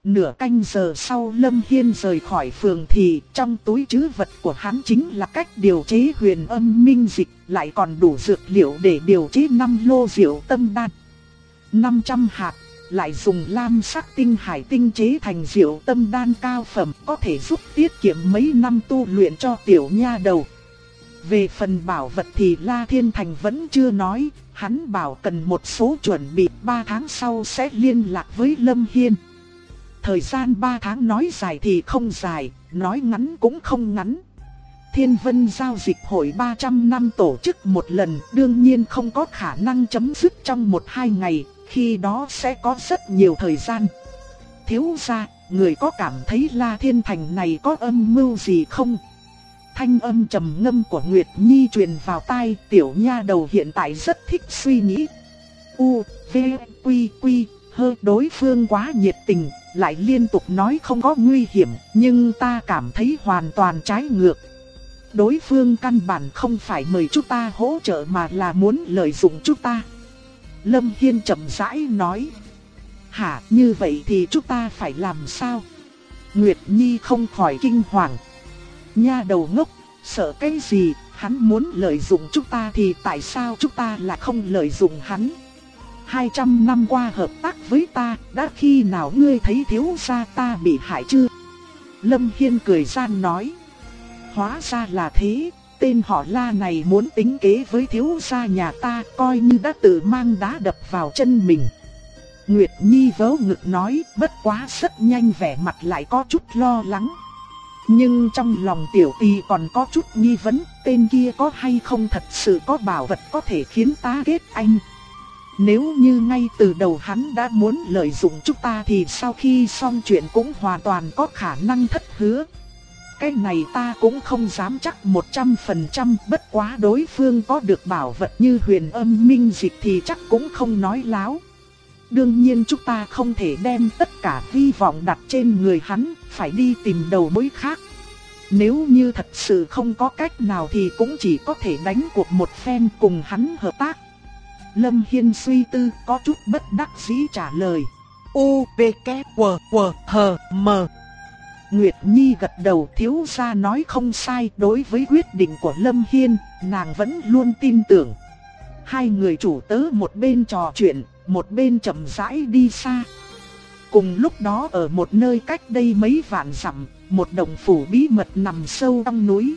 Nửa canh giờ sau Lâm Hiên rời khỏi phường thì trong túi trữ vật của hắn chính là cách điều chế huyền âm minh dịch, lại còn đủ dược liệu để điều chế 5 lô rượu tâm đan. 500 hạt, lại dùng lam sắc tinh hải tinh chế thành rượu tâm đan cao phẩm, có thể giúp tiết kiệm mấy năm tu luyện cho tiểu nha đầu. Về phần bảo vật thì La Thiên Thành vẫn chưa nói, hắn bảo cần một số chuẩn bị, 3 tháng sau sẽ liên lạc với Lâm Hiên. Thời gian 3 tháng nói dài thì không dài, nói ngắn cũng không ngắn. Thiên Vân giao dịch hội 300 năm tổ chức một lần, đương nhiên không có khả năng chấm dứt trong 1-2 ngày, khi đó sẽ có rất nhiều thời gian. Thiếu gia, người có cảm thấy La Thiên Thành này có âm mưu gì không? Thanh âm trầm ngâm của Nguyệt Nhi truyền vào tai, tiểu nha đầu hiện tại rất thích suy nghĩ. Đối phương quá nhiệt tình, lại liên tục nói không có nguy hiểm, nhưng ta cảm thấy hoàn toàn trái ngược. Đối phương căn bản không phải mời chúng ta hỗ trợ mà là muốn lợi dụng chúng ta. Lâm Hiên chậm rãi nói. Hả, như vậy thì chúng ta phải làm sao? Nguyệt Nhi không khỏi kinh hoàng. Nha đầu ngốc, sợ cái gì, hắn muốn lợi dụng chúng ta thì tại sao chúng ta lại không lợi dụng hắn? 200 năm qua hợp tác với ta, đã khi nào ngươi thấy thiếu gia ta bị hại chưa? Lâm Hiên cười gian nói. Hóa ra là thế, tên họ La này muốn tính kế với thiếu gia nhà ta, coi như đã tự mang đá đập vào chân mình. Nguyệt Nhi vớ ngực nói, bất quá rất nhanh vẻ mặt lại có chút lo lắng. Nhưng trong lòng tiểu tỳ còn có chút nghi vấn, tên kia có hay không thật sự có bảo vật có thể khiến ta kết anh. Nếu như ngay từ đầu hắn đã muốn lợi dụng chúng ta thì sau khi xong chuyện cũng hoàn toàn có khả năng thất hứa. Cái này ta cũng không dám chắc 100%, bất quá đối phương có được bảo vật như huyền âm minh dịch thì chắc cũng không nói láo. Đương nhiên chúng ta không thể đem tất cả hy vọng đặt trên người hắn, phải đi tìm đầu mối khác. Nếu như thật sự không có cách nào thì cũng chỉ có thể đánh cuộc một phen cùng hắn hợp tác. Lâm Hiên suy tư có chút bất đắc dĩ trả lời. U-V-K-W-W-H-M. Nguyệt Nhi gật đầu, thiếu gia nói không sai, đối với quyết định của Lâm Hiên, nàng vẫn luôn tin tưởng. Hai người chủ tớ một bên trò chuyện, một bên chậm rãi đi xa. Cùng lúc đó ở một nơi cách đây mấy vạn dặm, một động phủ bí mật nằm sâu trong núi.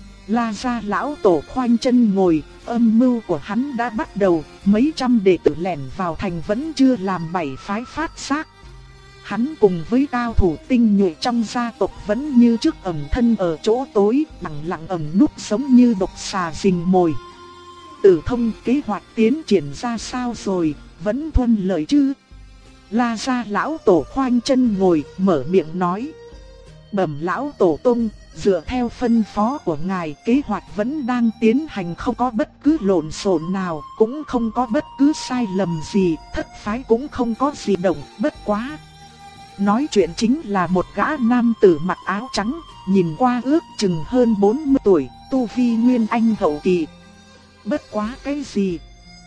La gia lão tổ khoanh chân ngồi, âm mưu của hắn đã bắt đầu, mấy trăm đệ tử lẻn vào thành vẫn chưa làm bảy phái phát giác. Hắn cùng với cao thủ tinh nhuệ trong gia tộc vẫn như trước ẩn thân ở chỗ tối, lặng lặng ẩn núp sống như độc xà rình mồi. Tử Thông, kế hoạch tiến triển ra sao rồi, vẫn thuận lợi chứ? La gia lão tổ khoanh chân ngồi, mở miệng nói. Bẩm lão tổ tông, dựa theo phân phó của ngài, kế hoạch vẫn đang tiến hành, không có bất cứ lộn xộn nào, cũng không có bất cứ sai lầm gì, thất phái cũng không có gì động, bất quá. Nói chuyện chính là một gã nam tử mặc áo trắng, nhìn qua ước chừng hơn 40 tuổi, tu vi nguyên anh hậu kỳ. Bất quá cái gì?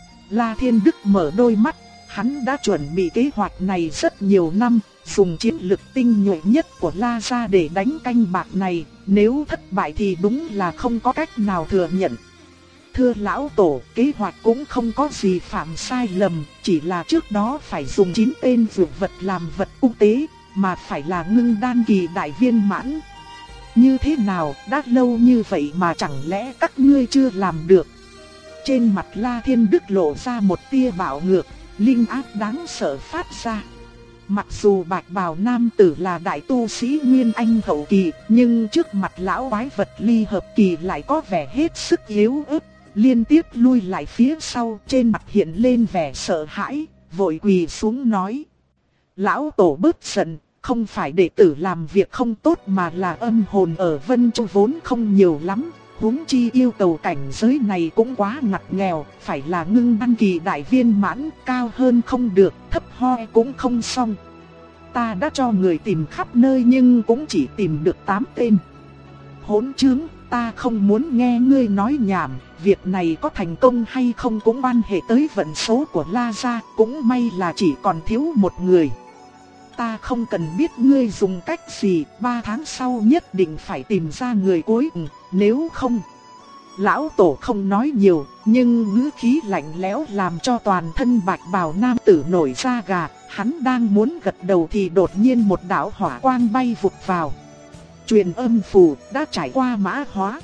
La Thiên Đức mở đôi mắt, hắn đã chuẩn bị kế hoạch này rất nhiều năm, dùng chiến lực tinh nhuệ nhất của La gia để đánh canh bạc này, nếu thất bại thì đúng là không có cách nào thừa nhận. Thưa lão tổ, kế hoạch cũng không có gì phạm sai lầm, chỉ là trước đó phải dùng 9 tên dược vật làm vật cung tế, mà phải là ngưng đan kỳ đại viên mãn. Như thế nào, đã lâu như vậy mà chẳng lẽ các ngươi chưa làm được? Trên mặt La Thiên Đức lộ ra một tia bạo ngược, linh áp đáng sợ phát ra. Mặc dù bạch bào nam tử là đại tu sĩ nguyên anh hậu kỳ, nhưng trước mặt lão quái vật ly hợp kỳ lại có vẻ hết sức yếu ớt, liên tiếp lui lại phía sau, trên mặt hiện lên vẻ sợ hãi, vội quỳ xuống nói. Lão tổ bớt giận, không phải đệ tử làm việc không tốt mà là âm hồn ở Vân Châu vốn không nhiều lắm. Huống chi yêu cầu cảnh giới này cũng quá ngặt nghèo, phải là ngưng đan kỳ đại viên mãn, cao hơn không được, thấp hoi cũng không xong. Ta đã cho người tìm khắp nơi nhưng cũng chỉ tìm được 8 tên. Hỗn trướng, ta không muốn nghe ngươi nói nhảm, việc này có thành công hay không cũng quan hệ tới vận số của La gia, cũng may là chỉ còn thiếu một người. ta không cần biết ngươi dùng cách gì, 3 tháng sau nhất định phải tìm ra người cuối cùng, nếu không. Lão Tổ không nói nhiều, nhưng ngữ khí lạnh lẽo làm cho toàn thân bạch bào nam tử nổi da gà. Hắn đang muốn gật đầu thì đột nhiên một đạo hỏa quang bay vụt vào. Truyền âm phù đã trải qua mã hóa.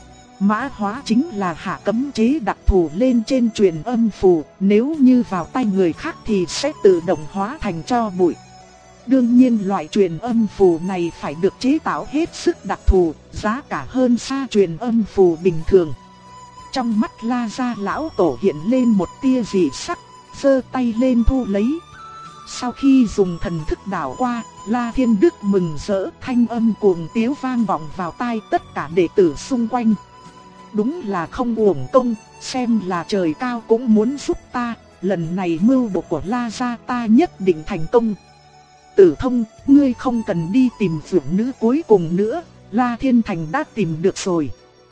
Mã hóa chính là hạ cấm chế đặc thù lên trên truyền âm phù, nếu như vào tay người khác thì sẽ tự động hóa thành tro bụi. Đương nhiên loại truyền âm phù này phải được chế tạo hết sức đặc thù, giá cả hơn xa truyền âm phù bình thường. Trong mắt La Gia lão tổ hiện lên một tia dị sắc, giơ tay lên thu lấy. Sau khi dùng thần thức đảo qua, La Thiên Đức mừng rỡ, thanh âm cuồng tiếu vang vọng vào tai tất cả đệ tử xung quanh. Đúng là không uổng công, xem là trời cao cũng muốn giúp ta, lần này mưu đồ của La Gia ta nhất định thành công. Tử Thông, ngươi không cần đi tìm phượng nữ cuối cùng nữa, La Thiên Thành đã tìm được rồi.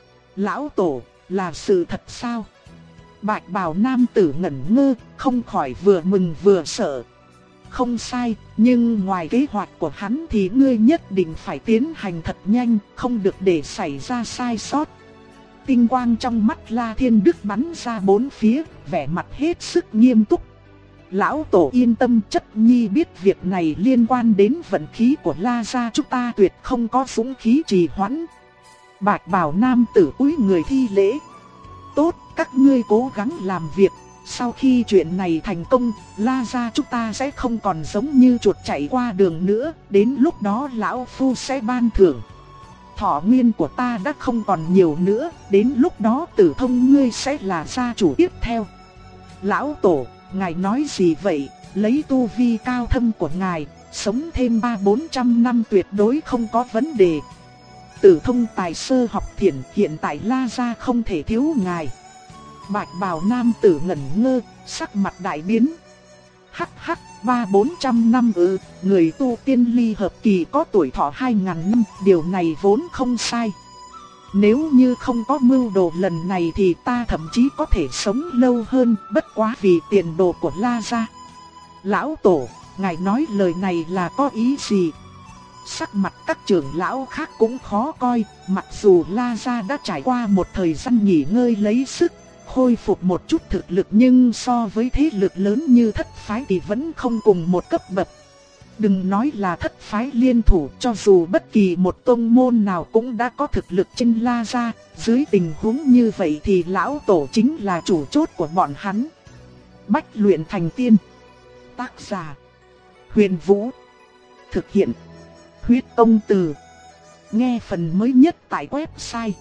Lão Tổ, là sự thật sao? Bạch bào nam tử ngẩn ngơ, không khỏi vừa mừng vừa sợ. Không sai, nhưng ngoài kế hoạch của hắn thì ngươi nhất định phải tiến hành thật nhanh, không được để xảy ra sai sót. Tinh quang trong mắt La Thiên Đức bắn ra bốn phía, vẻ mặt hết sức nghiêm túc. Lão Tổ yên tâm, chất nhi biết việc này liên quan đến vận khí của La Gia, chúng ta tuyệt không có dũng khí trì hoãn. Bạch bào nam tử cúi người thi lễ. Tốt, các ngươi cố gắng làm việc. Sau khi chuyện này thành công, La Gia chúng ta sẽ không còn giống như chuột chạy qua đường nữa. Đến lúc đó lão phu sẽ ban thưởng. Thọ nguyên của ta đã không còn nhiều nữa, đến lúc đó Tử Thông ngươi sẽ là gia chủ tiếp theo. Lão Tổ, ngài nói gì vậy? Lấy tu vi cao thâm của ngài, sống thêm 300-400 năm tuyệt đối không có vấn đề. Tử Thông tài sơ học thiển, hiện tại La Gia không thể thiếu ngài. Bạch bào nam tử ngẩn ngơ, sắc mặt đại biến. Hắc hắc, 300-400 năm người tu tiên ly hợp kỳ có tuổi thọ 2000 năm, điều này vốn không sai. Nếu như không có mưu đồ lần này thì ta thậm chí có thể sống lâu hơn, bất quá vì tiền đồ của La Gia. Lão Tổ, ngài nói lời này là có ý gì? Sắc mặt các trưởng lão khác cũng khó coi, mặc dù La Gia đã trải qua một thời gian nghỉ ngơi lấy sức, khôi phục một chút thực lực, nhưng so với thế lực lớn như thất phái thì vẫn không cùng một cấp bậc. Đừng nói là thất phái liên thủ, cho dù bất kỳ một tông môn nào cũng đã có thực lực trên La Gia, dưới tình huống như vậy thì lão tổ chính là chủ chốt của bọn hắn. Bách luyện thành tiên. Tác giả: Huyền Vũ. Thực hiện: Huyết Công Từ. Nghe phần mới nhất tại website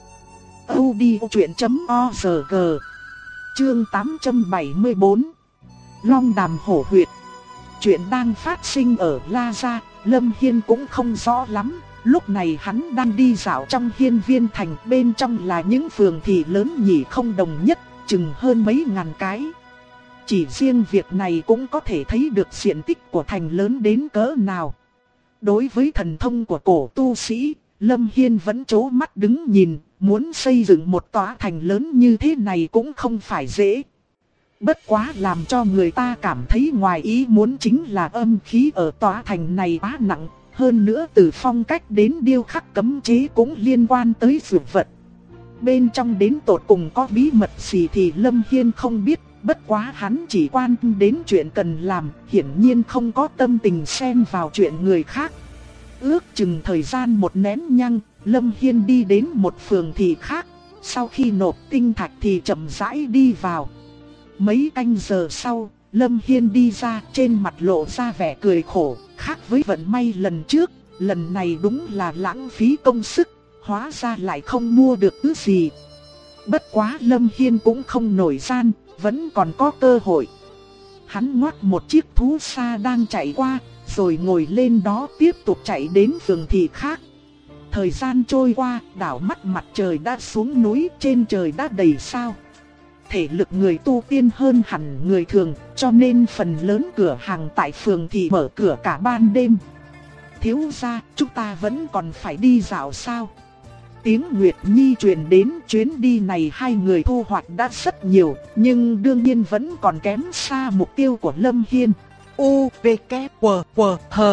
audiochuyện.org. Chương 874. Long Đàm Hổ Huyệt. Chuyện đang phát sinh ở La Gia, Lâm Hiên cũng không rõ lắm. Lúc này hắn đang đi dạo trong Hiên Viên Thành, bên trong là những phường thị lớn nhỉ không đồng nhất, chừng hơn mấy ngàn cái. Chỉ riêng việc này cũng có thể thấy được diện tích của thành lớn đến cỡ nào. Đối với thần thông của cổ tu sĩ, Lâm Hiên vẫn trố mắt đứng nhìn, muốn xây dựng một tòa thành lớn như thế này cũng không phải dễ. Bất quá làm cho người ta cảm thấy ngoài ý muốn chính là âm khí ở tòa thành này quá nặng, hơn nữa từ phong cách đến điêu khắc cấm chế cũng liên quan tới dược vật. Bên trong đến tột cùng có bí mật gì thì Lâm Hiên không biết, bất quá hắn chỉ quan tâm đến chuyện cần làm, hiển nhiên không có tâm tình xen vào chuyện người khác. Ước chừng thời gian một nén nhang, Lâm Hiên đi đến một phường thị khác, sau khi nộp tinh thạch thì chậm rãi đi vào. Mấy canh giờ sau, Lâm Hiên đi ra, trên mặt lộ ra vẻ cười khổ, khác với vận may lần trước, lần này đúng là lãng phí công sức, hóa ra lại không mua được thứ gì. Bất quá Lâm Hiên cũng không nổi gian, vẫn còn có cơ hội. Hắn ngoắt một chiếc thú xa đang chạy qua, rồi ngồi lên đó tiếp tục chạy đến phường thị khác. Thời gian trôi qua, đảo mắt mặt trời đã xuống núi, trên trời đã đầy sao. Thể lực người tu tiên hơn hẳn người thường, cho nên phần lớn cửa hàng tại phường thị mở cửa cả ban đêm. Thiếu gia, chúng ta vẫn còn phải đi dạo sao? Tiếng Nguyệt Nhi truyền đến, chuyến đi này hai người thu hoạch đã rất nhiều, nhưng đương nhiên vẫn còn kém xa mục tiêu của Lâm Hiên. U, V, K, W, W, H.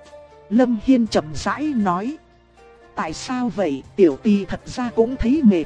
Lâm Hiên chậm rãi nói. Tại sao vậy, tiểu tỳ thật ra cũng thấy mệt.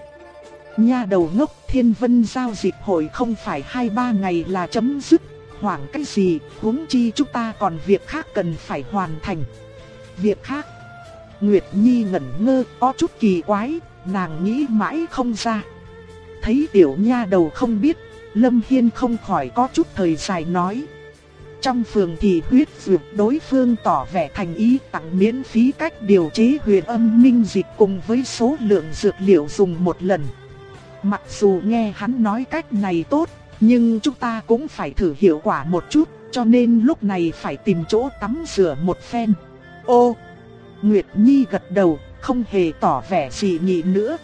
Nha đầu ngốc, Thiên Vân giao dịch hội không phải 2-3 ngày là chấm dứt. Hoảng cái gì, huống chi chúng ta còn việc khác cần phải hoàn thành. Việc khác? Nguyệt Nhi ngẩn ngơ, có chút kỳ quái, nàng nghĩ mãi không ra. Thấy tiểu nha đầu không biết, Lâm Hiên không khỏi có chút thời dài nói. Trong phường thì huyết dược đối phương tỏ vẻ thành ý tặng miễn phí cách điều chế huyền âm minh dịch cùng với số lượng dược liệu dùng một lần. Mặc dù nghe hắn nói cách này tốt, nhưng chúng ta cũng phải thử hiệu quả một chút, cho nên lúc này phải tìm chỗ tắm rửa một phen. Ô! Nguyệt Nhi gật đầu, không hề tỏ vẻ gì nhị nữa.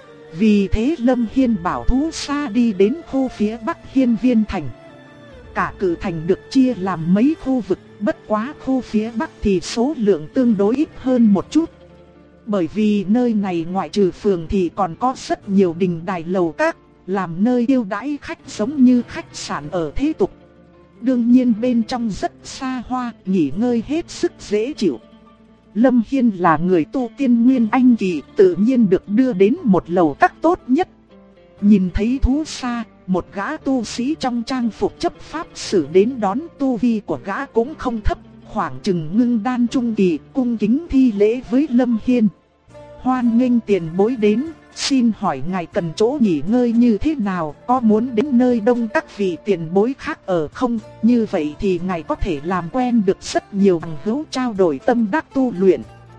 Vì thế Lâm Hiên bảo thú xa đi đến khu phía Bắc Hiên Viên Thành. Cả cử thành được chia làm mấy khu vực, bất quá khu phía Bắc thì số lượng tương đối ít hơn một chút. Bởi vì nơi này ngoại trừ phường thì còn có rất nhiều đình đài lầu các, làm nơi yêu đãi khách giống như khách sạn ở thế tục. Đương nhiên bên trong rất xa hoa, nghỉ ngơi hết sức dễ chịu. Lâm Hiên là người tu tiên Nguyên Anh kỳ, tự nhiên được đưa đến một lầu các tốt nhất. Nhìn thấy thú xa, một gã tu sĩ trong trang phục chấp pháp sử đến đón. Tu vi của gã cũng không thấp, khoảng chừng ngưng đan trung kỳ, cung kính thi lễ với Lâm Hiên. Hoan nghênh tiền bối đến, xin hỏi ngài cần chỗ nghỉ ngơi như thế nào, có muốn đến nơi đông các vị tiền bối khác ở không? Như vậy thì ngài có thể làm quen được rất nhiều bằng hữu, trao đổi tâm đắc tu luyện.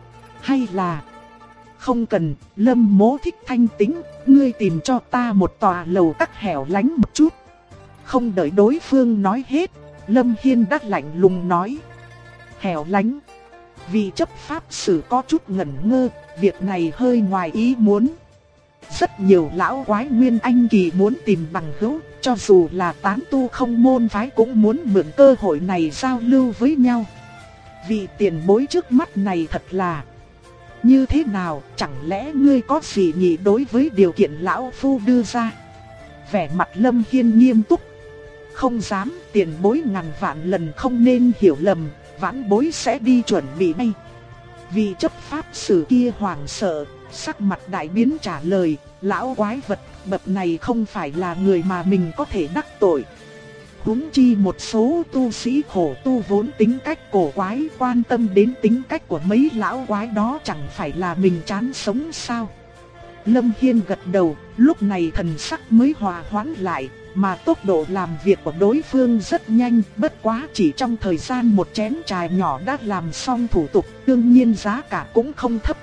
Hay là không cần, Lâm mỗ thích thanh tĩnh, ngươi tìm cho ta một tòa lầu các hẻo lánh một chút. Không đợi đối phương nói hết, Lâm Hiên đắc lạnh lùng nói. Hẻo lánh? Vị chấp pháp sử có chút ngẩn ngơ, việc này hơi ngoài ý muốn. Rất nhiều lão quái Nguyên Anh kỳ muốn tìm bằng hữu, cho dù là tán tu không môn phái cũng muốn mượn cơ hội này giao lưu với nhau. Vị tiền bối trước mắt này thật là như thế nào, chẳng lẽ ngươi có gì nhỉ đối với điều kiện lão phu đưa ra? Vẻ mặt Lâm Hiên nghiêm túc. Không dám, tiền bối ngàn vạn lần không nên hiểu lầm, vãn bối sẽ đi chuẩn bị ngay. Vị chấp pháp sử kia hoảng sợ, sắc mặt đại biến trả lời, lão quái vật bậc này không phải là người mà mình có thể đắc tội. Huống chi một số tu sĩ khổ tu vốn tính cách cổ quái, quan tâm đến tính cách của mấy lão quái đó chẳng phải là mình chán sống sao? Lâm Hiên gật đầu, lúc này thần sắc mới hòa hoãn lại, mà tốc độ làm việc của đối phương rất nhanh, bất quá chỉ trong thời gian một chén trà nhỏ đã làm xong thủ tục, đương nhiên giá cả cũng không thấp.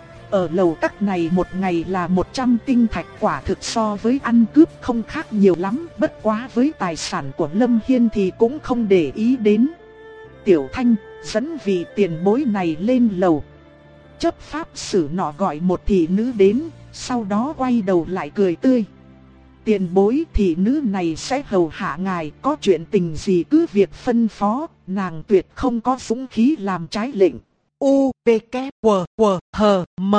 Ở lầu các này một ngày là 100 tinh thạch, quả thực so với ăn cướp không khác nhiều lắm, bất quá với tài sản của Lâm Hiên thì cũng không để ý đến. Tiểu Thanh, dẫn vị tiền bối này lên lầu. Chấp pháp sử nọ gọi một thị nữ đến, sau đó quay đầu lại cười tươi. Tiền bối, thị nữ này sẽ hầu hạ ngài, có chuyện tình gì cứ việc phân phó, nàng tuyệt không có dũng khí làm trái lệnh. U, V, K, W, W, H, M.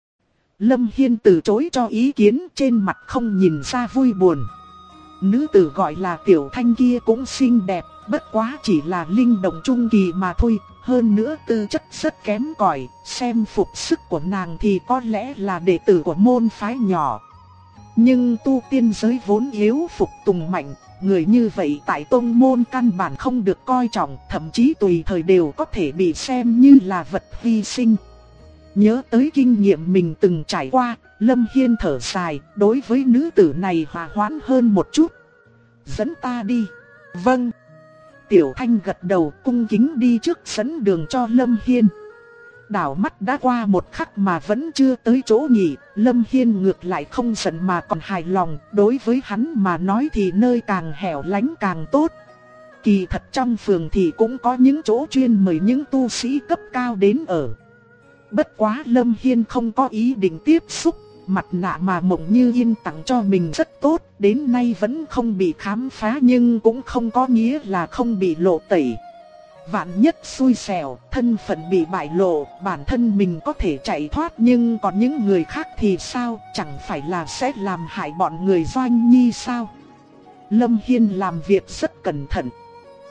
Lâm Hiên từ chối cho ý kiến, trên mặt không nhìn ra vui buồn. Nữ tử gọi là Tiểu Thanh kia cũng xinh đẹp, bất quá chỉ là linh động trung kỳ mà thôi. Hơn nữa tư chất rất kém cỏi, xem phục sức của nàng thì có lẽ là đệ tử của môn phái nhỏ. Nhưng tu tiên giới vốn yếu phục tùng mạnh, người như vậy tại tông môn căn bản không được coi trọng, thậm chí tùy thời đều có thể bị xem như là vật hy sinh. Nhớ tới kinh nghiệm mình từng trải qua, Lâm Hiên thở dài, đối với nữ tử này hòa hoãn hơn một chút. Dẫn ta đi. Vâng. Tiểu Thanh gật đầu cung kính đi trước dẫn đường cho Lâm Hiên. Đảo mắt đã qua một khắc mà vẫn chưa tới chỗ nghỉ, Lâm Hiên ngược lại không giận mà còn hài lòng, đối với hắn mà nói thì nơi càng hẻo lánh càng tốt. Kỳ thật trong phường thì cũng có những chỗ chuyên mời những tu sĩ cấp cao đến ở. Bất quá Lâm Hiên không có ý định tiếp xúc, mặt nạ mà Mộng Như Yên tặng cho mình rất tốt, đến nay vẫn không bị khám phá nhưng cũng không có nghĩa là không bị lộ tẩy. Vạn nhất xui xẻo, thân phận bị bại lộ, bản thân mình có thể chạy thoát nhưng còn những người khác thì sao, chẳng phải là sẽ làm hại bọn người Doanh Nhi sao? Lâm Hiên làm việc rất cẩn thận.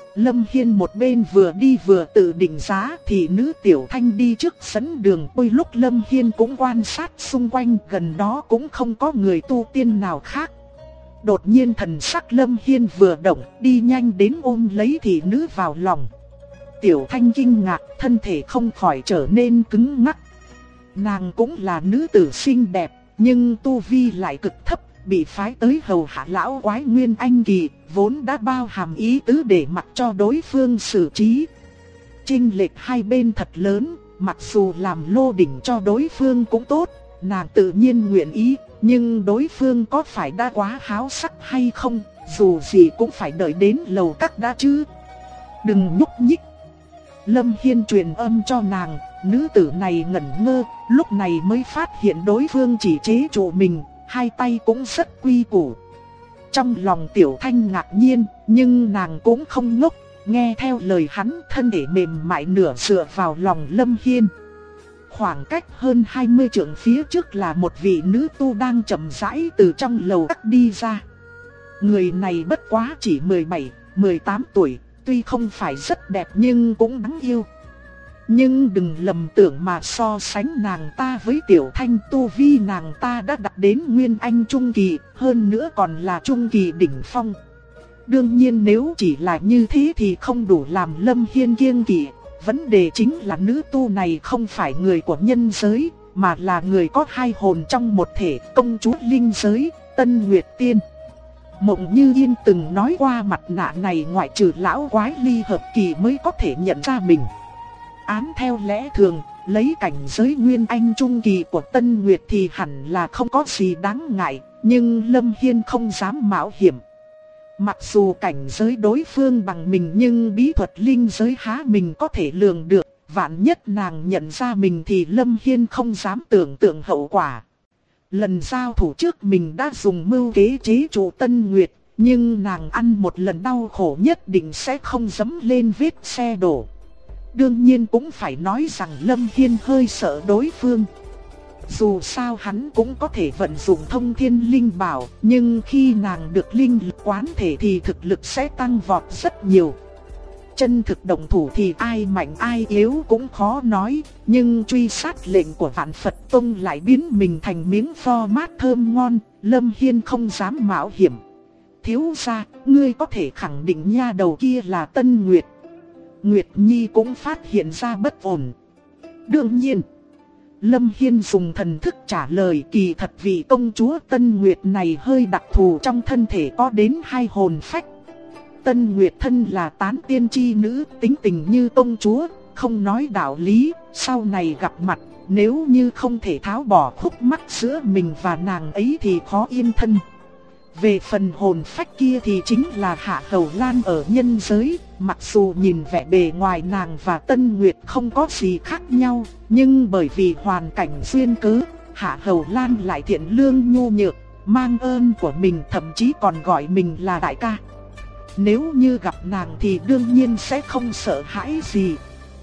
Lâm Hiên một bên vừa đi vừa tự định giá thì nữ Tiểu Thanh đi trước dẫn đường. Ôi lúc Lâm Hiên cũng quan sát xung quanh, gần đó cũng không có người tu tiên nào khác. Đột nhiên thần sắc Lâm Hiên vừa động, đi nhanh đến ôm lấy thị nữ vào lòng. Tiểu Thanh kinh ngạc, thân thể không khỏi trở nên cứng ngắc. Nàng cũng là nữ tử xinh đẹp, nhưng tu vi lại cực thấp, bị phái tới hầu hạ lão quái Nguyên Anh kỳ, vốn đã bao hàm ý tứ để mặc cho đối phương xử trí. Chênh lệch hai bên thật lớn, mặc dù làm lô đỉnh cho đối phương cũng tốt, nàng tự nhiên nguyện ý, nhưng đối phương có phải đã quá háo sắc hay không, dù gì cũng phải đợi đến lầu các đã chứ. Đừng nhúc nhích. Lâm Hiên truyền âm cho nàng, nữ tử này ngẩn ngơ, lúc này mới phát hiện đối phương chỉ chế trụ mình, hai tay cũng rất quy củ. Trong lòng Tiểu Thanh ngạc nhiên, nhưng nàng cũng không ngốc, nghe theo lời hắn, thân thể mềm mại nửa dựa vào lòng Lâm Hiên. Khoảng cách hơn 20 trượng phía trước là một vị nữ tu đang chậm rãi từ trong lầu các đi ra. Người này bất quá chỉ 17, 18 tuổi, tuy không phải rất đẹp nhưng cũng đáng yêu. Nhưng đừng lầm tưởng mà so sánh nàng ta với Tiểu Thanh, tu vi nàng ta đã đạt đến Nguyên Anh Trung Kỳ, hơn nữa còn là Trung Kỳ đỉnh phong. Đương nhiên nếu chỉ là như thế thì không đủ làm Lâm Hiên kiêng kỵ. Vấn đề chính là nữ tu này không phải người của nhân giới, mà là người có hai hồn trong một thể, công chúa linh giới, Tân Nguyệt Tiên. Mộng Như Yên từng nói qua mặt nạ này ngoại trừ lão quái ly hợp kỳ mới có thể nhận ra mình. Án theo lẽ thường, lấy cảnh giới Nguyên Anh Trung Kỳ của Tân Nguyệt thì hẳn là không có gì đáng ngại, nhưng Lâm Hiên không dám mạo hiểm. Mặc dù cảnh giới đối phương bằng mình nhưng bí thuật linh giới há mình có thể lường được, vạn nhất nàng nhận ra mình thì Lâm Hiên không dám tưởng tượng hậu quả. Lần giao thủ trước mình đã dùng mưu kế chế trụ Tân Nguyệt, nhưng nàng ăn một lần đau khổ nhất định sẽ không dẫm lên vết xe đổ. Đương nhiên cũng phải nói rằng Lâm Hiên hơi sợ đối phương. Dù sao hắn cũng có thể vận dụng thông thiên linh bảo, nhưng khi nàng được linh lực quán thể thì thực lực sẽ tăng vọt rất nhiều. Chân thực động thủ thì ai mạnh ai yếu cũng khó nói, nhưng truy sát lệnh của Vạn Phật Tông lại biến mình thành miếng pho mát thơm ngon, Lâm Hiên không dám mạo hiểm. Thiếu gia, ngươi có thể khẳng định nha đầu kia là Tân Nguyệt. Nguyệt Nhi cũng phát hiện ra bất ổn. Đương nhiên, Lâm Hiên dùng thần thức trả lời, kỳ thật vị công chúa Tân Nguyệt này hơi đặc thù, trong thân thể có đến hai hồn phách. Tân Nguyệt thân là tán tiên chi nữ, tính tình như công chúa, không nói đạo lý, sau này gặp mặt, nếu như không thể tháo bỏ khúc mắc giữa mình và nàng ấy thì khó yên thân. Về phần hồn phách kia thì chính là Hạ Hầu Lan ở nhân giới, mặc dù nhìn vẻ bề ngoài nàng và Tân Nguyệt không có gì khác nhau, nhưng bởi vì hoàn cảnh duyên cớ, Hạ Hầu Lan lại thiện lương nhu nhược, mang ơn của mình, thậm chí còn gọi mình là đại ca. Nếu như gặp nàng thì đương nhiên sẽ không sợ hãi gì.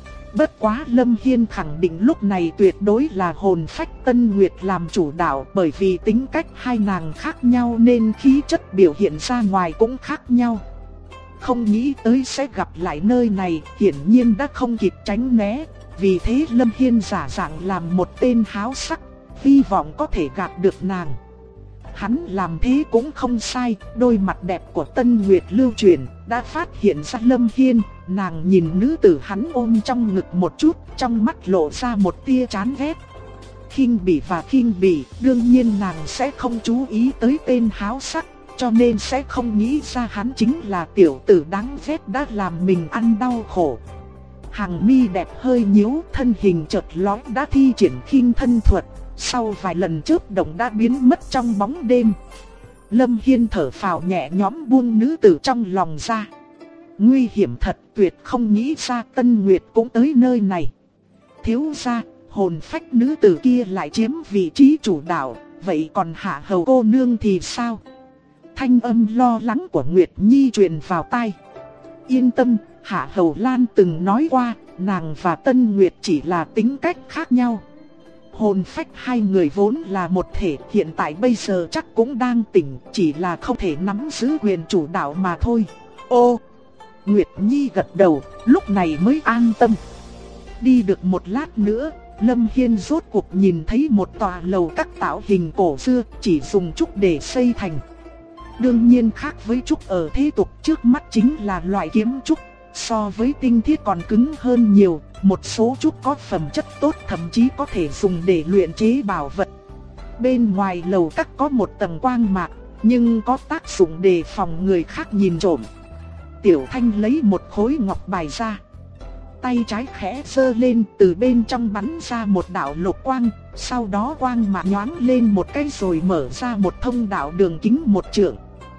Bất quá Lâm Hiên khẳng định lúc này tuyệt đối là hồn phách Tân Nguyệt làm chủ đạo, bởi vì tính cách hai nàng khác nhau nên khí chất biểu hiện ra ngoài cũng khác nhau. Không nghĩ tới sẽ gặp lại nơi này, hiển nhiên đã không kịp tránh né, vì thế Lâm Hiên giả dạng làm một tên háo sắc, hy vọng có thể gạt được nàng. Hắn làm thế cũng không sai, đôi mặt đẹp của Tân Nguyệt lưu truyền, đã phát hiện ra Lâm Hiên, nàng nhìn nữ tử hắn ôm trong ngực một chút, trong mắt lộ ra một tia chán ghét. Khinh bỉ và khinh bỉ, đương nhiên nàng sẽ không chú ý tới tên háo sắc, cho nên sẽ không nghĩ ra hắn chính là tiểu tử đáng ghét đã làm mình ăn đau khổ. Hàng mi đẹp hơi nhíu, thân hình chợt lóe đã thi triển khinh thân thuật. Sau vài lần chớp động đã biến mất trong bóng đêm. Lâm Hiên thở phào nhẹ nhõm buông nữ tử trong lòng ra. Nguy hiểm thật, tuyệt không nghĩ ra Tân Nguyệt cũng tới nơi này. Thiếu gia, hồn phách nữ tử kia lại chiếm vị trí chủ đạo, vậy còn Hạ Hầu cô nương thì sao? Thanh âm lo lắng của Nguyệt Nhi truyền vào tai. Yên tâm, Hạ Hầu Lan từng nói qua, nàng và Tân Nguyệt chỉ là tính cách khác nhau. Hồn phách hai người vốn là một thể, hiện tại bây giờ chắc cũng đang tỉnh, chỉ là không thể nắm giữ quyền chủ đạo mà thôi. Ô, Nguyệt Nhi gật đầu, lúc này mới an tâm. Đi được một lát nữa, Lâm Hiên rốt cuộc nhìn thấy một tòa lầu các tạo hình cổ xưa, chỉ dùng trúc để xây thành. Đương nhiên khác với trúc ở thế tục, trước mắt chính là loại kiếm trúc. So với tinh thiết còn cứng hơn nhiều, một số trúc có phẩm chất tốt thậm chí có thể dùng để luyện chế bảo vật. Bên ngoài lầu các có một tầng quang mạc, nhưng có tác dụng đề phòng người khác nhìn trộm. Tiểu Thanh lấy một khối ngọc bài ra. Tay trái khẽ giơ lên, từ bên trong bắn ra một đạo lục quang, sau đó quang mạc nhoáng lên một cái rồi mở ra một thông đạo đường kính 1 trượng.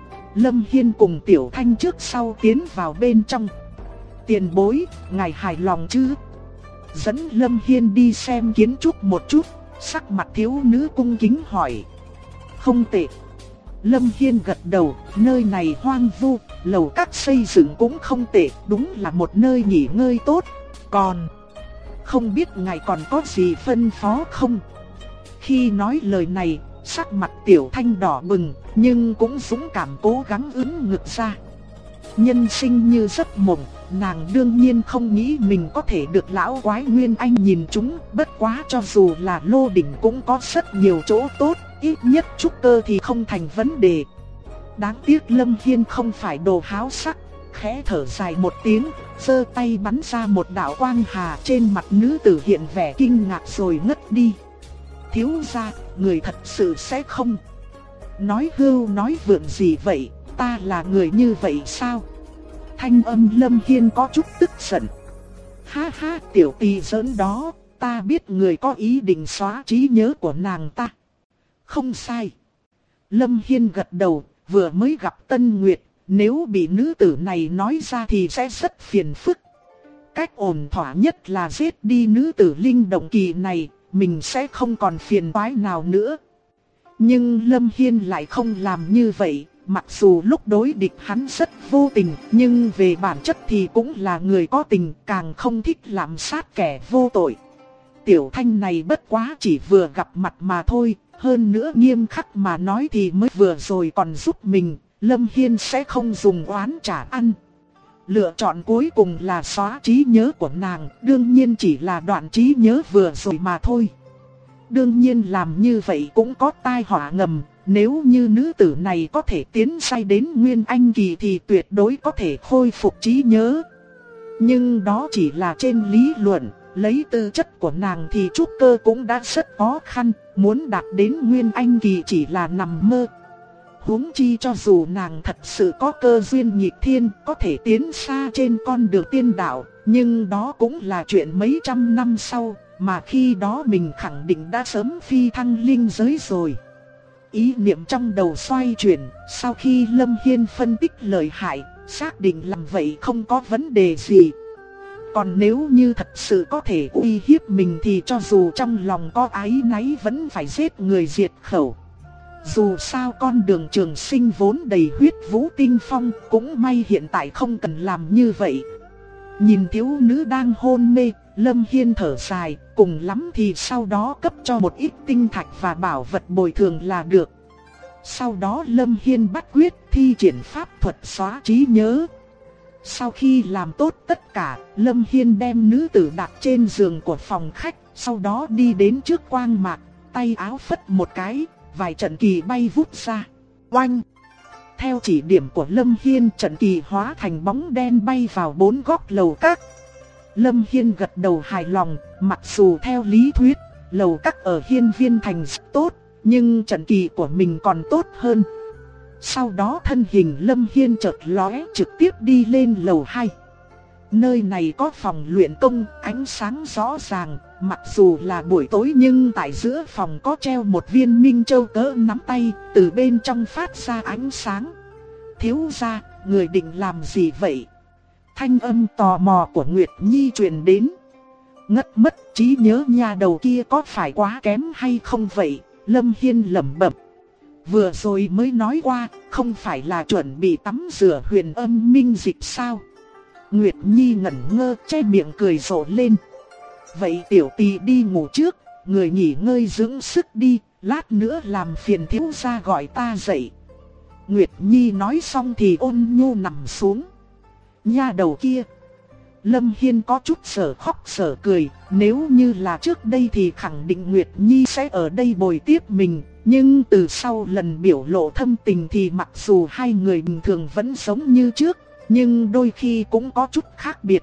Lâm Hiên cùng Tiểu Thanh trước sau tiến vào bên trong. Tiền bối, ngài hài lòng chứ? Dẫn Lâm Hiên đi xem kiến trúc một chút, sắc mặt thiếu nữ cung kính hỏi. Không tệ. Lâm Hiên gật đầu, nơi này hoang vu, lầu các xây dựng cũng không tệ, đúng là một nơi nghỉ ngơi tốt. Còn, không biết ngài còn có gì phân phó không? Khi nói lời này, sắc mặt Tiểu Thanh đỏ bừng, nhưng cũng dũng cảm cố gắng ưỡn ngực ra. Nhân sinh như giấc mộng, nàng đương nhiên không nghĩ mình có thể được lão quái Nguyên Anh nhìn chúng, bất quá cho dù là lô đỉnh cũng có rất nhiều chỗ tốt, ít nhất trúc cơ thì không thành vấn đề. Đáng tiếc Lâm Hiên không phải đồ háo sắc, khẽ thở dài một tiếng, giơ tay bắn ra một đạo quang hà, trên mặt nữ tử hiện vẻ kinh ngạc rồi ngất đi. Thiếu gia, người thật sự sẽ không nói hưu nói vượn gì vậy, ta là người như vậy sao? Thanh âm Lâm Hiên có chút tức giận. Ha ha, tiểu tỳ giỡn đó, ta biết người có ý định xóa trí nhớ của nàng ta. Không sai. Lâm Hiên gật đầu, vừa mới gặp Tân Nguyệt, nếu bị nữ tử này nói ra thì sẽ rất phiền phức. Cách ổn thỏa nhất là giết đi nữ tử linh động kỳ này, mình sẽ không còn phiền toái nào nữa. Nhưng Lâm Hiên lại không làm như vậy, mặc dù lúc đối địch hắn rất vô tình, nhưng về bản chất thì cũng là người có tình, càng không thích lạm sát kẻ vô tội. Tiểu Thanh này bất quá chỉ vừa gặp mặt mà thôi, hơn nữa nghiêm khắc mà nói thì mới vừa rồi còn giúp mình, Lâm Hiên sẽ không dùng oán trả ăn. Lựa chọn cuối cùng là xóa trí nhớ của nàng, đương nhiên chỉ là đoạn trí nhớ vừa rồi mà thôi. Đương nhiên làm như vậy cũng có tai họa ngầm, nếu như nữ tử này có thể tiến sai đến Nguyên Anh kỳ thì tuyệt đối có thể khôi phục trí nhớ. Nhưng đó chỉ là trên lý luận, lấy tư chất của nàng thì trúc cơ cũng đã rất khó khăn, muốn đạt đến Nguyên Anh kỳ chỉ là nằm mơ. Huống chi cho dù nàng thật sự có cơ duyên nghịch thiên, có thể tiến xa trên con đường tiên đạo, nhưng đó cũng là chuyện mấy trăm năm sau, mà khi đó mình khẳng định đã sớm phi thăng linh giới rồi. Ý niệm trong đầu xoay chuyển, sau khi Lâm Hiên phân tích lợi hại, xác định làm vậy không có vấn đề gì. Còn nếu như thật sự có thể uy hiếp mình thì cho dù trong lòng có áy náy vẫn phải giết người diệt khẩu. Dù sao con đường trường sinh vốn đầy huyết vũ tinh phong, cũng may hiện tại không cần làm như vậy. Nhìn thiếu nữ đang hôn mê, Lâm Hiên thở dài, cùng lắm thì sau đó cấp cho một ít tinh thạch và bảo vật bồi thường là được. Sau đó Lâm Hiên bắt quyết thi triển pháp thuật xóa trí nhớ. Sau khi làm tốt tất cả, Lâm Hiên đem nữ tử đặt trên giường của phòng khách, sau đó đi đến trước quang mạc, tay áo phất một cái, vài trận kỳ bay vút ra. Oanh! Theo chỉ điểm của Lâm Hiên, trận kỳ hóa thành bóng đen bay vào 4 góc lầu các. Lâm Hiên gật đầu hài lòng, mặc dù theo lý thuyết, lầu các ở Hiên Viên Thành rất tốt, nhưng trận kỳ của mình còn tốt hơn. Sau đó thân hình Lâm Hiên chợt lóe, trực tiếp đi lên lầu 2. Nơi này có phòng luyện công, ánh sáng rõ ràng, mặc dù là buổi tối nhưng tại giữa phòng có treo một viên minh châu cỡ nắm tay, từ bên trong phát ra ánh sáng. Thiếu gia, người định làm gì vậy? Thanh âm tò mò của Nguyệt Nhi truyền đến. Ngất mất trí nhớ nhà đầu kia có phải quá kém hay không vậy? Lâm Hiên lẩm bẩm. Vừa rồi mới nói qua, không phải là chuẩn bị tắm rửa huyền âm minh dịch sao? Nguyệt Nhi ngẩn ngơ che miệng cười rộ lên. Vậy tiểu tỳ đi ngủ trước, người nghỉ ngơi dưỡng sức đi, lát nữa làm phiền thiếu gia gọi ta dậy. Nguyệt Nhi nói xong thì ôn nhu nằm xuống. Nha đầu kia. Lâm Hiên có chút sở khóc sở cười, nếu như là trước đây thì khẳng định Nguyệt Nhi sẽ ở đây bồi tiếp mình. Nhưng từ sau lần biểu lộ thâm tình thì mặc dù hai người bình thường vẫn giống như trước, nhưng đôi khi cũng có chút khác biệt.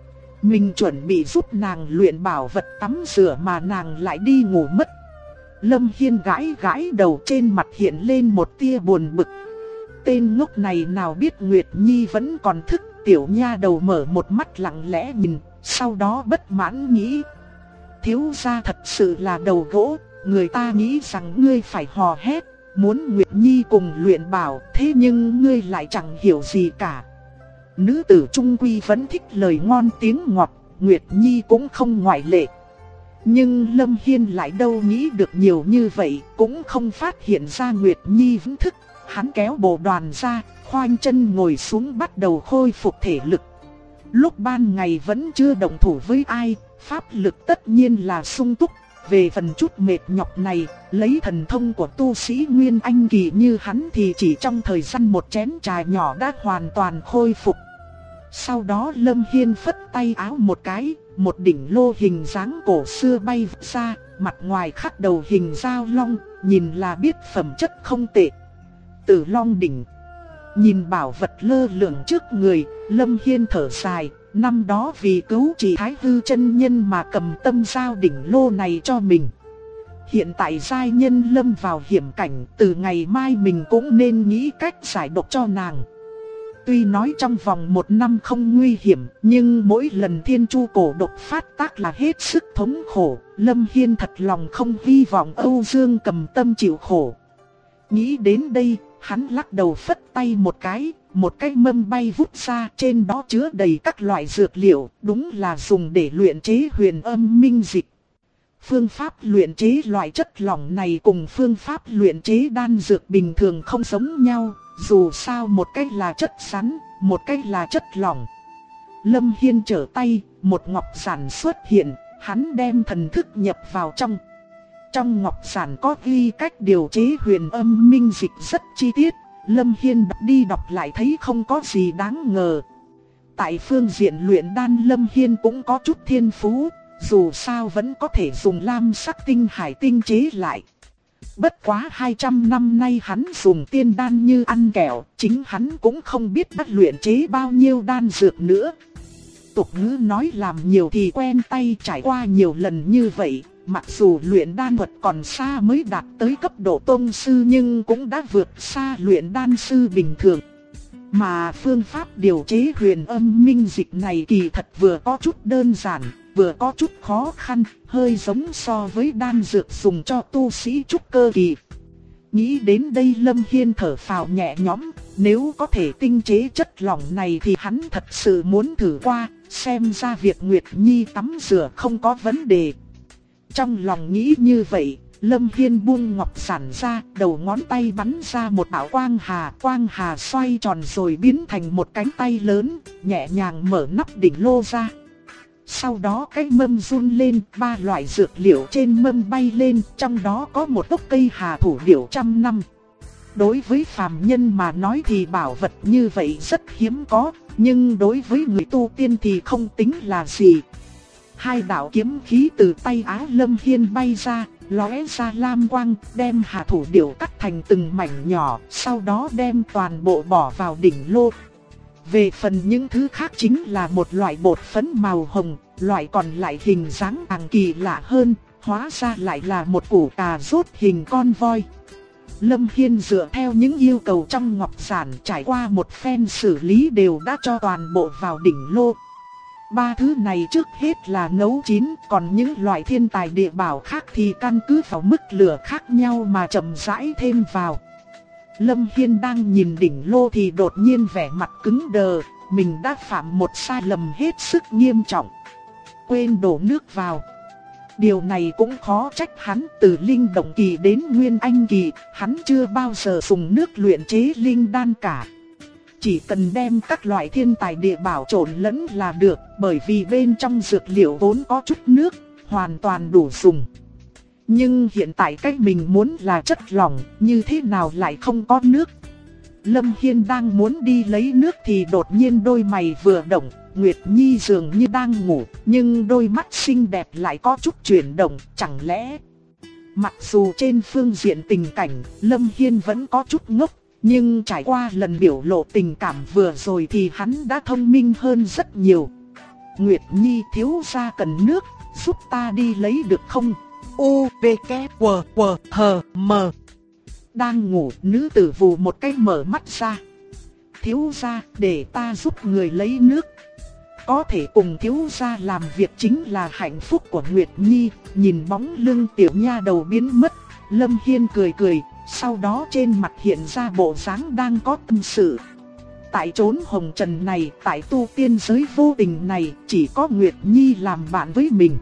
Mình chuẩn bị giúp nàng luyện bảo vật tắm rửa mà nàng lại đi ngủ mất. Lâm Hiên gãi gãi đầu, trên mặt hiện lên một tia buồn bực. Tên ngốc này nào biết Nguyệt Nhi vẫn còn thức. Tiểu nha đầu mở một mắt lặng lẽ nhìn, sau đó bất mãn nghĩ. Thiếu gia thật sự là đầu gỗ, người ta nghĩ rằng ngươi phải hò hét, muốn Nguyệt Nhi cùng luyện bảo, thế nhưng ngươi lại chẳng hiểu gì cả. Nữ tử trung quy vẫn thích lời ngon tiếng ngọt, Nguyệt Nhi cũng không ngoại lệ. Nhưng Lâm Hiên lại đâu nghĩ được nhiều như vậy, cũng không phát hiện ra Nguyệt Nhi vẫn thức. Hắn kéo bộ đoàn ra, khoanh chân ngồi xuống bắt đầu khôi phục thể lực. Lúc ban ngày vẫn chưa động thủ với ai, pháp lực tất nhiên là sung túc. Về phần chút mệt nhọc này, lấy thần thông của tu sĩ Nguyên Anh kỳ như hắn thì chỉ trong thời gian một chén trà nhỏ đã hoàn toàn khôi phục. Sau đó Lâm Hiên phất tay áo một cái, một đỉnh lô hình dáng cổ xưa bay ra, mặt ngoài khắc đầu hình dao long, nhìn là biết phẩm chất không tệ. Tử Long đỉnh. Nhìn bảo vật lơ lửng trước người, Lâm Hiên thở dài, năm đó vì cứu chỉ Thái Hư chân nhân mà cầm tâm giao đỉnh lô này cho mình. Hiện tại giai nhân lâm vào hiểm cảnh, từ ngày mai mình cũng nên nghĩ cách giải độc cho nàng. Tuy nói trong vòng 1 năm không nguy hiểm, nhưng mỗi lần thiên chu cổ độc phát tác là hết sức thống khổ. Lâm Hiên thật lòng không hy vọng Âu Dương cầm tâm chịu khổ. Nghĩ đến đây, hắn lắc đầu phất tay một cái mâm bay vút ra, trên đó chứa đầy các loại dược liệu, đúng là dùng để luyện chế huyền âm minh dịch. Phương pháp luyện chế loại chất lỏng này cùng phương pháp luyện chế đan dược bình thường không giống nhau, dù sao một cái là chất rắn, một cái là chất lỏng. Lâm Hiên trở tay, một ngọc giản xuất hiện, hắn đem thần thức nhập vào trong. Trong ngọc giản có ghi cách điều chế huyền âm minh dịch rất chi tiết, Lâm Hiên đọc đi đọc lại thấy không có gì đáng ngờ. Tại phương diện luyện đan Lâm Hiên cũng có chút thiên phú, dù sao vẫn có thể dùng lam sắc tinh hải tinh chế lại. Bất quá 200 năm nay hắn dùng tiên đan như ăn kẹo, chính hắn cũng không biết đã luyện chế bao nhiêu đan dược nữa. Tục ngữ nói làm nhiều thì quen tay, trải qua nhiều lần như vậy. Mặc dù luyện đan thuật còn xa mới đạt tới cấp độ tông sư nhưng cũng đã vượt xa luyện đan sư bình thường. Mà phương pháp điều chế huyền âm minh dịch này kỳ thật vừa có chút đơn giản, vừa có chút khó khăn, hơi giống so với đan dược dùng cho tu sĩ trúc cơ kỳ. Nghĩ đến đây Lâm Hiên thở phào nhẹ nhõm, nếu có thể tinh chế chất lỏng này thì hắn thật sự muốn thử qua, xem ra việc Nguyệt Nhi tắm rửa không có vấn đề. Trong lòng nghĩ như vậy, Lâm Hiên buông ngọc giản ra, đầu ngón tay bắn ra một đạo quang hà xoay tròn rồi biến thành một cánh tay lớn, nhẹ nhàng mở nắp đỉnh lô ra. Sau đó cái mâm run lên, 3 loại dược liệu trên mâm bay lên, trong đó có một gốc cây hà thủ điểu trăm năm. Đối với phàm nhân mà nói thì bảo vật như vậy rất hiếm có, nhưng đối với người tu tiên thì không tính là gì. 2 đạo kiếm khí từ tay áo Lâm Hiên bay ra, lóe ra lam quang, đem hà thủ điểu cắt thành từng mảnh nhỏ, sau đó đem toàn bộ bỏ vào đỉnh lô. Về phần những thứ khác chính là một loại bột phấn màu hồng, loại còn lại hình dáng càng kỳ lạ hơn, hóa ra lại là một củ cà rốt hình con voi. Lâm Hiên dựa theo những yêu cầu trong ngọc giản, trải qua một phen xử lý đều đã cho toàn bộ vào đỉnh lô. 3 thứ này trước hết là nấu chín, còn những loại thiên tài địa bảo khác thì căn cứ vào mức lửa khác nhau mà chậm rãi thêm vào. Lâm Hiên đang nhìn đỉnh lô thì đột nhiên vẻ mặt cứng đờ, mình đã phạm một sai lầm hết sức nghiêm trọng. Quên đổ nước vào. Điều này cũng khó trách hắn, từ linh động kỳ đến nguyên anh kỳ, hắn chưa bao giờ dùng nước luyện chế linh đan cả. Chỉ cần đem các loại thiên tài địa bảo trộn lẫn là được, bởi vì bên trong dược liệu vốn có chút nước, hoàn toàn đủ dùng. Nhưng hiện tại cách mình muốn là chất lỏng, như thế nào lại không có nước? Lâm Hiên đang muốn đi lấy nước thì đột nhiên đôi mày vừa động, Nguyệt Nhi dường như đang ngủ, nhưng đôi mắt xinh đẹp lại có chút chuyển động, chẳng lẽ... Mặc dù trên phương diện tình cảnh, Lâm Hiên vẫn có chút ngốc, nhưng trải qua lần biểu lộ tình cảm vừa rồi thì hắn đã thông minh hơn rất nhiều. Nguyệt Nhi thiếu gia cần nước, giúp ta đi lấy được không? U, V, K, W, W, H, M. Đang ngủ, nữ tử vù một cái mở mắt ra. Thiếu gia, để ta giúp người lấy nước. Có thể cùng thiếu gia làm việc chính là hạnh phúc của Nguyệt Nhi. Nhìn bóng lưng tiểu nha đầu biến mất, Lâm Hiên cười cười, sau đó trên mặt hiện ra bộ dáng đang có tâm sự. Tại chốn hồng trần này, tại tu tiên giới vô tình này, chỉ có Nguyệt Nhi làm bạn với mình.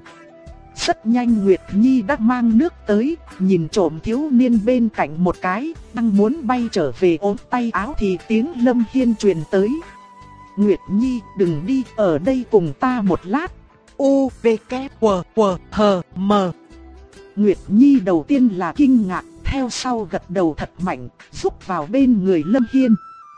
Rất nhanh Nguyệt Nhi đã mang nước tới, nhìn trộm thiếu niên bên cạnh một cái, đang muốn bay trở về ôm tay áo thì tiếng Lâm Hiên truyền tới. Nguyệt Nhi đừng đi, ở đây cùng ta một lát. U, V, K, W, W, H, M. Nguyệt Nhi đầu tiên là kinh ngạc, theo sau gật đầu thật mạnh, rúc vào bên người Lâm Hiên.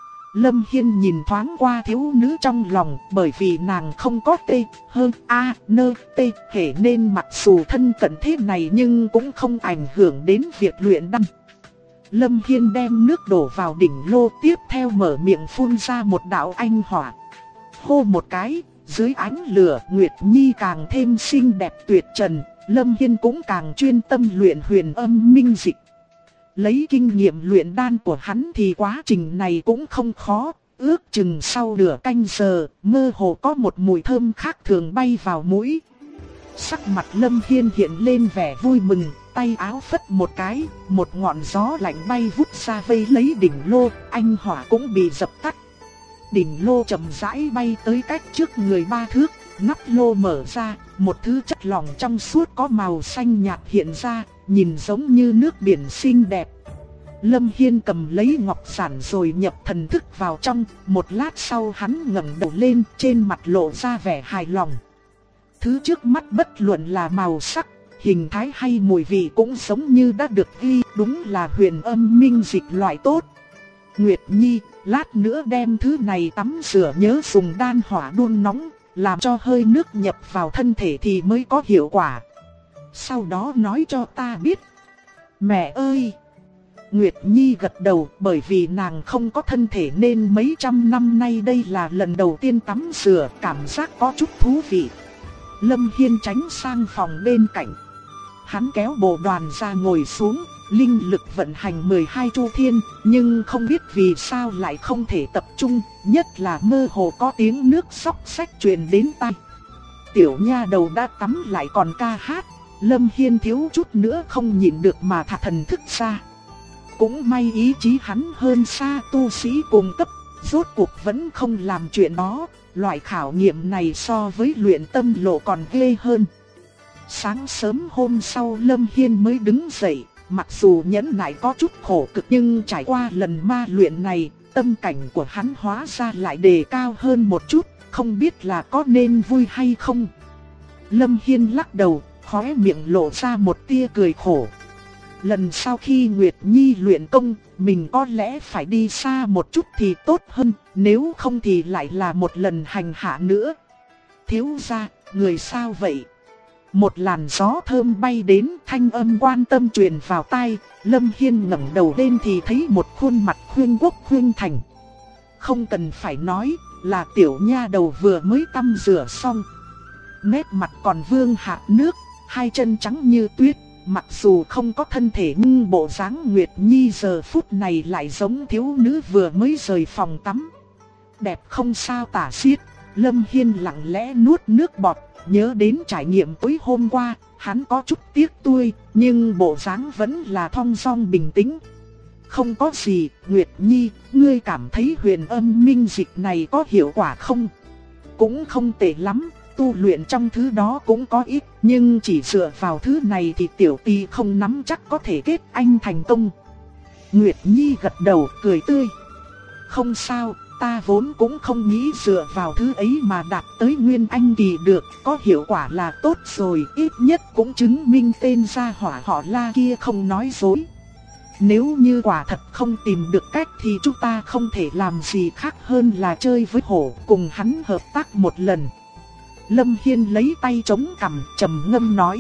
Lâm Hiên nhìn thoáng qua thiếu nữ trong lòng, bởi vì nàng không có T, hơn A, N, T, hệ nên mặc dù thân cận thế này nhưng cũng không ảnh hưởng đến việc luyện đan. Lâm Hiên đem nước đổ vào đỉnh lô, tiếp theo mở miệng phun ra một đạo anh hỏa. Hô một cái, dưới ánh lửa Nguyệt Nhi càng thêm xinh đẹp tuyệt trần, Lâm Hiên cũng càng chuyên tâm luyện huyền âm minh dịch. Lấy kinh nghiệm luyện đan của hắn thì quá trình này cũng không khó, ước chừng sau nửa canh giờ, mơ hồ có một mùi thơm khác thường bay vào mũi. Sắc mặt Lâm Hiên hiện lên vẻ vui mừng, tay áo phất một cái, một ngọn gió lạnh bay vút ra vây lấy đỉnh lô, anh hỏa cũng bị dập tắt. Đỉnh lô chậm rãi bay tới cách trước người 3 thước, nắp lô mở ra, một thứ chất lỏng trong suốt có màu xanh nhạt hiện ra, nhìn giống như nước biển xinh đẹp. Lâm Hiên cầm lấy ngọc giản rồi nhập thần thức vào trong, một lát sau hắn ngẩng đầu lên, trên mặt lộ ra vẻ hài lòng. Thứ trước mắt bất luận là màu sắc, hình thái hay mùi vị cũng giống như đã được ghi, đúng là huyền âm minh dịch loại tốt. Nguyệt Nhi, lát nữa đem thứ này tắm rửa nhớ dùng đan hỏa đun nóng, làm cho hơi nước nhập vào thân thể thì mới có hiệu quả. Sau đó nói cho ta biết. Mẹ ơi! Nguyệt Nhi gật đầu, bởi vì nàng không có thân thể nên mấy trăm năm nay đây là lần đầu tiên tắm rửa, cảm giác có chút thú vị. Lâm Hiên tránh sang phòng bên cạnh. Hắn kéo bộ đoàn ra ngồi xuống, linh lực vận hành 12 chu thiên, nhưng không biết vì sao lại không thể tập trung, nhất là mơ hồ có tiếng nước xóc xách truyền đến tai. Tiểu nha đầu đã tắm lại còn ca hát, Lâm Hiên thiếu chút nữa không nhịn được mà thả thần thức ra. Cũng may ý chí hắn hơn xa tu sĩ cùng cấp, rốt cuộc vẫn không làm chuyện đó, loại khảo nghiệm này so với luyện tâm lộ còn ghê hơn. Sáng sớm hôm sau Lâm Hiên mới đứng dậy, mặc dù nhẫn nại có chút khổ cực nhưng trải qua lần ma luyện này, tâm cảnh của hắn hóa ra lại đề cao hơn một chút, không biết là có nên vui hay không. Lâm Hiên lắc đầu, khóe miệng lộ ra một tia cười khổ. Lần sau khi Nguyệt Nhi luyện công, mình có lẽ phải đi xa một chút thì tốt hơn, nếu không thì lại là một lần hành hạ nữa. Thiếu gia, người sao vậy? Một làn gió thơm bay đến, thanh âm quan tâm truyền vào tai. Lâm Hiên ngẩng đầu lên thì thấy một khuôn mặt khuyên quốc khuyên thành. Không cần phải nói, là tiểu nha đầu vừa mới tắm rửa xong. Nét mặt còn vương hạt nước, hai chân trắng như tuyết. Mặc dù không có thân thể nhưng bộ dáng Nguyệt Nhi giờ phút này lại giống thiếu nữ vừa mới rời phòng tắm. Đẹp không sao tả xiết. Lâm Hiên lặng lẽ nuốt nước bọt, nhớ đến trải nghiệm tối hôm qua, hắn có chút tiếc tuối, nhưng bộ dáng vẫn là thong dong bình tĩnh. Không có gì, Nguyệt Nhi, ngươi cảm thấy huyền âm minh dịch này có hiệu quả không? Cũng không tệ lắm. Tu luyện trong thứ đó cũng có ít, nhưng chỉ dựa vào thứ này thì tiểu tỳ không nắm chắc có thể kết anh thành công. Nguyệt Nhi gật đầu cười tươi. Không sao, ta vốn cũng không nghĩ dựa vào thứ ấy mà đạt tới nguyên anh kỳ được, có hiệu quả là tốt rồi, ít nhất cũng chứng minh tên gia hỏa họ La kia không nói dối. Nếu như quả thật không tìm được cách thì chúng ta không thể làm gì khác hơn là chơi với hổ, cùng hắn hợp tác một lần. Lâm Hiên lấy tay chống cằm trầm ngâm nói.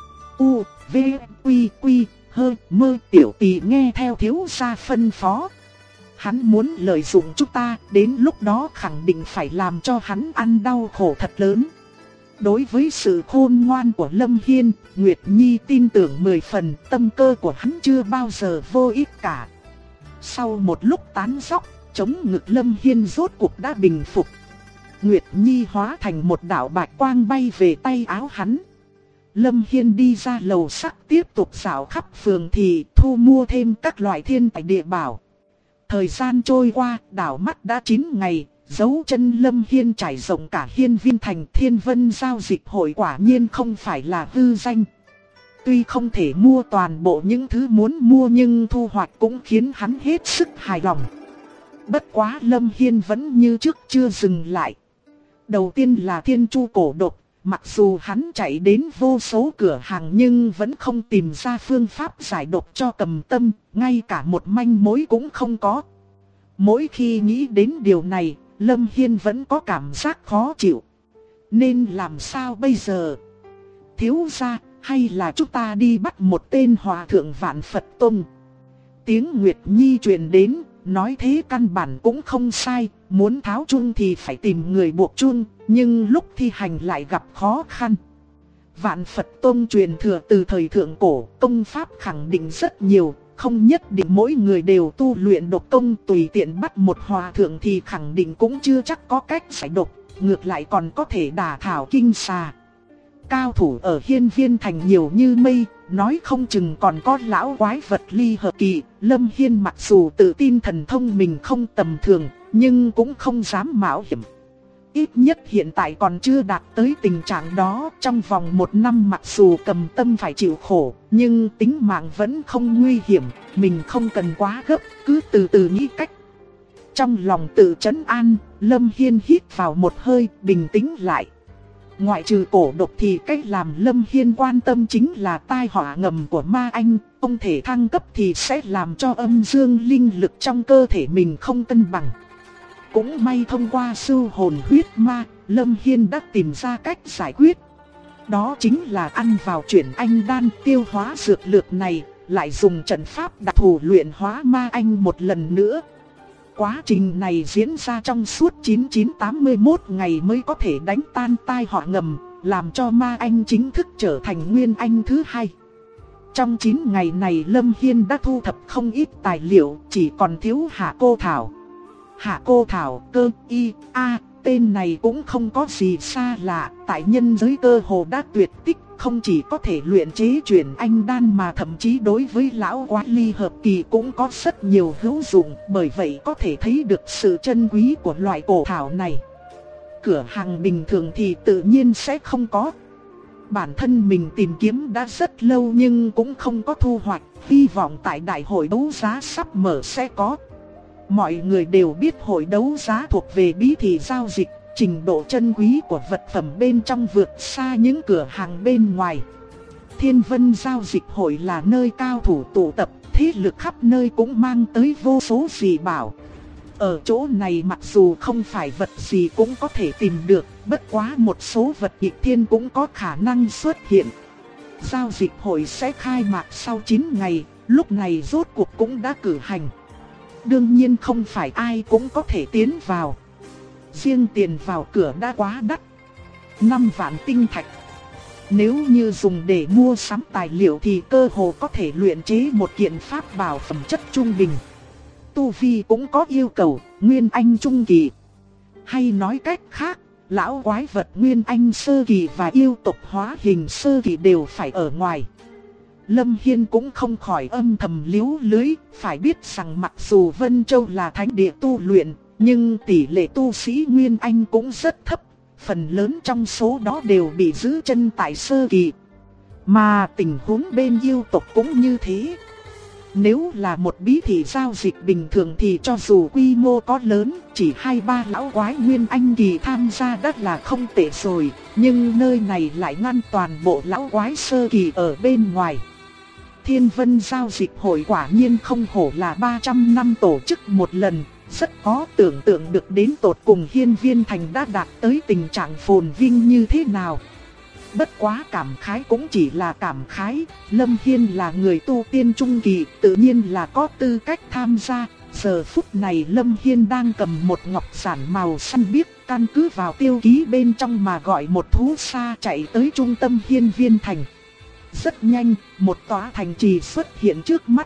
U, V, Quy, Quy, Hơ, Mơ, tiểu tỷ nghe theo thiếu gia phân phó. Hắn muốn lợi dụng chúng ta, đến lúc đó khẳng định phải làm cho hắn ăn đau khổ thật lớn. Đối với sự khôn ngoan của Lâm Hiên, Nguyệt Nhi tin tưởng 10 phần, tâm cơ của hắn chưa bao giờ vô ích cả. Sau một lúc tán dóc, chống ngực Lâm Hiên rốt cuộc đã bình phục. Nguyệt Nhi hóa thành một đạo bạch quang bay về tay áo hắn. Lâm Hiên đi ra lầu sắc tiếp tục dạo khắp phường thị, thu mua thêm các loại thiên tài địa bảo. Thời gian trôi qua, đảo mắt đã 9 ngày, dấu chân Lâm Hiên trải rộng cả Hiên Viên thành. Thiên Vân giao dịch hội quả nhiên không phải là hư danh. Tuy không thể mua toàn bộ những thứ muốn mua nhưng thu hoạch cũng khiến hắn hết sức hài lòng. Bất quá Lâm Hiên vẫn như trước chưa dừng lại. Đầu tiên là Thiên Chu cổ độc. Mặc dù hắn chạy đến vô số cửa hàng nhưng vẫn không tìm ra phương pháp giải độc cho Cầm Tâm, ngay cả một manh mối cũng không có. Mỗi khi nghĩ đến điều này, Lâm Hiên vẫn có cảm giác khó chịu. Nên làm sao bây giờ? Thiếu gia, hay là chúng ta đi bắt một tên hòa thượng Vạn Phật Tông? Tiếng Nguyệt Nhi truyền đến, nói thế căn bản cũng không sai, muốn tháo chuông thì phải tìm người buộc chuông, nhưng lúc thi hành lại gặp khó khăn. Vạn Phật Tông truyền thừa từ thời thượng cổ, công pháp khẳng định rất nhiều, không nhất định mỗi người đều tu luyện độc công. Tùy tiện bắt một hòa thượng thì khẳng định cũng chưa chắc có cách giải độc, ngược lại còn có thể đả thảo kinh xà. Cao thủ ở Hiên Viên thành nhiều như mây, nói không chừng còn có lão quái vật ly hợp kỳ. Lâm Hiên mặc dù tự tin thần thông mình không tầm thường, nhưng cũng không dám mạo hiểm. Ít nhất hiện tại còn chưa đạt tới tình trạng đó. Trong vòng 1 năm mặc dù Cầm Tâm phải chịu khổ, nhưng tính mạng vẫn không nguy hiểm. Mình không cần quá gấp, cứ từ từ nghĩ cách. Trong lòng tự trấn an, Lâm Hiên hít vào một hơi, bình tĩnh lại. Ngoại trừ cổ độc thì cách làm Lâm Hiên quan tâm chính là tai họa ngầm của ma anh. Không thể thăng cấp thì sẽ làm cho âm dương linh lực trong cơ thể mình không cân bằng. Cũng may thông qua sưu hồn huyết ma, Lâm Hiên đã tìm ra cách giải quyết. Đó chính là ăn vào chuyển anh đan, tiêu hóa dược lược này, lại dùng trận pháp đặc thù luyện hóa ma anh một lần nữa. Quá trình này diễn ra trong suốt 9981 ngày mới có thể đánh tan tai họa ngầm, làm cho ma anh chính thức trở thành nguyên anh thứ hai. Trong 9 ngày này Lâm Hiên đã thu thập không ít tài liệu, chỉ còn thiếu Hạ Cô Thảo. Hạ Cô Thảo, cơ y a, tên này cũng không có gì xa lạ, tại nhân giới cơ hồ đã tuyệt tích, không chỉ có thể luyện chế chuyển anh đan mà thậm chí đối với lão quái ly hợp kỳ cũng có rất nhiều hữu dụng, bởi vậy có thể thấy được sự chân quý của loại cổ thảo này. Cửa hàng bình thường thì tự nhiên sẽ không có. Bản thân mình tìm kiếm đã rất lâu nhưng cũng không có thu hoạch, hy vọng tại đại hội đấu giá sắp mở sẽ có. Mọi người đều biết hội đấu giá thuộc về bí thị giao dịch, trình độ chân quý của vật phẩm bên trong vượt xa những cửa hàng bên ngoài. Thiên Vân giao dịch hội là nơi cao thủ tụ tập, thế lực khắp nơi cũng mang tới vô số dị bảo. Ở chỗ này mặc dù không phải vật gì cũng có thể tìm được, bất quá một số vật nghịch thiên cũng có khả năng xuất hiện. Giao dịch hội sẽ khai mạc sau 9 ngày, lúc này rốt cuộc cũng đã cử hành. Đương nhiên không phải ai cũng có thể tiến vào. Riêng tiền vào cửa đã quá đắt, 5 vạn tinh thạch. Nếu như dùng để mua sắm tài liệu thì cơ hồ có thể luyện chế một kiện pháp bảo phẩm chất trung bình. Tu vi cũng có yêu cầu, Nguyên Anh trung kỳ. Hay nói cách khác, lão quái vật Nguyên Anh sơ kỳ và yêu tộc hóa hình sơ kỳ đều phải ở ngoài. Lâm Hiên cũng không khỏi âm thầm liếu lưới, phải biết rằng mặc dù Vân Châu là thánh địa tu luyện, nhưng tỷ lệ tu sĩ Nguyên Anh cũng rất thấp, phần lớn trong số đó đều bị giữ chân tại sơ kỳ. Mà tình huống bên yêu tộc cũng như thế. Nếu là một bí thị giao dịch bình thường thì cho dù quy mô có lớn, chỉ 2-3 lão quái Nguyên Anh kỳ tham gia đã là không tệ rồi, nhưng nơi này lại ngăn toàn bộ lão quái sơ kỳ ở bên ngoài. Thiên Vân giao dịch hội quả nhiên không hổ là 300 năm tổ chức một lần, rất khó tưởng tượng được đến tột cùng Hiên Viên Thành đã đạt tới tình trạng phồn vinh như thế nào. Bất quá cảm khái cũng chỉ là cảm khái, Lâm Hiên là người tu tiên trung kỳ, tự nhiên là có tư cách tham gia. Giờ phút này Lâm Hiên đang cầm một ngọc giản màu xanh biếc, căn cứ vào tiêu ký bên trong mà gọi một thú xa chạy tới trung tâm Hiên Viên Thành. Rất nhanh, một tòa thành trì xuất hiện trước mắt.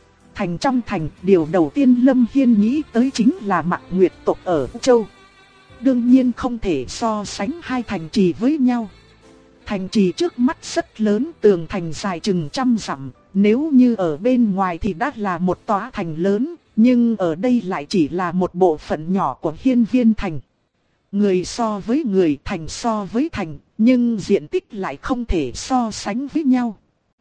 Trong thành, điều đầu tiên Lâm Hiên nghĩ tới chính là Mạc Nguyệt tộc ở Châu. Đương nhiên không thể so sánh hai thành trì với nhau. Thành trì trước mắt rất lớn, tường thành dài chừng 100 dặm, nếu như ở bên ngoài thì đã là một tòa thành lớn, nhưng ở đây lại chỉ là một bộ phận nhỏ của Hiên Viên Thành. Người so với người, thành so với thành, nhưng diện tích lại không thể so sánh với nhau.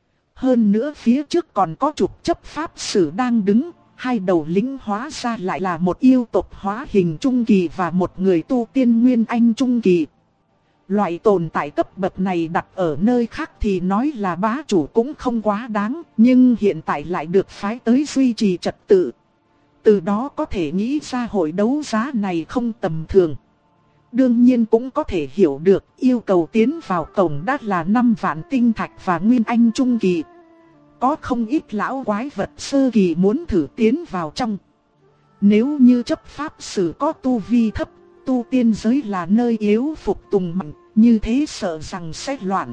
Hơn nữa phía trước còn có chục chấp pháp sử đang đứng, hai đầu lính hóa ra lại là một yêu tộc hóa hình trung kỳ và một người tu tiên nguyên anh trung kỳ. Loại tồn tại cấp bậc này đặt ở nơi khác thì nói là bá chủ cũng không quá đáng, nhưng hiện tại lại được phái tới duy trì trật tự. Từ đó có thể nghĩ ra hội đấu giá này không tầm thường. Đương nhiên cũng có thể hiểu được yêu cầu tiến vào cổng đã là 5 vạn tinh thạch và nguyên anh trung kỳ. Có không ít lão quái vật sơ kỳ muốn thử tiến vào trong. Nếu như chấp pháp sử có tu vi thấp, tu tiên giới là nơi yếu phục tùng mạnh, như thế sợ rằng sẽ loạn.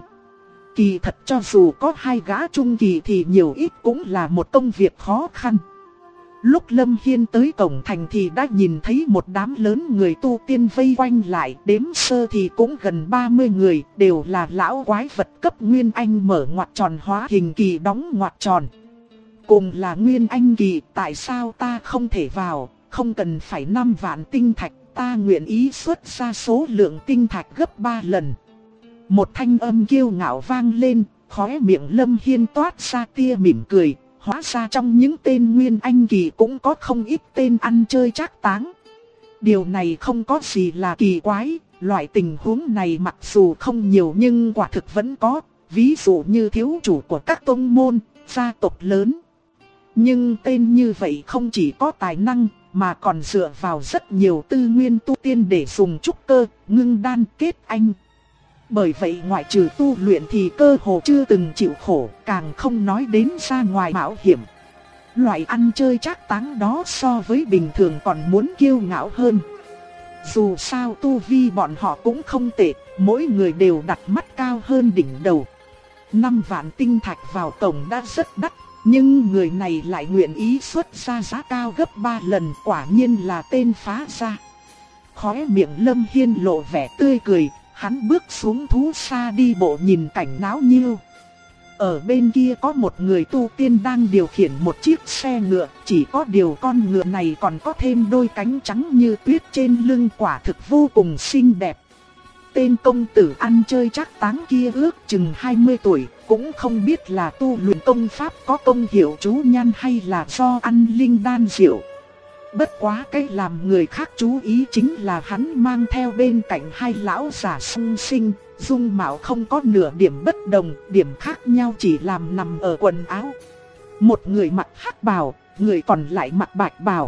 Kỳ thật cho dù có 2 gã trung kỳ thì nhiều ít cũng là một công việc khó khăn. Lúc Lâm Hiên tới cổng thành thì đã nhìn thấy một đám lớn người tu tiên vây quanh lại, đếm sơ thì cũng gần 30 người, đều là lão quái vật cấp Nguyên Anh mở ngoặc tròn hóa hình kỳ đóng ngoặc tròn. Cùng là Nguyên Anh kỳ, tại sao ta không thể vào, không cần phải 5 vạn tinh thạch, ta nguyện ý xuất ra số lượng tinh thạch gấp 3 lần. Một thanh âm kiêu ngạo vang lên, khóe miệng Lâm Hiên toát ra tia mỉm cười. Hóa ra trong những tên Nguyên Anh kỳ cũng có không ít tên ăn chơi trác táng. Điều này không có gì là kỳ quái, loại tình huống này mặc dù không nhiều nhưng quả thực vẫn có, ví dụ như thiếu chủ của các tông môn, gia tộc lớn. Nhưng tên như vậy không chỉ có tài năng, mà còn dựa vào rất nhiều tư nguyên tu tiên để dùng trúc cơ, ngưng đan kết anh. Bởi vậy ngoại trừ tu luyện thì cơ hồ chưa từng chịu khổ, càng không nói đến ra ngoài mạo hiểm. Loại ăn chơi trác táng đó so với bình thường còn muốn kiêu ngạo hơn. Dù sao tu vi bọn họ cũng không tệ, mỗi người đều đặt mắt cao hơn đỉnh đầu. 5 vạn tinh thạch vào tổng đã rất đắt, nhưng người này lại nguyện ý xuất ra giá cao gấp 3 lần, quả nhiên là tên phá gia. Khóe miệng Lâm Hiên lộ vẻ tươi cười. Hắn bước xuống thú xa đi bộ nhìn cảnh náo nhiêu. Ở bên kia có một người tu tiên đang điều khiển một chiếc xe ngựa, chỉ có điều con ngựa này còn có thêm đôi cánh trắng như tuyết trên lưng, quả thực vô cùng xinh đẹp. Tên công tử ăn chơi trác táng kia ước chừng 20 tuổi, cũng không biết là tu luyện công pháp có công hiệu chú nhan hay là do ăn linh đan rượu. Bất quá cái làm người khác chú ý chính là hắn mang theo bên cạnh 2 lão già song sinh, dung mạo không có nửa điểm bất đồng, điểm khác nhau chỉ làm nằm ở quần áo. Một người mặc hắc bào, người còn lại mặc bạch bào.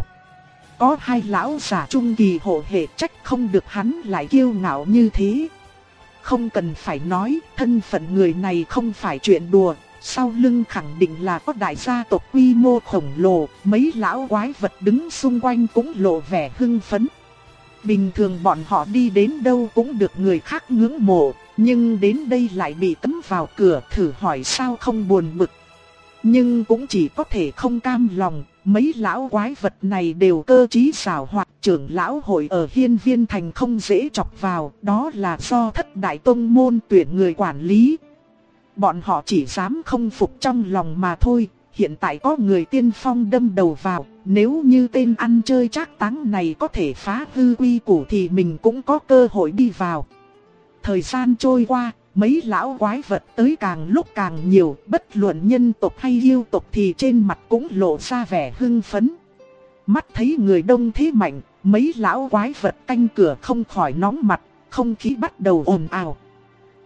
Có 2 lão già trung kỳ hộ hệ, trách không được hắn lại kiêu ngạo như thế. Không cần phải nói, thân phận người này không phải chuyện đùa. Sau lưng khẳng định là có đại gia tộc quy mô khổng lồ, mấy lão quái vật đứng xung quanh cũng lộ vẻ hưng phấn. Bình thường bọn họ đi đến đâu cũng được người khác ngưỡng mộ, nhưng đến đây lại bị cấm vào cửa, thử hỏi sao không buồn bực. Nhưng cũng chỉ có thể không cam lòng, mấy lão quái vật này đều cơ trí xảo hoạt, trưởng lão hội ở Hiên Viên Thành không dễ chọc vào, đó là do thất đại tông môn tuyển người quản lý. Bọn họ chỉ dám không phục trong lòng mà thôi, hiện tại có người tiên phong đâm đầu vào, nếu như tên ăn chơi trác táng này có thể phá hư quy củ thì mình cũng có cơ hội đi vào. Thời gian trôi qua, mấy lão quái vật tới càng lúc càng nhiều, bất luận nhân tộc hay yêu tộc thì trên mặt cũng lộ ra vẻ hưng phấn. Mắt thấy người đông thế mạnh, mấy lão quái vật canh cửa không khỏi nóng mặt, không khí bắt đầu ồn ào.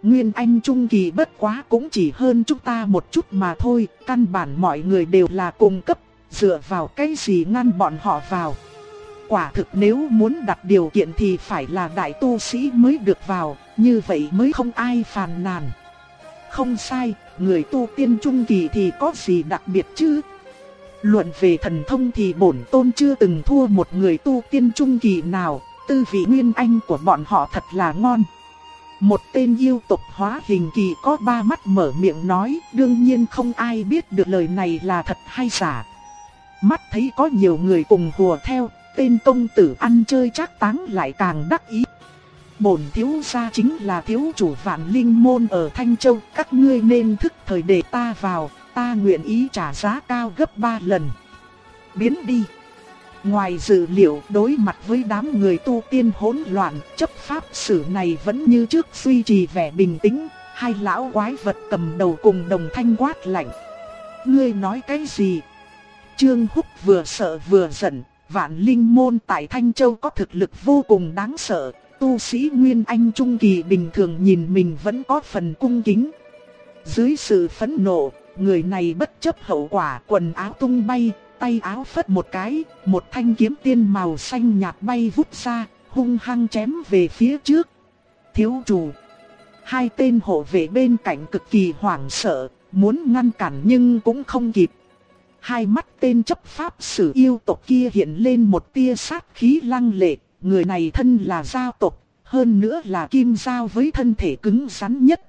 Nguyên Anh Trung Kỳ bất quá cũng chỉ hơn chúng ta một chút mà thôi, căn bản mọi người đều là cùng cấp, dựa vào cái gì ngăn bọn họ vào. Quả thực nếu muốn đặt điều kiện thì phải là đại tu sĩ mới được vào, như vậy mới không ai phàn nàn. Không sai, người tu tiên Trung Kỳ thì có gì đặc biệt chứ? Luận về thần thông thì bổn tôn chưa từng thua một người tu tiên Trung Kỳ nào, tư vị Nguyên Anh của bọn họ thật là ngon. Một tên yêu tộc hóa hình kỳ có 3 mắt mở miệng nói, đương nhiên không ai biết được lời này là thật hay giả. Mắt thấy có nhiều người cùng hùa theo, tên công tử ăn chơi trác táng lại càng đắc ý. Bổn thiếu gia chính là thiếu chủ Vạn Linh môn ở Thanh Châu, các ngươi nên thức thời để ta vào, ta nguyện ý trả giá cao gấp 3 lần. Biến đi. Ngoài dự liệu, đối mặt với đám người tu tiên hỗn loạn, chấp pháp sử này vẫn như trước duy trì vẻ bình tĩnh. Hai lão quái vật cầm đầu cùng đồng thanh quát lạnh. Ngươi nói cái gì? Trương Húc vừa sợ vừa giận. Vạn Linh môn tại Thanh Châu có thực lực vô cùng đáng sợ. Tu sĩ Nguyên Anh Trung Kỳ bình thường nhìn mình vẫn có phần cung kính. Dưới sự phẫn nộ, người này bất chấp hậu quả, quần áo tung bay, tay áo phất một cái, một thanh kiếm tiên màu xanh nhạt bay vút ra, hung hăng chém về phía trước. Thiếu chủ. Hai tên hộ vệ bên cạnh cực kỳ hoảng sợ, muốn ngăn cản nhưng cũng không kịp. Hai mắt tên chấp pháp sử yêu tộc kia hiện lên một tia sát khí lăng lệ, người này thân là giao tộc, hơn nữa là kim giao với thân thể cứng rắn nhất.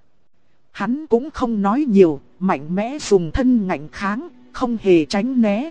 Hắn cũng không nói nhiều, mạnh mẽ dùng thân ngạnh kháng, không hề tránh né.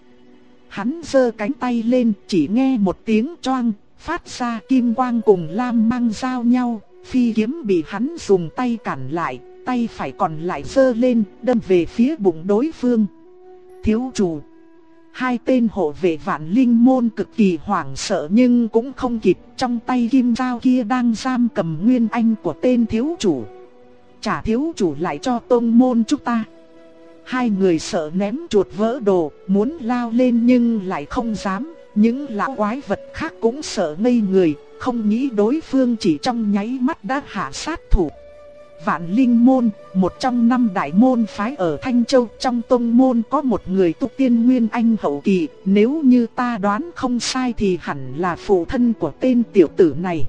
Hắn giơ cánh tay lên, chỉ nghe một tiếng choang, phát ra kim quang cùng lam mang giao nhau, phi kiếm bị hắn dùng tay cản lại, tay phải còn lại giơ lên, đâm về phía bụng đối phương. Thiếu chủ. Hai tên hộ vệ Vạn Linh môn cực kỳ hoảng sợ nhưng cũng không kịp, trong tay kim dao kia đang giam cầm Nguyên Anh của tên thiếu chủ. Trả thiếu chủ lại cho tông môn chúng ta. Hai người sợ ném chuột vỡ đồ, muốn lao lên nhưng lại không dám. Những lão quái vật khác cũng sợ ngây người, không nghĩ đối phương chỉ trong nháy mắt đã hạ sát thủ. Vạn Linh môn, một trong 5 đại môn phái ở Thanh Châu, trong tông môn có một người tu tiên Nguyên Anh hậu kỳ, nếu như ta đoán không sai thì hẳn là phụ thân của tên tiểu tử này.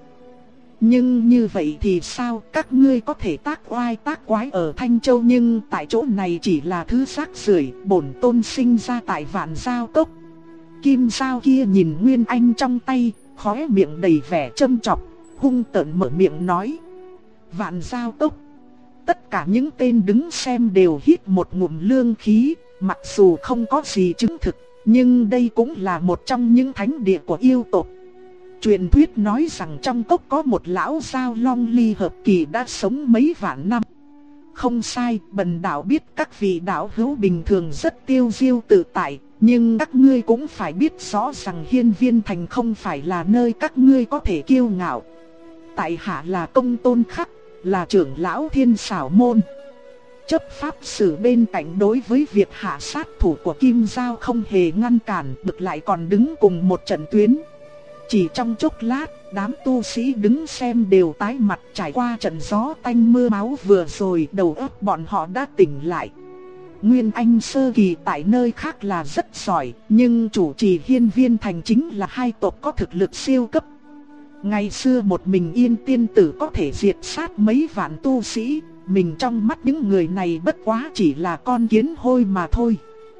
Nhưng như vậy thì sao, các ngươi có thể tác oai tác quái ở Thanh Châu nhưng tại chỗ này chỉ là thứ rác rưởi, bổn tôn sinh ra tại Vạn Giao Cốc. Kim Giao kia nhìn Nguyên Anh trong tay, khóe miệng đầy vẻ châm chọc, hung tợn mở miệng nói. Vạn Giao Cốc. Tất cả những tên đứng xem đều hít một ngụm lương khí, mặc dù không có gì chứng thực, nhưng đây cũng là một trong những thánh địa của yêu tộc. Truyền thuyết nói rằng trong cốc có một lão giao long ly hợp kỳ đã sống mấy vạn năm. Không sai, bần đạo biết các vị đạo hữu bình thường rất tiêu diêu tự tại, nhưng các ngươi cũng phải biết rõ rằng Hiên Viên Thành không phải là nơi các ngươi có thể kiêu ngạo. Tại hạ là Công Tôn Khắc, là trưởng lão Thiên Xảo môn. Chấp pháp sử bên cạnh đối với việc hạ sát thủ của Kim Giao không hề ngăn cản, ngược lại còn đứng cùng một trận tuyến. Chỉ trong chốc lát, đám tu sĩ đứng xem đều tái mặt, trải qua trận gió tanh mưa máu vừa rồi, đầu óc bọn họ đã tỉnh lại. Nguyên Anh sơ kỳ tại nơi khác là rất giỏi, nhưng chủ trì Hiên Viên Thành chính là hai tộc có thực lực siêu cấp. Ngày xưa một mình Yên tiên tử có thể diệt sát mấy vạn tu sĩ, mình trong mắt những người này bất quá chỉ là con kiến hôi mà thôi.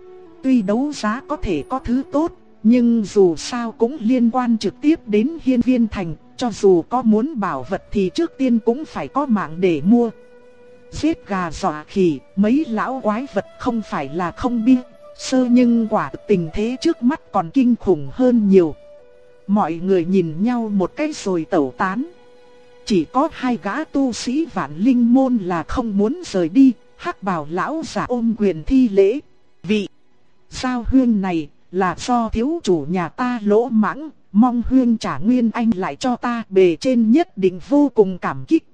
Tuy đấu giá có thể có thứ tốt, nhưng dù sao cũng liên quan trực tiếp đến Hiên Viên Thành, cho dù có muốn bảo vật thì trước tiên cũng phải có mạng để mua. Giết gà dọa khỉ, mấy lão quái vật không phải là không biết, sơ nhưng quả tình thế trước mắt còn kinh khủng hơn nhiều. Mọi người nhìn nhau một cái rồi tẩu tán. Chỉ có hai gã tu sĩ Vạn Linh môn là không muốn rời đi, hắc bào lão giả ôm quyền thi lễ. Vị giao huyên này là do thiếu chủ nhà ta lỗ mãng, mong huyên trả Nguyên Anh lại cho ta, bề trên nhất định vô cùng cảm kích.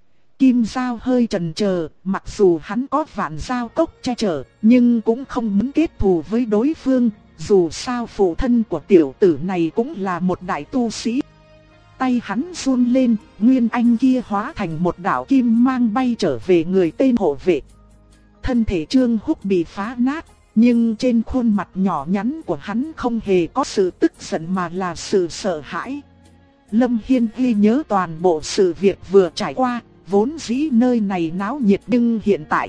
Kim Giao hơi chần chờ, mặc dù hắn có Vạn Giao Cốc che chở, nhưng cũng không muốn kết thù với đối phương, dù sao phụ thân của tiểu tử này cũng là một đại tu sĩ. tay hắn run lên, nguyên anh kia hóa thành một đạo kim mang bay trở về người tên hộ vệ. Thân thể Trương Húc bị phá nát, nhưng trên khuôn mặt nhỏ nhắn của hắn không hề có sự tức giận mà là sự sợ hãi. Lâm Hiên ghi nhớ toàn bộ sự việc vừa trải qua, vốn dĩ nơi này náo nhiệt nhưng hiện tại,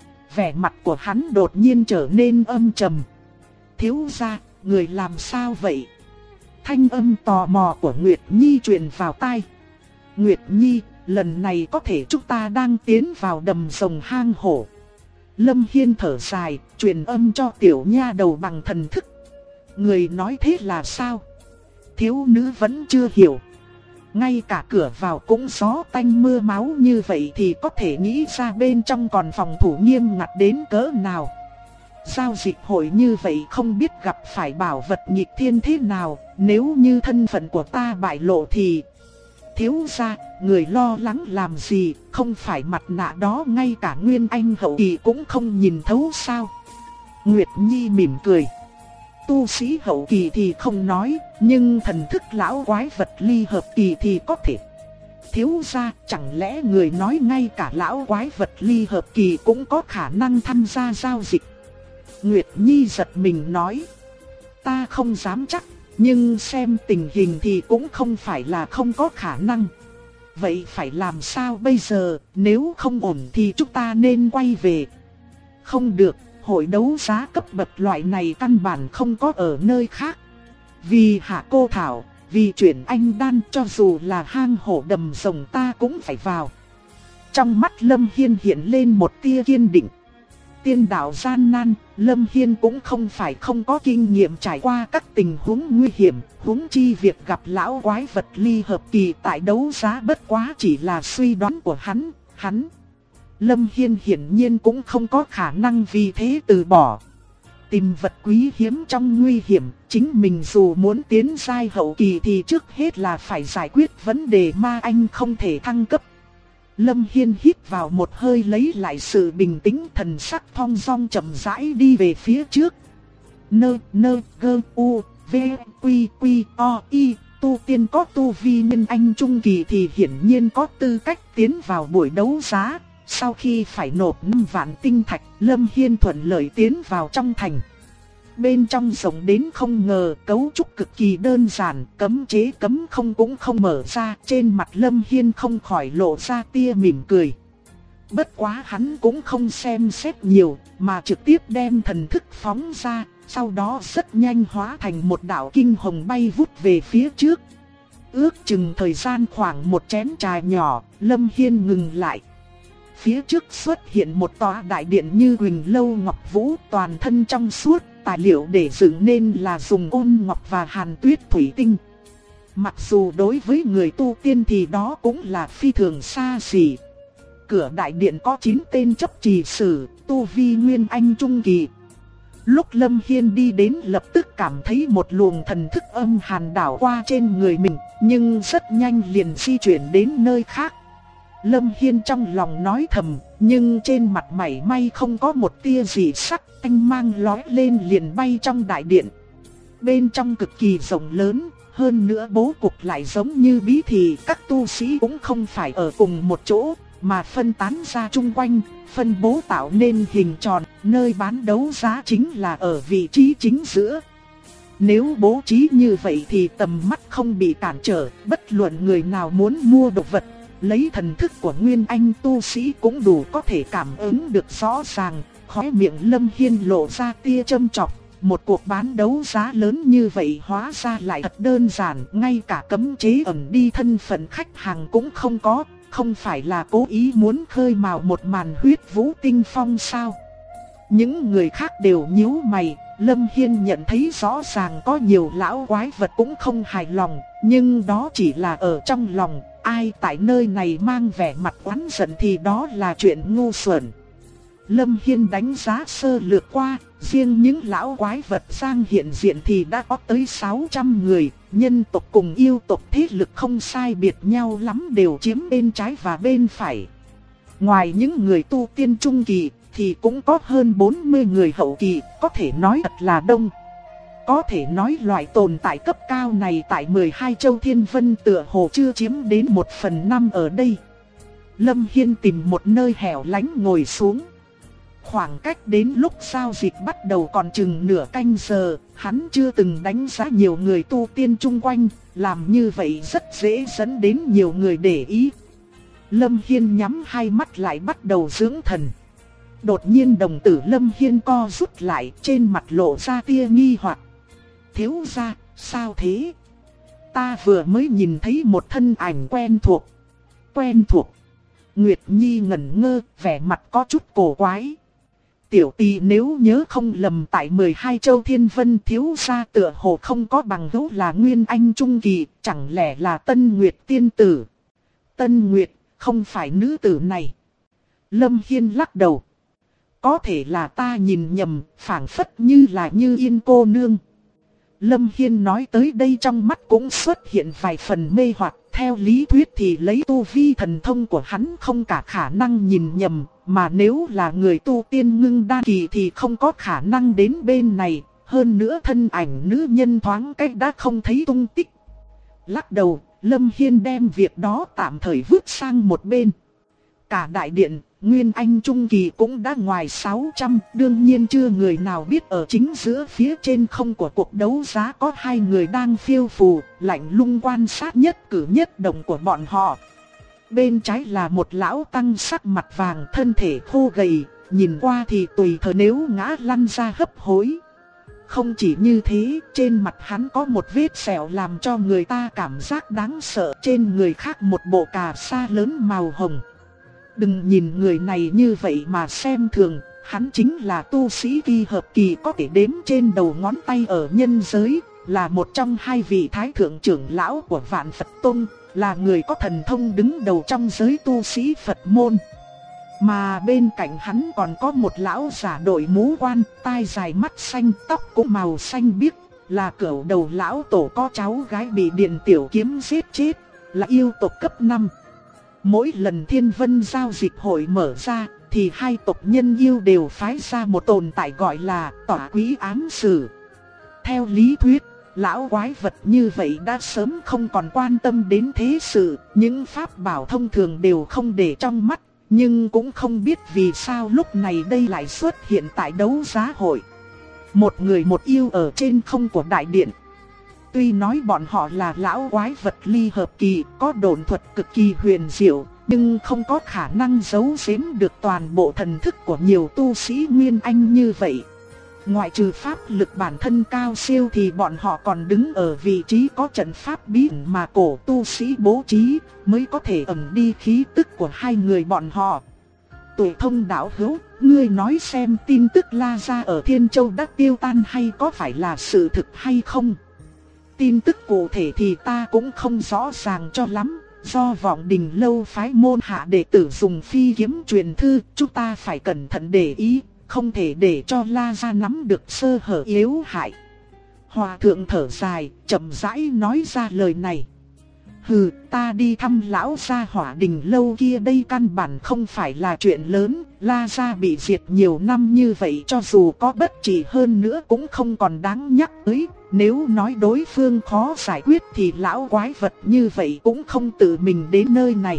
vẻ mặt của hắn đột nhiên trở nên âm trầm. Thiếu gia, người làm sao vậy? Thanh âm tò mò của Nguyệt Nhi truyền vào tai. Nguyệt Nhi, lần này có thể chúng ta đang tiến vào đầm rồng hang hổ. Lâm Hiên thở dài, truyền âm cho tiểu nha đầu bằng thần thức. Người nói thế là sao? Thiếu nữ vẫn chưa hiểu. Ngay cả cửa vào cũng gió tanh mưa máu như vậy thì có thể nghĩ ra bên trong còn phòng thủ nghiêm ngặt đến cỡ nào. Giao dịch hội như vậy không biết gặp phải bảo vật nghịch thiên thế nào, nếu như thân phận của ta bại lộ thì... Thiếu gia, người lo lắng làm gì, không phải mặt nạ đó ngay cả Nguyên Anh hậu kỳ cũng không nhìn thấu sao? Nguyệt Nhi mỉm cười. Tu sĩ hậu kỳ thì không nói, nhưng thần thức lão quái vật ly hợp kỳ thì có thể. Thiếu gia, chẳng lẽ người nói ngay cả lão quái vật ly hợp kỳ cũng có khả năng tham gia giao dịch? Nguyệt Nhi giật mình nói. Ta không dám chắc, nhưng xem tình hình thì cũng không phải là không có khả năng. Vậy phải làm sao bây giờ, nếu không ổn thì chúng ta nên quay về. Không được, hội đấu giá cấp bậc loại này căn bản không có ở nơi khác. Vì Hạ Cô Thảo, vì chuyển anh đan, cho dù là hang hổ đầm rồng ta cũng phải vào. Trong mắt Lâm Hiên hiện lên một tia kiên định. Tiên đạo gian nan, Lâm Hiên cũng không phải không có kinh nghiệm trải qua các tình huống nguy hiểm, huống chi việc gặp lão quái vật ly hợp kỳ tại đấu giá bất quá chỉ là suy đoán của hắn. Lâm Hiên hiển nhiên cũng không có khả năng vì thế từ bỏ. Tìm vật quý hiếm trong nguy hiểm, chính mình dù muốn tiến giai hậu kỳ thì trước hết là phải giải quyết vấn đề ma anh không thể thăng cấp. Lâm Hiên hít vào một hơi lấy lại sự bình tĩnh, thần sắc thong dong chậm rãi đi về phía trước. Nơ gơ u v quy quy o y, tu tiên có tu vi Nguyên Anh trung kỳ thì hiển nhiên có tư cách tiến vào buổi đấu giá. Sau khi phải nộp 5 vạn tinh thạch, Lâm Hiên thuận lợi tiến vào trong thành. Bên trong rộng đến không ngờ, cấu trúc cực kỳ đơn giản, cấm chế cấm không cũng không mở ra. Trên mặt Lâm Hiên không khỏi lộ ra tia mỉm cười. Bất quá hắn cũng không xem xét nhiều, mà trực tiếp đem thần thức phóng ra, sau đó rất nhanh hóa thành một đạo kinh hồng bay vút về phía trước. Ước chừng thời gian khoảng một chén trà nhỏ, Lâm Hiên ngừng lại. Phía trước xuất hiện một tòa đại điện như Quỳnh Lâu Ngọc Vũ, toàn thân trong suốt, tài liệu để dựng nên là dùng ôn ngọc và hàn tuyết thủy tinh. Mặc dù đối với người tu tiên thì đó cũng là phi thường xa xỉ. Cửa đại điện có 9 tên chấp trì sử, tu vi Nguyên Anh trung kỳ. Lúc Lâm Hiên đi đến lập tức cảm thấy một luồng thần thức âm hàn đảo qua trên người mình, nhưng rất nhanh liền di chuyển đến nơi khác. Lâm Hiên trong lòng nói thầm, nhưng trên mặt mảy may không có một tia gì sắc, anh mang lóe lên liền bay trong đại điện. Bên trong cực kỳ rộng lớn, hơn nữa bố cục lại giống như bí thị, các tu sĩ cũng không phải ở cùng một chỗ, mà phân tán ra chung quanh, phân bố tạo nên hình tròn, nơi bán đấu giá chính là ở vị trí chính giữa. Nếu bố trí như vậy thì tầm mắt không bị cản trở, bất luận người nào muốn mua đồ vật, lấy thần thức của Nguyên Anh tu sĩ cũng đủ có thể cảm ứng được rõ ràng. Khóe miệng Lâm Hiên lộ ra tia châm chọc, một cuộc bán đấu giá lớn như vậy hóa ra lại thật đơn giản, ngay cả cấm chế ẩn đi thân phận khách hàng cũng không có, không phải là cố ý muốn khơi mào một màn huyết vũ tinh phong sao? Những người khác đều nhíu mày, Lâm Hiên nhận thấy rõ ràng có nhiều lão quái vật cũng không hài lòng, nhưng đó chỉ là ở trong lòng. Ai tại nơi này mang vẻ mặt oán giận thì đó là chuyện ngu xuẩn. Lâm Hiên đánh giá sơ lược qua, riêng những lão quái vật sang hiện diện thì đã có tới 600 người, nhân tộc cùng yêu tộc thế lực không sai biệt nhau lắm đều chiếm bên trái và bên phải. Ngoài những người tu tiên trung kỳ thì cũng có hơn 40 người hậu kỳ, có thể nói thật là đông. Có thể nói loại tồn tại cấp cao này tại 12 châu Thiên Vân tựa hồ chưa chiếm đến 1/5 ở đây. Lâm Hiên tìm một nơi hẻo lánh ngồi xuống. Khoảng cách đến lúc giao dịch bắt đầu còn chừng nửa canh giờ, hắn chưa từng đánh giá nhiều người tu tiên chung quanh, làm như vậy rất dễ dẫn đến nhiều người để ý. Lâm Hiên nhắm hai mắt lại bắt đầu dưỡng thần. Đột nhiên đồng tử Lâm Hiên co rút lại, trên mặt lộ ra tia nghi hoặc. Thiếu gia, sao thế? Ta vừa mới nhìn thấy một thân ảnh quen thuộc. Quen thuộc. Nguyệt Nhi ngẩn ngơ, vẻ mặt có chút cổ quái. Tiểu tỷ nếu nhớ không lầm tại 12 châu Thiên Vân thiếu gia tựa hồ không có bằng hữu là Nguyên Anh Trung Kỳ, chẳng lẽ là Tân Nguyệt tiên tử? Tân Nguyệt, không phải nữ tử này. Lâm Hiên lắc đầu. Có thể là ta nhìn nhầm, phảng phất như là Như Yên cô nương. Lâm Hiên nói tới đây trong mắt cũng xuất hiện vài phần mê hoặc. Theo lý thuyết thì lấy tu vi thần thông của hắn không cả khả năng nhìn nhầm, mà nếu là người tu tiên ngưng đan kỳ thì không có khả năng đến bên này. Hơn nữa thân ảnh nữ nhân thoáng cách đã không thấy tung tích. Lắc đầu, Lâm Hiên đem việc đó tạm thời vứt sang một bên. Cả đại điện, Nguyên Anh Trung Kỳ cũng đã ngoài 600, đương nhiên chưa người nào biết ở chính giữa phía trên không của cuộc đấu giá có hai người đang phiêu phù, lạnh lùng quan sát nhất cử nhất động của bọn họ. Bên trái là một lão tăng sắc mặt vàng, thân thể khô gầy, nhìn qua thì tùy thời nếu ngã lăn ra hấp hối. Không chỉ như thế, trên mặt hắn có một vết sẹo làm cho người ta cảm giác đáng sợ, trên người khác một bộ cà sa lớn màu hồng. Đừng nhìn người này như vậy mà xem thường, hắn chính là tu sĩ kỳ hợp kỳ có thể đếm trên đầu ngón tay ở nhân giới, là một trong hai vị thái thượng trưởng lão của Vạn Phật Tông, là người có thần thông đứng đầu trong giới tu sĩ Phật môn. Mà bên cạnh hắn còn có một lão giả đội mũ quan, tai dài mắt xanh, tóc cũng màu xanh biếc, là cửu đầu lão tổ có cháu gái bị Điện Tiểu Kiếm giết chết, là yêu tộc cấp 5. Mỗi lần Thiên Vân giao dịch hội mở ra, thì hai tộc nhân yêu đều phái ra một tồn tại gọi là tỏa quý ám sử. Theo lý thuyết, lão quái vật như vậy đã sớm không còn quan tâm đến thế sự, những pháp bảo thông thường đều không để trong mắt, nhưng cũng không biết vì sao lúc này đây lại xuất hiện tại đấu giá hội. Một người một yêu ở trên không của đại điện. Tuy nói bọn họ là lão quái vật ly hợp kỳ, có độn thuật cực kỳ huyền diệu, nhưng không có khả năng giấu giếm được toàn bộ thần thức của nhiều tu sĩ Nguyên Anh như vậy. Ngoại trừ pháp lực bản thân cao siêu thì bọn họ còn đứng ở vị trí có trận pháp bí ẩn mà cổ tu sĩ bố trí, mới có thể ẩn đi khí tức của hai người bọn họ. Tuổi Thông đạo hữu, ngươi nói xem tin tức La Gia ở Thiên Châu đã tiêu tan hay có phải là sự thực hay không? Tin tức cụ thể thì ta cũng không rõ ràng cho lắm, do Vọng Đình lâu phái môn hạ đệ tử dùng phi kiếm truyền thư, chúng ta phải cẩn thận để ý, không thể để cho La Gia nắm được sơ hở yếu hại. Hòa thượng thở dài, chậm rãi nói ra lời này. Hừ, ta đi thăm lão gia Hỏa Đình lâu kia đây căn bản không phải là chuyện lớn, La Gia bị diệt nhiều năm như vậy cho dù có bất trị hơn nữa cũng không còn đáng nhắc tới. Nếu nói đối phương khó giải quyết thì lão quái vật như vậy cũng không tự mình đến nơi này.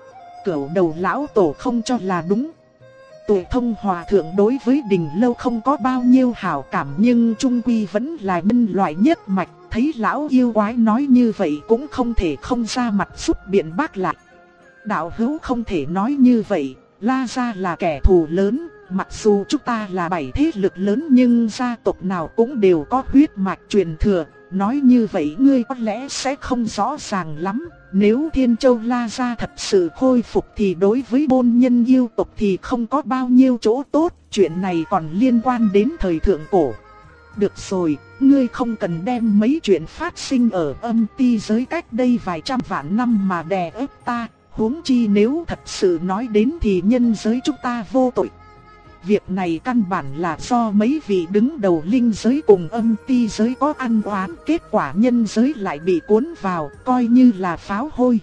Cửu đầu lão tổ không cho là đúng. Tuổi Thông hòa thượng đối với Đình lâu không có bao nhiêu hảo cảm, nhưng trung quy vẫn là nhân loại nhất mạch. Thấy lão yêu quái nói như vậy cũng không thể không ra mặt giúp biện bác lại. Đạo hữu không thể nói như vậy, La Gia là kẻ thù lớn, mặc dù chúng ta là 7 thế lực lớn nhưng gia tộc nào cũng đều có huyết mạch truyền thừa. Nói như vậy ngươi có lẽ sẽ không rõ ràng lắm. Nếu Thiên Châu La Gia thật sự khôi phục thì đối với môn nhân yêu tộc thì không có bao nhiêu chỗ tốt. Chuyện này còn liên quan đến thời thượng cổ. Được rồi, ngươi không cần đem mấy chuyện phát sinh ở âm ti giới cách đây vài trăm vạn năm mà đè ép ta. Huống chi nếu thật sự nói đến thì nhân giới chúng ta vô tội. Việc này căn bản là do mấy vị đứng đầu linh giới cùng âm ti giới có ăn oán, kết quả nhân giới lại bị cuốn vào, coi như là pháo hôi.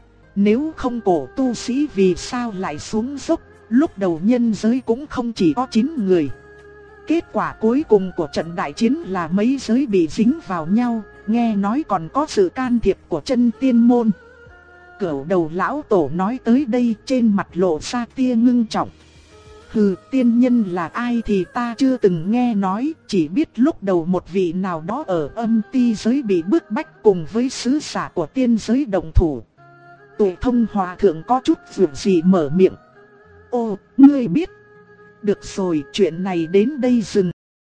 Nếu không cổ tu sĩ vì sao lại xuống dốc, lúc đầu nhân giới cũng không chỉ có 9 người. kết quả cuối cùng của trận đại chiến là mấy giới bị dính vào nhau, nghe nói còn có sự can thiệp của chân tiên môn. Cửu đầu lão tổ nói tới đây trên mặt lộ ra tia ngưng trọng. Hừ, tiên nhân là ai thì ta chưa từng nghe nói, chỉ biết lúc đầu một vị nào đó ở âm ti giới bị bức bách cùng với sứ giả của tiên giới đồng thủ. Tuệ Thông hòa thượng có chút việc gì mở miệng. Ô, ngươi biết. Được rồi, chuyện này đến đây dừng.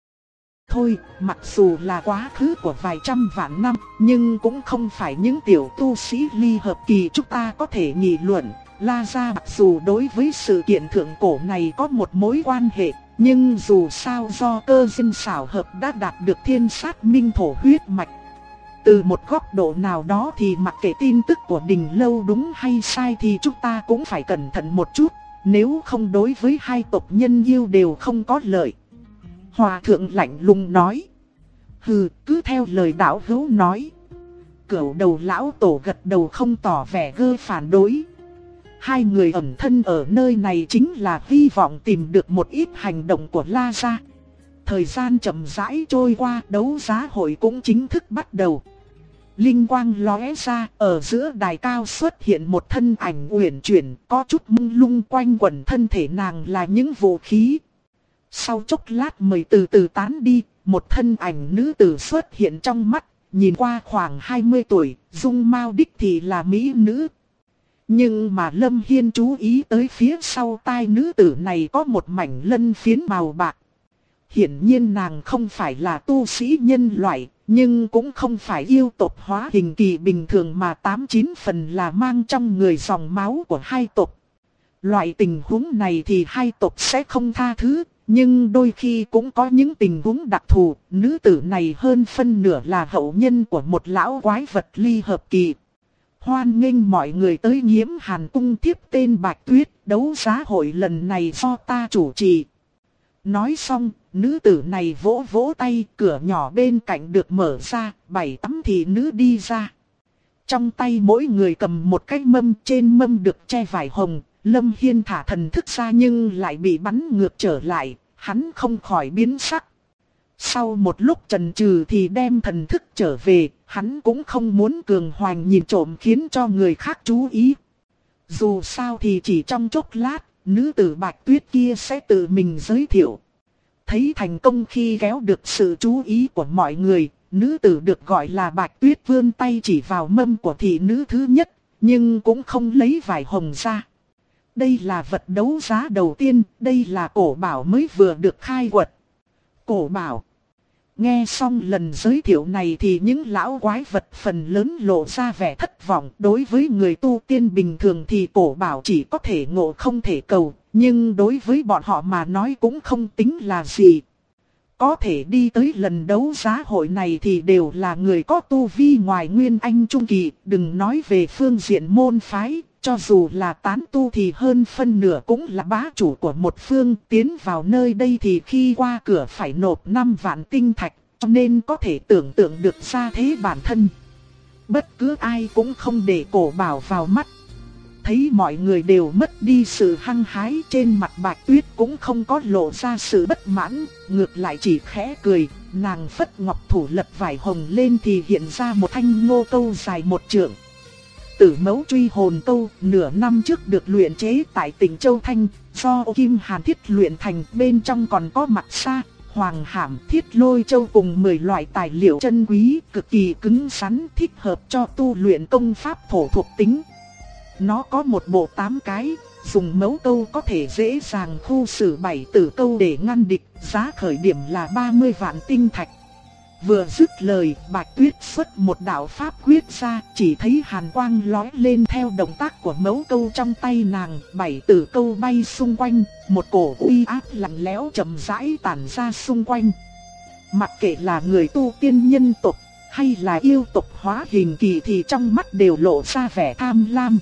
Thôi, mặc dù là quá khứ của vài trăm vạn năm, nhưng cũng không phải những tiểu tu sĩ ly hợp kỳ chúng ta có thể nghị luận. La Gia mặc dù đối với sự kiện thượng cổ này có một mối quan hệ, nhưng dù sao do cơ duyên xảo hợp đã đạt được thiên sát minh thổ huyết mạch. Từ một góc độ nào đó thì mặc kệ tin tức của Đình Lâu đúng hay sai thì chúng ta cũng phải cẩn thận một chút, nếu không đối với hai tộc nhân yêu đều không có lợi. Hòa thượng lạnh lùng nói. Hừ, cứ theo lời đạo hữu nói. Cửu đầu lão tổ gật đầu không tỏ vẻ gơ phản đối. Hai người ẩn thân ở nơi này chính là hy vọng tìm được một ít hành động của La Gia. Thời gian chậm rãi trôi qua, đấu giá hội cũng chính thức bắt đầu. Linh quang lóe ra, ở giữa đài cao xuất hiện một thân ảnh uyển chuyển, có chút mông lung quanh quẩn thân thể nàng là những vũ khí. Sau chốc lát mới từ từ tán đi, một thân ảnh nữ tử xuất hiện trong mắt, nhìn qua khoảng 20 tuổi, dung mạo đích thì là mỹ nữ. Nhưng mà Lâm Hiên chú ý tới phía sau tai nữ tử này có một mảnh lân phiến màu bạc. Hiển nhiên nàng không phải là tu sĩ nhân loại, nhưng cũng không phải yêu tộc hóa hình kỳ bình thường mà 89 phần là mang trong người dòng máu của hai tộc. Loại tình huống này thì hai tộc sẽ không tha thứ, nhưng đôi khi cũng có những tình huống đặc thù. Nữ tử này hơn phân nửa là hậu nhân của một lão quái vật ly hợp kỳ. Hoan nghênh mọi người tới Nhiễm Hàn Cung tiếp tên Bạch Tuyết, đấu giá hội lần này do ta chủ trì. Nói xong, nữ tử này vỗ vỗ tay, cửa nhỏ bên cạnh được mở ra, 7-8 thị nữ đi ra. Trong tay mỗi người cầm một cái mâm, trên mâm được che vải hồng. Lâm Hiên thả thần thức ra nhưng lại bị bắn ngược trở lại, hắn không khỏi biến sắc. Sau một lúc chần chừ thì đem thần thức trở về, hắn cũng không muốn cường hoành nhìn trộm khiến cho người khác chú ý. Dù sao thì chỉ trong chốc lát, nữ tử Bạch Tuyết kia sẽ tự mình giới thiệu. Thấy thành công khi kéo được sự chú ý của mọi người, nữ tử được gọi là Bạch Tuyết vươn tay chỉ vào mâm của thị nữ thứ nhất, nhưng cũng không lấy vải hồng ra. Đây là vật đấu giá đầu tiên, đây là cổ bảo mới vừa được khai quật. Cổ bảo. Nghe xong lần giới thiệu này thì những lão quái vật phần lớn lộ ra vẻ thất vọng. Đối với người tu tiên bình thường thì cổ bảo chỉ có thể ngộ không thể cầu, nhưng đối với bọn họ mà nói cũng không tính là gì. Có thể đi tới lần đấu giá hội này thì đều là người có tu vi ngoài Nguyên Anh Trung Kỳ, đừng nói về phương diện môn phái. Cho dù là tán tu thì hơn phân nửa cũng là bá chủ của một phương, tiến vào nơi đây thì khi qua cửa phải nộp 5 vạn tinh thạch, cho nên có thể tưởng tượng được ra thế bản thân. Bất cứ ai cũng không để cổ bảo vào mắt. Thấy mọi người đều mất đi sự hăng hái, trên mặt Bạch Tuyết cũng không có lộ ra sự bất mãn, ngược lại chỉ khẽ cười, nàng phất ngọc thủ lật vải hồng lên thì hiện ra một thanh ngô câu dài 1 trượng. Tử mẫu truy hồn câu, nửa năm trước được luyện chế tại tỉnh Châu Thanh, do Kim Hàn thiết luyện thành, bên trong còn có mặt sa, hoàng hàm, thiết lôi châu cùng 10 loại tài liệu chân quý, cực kỳ cứng rắn, thích hợp cho tu luyện công pháp thổ thuộc tính. Nó có một bộ 8 cái, dùng mẫu câu có thể dễ dàng khu xử 7 tử câu để ngăn địch, giá khởi điểm là 30 vạn tinh thạch. Vừa dứt lời, Bạch Tuyết xuất một đạo pháp quyết ra, chỉ thấy hàn quang lóe lên theo động tác của mẫu câu trong tay nàng, 7 tử câu bay xung quanh, một cổ uy áp lạnh lẽo chậm rãi tản ra xung quanh. Mặc kệ là người tu tiên nhân tộc hay là yêu tộc hóa hình kỳ thì trong mắt đều lộ ra vẻ tham lam.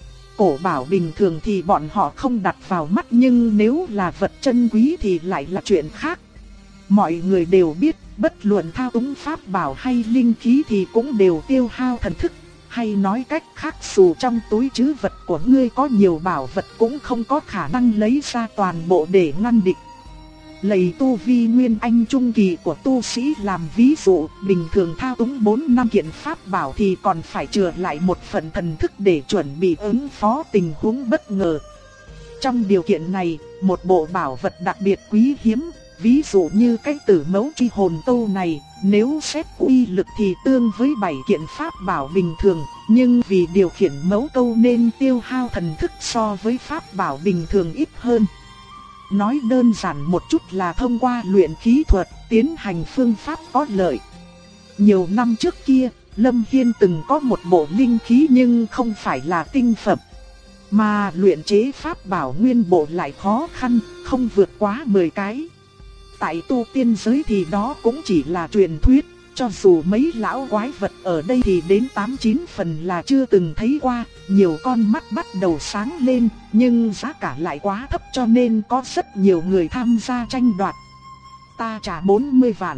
Cổ bảo bình thường thì bọn họ không đặt vào mắt, nhưng nếu là vật chân quý thì lại là chuyện khác. Mọi người đều biết, bất luận thao túng pháp bảo hay linh khí thì cũng đều tiêu hao thần thức. Hay nói cách khác, dù trong túi trữ vật của ngươi có nhiều bảo vật cũng không có khả năng lấy ra toàn bộ để ngăn địch. Lấy tu vi nguyên anh trung kỳ của tu sĩ làm ví dụ, bình thường thao túng 4 năm kiện pháp bảo thì còn phải chừa lại một phần thần thức để chuẩn bị ứng phó tình huống bất ngờ. Trong điều kiện này, một bộ bảo vật đặc biệt quý hiếm, ví dụ như cái Tử Mẫu Truy Hồn Câu này, nếu xét uy lực thì tương với 7 kiện pháp bảo bình thường, nhưng vì điều khiển mẫu câu nên tiêu hao thần thức so với pháp bảo bình thường ít hơn. Nói đơn giản một chút là thông qua luyện khí thuật, tiến hành phương pháp có lợi. Nhiều năm trước kia, Lâm Hiên từng có một bộ linh khí nhưng không phải là tinh phẩm. Mà luyện chế pháp bảo nguyên bộ lại khó khăn, không vượt quá 10 cái. Tại tu tiên giới thì đó cũng chỉ là truyền thuyết, cho dù mấy lão quái vật ở đây thì đến 8-9 phần là chưa từng thấy qua, nhiều con mắt bắt đầu sáng lên, nhưng giá cả lại quá thấp cho nên có rất nhiều người tham gia tranh đoạt. Ta trả 40 vạn,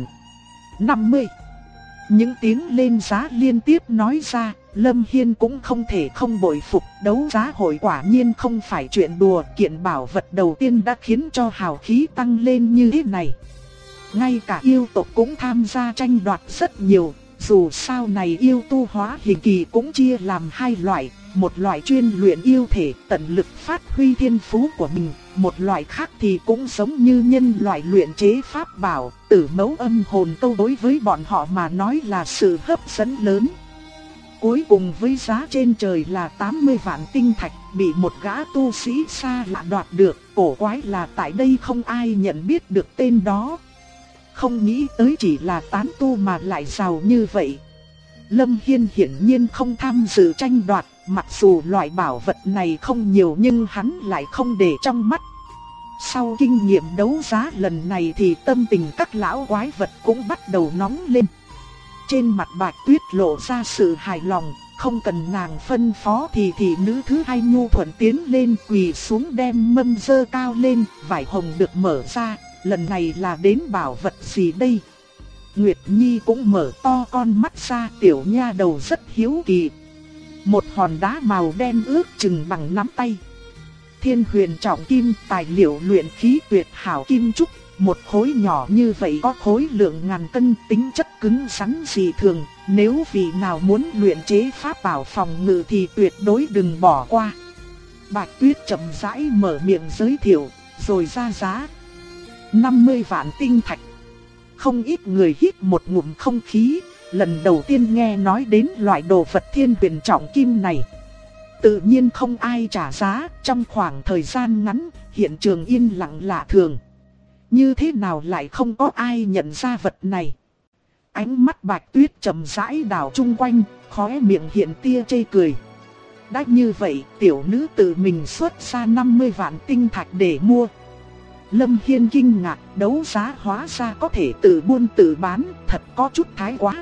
50. Những tiếng lên giá liên tiếp nói ra, Lâm Hiên cũng không thể không bội phục, đấu giá hội quả nhiên không phải chuyện đùa, kiện bảo vật đầu tiên đã khiến cho hào khí tăng lên như thế này. Ngay cả yêu tộc cũng tham gia tranh đoạt rất nhiều, dù sao này yêu tu hóa hình kỳ cũng chia làm hai loại, một loại chuyên luyện yêu thể tận lực phát huy thiên phú của mình, một loại khác thì cũng giống như nhân loại luyện chế pháp bảo, Tử Mẫu Âm Hồn Câu đối với bọn họ mà nói là sự hấp dẫn lớn. Cuối cùng với giá trên trời là 80 vạn tinh thạch, bị một gã tu sĩ xa lạ đoạt được, cổ quái là tại đây không ai nhận biết được tên đó. Không nghĩ tới chỉ là tán tu mà lại giàu như vậy. Lâm Hiên hiển nhiên không tham dự tranh đoạt, mặc dù loại bảo vật này không nhiều nhưng hắn lại không để trong mắt. Sau kinh nghiệm đấu giá lần này thì tâm tình các lão quái vật cũng bắt đầu nóng lên. Trên mặt Bạch Tuyết lộ ra sự hài lòng, không cần nàng phân phó thì thị nữ thứ hai nhu thuận tiến lên quỳ xuống đem mâm dơ cao lên, vải hồng được mở ra, lần này là đến bảo vật gì đây? Nguyệt Nhi cũng mở to con mắt ra, tiểu nha đầu rất hiếu kỳ. Một hòn đá màu đen ước chừng bằng nắm tay. Thiên Huyền Trọng Kim, tài liệu luyện khí tuyệt hảo kim trúc. Một khối nhỏ như vậy có khối lượng ngàn cân, tính chất cứng rắn dị thường, nếu vị nào muốn luyện chế pháp bảo phòng ngự thì tuyệt đối đừng bỏ qua. Bạch Tuyết chậm rãi mở miệng giới thiệu, rồi ra giá 50 vạn tinh thạch. Không ít người hít một ngụm không khí, lần đầu tiên nghe nói đến loại đồ vật Thiên Huyền Trọng Kim này. Tự nhiên không ai trả giá, trong khoảng thời gian ngắn, hiện trường yên lặng lạ thường. Như thế nào lại không có ai nhận ra vật này? Ánh mắt Bạch Tuyết chậm rãi đảo chung quanh, khóe miệng hiện tia chê cười. Đã như vậy, tiểu nữ tự mình xuất ra 50 vạn tinh thạch để mua. Lâm Hiên kinh ngạc, đấu giá hóa ra có thể tự buôn tự bán, thật có chút thái quá.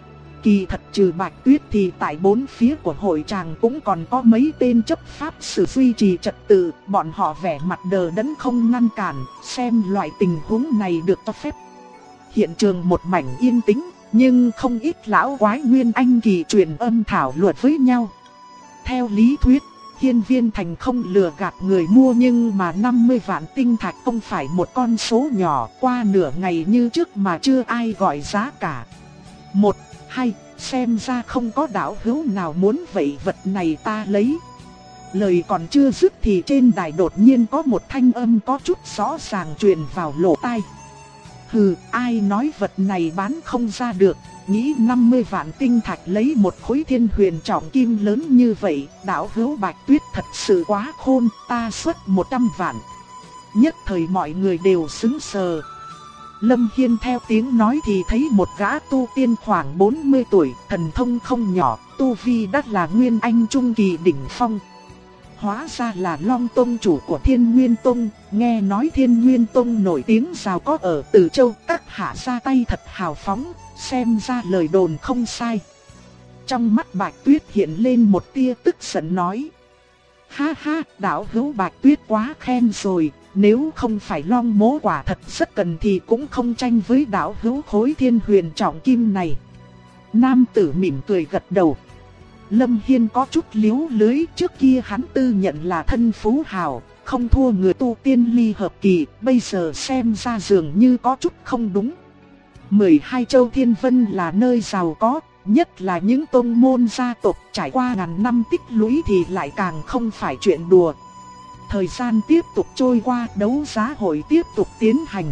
Kỳ thật trừ Bạch Tuyết thì tại bốn phía của hội tràng cũng còn có mấy tên chấp pháp sử duy trì trật tự, bọn họ vẻ mặt đờ đẫn không ngăn cản, xem loại tình huống này được cho phép. Hiện trường một mảnh yên tĩnh, nhưng không ít lão quái nguyên anh kỳ truyền âm thảo luận với nhau. Theo lý thuyết, Hiên Viên Thành không lừa gạt người mua, nhưng mà 50 vạn tinh thạch không phải một con số nhỏ, qua nửa ngày như trước mà chưa ai gọi giá cả. 1, 2, xem ra không có đạo hữu nào muốn vậy vật này ta lấy. Lời còn chưa dứt thì trên đài đột nhiên có một thanh âm có chút rõ ràng truyền vào lỗ tai. Hừ, ai nói vật này bán không ra được, nghĩ 50 vạn tinh thạch lấy một khối Thiên Huyền Trọng Kim lớn như vậy, đạo hữu Bạch Tuyết thật sự quá khôn, ta xuất 100 vạn. Nhất thời mọi người đều sững sờ. Lâm Hiên theo tiếng nói thì thấy một gã tu tiên khoảng 40 tuổi, thần thông không nhỏ, tu vi đắt là nguyên anh trung kỳ đỉnh phong. Hóa ra là Long Tông chủ của Thiên Nguyên Tông, nghe nói Thiên Nguyên Tông nổi tiếng giàu có ở Từ Châu, các hạ ra tay thật hào phóng, xem ra lời đồn không sai. Trong mắt Bạch Tuyết hiện lên một tia tức giận nói: ha ha, đạo hữu Bạch Tuyết quá khen rồi, nếu không phải Long Mỗ quả thật rất cần thì cũng không tranh với đạo hữu khối Thiên Huyền Trọng Kim này. Nam tử mỉm cười gật đầu. Lâm Hiên có chút liếu lưới, trước kia hắn tự nhận là thân phú hào, không thua người tu tiên ly hợp kỳ, bây giờ xem ra dường như có chút không đúng. 12 châu Thiên Vân là nơi giàu có, nhất là những tông môn gia tộc trải qua ngàn năm tích lũy thì lại càng không phải chuyện đùa. Thời gian tiếp tục trôi qua, đấu giá hội tiếp tục tiến hành.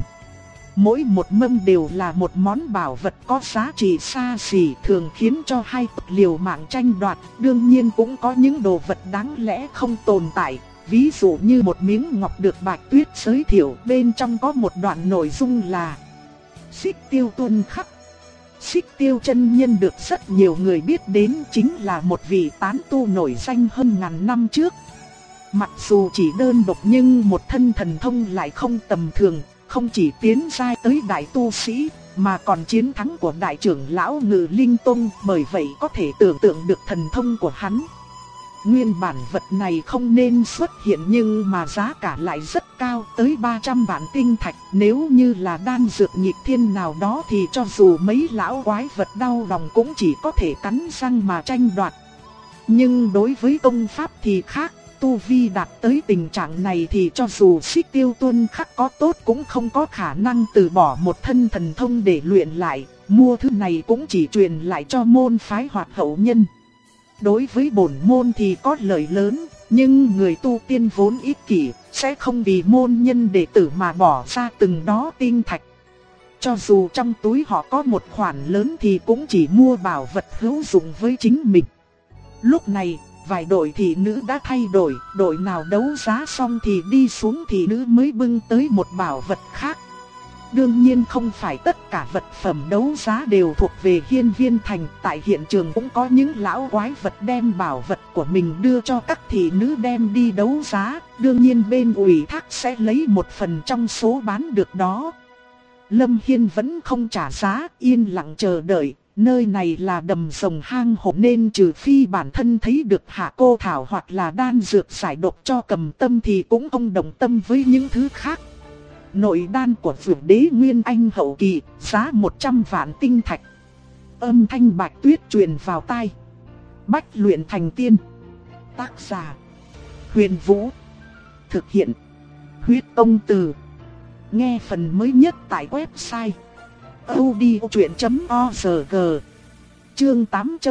Mỗi một mâm đều là một món bảo vật có giá trị xa xỉ, thường khiến cho hai tộc liều mạng tranh đoạt. Đương nhiên cũng có những đồ vật đáng lẽ không tồn tại. Ví dụ như một miếng ngọc được Bạch Tuyết giới thiệu, bên trong có một đoạn nội dung là Xích Tiêu tuân khắc. Xích Tiêu chân nhân được rất nhiều người biết đến, chính là một vị tán tu nổi danh hơn ngàn năm trước. Mặc dù chỉ đơn độc nhưng một thân thần thông lại không tầm thường, không chỉ tiến giai tới đại tu sĩ, mà còn chiến thắng của đại trưởng lão Ngự Linh Tông, bởi vậy có thể tưởng tượng được thần thông của hắn. Nguyên bản vật này không nên xuất hiện nhưng mà giá cả lại rất cao, tới 300 vạn tinh thạch. Nếu như là đan dược nghịch thiên nào đó thì cho dù mấy lão quái vật đau lòng cũng chỉ có thể cắn răng mà tranh đoạt. Nhưng đối với công pháp thì khác, tu vi đạt tới tình trạng này thì cho dù Xích Tiêu tuân khắc có tốt cũng không có khả năng từ bỏ một thân thần thông để luyện lại. Mua thứ này cũng chỉ truyền lại cho môn phái hoặc hậu nhân. Đối với bổn môn thì có lợi lớn, nhưng người tu tiên vốn ích kỷ, sẽ không vì môn nhân đệ tử mà bỏ ra từng đó tinh thạch. Cho dù trong túi họ có một khoản lớn thì cũng chỉ mua bảo vật hữu dụng với chính mình. Lúc này, vài đội thị nữ đã thay đổi, đội nào đấu giá xong thì đi xuống thị nữ mới bưng tới một bảo vật khác. Đương nhiên không phải tất cả vật phẩm đấu giá đều thuộc về Hiên Viên Thành, tại hiện trường cũng có những lão quái vật đem bảo vật của mình đưa cho các thị nữ đem đi đấu giá, đương nhiên bên ủy thác sẽ lấy một phần trong số bán được đó. Lâm Hiên vẫn không trả giá, yên lặng chờ đợi, nơi này là đầm rồng hang hổ nên trừ phi bản thân thấy được hạ cô thảo hoặc là đan dược giải độc cho Cầm Tâm thì cũng không động tâm với những thứ khác. Nội đan của Vượt Đế Nguyên Anh hậu kỳ, giá 100 vạn tinh thạch. Âm thanh Bạch Tuyết truyền vào tai. Bách luyện thành tiên. Tác giả: Huyền Vũ. Thực hiện: Huyết Công Từ. Nghe phần mới nhất tại website audiochuyện.org. Chương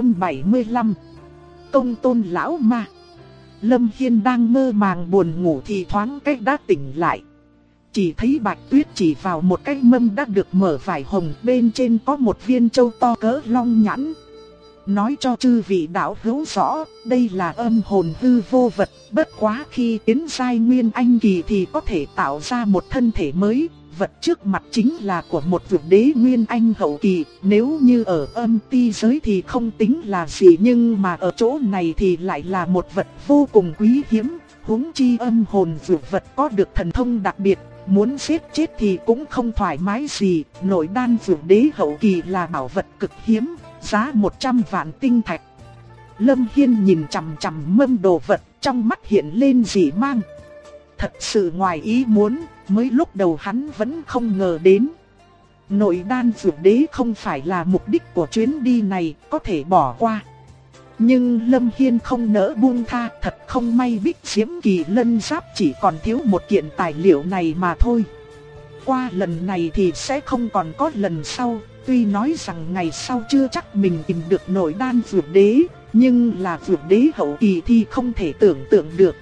875. Công tôn lão ma. Lâm Hiên đang mơ màng buồn ngủ thì thoáng cách đã tỉnh lại. Chỉ thấy Bạch Tuyết chỉ vào một cái mâm đã được mở vải hồng, bên trên có một viên châu to cỡ long nhãn. Nói cho chư vị đạo hữu rõ, đây là âm hồn hư vô vật, bất quá khi tiến giai nguyên anh kỳ thì có thể tạo ra một thân thể mới. Vật trước mặt chính là của một Vượt Đế Nguyên Anh hậu kỳ, nếu như ở âm ti giới thì không tính là gì, nhưng mà ở chỗ này thì lại là một vật vô cùng quý hiếm. Huống chi âm hồn vượt vật có được thần thông đặc biệt, muốn giết chết thì cũng không thoải mái gì. Nội đan Vượt Đế hậu kỳ là bảo vật cực hiếm, giá 100 vạn tinh thạch. Lâm Hiên nhìn chằm chằm mâm đồ vật, trong mắt hiện lên dị mang. Thật sự ngoài ý muốn, mới lúc đầu hắn vẫn không ngờ đến. Nội đan Vượt Đế không phải là mục đích của chuyến đi này, có thể bỏ qua. Nhưng Lâm Hiên không nỡ buông tha, thật không may Bích Diễm Kỳ Lân Giáp chỉ còn thiếu một kiện tài liệu này mà thôi. Qua lần này thì sẽ không còn có lần sau, tuy nói rằng ngày sau chưa chắc mình tìm được nội đan Vượt Đế, nhưng là Vượt Đế hậu kỳ thì không thể tưởng tượng được.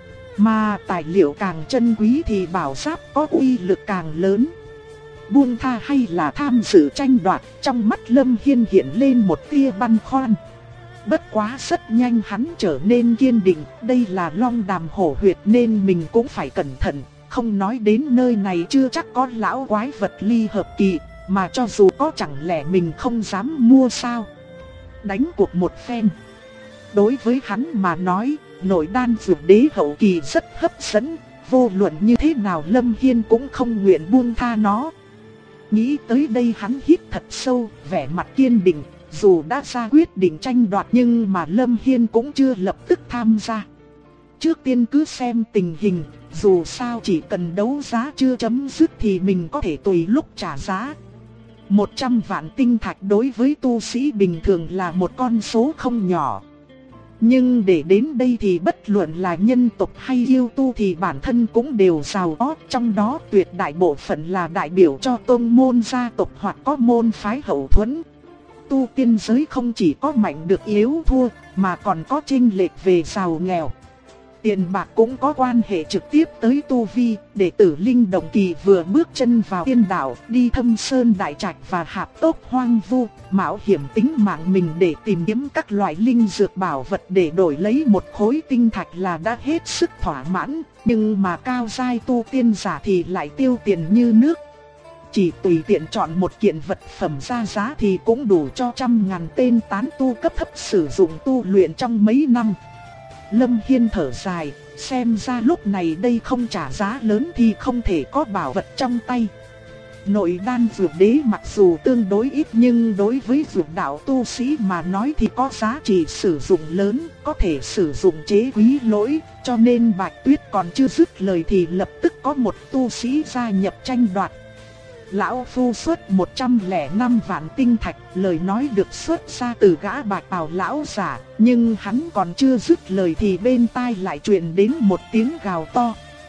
Mà tài liệu càng chân quý thì bảo giáp có uy lực càng lớn. Buông tha hay là tham dự tranh đoạt, trong mắt Lâm Hiên hiện lên một tia băn khoăn. Bất quá rất nhanh hắn trở nên kiên định, đây là Long Đàm hổ huyệt nên mình cũng phải cẩn thận. Không nói đến nơi này chưa chắc có lão quái vật ly hợp kỳ, mà cho dù có chẳng lẽ mình không dám mua sao. Đánh cuộc một phen. Đối với hắn mà nói, nội đan Vượt Đế hậu kỳ rất hấp dẫn, vô luận như thế nào Lâm Hiên cũng không nguyện buông tha nó. Nghĩ tới đây hắn hít thật sâu, vẻ mặt kiên định. Dù đã ra quyết định tranh đoạt nhưng mà Lâm Hiên cũng chưa lập tức tham gia. Trước tiên cứ xem tình hình, dù sao chỉ cần đấu giá chưa chấm dứt thì mình có thể tùy lúc trả giá. 100 vạn tinh thạch đối với tu sĩ bình thường là một con số không nhỏ. Nhưng để đến đây thì bất luận là nhân tộc hay yêu tu thì bản thân cũng đều giàu có, trong đó tuyệt đại bộ phận là đại biểu cho tôn môn gia tộc hoặc có môn phái hậu thuẫn. Tu tiên giới không chỉ có mạnh được yếu thua, mà còn có chênh lệch về giàu nghèo. Tiền bạc cũng có quan hệ trực tiếp tới tu vi. Đệ tử Linh Động Kỳ vừa bước chân vào tiên đạo, đi thâm sơn đại trạch và hạp cốc hoang vu, mạo hiểm tính mạng mình để tìm kiếm các loại linh dược bảo vật để đổi lấy một khối tinh thạch là đã hết sức thỏa mãn. Nhưng mà cao giai tu tiên giả thì lại tiêu tiền như nước. Chỉ tùy tiện chọn một kiện vật phẩm ra giá thì cũng đủ cho trăm ngàn tên tán tu cấp thấp sử dụng tu luyện trong mấy năm. Lâm Hiên thở dài, xem ra lúc này đây không trả giá lớn thì không thể có bảo vật trong tay. Nội đan dược đế mặc dù tương đối ít nhưng đối với dược đạo tu sĩ mà nói thì có giá trị sử dụng lớn, có thể sử dụng chế quý lỗi, cho nên Bạch Tuyết còn chưa dứt lời thì lập tức có một tu sĩ gia nhập tranh đoạt. Lão phu xuất 105 vạn tinh thạch, lời nói được xuất ra từ gã bạch bào lão giả, nhưng hắn còn chưa dứt lời thì bên tai lại truyền đến một tiếng gào to.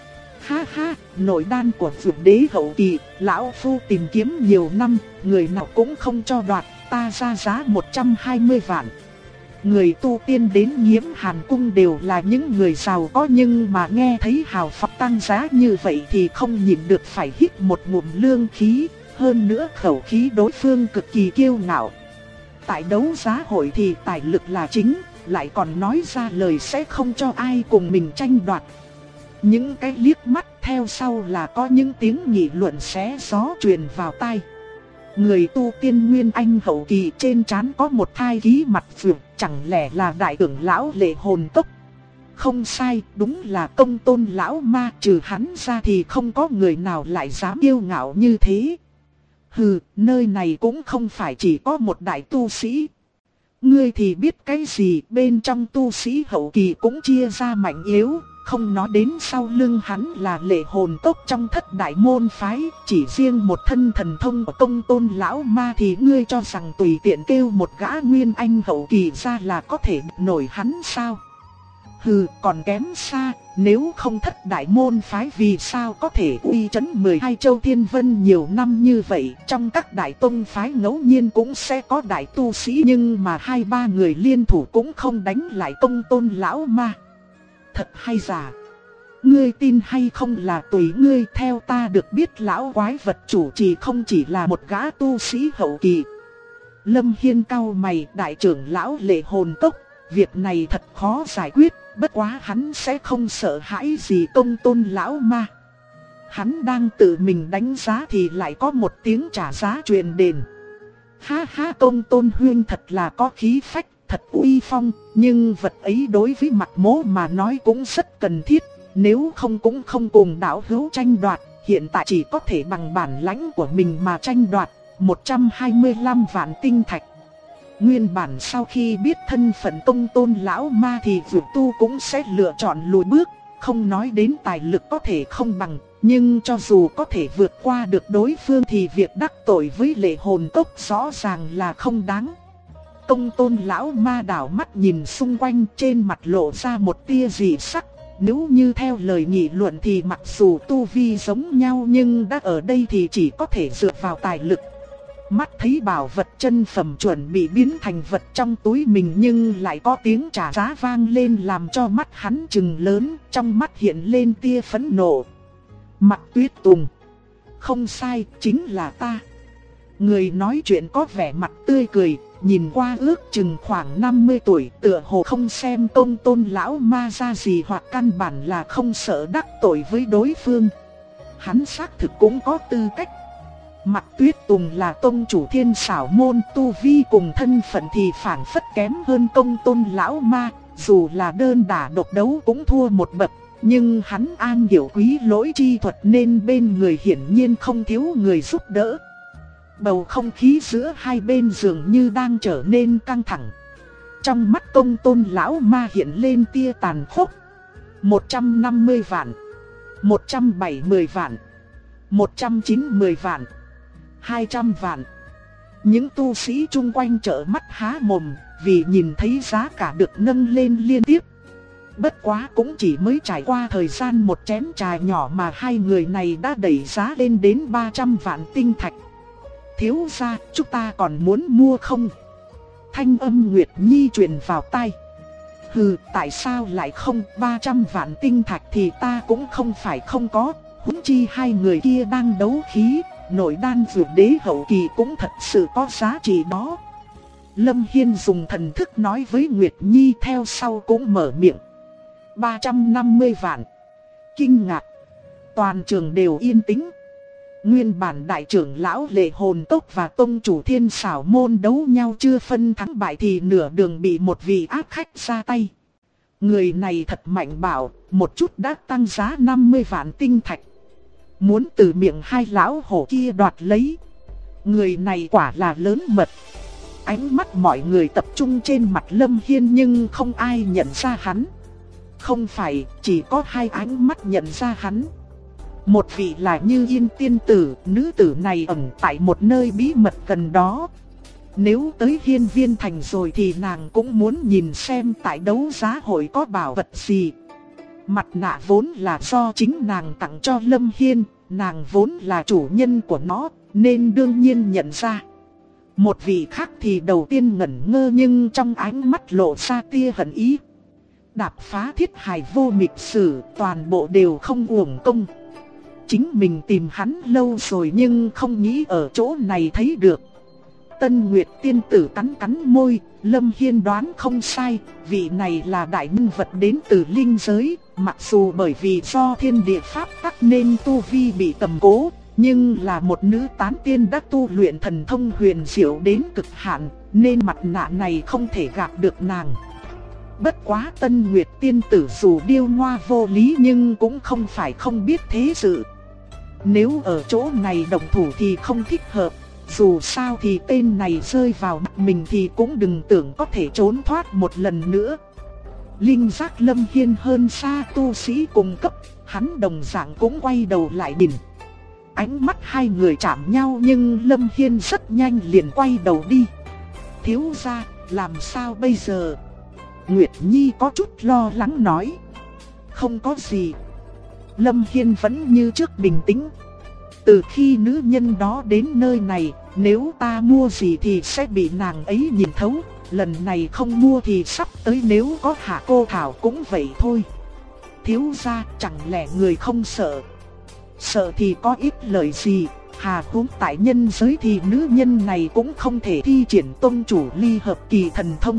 Ha ha, nội đan của dược đế hậu kỳ, lão phu tìm kiếm nhiều năm, người nào cũng không cho đoạt, ta ra giá 120 vạn. Người tu tiên đến Nhiễm Hàn Cung đều là những người giàu có, nhưng mà nghe thấy hào phóng tăng giá như vậy thì không nhịn được phải hít một ngụm lương khí, hơn nữa khẩu khí đối phương cực kỳ kiêu ngạo. Tại đấu giá hội thì tài lực là chính, lại còn nói ra lời sẽ không cho ai cùng mình tranh đoạt. Những cái liếc mắt theo sau là có những tiếng nghị luận xé gió truyền vào tai. Người tu tiên Nguyên Anh hậu kỳ trên trán có một thai ký mặt phượng, chẳng lẽ là đại trưởng lão Lệ Hồn Cốc? Không sai, đúng là Công Tôn lão ma, trừ hắn ra thì không có người nào lại dám kiêu ngạo như thế. Hừ, nơi này cũng không phải chỉ có một đại tu sĩ. Ngươi thì biết cái gì, bên trong tu sĩ hậu kỳ cũng chia ra mạnh yếu. Không nói đến sau lưng hắn là Lệ Hồn Cốc trong thất đại môn phái, chỉ riêng một thân thần thông của Công Tôn lão ma thì ngươi cho rằng tùy tiện kêu một gã Nguyên Anh hậu kỳ ra là có thể nổi hắn sao? Hừ, còn kém xa, nếu không thất đại môn phái vì sao có thể uy chấn 12 châu thiên vân nhiều năm như vậy. Trong các đại tông phái ngẫu nhiên cũng sẽ có đại tu sĩ, nhưng mà 2-3 người liên thủ cũng không đánh lại Công Tôn lão ma. Thật hay giả? Ngươi tin hay không là tùy ngươi, theo ta được biết lão quái vật chủ trì không chỉ là một gã tu sĩ hậu kỳ. Lâm Hiên cau mày, đại trưởng lão Lệ Hồn Cốc, việc này thật khó giải quyết, bất quá hắn sẽ không sợ hãi gì Công Tôn lão ma. Hắn đang tự mình đánh giá thì lại có một tiếng trả giá truyền đến. Ha ha, Công Tôn huynh thật là có khí phách, thật uy phong, nhưng vật ấy đối với Mạc Mỗ mà nói cũng rất cần thiết, nếu không cũng không cùng đạo hữu tranh đoạt, hiện tại chỉ có thể bằng bản lãnh của mình mà tranh đoạt, 125 vạn tinh thạch. Nguyên bản sau khi biết thân phận Công Tôn lão ma thì Dược tu cũng sẽ lựa chọn lùi bước, không nói đến tài lực có thể không bằng, nhưng cho dù có thể vượt qua được đối phương thì việc đắc tội với Lệ Hồn Cốc rõ ràng là không đáng. Công Tôn lão ma đảo mắt nhìn xung quanh, trên mặt lộ ra một tia dị sắc. Nếu như theo lời nghị luận thì mặc dù tu vi giống nhau nhưng đã ở đây thì chỉ có thể dựa vào tài lực. Mắt thấy bảo vật chân phẩm chuẩn bị biến thành vật trong túi mình nhưng lại có tiếng trả giá vang lên làm cho mắt hắn trừng lớn, trong mắt hiện lên tia phẫn nộ. Mạc Tuyết Tùng. Không sai, chính là ta. Người nói chuyện có vẻ mặt tươi cười, nhìn qua ước chừng khoảng 50 tuổi, tựa hồ không xem Công Tôn lão ma ra gì hoặc căn bản là không sợ đắc tội với đối phương. Hắn xác thực cũng có tư cách. Mạc Tuyết Tùng là tông chủ Thiên Xảo môn, tu vi cùng thân phận thì phảng phất kém hơn Công Tôn lão ma, dù là đơn đả độc đấu cũng thua một bậc, nhưng hắn am hiểu quý lỗi chi thuật nên bên người hiển nhiên không thiếu người giúp đỡ. Bầu không khí giữa hai bên dường như đang trở nên căng thẳng. Trong mắt Công Tôn lão ma hiện lên tia tàn khốc. 150 vạn, 170 vạn, 190 vạn, 200 vạn. Những tu sĩ chung quanh trợn mắt há mồm, vì nhìn thấy giá cả được nâng lên liên tiếp. Bất quá cũng chỉ mới trải qua thời gian một chén trà nhỏ mà hai người này đã đẩy giá lên đến 300 vạn tinh thạch. Thiếu gia, chúng ta còn muốn mua không? Thanh âm Nguyệt Nhi truyền vào tai. Hừ, tại sao lại không? 300 vạn tinh thạch thì ta cũng không phải không có. Huống chi hai người kia đang đấu khí, nội đan dược đế hậu kỳ cũng thật sự có giá trị đó. Lâm Hiên dùng thần thức nói với Nguyệt Nhi, theo sau cũng mở miệng. 350 vạn. Kinh ngạc. Toàn trường đều yên tĩnh. Nguyên bản đại trưởng lão Lệ Hồn Tốc và tông chủ Thiên Xảo Môn đấu nhau chưa phân thắng bại thì nửa đường bị một vị ác khách ra tay. Người này thật mạnh bạo, một chút đã tăng giá 50 vạn tinh thạch. Muốn từ miệng hai lão hổ kia đoạt lấy. Người này quả là lớn mật. Ánh mắt mọi người tập trung trên mặt Lâm Hiên nhưng không ai nhận ra hắn. Không phải, chỉ có hai ánh mắt nhận ra hắn. Một vị là Như Yên tiên tử, nữ tử này ẩn tại một nơi bí mật gần đó. Nếu tới Hiên Viên Thành rồi thì nàng cũng muốn nhìn xem tại đấu giá hội có bảo vật gì. Mặt nạ vốn là do chính nàng tặng cho Lâm Hiên, nàng vốn là chủ nhân của nó, nên đương nhiên nhận ra. Một vị khác thì đầu tiên ngẩn ngơ nhưng trong ánh mắt lộ ra tia hận ý. Đạp phá thiết hài vô mịch sử, toàn bộ đều không uổng công. Chính mình tìm hắn lâu rồi nhưng không nghĩ ở chỗ này thấy được. Tân Nguyệt tiên tử cắn cắn môi, Lâm Hiên đoán không sai, vị này là đại nhân vật đến từ linh giới. Mặc dù bởi vì do thiên địa pháp tắc nên tu vi bị cầm cố, nhưng là một nữ tán tiên đã tu luyện thần thông huyền diệu đến cực hạn, nên mặt nạ này không thể gạt được nàng. Bất quá Tân Nguyệt tiên tử dù điêu ngoa vô lý nhưng cũng không phải không biết thế sự. Nếu ở chỗ này đồng thủ thì không thích hợp, dù sao thì tên này rơi vào mắt mình thì cũng đừng tưởng có thể trốn thoát một lần nữa. Linh giác Lâm Hiên hơn xa tu sĩ cùng cấp, hắn đồng dạng cũng quay đầu lại nhìn. Ánh mắt hai người chạm nhau nhưng Lâm Hiên rất nhanh liền quay đầu đi. Thiếu gia, làm sao bây giờ? Nguyệt Nhi có chút lo lắng nói. Không có gì. Lâm Hiên vẫn như trước bình tĩnh. Từ khi nữ nhân đó đến nơi này, nếu ta mua gì thì sẽ bị nàng ấy nhìn thấu. Lần này không mua thì sắp tới nếu có hạ cô Thảo cũng vậy thôi. Thiếu gia, chẳng lẽ người không sợ? Sợ thì có ít lời gì. Hà huống tại nhân giới thì nữ nhân này cũng không thể thi triển tông chủ ly hợp kỳ thần thông.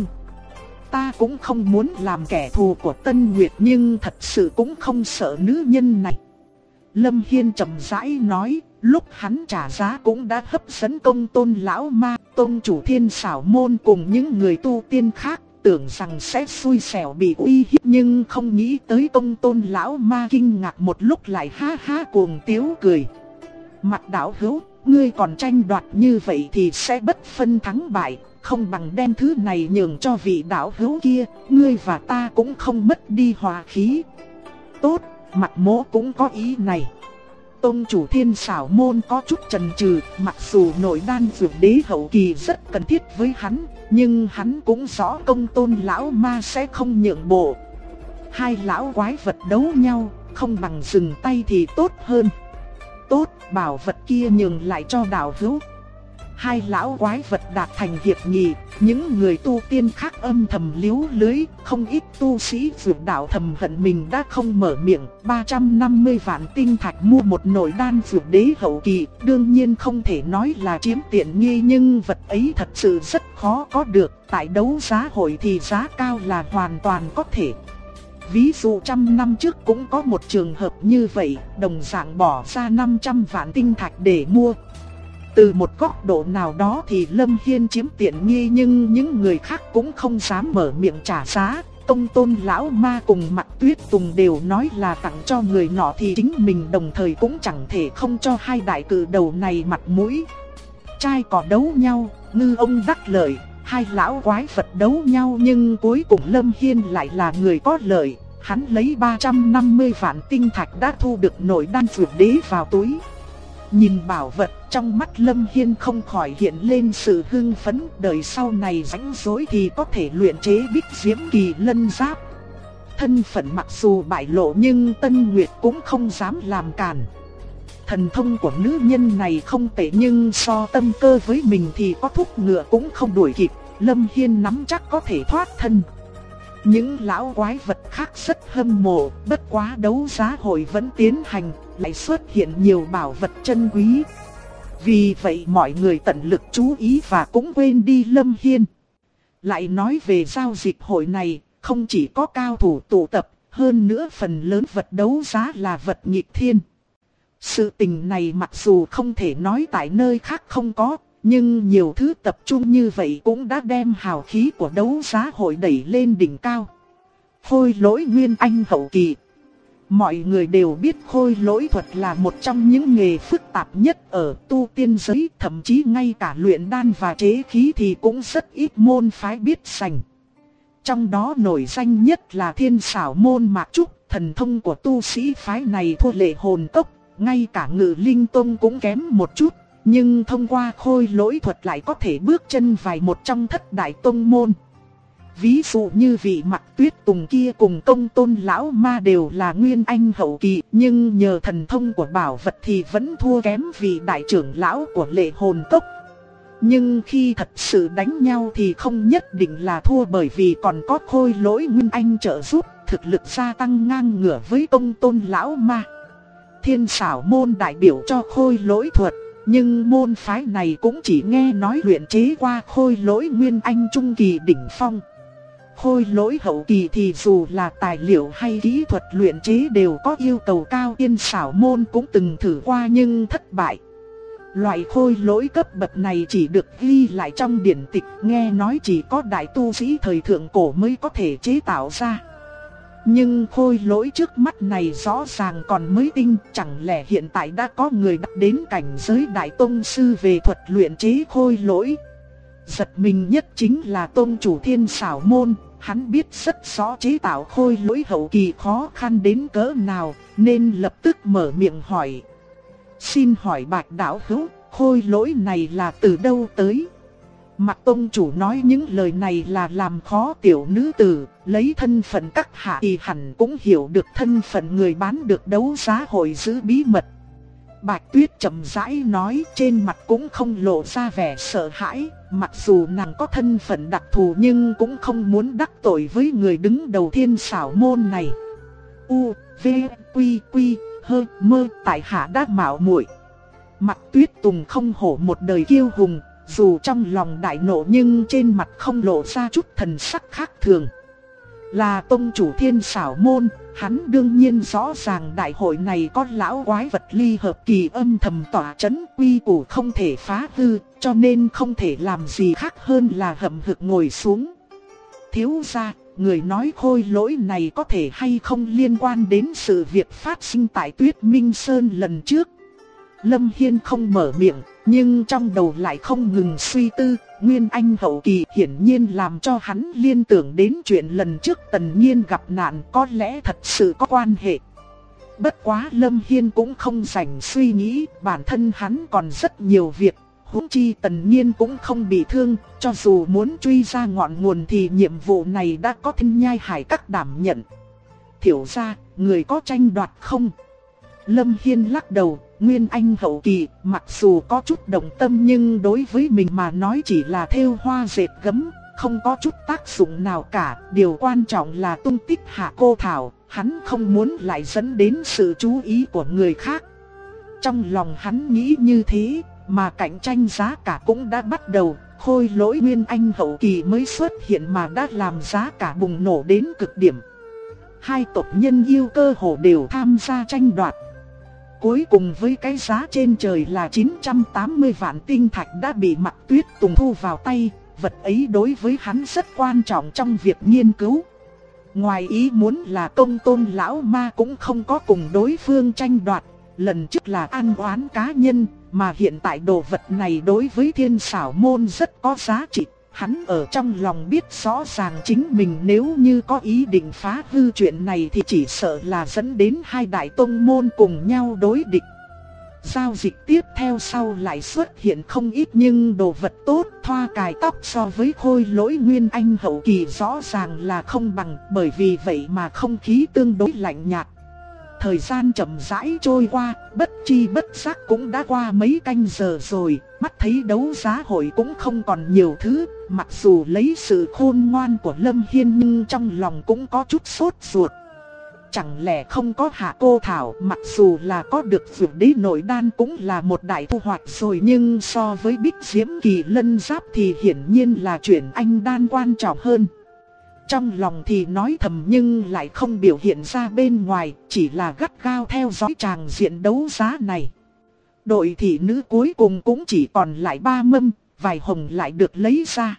Ta cũng không muốn làm kẻ thù của Tân Nguyệt nhưng thật sự cũng không sợ nữ nhân này. Lâm Hiên chậm rãi nói, lúc hắn trả giá cũng đã hấp dẫn Công Tôn lão ma, tông chủ Thiên Xảo Môn cùng những người tu tiên khác, tưởng rằng sẽ xui xẻo bị uy hiếp nhưng không nghĩ tới Công Tôn lão ma kinh ngạc một lúc lại ha ha cuồng tiếu cười. Mặt đạo hữu, ngươi còn tranh đoạt như vậy thì sẽ bất phân thắng bại, không bằng đem thứ này nhường cho vị đạo hữu kia, ngươi và ta cũng không mất đi hòa khí. Tốt, Mặt Mỗ cũng có ý này. Tông chủ Thiên Xảo Môn có chút chần chừ, mặc dù nội đan dược đế hậu kỳ rất cần thiết với hắn, nhưng hắn cũng rõ Công Tôn lão ma sẽ không nhượng bộ. Hai lão quái vật đấu nhau, không bằng dừng tay thì tốt hơn. Tốt, bảo vật kia nhường lại cho đạo hữu. Hai lão quái vật đạt thành hiệp nghị, những người tu tiên khác âm thầm liếu lưới, không ít tu sĩ dược đạo thầm hận mình đã không mở miệng. 350 vạn tinh thạch mua một nội đan dược đế hậu kỳ, đương nhiên không thể nói là chiếm tiện nghi nhưng vật ấy thật sự rất khó có được, tại đấu giá hội thì giá cao là hoàn toàn có thể. Ví dụ 100 năm trước cũng có một trường hợp như vậy, đồng dạng bỏ ra 500 vạn tinh thạch để mua. Từ một góc độ nào đó thì Lâm Hiên chiếm tiện nghi nhưng những người khác cũng không dám mở miệng trả giá. Công Tôn lão ma cùng Mạc Tuyết Tùng đều nói là tặng cho người nọ thì chính mình đồng thời cũng chẳng thể không cho hai đại cử đầu này mặt mũi. Trai cỏ đấu nhau, ngư ông đắc lợi, hai lão quái vật đấu nhau nhưng cuối cùng Lâm Hiên lại là người có lợi. Hắn lấy 350 vạn tinh thạch đã thu được nội đan dược đế vào túi. Nhìn bảo vật trong mắt Lâm Hiên không khỏi hiện lên sự hưng phấn, đời sau này rảnh rỗi thì có thể luyện chế Bích Diễm Kỳ Lân Giáp. Thân phận mặc dù bại lộ nhưng Tân Nguyệt cũng không dám làm cản. Thần thông của nữ nhân này không tệ nhưng so tâm cơ với mình thì có thúc ngựa cũng không đuổi kịp, Lâm Hiên nắm chắc có thể thoát thân. Những lão quái vật khác rất hâm mộ, bất quá đấu giá hội vẫn tiến hành, lại xuất hiện nhiều bảo vật chân quý. Vì vậy mọi người tận lực chú ý và cũng quên đi Lâm Hiên. Lại nói về giao dịch hội này, không chỉ có cao thủ tụ tập, hơn nữa phần lớn vật đấu giá là vật nghịch thiên. Sự tình này mặc dù không thể nói tại nơi khác không có, nhưng nhiều thứ tập trung như vậy cũng đã đem hào khí của đấu giá hội đẩy lên đỉnh cao. Khôi lỗi Nguyên Anh hậu kỳ. Mọi người đều biết khôi lỗi thuật là một trong những nghề phức tạp nhất ở tu tiên giới, thậm chí ngay cả luyện đan và chế khí thì cũng rất ít môn phái biết sành. Trong đó nổi danh nhất là Thiên Xảo môn Mạc Trúc, thần thông của tu sĩ phái này thua Lệ Hồn Cốc, ngay cả Ngự Linh Tông cũng kém một chút, nhưng thông qua khôi lỗi thuật lại có thể bước chân vào một trong thất đại tông môn. Ví dụ như vị Mặc Tuyết Tùng kia cùng Công Tôn lão ma đều là Nguyên Anh hậu kỳ, nhưng nhờ thần thông của bảo vật thì vẫn thua kém vị đại trưởng lão của Lệ Hồn Cốc. Nhưng khi thật sự đánh nhau thì không nhất định là thua, bởi vì còn có khôi lỗi Nguyên Anh trợ giúp, thực lực gia tăng ngang ngửa với Công Tôn lão ma. Thiên Xảo môn đại biểu cho khôi lỗi thuật, nhưng môn phái này cũng chỉ nghe nói luyện chế qua khôi lỗi Nguyên Anh trung kỳ đỉnh phong. Khôi lỗi hậu kỳ thì dù là tài liệu hay kỹ thuật luyện chế đều có yêu cầu cao, Thiên Xảo môn cũng từng thử qua nhưng thất bại. Loại khôi lỗi cấp bậc này chỉ được ghi lại trong điển tịch, nghe nói chỉ có đại tu sĩ thời thượng cổ mới có thể chế tạo ra. Nhưng khôi lỗi trước mắt này rõ ràng còn mới tinh, chẳng lẽ hiện tại đã có người đạt đến cảnh giới đại tông sư về thuật luyện chế khôi lỗi. Giật mình nhất chính là tông chủ Thiên Xảo môn, hắn biết rất rõ chế tạo khôi lỗi hậu kỳ khó khăn đến cỡ nào, nên lập tức mở miệng hỏi. Xin hỏi Bạch đạo hữu, khôi lỗi này là từ đâu tới? Mạc tông chủ nói những lời này là làm khó tiểu nữ tử, lấy thân phận các hạ thì hẳn cũng hiểu được thân phận người bán được đấu giá hội giữ bí mật. Bạch Tuyết chậm rãi nói, trên mặt cũng không lộ ra vẻ sợ hãi, mặc dù nàng có thân phận đặc thù nhưng cũng không muốn đắc tội với người đứng đầu Thiên Xảo môn này. U, V, Quy, Quy, Hơ, Mơ, tại hạ đã mạo muội. Mạc Tuyết Tùng không hổ một đời kiêu hùng, dù trong lòng đại nộ nhưng trên mặt không lộ ra chút thần sắc khác thường. Là tông chủ Thiên Xảo môn, hắn đương nhiên rõ ràng đại hội này có lão quái vật ly hợp kỳ âm thầm tỏa chấn, quy củ không thể phá hư, cho nên không thể làm gì khác hơn là hậm hực ngồi xuống. Thiếu gia, người nói khôi lỗi này có thể hay không liên quan đến sự việc phát sinh tại Tuyết Minh Sơn lần trước? Lâm Hiên không mở miệng, nhưng trong đầu lại không ngừng suy tư. Nguyên Anh hậu kỳ hiển nhiên làm cho hắn liên tưởng đến chuyện lần trước Tần Nhiên gặp nạn, có lẽ thật sự có quan hệ. Bất quá Lâm Hiên cũng không rảnh suy nghĩ, bản thân hắn còn rất nhiều việc, huống chi Tần Nhiên cũng không bị thương, cho dù muốn truy ra ngọn nguồn thì nhiệm vụ này đã có Thiên Nhai Hải Các đảm nhận. Thiểu gia, người có tranh đoạt không? Lâm Hiên lắc đầu. Nguyên Anh hậu kỳ, mặc dù có chút động tâm nhưng đối với mình mà nói chỉ là thêu hoa dệt gấm, không có chút tác dụng nào cả. Điều quan trọng là tung tích Hạ Cô Thảo, hắn không muốn lại dẫn đến sự chú ý của người khác. Trong lòng hắn nghĩ như thế, mà cạnh tranh giá cả cũng đã bắt đầu. Khôi lỗi Nguyên Anh hậu kỳ mới xuất hiện mà đã làm giá cả bùng nổ đến cực điểm. Hai tộc nhân yêu cơ hồ đều tham gia tranh đoạt. Cuối cùng với cái giá trên trời là 980 vạn tinh thạch đã bị Mạc Tuyết Tùng thu vào tay, vật ấy đối với hắn rất quan trọng trong việc nghiên cứu. Ngoài ý muốn là Công Tôn lão ma cũng không có cùng đối phương tranh đoạt, lần trước là an oán cá nhân, mà hiện tại đồ vật này đối với Thiên Xảo môn rất có giá trị. Hắn ở trong lòng biết rõ ràng chính mình nếu như có ý định phá hư chuyện này thì chỉ sợ là dẫn đến hai đại tông môn cùng nhau đối địch. giao dịch tiếp theo sau lại xuất hiện không ít nhưng đồ vật tốt, thoa cài tóc so với Khôi Lỗi Nguyên Anh hậu kỳ rõ ràng là không bằng, bởi vì vậy mà không khí tương đối lạnh nhạt. Thời gian chậm rãi trôi qua, bất chi bất giác cũng đã qua mấy canh giờ rồi, mắt thấy đấu giá hội cũng không còn nhiều thứ, mặc dù lấy sự khôn ngoan của Lâm Hiên nhưng trong lòng cũng có chút sốt ruột. Chẳng lẽ không có Hạ Cô Thảo, mặc dù là có được Vượt Đế Nội Đan cũng là một đại thu hoạch rồi, nhưng so với Bích Diễm Kỳ Lân Giáp thì hiển nhiên là chuyện anh đan quan trọng hơn. Trong lòng thì nói thầm nhưng lại không biểu hiện ra bên ngoài, chỉ là gắt gao theo dõi tràng diện đấu giá này. Đội thị nữ cuối cùng cũng chỉ còn lại 3 mâm, vải hồng lại được lấy ra.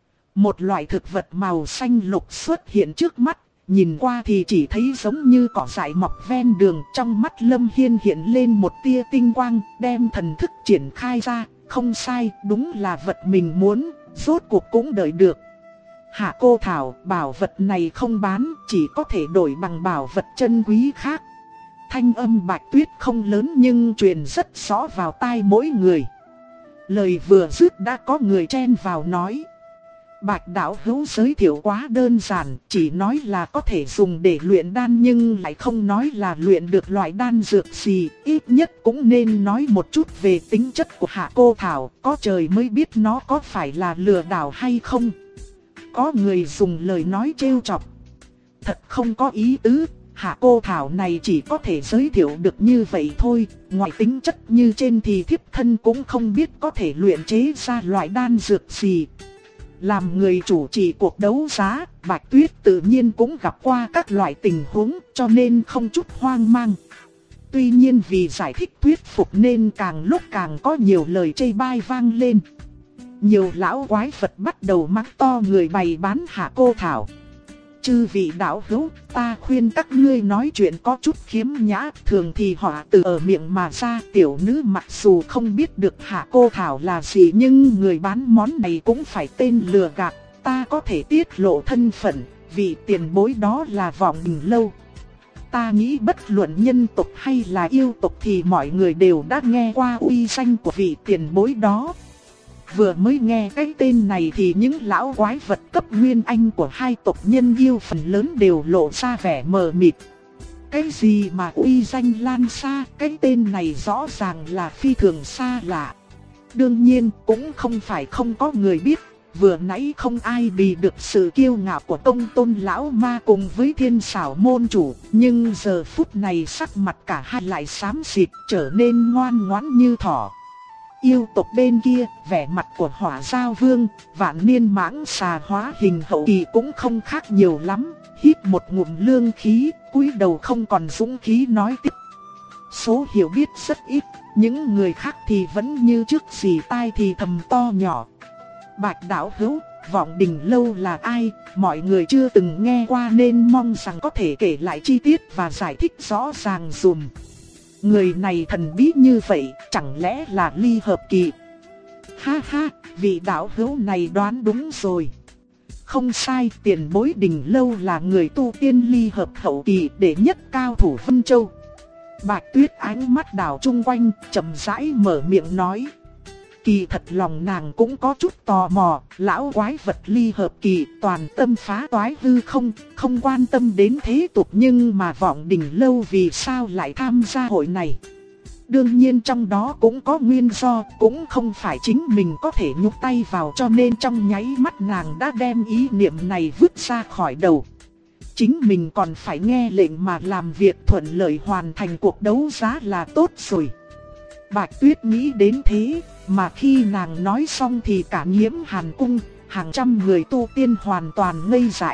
Một loại thực vật màu xanh lục xuất hiện trước mắt, nhìn qua thì chỉ thấy giống như cỏ dại mọc ven đường. Trong mắt Lâm Hiên hiện lên một tia tinh quang, đem thần thức triển khai ra, không sai, đúng là vật mình muốn, rốt cuộc cũng đợi được. Hạ Cô Thảo, bảo vật này không bán, chỉ có thể đổi bằng bảo vật chân quý khác. Thanh âm Bạch Tuyết không lớn nhưng truyền rất rõ vào tai mỗi người. Lời vừa dứt đã có người chen vào nói: Bạch đạo hữu giới thiệu quá đơn giản, chỉ nói là có thể dùng để luyện đan nhưng lại không nói là luyện được loại đan dược gì, ít nhất cũng nên nói một chút về tính chất của Hạ Cô Thảo, có trời mới biết nó có phải là lừa đảo hay không. Có người dùng lời nói trêu chọc: thật không có ý tứ, Hạ Cô Thảo này chỉ có thể giới thiệu được như vậy thôi, ngoài tính chất như trên thì thiếp thân cũng không biết có thể luyện chế ra loại đan dược gì. Làm người chủ trì cuộc đấu giá, Bạch Tuyết tự nhiên cũng gặp qua các loại tình huống, cho nên không chút hoang mang. Tuy nhiên vì giải thích thuyết phục nên càng lúc càng có nhiều lời chê bai vang lên. Nhiều lão quái vật bắt đầu mắng to người bày bán Hạ Cô Thảo: chư vị đạo hữu, ta khuyên các ngươi nói chuyện có chút khiếm nhã, thường thì họ từ ở miệng mà ra. Tiểu nữ mặc dù không biết được Hạ Cô Thảo là gì nhưng người bán món này cũng phải tên lừa gạt, ta có thể tiết lộ thân phận, vị tiền bối đó là Vọng Đình Lâu. Ta nghĩ bất luận nhân tộc hay là yêu tộc thì mọi người đều đã nghe qua uy danh của vị tiền bối đó. Vừa mới nghe cái tên này thì những lão quái vật cấp nguyên anh của hai tộc nhân yêu phần lớn đều lộ ra vẻ mờ mịt. Cái gì mà uy danh lan xa, cái tên này rõ ràng là phi thường xa lạ. Đương nhiên cũng không phải không có người biết, vừa nãy không ai bì được sự kiêu ngạo của Công Tôn lão ma cùng với Thiên Sảo môn chủ, nhưng giờ phút này sắc mặt cả hai lại xám xịt, trở nên ngoan ngoãn như thỏ. Yêu tộc bên kia, vẻ mặt của Hỏa Giao Vương, Vạn Niên Mãng Xà hóa hình hậu kỳ cũng không khác nhiều lắm, hít một ngụm lương khí, cúi đầu không còn dũng khí nói tiếp. Số hiểu biết rất ít, những người khác thì vẫn như trước xì tai thì thầm to nhỏ. Bạch đạo hữu, Vọng Đình Lâu là ai, mọi người chưa từng nghe qua nên mong rằng có thể kể lại chi tiết và giải thích rõ ràng dùm. Người này thần bí như vậy, chẳng lẽ là ly hợp kỳ? Ha ha, vị đạo hữu này đoán đúng rồi. Không sai, tiền bối Đình Lâu là người tu tiên ly hợp hậu kỳ đệ nhất cao thủ Vân Châu. Bạch Tuyết ánh mắt đảo chung quanh, chậm rãi mở miệng nói. Kỳ thật lòng nàng cũng có chút tò mò, lão quái vật ly hợp kỳ toàn tâm phá toái hư không quan tâm đến thế tục, nhưng mà Vọng Đình Lâu vì sao lại tham gia hội này? Đương nhiên trong đó cũng có nguyên do, cũng không phải chính mình có thể nhúc tay vào, cho nên trong nháy mắt nàng đã đem ý niệm này vứt ra khỏi đầu. Chính mình còn phải nghe lệnh mà làm việc thuận lợi hoàn thành cuộc đấu giá là tốt rồi. Bạch Tuyết nghĩ đến thế, mà khi nàng nói xong thì cả Nhiễm Hàn cung, hàng trăm người tu tiên hoàn toàn ngây dại,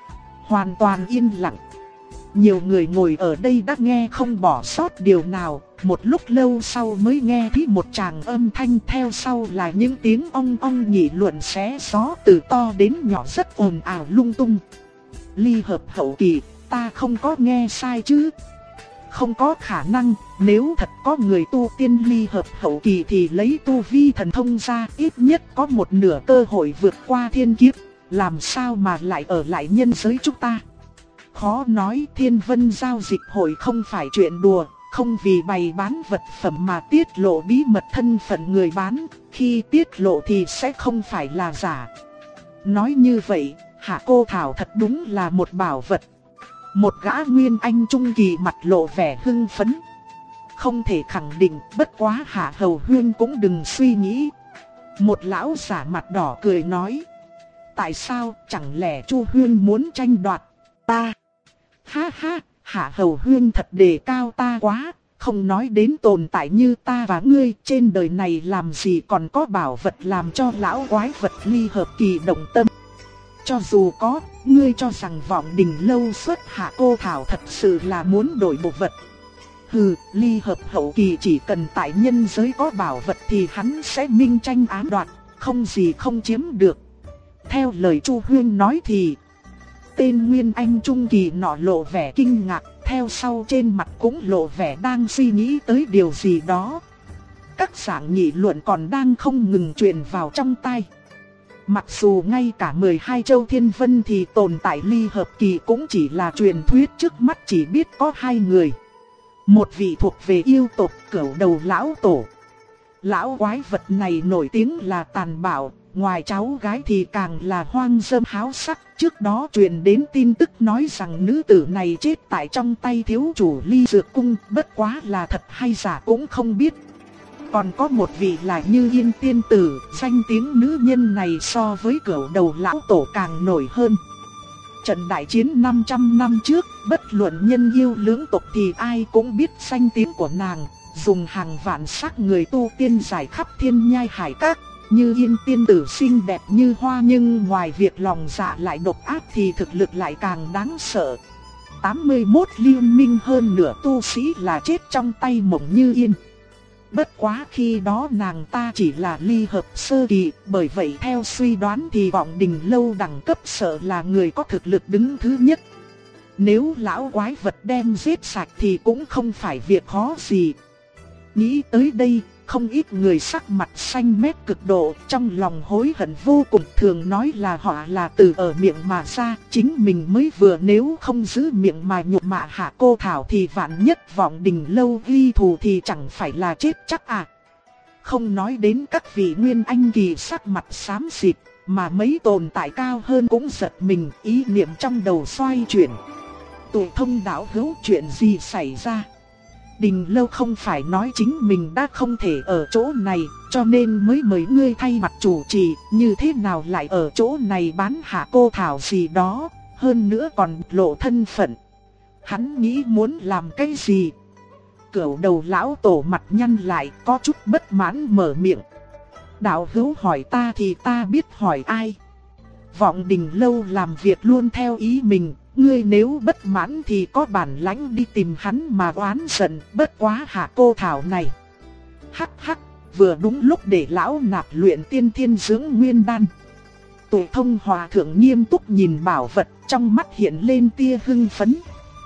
hoàn toàn yên lặng. Nhiều người ngồi ở đây đã nghe không bỏ sót điều nào, một lúc lâu sau mới nghe thấy một tràng âm thanh, theo sau là những tiếng ong ong nghị luận xé gió từ to đến nhỏ rất ồn ào lung tung. Ly hợp hậu kỳ, ta không có nghe sai chứ? Không có khả năng, nếu thật có người tu tiên ly hợp hậu kỳ thì lấy tu vi thần thông ra, ít nhất có một nửa cơ hội vượt qua thiên kiếp, làm sao mà lại ở lại nhân giới chúng ta? Khó nói, Thiên Vân giao dịch hội không phải chuyện đùa, không vì bày bán vật phẩm mà tiết lộ bí mật thân phận người bán, khi tiết lộ thì sẽ không phải là giả. Nói như vậy, Hạ Cô Thảo thật đúng là một bảo vật. Một gã nguyên anh trung kỳ mặt lộ vẻ hưng phấn. Không thể khẳng định, bất quá Hạ Hầu Huyên cũng đừng suy nghĩ. Một lão giả mặt đỏ cười nói. Tại sao, chẳng lẽ Chu Huyên muốn tranh đoạt ta? Ha ha, Hạ Hầu Huyên thật đề cao ta quá. Không nói đến tồn tại như ta và ngươi, trên đời này làm gì còn có bảo vật làm cho lão quái vật ly hợp kỳ động tâm. Cho dù có, ngươi cho rằng Vọng Đình Lâu xuất Hạ Cô Thảo thật sự là muốn đổi bộ vật. Hừ, ly hợp hậu kỳ chỉ cần tại nhân giới có bảo vật thì hắn sẽ minh tranh ám đoạt, không gì không chiếm được. Theo lời Chu Huyên nói thì tên Nguyên Anh Trung Kỳ nọ lộ vẻ kinh ngạc, theo sau trên mặt cũng lộ vẻ đang suy nghĩ tới điều gì đó. Các giảng nghị luận còn đang không ngừng truyền vào trong tai. Mặc dù ngay cả 12 châu thiên vân thì tồn tại ly hợp kỳ cũng chỉ là truyền thuyết, trước mắt chỉ biết có 2 người. Một vị thuộc về yêu tộc Cửu Đầu Lão Tổ. Lão quái vật này nổi tiếng là tàn bạo, ngoài cháu gái thì càng là hoang dâm háo sắc. Trước đó truyền đến tin tức nói rằng nữ tử này chết tại trong tay thiếu chủ Ly Dược Cung, bất quá là thật hay giả cũng không biết. Còn có một vị là Như Yên tiên tử, danh tiếng nữ nhân này so với Cửu Đầu Lão Tổ càng nổi hơn. Trận đại chiến 500 năm trước, bất luận nhân yêu lưỡng tộc thì ai cũng biết danh tiếng của nàng, dùng hàng vạn sắc người tu tiên giải khắp thiên nhai hải các. Như Yên tiên tử xinh đẹp như hoa, nhưng ngoài việc lòng dạ lại độc ác thì thực lực lại càng đáng sợ. 81 liên minh hơn nửa tu sĩ là chết trong tay Mộng Như Yên. Bất quá khi đó nàng ta chỉ là ly hợp sơ kỳ, bởi vậy theo suy đoán thì Vọng Đình Lâu đẳng cấp sợ là người có thực lực đứng thứ nhất. Nếu lão quái vật đem giết sạch thì cũng không phải việc khó gì. Nghĩ tới đây, không ít người sắc mặt xanh mét cực độ, trong lòng hối hận vô cùng, thường nói là họ là từ ở miệng mà ra, chính mình mới vừa nếu không giữ miệng mà nhục mạ Hạ Cô Thảo thì vạn nhất Vọng Đình Lâu ghi thù thì chẳng phải là chết chắc à. Không nói đến các vị nguyên anh kỳ sắc mặt xám xịt, mà mấy tồn tại cao hơn cũng giật mình, ý niệm trong đầu xoay chuyển. Tụi Thông đạo hữu, chuyện gì xảy ra? Đình Lâu không phải nói chính mình đã không thể ở chỗ này, cho nên mới mời ngươi thay mặt chủ trì, như thế nào lại ở chỗ này bán Hạ Cô Thảo gì đó, hơn nữa còn lộ thân phận. Hắn nghĩ muốn làm cái gì? Cửu Đầu Lão Tổ mặt nhăn lại, có chút bất mãn mở miệng. Đạo hữu hỏi ta thì ta biết hỏi ai. Vọng Đình Lâu làm việc luôn theo ý mình. Ngươi nếu bất mãn thì có bản lãnh đi tìm hắn mà oán giận, bất quá Hạ Cô Thảo này. Hắc hắc, vừa đúng lúc để lão nạp luyện tiên thiên dưỡng nguyên đan. Tụ Thông hòa thượng nghiêm túc nhìn bảo vật, trong mắt hiện lên tia hưng phấn.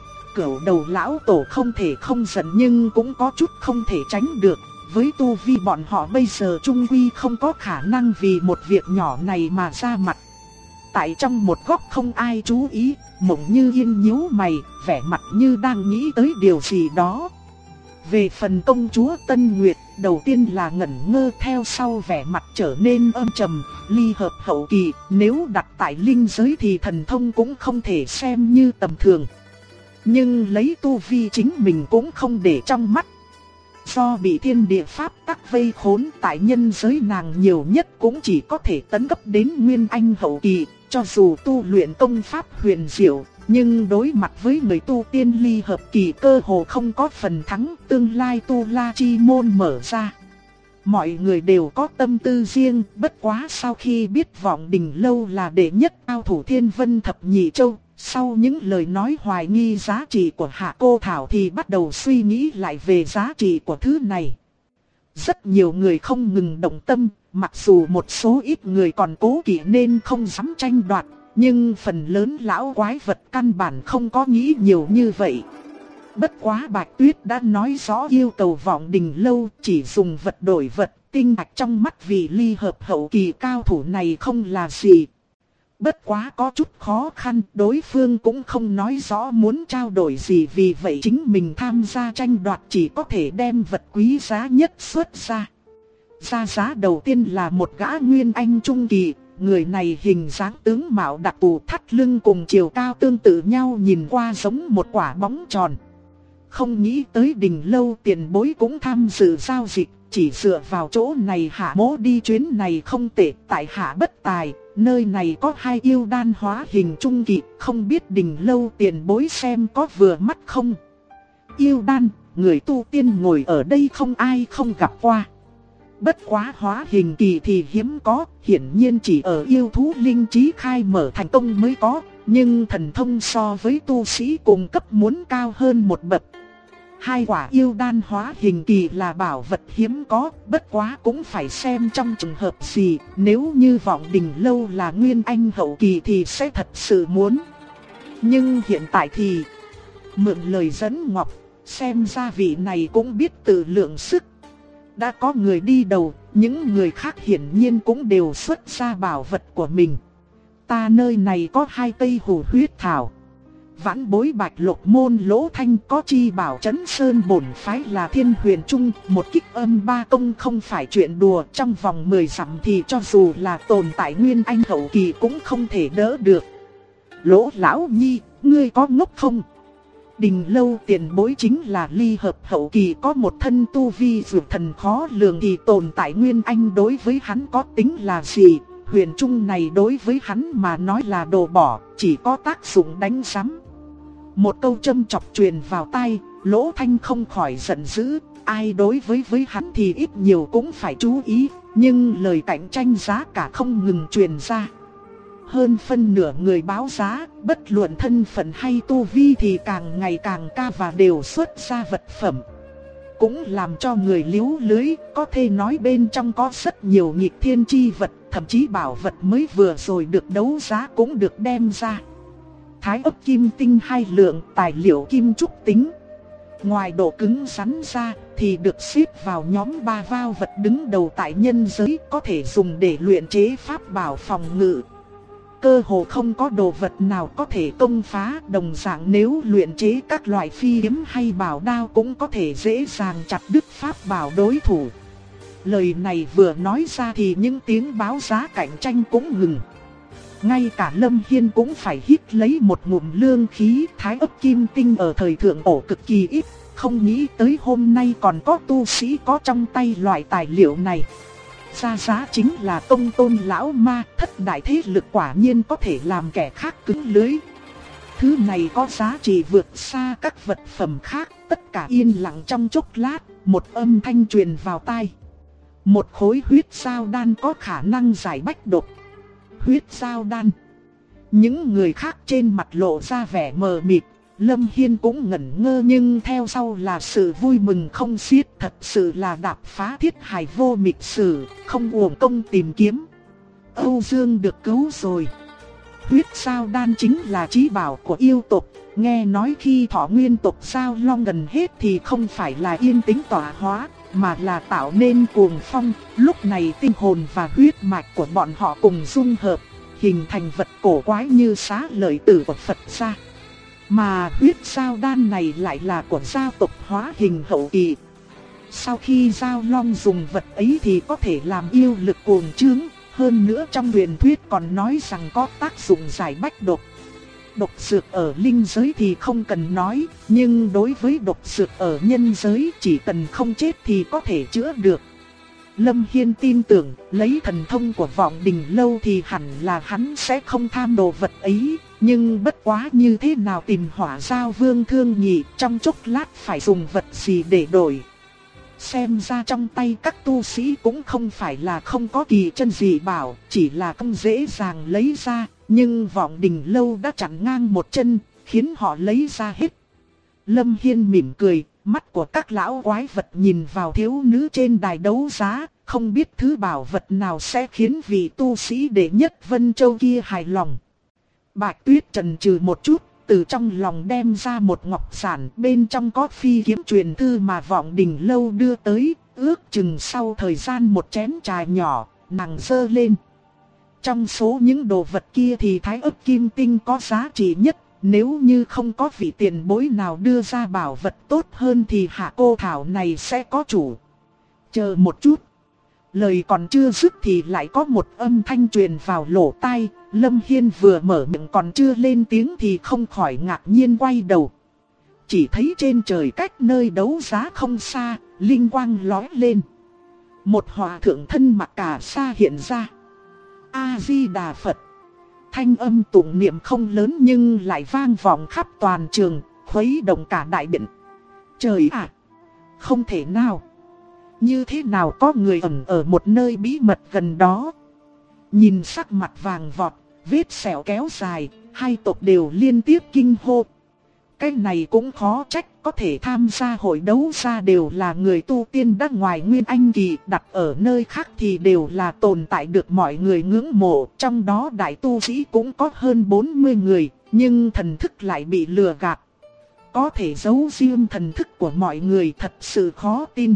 Cửu Đầu Lão Tổ không thể không giận nhưng cũng có chút không thể tránh được. Với tu vi bọn họ bây giờ trung quy không có khả năng vì một việc nhỏ này mà ra mặt. Tại trong một góc không ai chú ý, Mộng Như Yên nhíu mày, vẻ mặt như đang nghĩ tới điều gì đó. Về phần công chúa Tân Nguyệt, đầu tiên là ngẩn ngơ, theo sau vẻ mặt trở nên âm trầm. Ly hợp hậu kỳ, nếu đặt tại linh giới thì thần thông cũng không thể xem như tầm thường. Nhưng lấy tu vi chính mình cũng không để trong mắt. Do bị thiên địa pháp tắc vây khốn, tại nhân giới nàng nhiều nhất cũng chỉ có thể tấn cấp đến Nguyên Anh hậu kỳ. Cho dù tu luyện công pháp huyền diệu, nhưng đối mặt với người tu tiên ly hợp kỳ cơ hồ không có phần thắng, tương lai tu la chi môn mở ra. Mọi người đều có tâm tư riêng, bất quá sau khi biết Vọng Đình Lâu là đệ nhất cao thủ thiên vân thập nhị châu, sau những lời nói hoài nghi giá trị của Hạ Cô Thảo thì bắt đầu suy nghĩ lại về giá trị của thứ này. Rất nhiều người không ngừng động tâm, mặc dù một số ít người còn cố kỵ nên không dám tranh đoạt, nhưng phần lớn lão quái vật căn bản không có nghĩ nhiều như vậy. Bất quá Bạch Tuyết đã nói rõ yêu cầu Vọng Đình Lâu chỉ dùng vật đổi vật, tinh thạch trong mắt vị ly hợp hậu kỳ cao thủ này không là gì. Bất quá có chút khó khăn, đối phương cũng không nói rõ muốn trao đổi gì, vì vậy chính mình tham gia tranh đoạt chỉ có thể đem vật quý giá nhất xuất ra. Ra giá đầu tiên là một gã nguyên anh trung kỳ, người này hình dáng tướng mạo đặc thù, thắt lưng cùng chiều cao tương tự nhau, nhìn qua giống một quả bóng tròn. Không nghĩ tới Đình Lâu tiền bối cũng tham dự giao dịch, chỉ dựa vào chỗ này Hạ Mỗ đi chuyến này không tệ, tại Hạ bất tài, nơi này có 2 yêu đan hóa hình trung kỳ, không biết Đình Lâu tiền bối xem có vừa mắt không? Yêu đan, người tu tiên ngồi ở đây không ai không gặp qua. Bất quá hóa hình kỳ thì hiếm có, hiển nhiên chỉ ở yêu thú linh trí khai mở thành công mới có, nhưng thần thông so với tu sĩ cùng cấp muốn cao hơn một bậc. 2 quả yêu đan hóa hình kỳ là bảo vật hiếm có, bất quá cũng phải xem trong trường hợp gì, nếu như Vọng Đình Lâu là nguyên anh hậu kỳ thì sẽ thật sự muốn. Nhưng hiện tại thì mượn lời dẫn Ngọc, xem ra vị này cũng biết tự lượng sức. Đã có người đi đầu, những người khác hiển nhiên cũng đều xuất ra bảo vật của mình. Ta nơi này có 2 cây hủ huyết thảo. Vãn bối Bạch Lộc môn Lỗ Thanh có chi bảo Trấn Sơn bổn phái là Thiên Huyền Trung, một kích âm 3 công không phải chuyện đùa, trong vòng 10 dặm thì cho dù là tồn tại nguyên anh hậu kỳ cũng không thể đỡ được. Lỗ lão nhi, ngươi có ngốc không? Đình Lâu tiền bối chính là ly hợp hậu kỳ, có một thân tu vi dược thần khó lường, thì tồn tại nguyên anh đối với hắn có tính là gì? Huyền Trung này đối với hắn mà nói là đồ bỏ, chỉ có tác dụng đánh sắm. Một câu châm chọc truyền vào tai, Lỗ Thanh không khỏi giận dữ, ai đối với hắn thì ít nhiều cũng phải chú ý, nhưng lời cạnh tranh giá cả không ngừng truyền ra. Hơn phân nửa người báo giá, bất luận thân phận hay tu vi thì càng ngày càng cao và đều xuất ra vật phẩm. Cũng làm cho người liếu lưới, có thể nói bên trong có rất nhiều nghịch thiên chi vật, thậm chí bảo vật mới vừa rồi được đấu giá cũng được đem ra. Thái ấp kim tinh 2 lượng, tài liệu kim trúc tính. Ngoài độ cứng rắn ra thì được xếp vào nhóm 3 vao vật đứng đầu tại nhân giới, có thể dùng để luyện chế pháp bảo phòng ngự. Cơ hồ không có đồ vật nào có thể công phá, đồng dạng nếu luyện chế các loại phi kiếm hay bảo đao cũng có thể dễ dàng chặt đứt pháp bảo đối thủ. Lời này vừa nói ra thì những tiếng báo giá cạnh tranh cũng ngừng. Ngay cả Lâm Hiên cũng phải hít lấy một ngụm lương khí, thái ấp kim tinh ở thời thượng cổ cực kỳ ít, không nghĩ tới hôm nay còn có tu sĩ có trong tay loại tài liệu này. Ra giá chính là Tông Tôn lão ma, thất đại thế lực quả nhiên có thể làm kẻ khác cứng lưới. Thứ này có giá trị vượt xa các vật phẩm khác, tất cả yên lặng trong chốc lát, một âm thanh truyền vào tai. Một khối huyết sao đan có khả năng giải bách độc. Huyết sao đan. Những người khác trên mặt lộ ra vẻ mờ mịt, Lâm Hiên cũng ngẩn ngơ, nhưng theo sau là sự vui mừng không xiết, thật sự là đạp phá thiết hải vô mịch sử, không uổng công tìm kiếm. Âu Dương được cứu rồi. Huyết sao đan chính là chí bảo của yêu tộc, nghe nói khi thọ nguyên tộc Giao Long gần hết thì không phải là yên tĩnh tỏa hóa, mà là tạo nên cuồng phong. Lúc này tinh hồn và huyết mạch của bọn họ cùng dung hợp, hình thành vật cổ quái như xá lợi tử của Phật gia. Mà huyết sao đan này lại là của gia tộc hóa hình hậu kỳ. Sau khi Giao Long dùng vật ấy thì có thể làm yêu lực cuồng trướng. Hơn nữa trong truyền thuyết còn nói rằng có tác dụng giải bách độc. Độc dược ở linh giới thì không cần nói, nhưng đối với độc dược ở nhân giới chỉ cần không chết thì có thể chữa được. Lâm Hiên tin tưởng, lấy thần thông của Vọng Đình Lâu thì hẳn là hắn sẽ không tham đồ vật ấy. Nhưng bất quá như thế nào tìm Hỏa Giao Vương thương nhị, trong chốc lát phải dùng vật gì để đổi. Xem ra trong tay các tu sĩ cũng không phải là không có kỳ chân dị bảo, chỉ là không dễ dàng lấy ra. Nhưng Vọng Đình Lâu đã chặn ngang một chân, khiến họ lấy ra hết. Lâm Hiên mỉm cười, mắt của các lão quái vật nhìn vào thiếu nữ trên đài đấu giá, không biết thứ bảo vật nào sẽ khiến vị tu sĩ đệ nhất Vân Châu kia hài lòng. Bạch Tuyết chần chừ một chút, từ trong lòng đem ra một ngọc giản, bên trong có phi kiếm truyền thư mà Vọng Đình Lâu đưa tới, ước chừng sau thời gian một chén trà nhỏ, nàng giơ lên. Trong số những đồ vật kia thì thái ức kim tinh có giá trị nhất. Nếu như không có vị tiền bối nào đưa ra bảo vật tốt hơn thì hạ cô thảo này sẽ có chủ. Chờ một chút. Lời còn chưa dứt thì lại có một âm thanh truyền vào lỗ tai. Lâm Hiên vừa mở miệng còn chưa lên tiếng thì không khỏi ngạc nhiên quay đầu. Chỉ thấy trên trời cách nơi đấu giá không xa, linh quang lóe lên. Một hòa thượng thân mặc cà sa hiện ra. A-di-đà Phật. Thanh âm tụng niệm không lớn nhưng lại vang vọng khắp toàn trường, khuấy động cả đại điện. Trời ạ! Không thể nào! Như thế nào có người ẩn ở một nơi bí mật gần đó? Nhìn sắc mặt vàng vọt, vết sẹo kéo dài, hai tộc đều liên tiếp kinh hô. Cái này cũng khó trách, có thể tham gia hội đấu ra đều là người tu tiên đã ngoài Nguyên Anh kỳ, đặt ở nơi khác thì đều là tồn tại được mọi người ngưỡng mộ. Trong đó đại tu sĩ cũng có hơn 40 người, nhưng thần thức lại bị lừa gạt. Có thể giấu riêng thần thức của mọi người thật sự khó tin.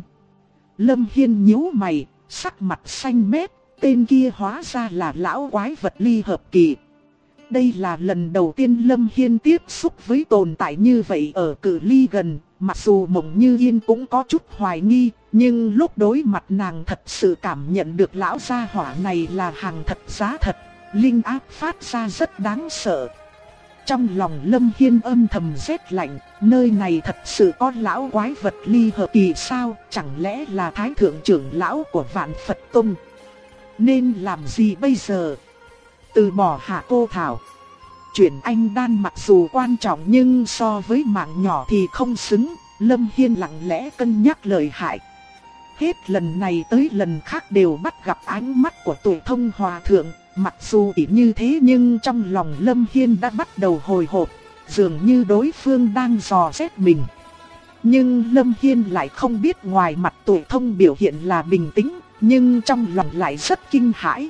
Lâm Hiên nhíu mày, sắc mặt xanh mét, tên kia hóa ra là lão quái vật ly hợp kỳ. Đây là lần đầu tiên Lâm Hiên tiếp xúc với tồn tại như vậy ở cự ly gần, mặc dù Mộng Như Yên cũng có chút hoài nghi, nhưng lúc đối mặt nàng thật sự cảm nhận được lão gia hỏa này là hàng thật giá thật, linh áp phát ra rất đáng sợ. Trong lòng Lâm Hiên âm thầm rét lạnh, nơi này thật sự có lão quái vật ly hợp kỳ sao, chẳng lẽ là thái thượng trưởng lão của Vạn Phật Tông? Nên làm gì bây giờ? Từ bỏ hạ cô thảo. Chuyển anh đan mặc dù quan trọng nhưng so với mạng nhỏ thì không xứng. Lâm Hiên lặng lẽ cân nhắc lời hại. Hết lần này tới lần khác đều bắt gặp ánh mắt của Tuệ Thông Hòa Thượng. Mặc dù chỉ như thế nhưng trong lòng Lâm Hiên đã bắt đầu hồi hộp, dường như đối phương đang dò xét mình. Nhưng Lâm Hiên lại không biết ngoài mặt Tuệ Thông biểu hiện là bình tĩnh, nhưng trong lòng lại rất kinh hãi.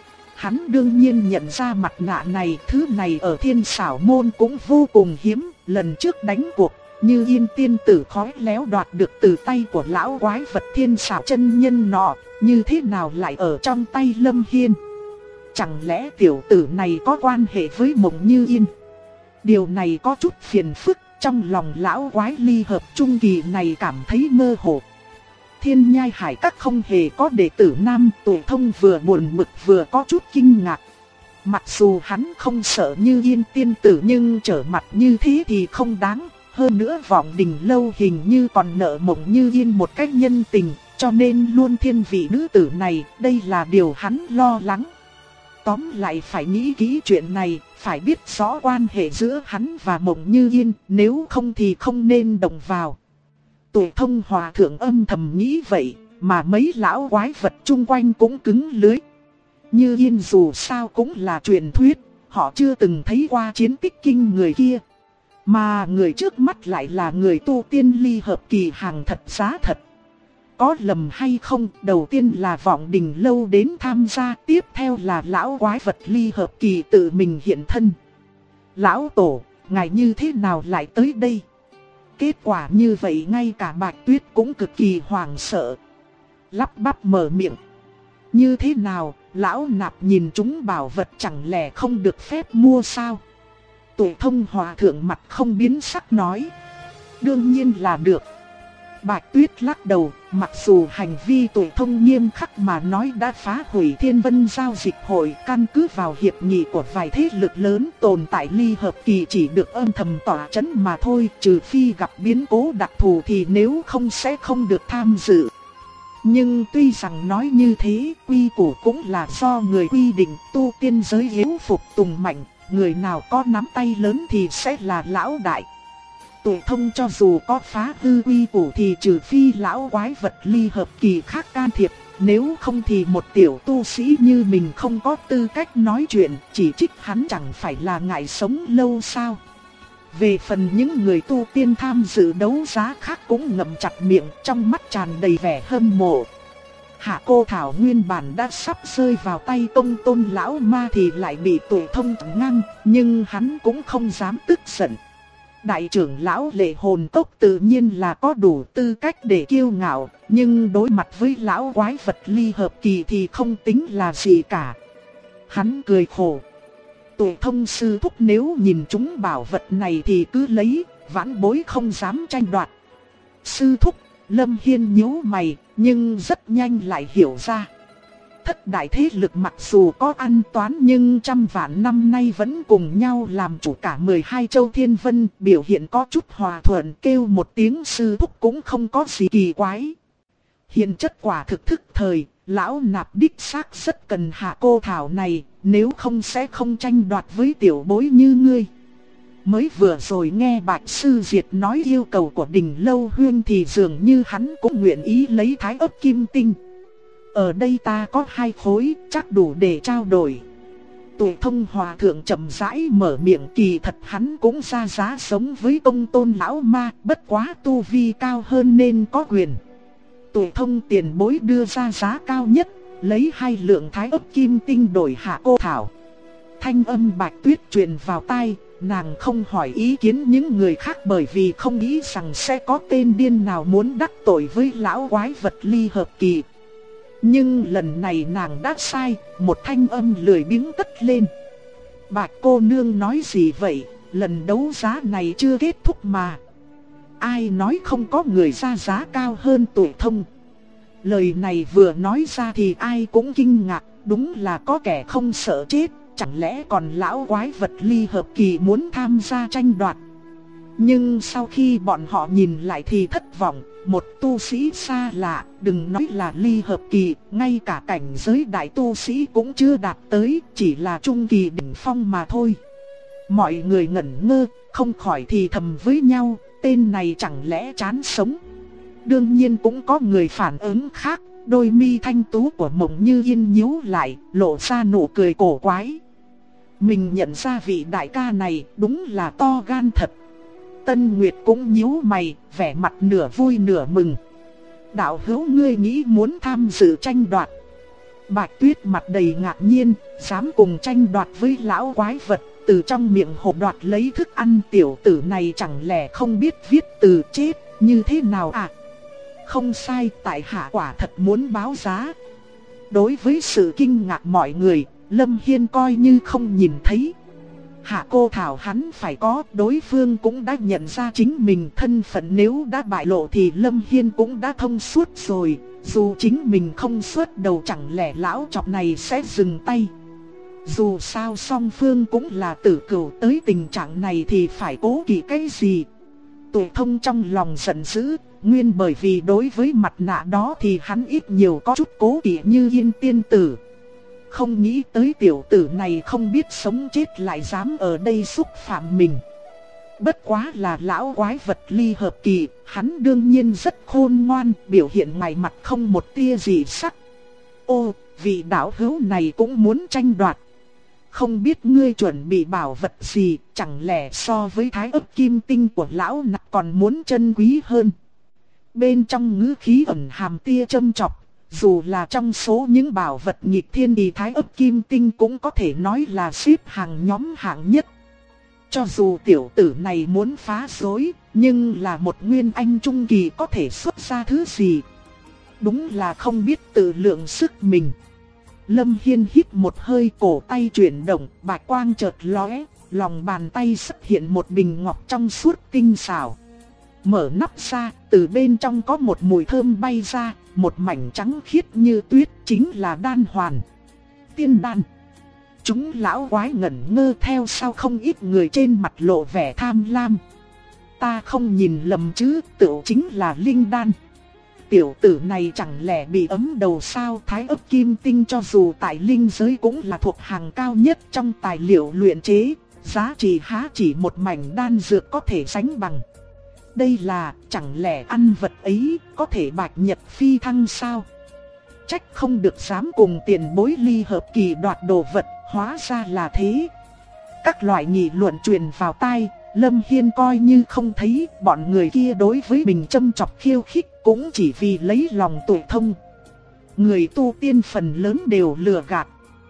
Hắn đương nhiên nhận ra mặt nạ này, thứ này ở Thiên Xảo Môn cũng vô cùng hiếm. Lần trước đánh cuộc, Như Yên tiên tử khói léo đoạt được từ tay của lão quái vật Thiên Xảo chân nhân nọ, như thế nào lại ở trong tay Lâm Hiên? Chẳng lẽ tiểu tử này có quan hệ với Mộng Như Yên? Điều này có chút phiền phức, trong lòng lão quái ly hợp trung kỳ này cảm thấy mơ hồ. Thiên Nhai Hải Các không hề có đệ tử nam. Tuệ Thông vừa buồn bực vừa có chút kinh ngạc. Mặc dù hắn không sợ Như Yên tiên tử nhưng trở mặt như thế thì không đáng. Hơn nữa Vọng Đình Lâu hình như còn nợ Mộng Như Yên một cách nhân tình, cho nên luôn thiên vị nữ tử này, đây là điều hắn lo lắng. Tóm lại phải nghĩ kỹ chuyện này, phải biết rõ quan hệ giữa hắn và Mộng Như Yên, nếu không thì không nên động vào. Tuệ Thông Hòa Thượng âm thầm nghĩ vậy, mà mấy lão quái vật chung quanh cũng cứng lưới. Như Yên dù sao cũng là truyền thuyết, họ chưa từng thấy qua chiến tích kinh người kia. Mà người trước mắt lại là người tu tiên ly hợp kỳ hàng thật giá thật. Có lầm hay không, đầu tiên là Vọng Đình Lâu đến tham gia, tiếp theo là lão quái vật ly hợp kỳ tự mình hiện thân. Lão Tổ, ngài như thế nào lại tới đây? Kết quả như vậy ngay cả Bạch Tuyết cũng cực kỳ hoảng sợ. Lắp bắp mở miệng. Như thế nào, lão nạp nhìn chúng bảo vật chẳng lẽ không được phép mua sao? Tuệ Thông Hòa Thượng mặt không biến sắc nói. Đương nhiên là được. Bạch Tuyết lắc đầu, mặc dù hành vi Tuệ Thông nghiêm khắc mà nói đã phá hủy Thiên Vân Giao Dịch Hội, căn cứ vào hiệp nghị của vài thế lực lớn, tồn tại ly hợp kỳ chỉ được âm thầm tỏa chấn mà thôi, trừ phi gặp biến cố đặc thù thì nếu không sẽ không được tham dự. Nhưng tuy rằng nói như thế, quy củ cũng là do người quy định, tu tiên giới yếu phục tùng mạnh, người nào có nắm tay lớn thì sẽ là lão đại. Tuệ Thông cho dù có phá hư quy củ thì trừ phi lão quái vật ly hợp kỳ khác can thiệp, nếu không thì một tiểu tu sĩ như mình không có tư cách nói chuyện, chỉ trích hắn chẳng phải là ngại sống lâu sao. Về phần những người tu tiên tham dự đấu giá khác cũng ngậm chặt miệng, trong mắt tràn đầy vẻ hâm mộ. Hạ cô thảo nguyên bản đã sắp rơi vào tay Tông Tôn lão ma thì lại bị Tuệ Thông ngăn, nhưng hắn cũng không dám tức giận. Đại trưởng lão Lệ Hồn Tốc tự nhiên là có đủ tư cách để kiêu ngạo, nhưng đối mặt với lão quái vật ly hợp kỳ thì không tính là gì cả. Hắn cười khổ. Tụi thông sư thúc nếu nhìn chúng bảo vật này thì cứ lấy, vãn bối không dám tranh đoạt. Sư thúc, Lâm Hiên nhíu mày, nhưng rất nhanh lại hiểu ra. Thất đại thế lực mặc dù có ăn toán nhưng trăm vạn năm nay vẫn cùng nhau làm chủ cả 12 châu thiên vân, biểu hiện có chút hòa thuận, kêu một tiếng sư thúc cũng không có gì kỳ quái. Hiện chất quả thực thức thời, lão nạp đích xác rất cần hạ cô thảo này, nếu không sẽ không tranh đoạt với tiểu bối như ngươi. Mới vừa rồi nghe Bạch Sư Diệt nói yêu cầu của Đình Lâu Huyên thì dường như hắn cũng nguyện ý lấy thái ấp kim tinh. Ở đây ta có 2 khối, chắc đủ để trao đổi. Tụi thông hòa thượng chậm rãi mở miệng, kỳ thật hắn cũng ra giá sống với công tôn lão ma, bất quá tu vi cao hơn nên có quyền. Tụi thông tiền bối đưa ra giá cao nhất, lấy 2 lượng thái ấp kim tinh đổi hạ cô thảo. Thanh âm Bạch Tuyết truyền vào tai, nàng không hỏi ý kiến những người khác bởi vì không nghĩ rằng sẽ có tên điên nào muốn đắc tội với lão quái vật ly hợp kỳ. Nhưng lần này nàng đã sai, một thanh âm lười biếng cất lên. Bạch cô nương nói gì vậy, lần đấu giá này chưa kết thúc mà. Ai nói không có người ra giá cao hơn tụi thông. Lời này vừa nói ra thì ai cũng kinh ngạc, đúng là có kẻ không sợ chết, chẳng lẽ còn lão quái vật ly hợp kỳ muốn tham gia tranh đoạt. Nhưng sau khi bọn họ nhìn lại thì thất vọng, một tu sĩ xa lạ, đừng nói là ly hợp kỳ, ngay cả cảnh giới đại tu sĩ cũng chưa đạt tới, chỉ là trung kỳ đỉnh phong mà thôi. Mọi người ngẩn ngơ, không khỏi thì thầm với nhau, tên này chẳng lẽ chán sống. Đương nhiên cũng có người phản ứng khác, đôi mi thanh tú của Mộng Như Yên nhíu lại, lộ ra nụ cười cổ quái. Mình nhận ra vị đại ca này đúng là to gan thật. Tân Nguyệt cũng nhíu mày, vẻ mặt nửa vui nửa mừng. Đạo hữu ngươi nghĩ muốn tham dự tranh đoạt? Bạch Tuyết mặt đầy ngạc nhiên, dám cùng tranh đoạt với lão quái vật, từ trong miệng hộp đoạt lấy thức ăn, tiểu tử này chẳng lẽ không biết viết từ chết như thế nào à? Không sai, tại hạ quả thật muốn báo giá. Đối với sự kinh ngạc mọi người, Lâm Hiên coi như không nhìn thấy. Hạ cô thảo hắn phải có, đối phương cũng đã nhận ra chính mình thân phận, nếu đã bại lộ thì Lâm Hiên cũng đã thông suốt rồi. Dù chính mình không xuất đầu chẳng lẽ lão chọc này sẽ dừng tay. Dù sao song phương cũng là tử cửu, tới tình trạng này thì phải cố kỵ cái gì. Tụi thông trong lòng giận dữ, nguyên bởi vì đối với mặt nạ đó thì hắn ít nhiều có chút cố kỵ như Yên tiên tử. Không nghĩ tới tiểu tử này không biết sống chết lại dám ở đây xúc phạm mình. Bất quá là lão quái vật ly hợp kỳ, hắn đương nhiên rất khôn ngoan, biểu hiện ngoài mặt không một tia gì sắc. Ô, vị đạo hữu này cũng muốn tranh đoạt. Không biết ngươi chuẩn bị bảo vật gì, chẳng lẽ so với thái ấp kim tinh của lão nặc còn muốn chân quý hơn. Bên trong ngữ khí ẩn hàm tia châm chọc. Dù là trong số những bảo vật nghịch thiên thì thái ấp kim tinh cũng có thể nói là xếp hàng nhóm hạng nhất. Cho dù tiểu tử này muốn phá rối, nhưng là một nguyên anh trung kỳ có thể xuất ra thứ gì. Đúng là không biết tự lượng sức mình. Lâm Hiên hít một hơi, cổ tay chuyển động, bạch quang chợt lóe, lòng bàn tay xuất hiện một bình ngọc trong suốt tinh xảo. Mở nắp ra, từ bên trong có một mùi thơm bay ra, một mảnh trắng khiết như tuyết, chính là đan hoàn. Tiên đan. Chúng lão quái ngẩn ngơ, theo sau không ít người trên mặt lộ vẻ tham lam. Ta không nhìn lầm chứ, tựu chính là linh đan. Tiểu tử này chẳng lẽ bị ấm đầu sao? Thái ấp kim tinh cho dù tại linh giới cũng là thuộc hàng cao nhất trong tài liệu luyện chế, giá trị há chỉ một mảnh đan dược có thể sánh bằng. Đây là, chẳng lẽ ăn vật ấy có thể bạch nhật phi thăng sao? Trách không được dám cùng tiền bối ly hợp kỳ đoạt đồ vật, hóa ra là thế. Các loại nghị luận truyền vào tai, Lâm Hiên coi như không thấy, bọn người kia đối với mình châm chọc khiêu khích cũng chỉ vì lấy lòng tụi thông. Người tu tiên phần lớn đều lừa gạt.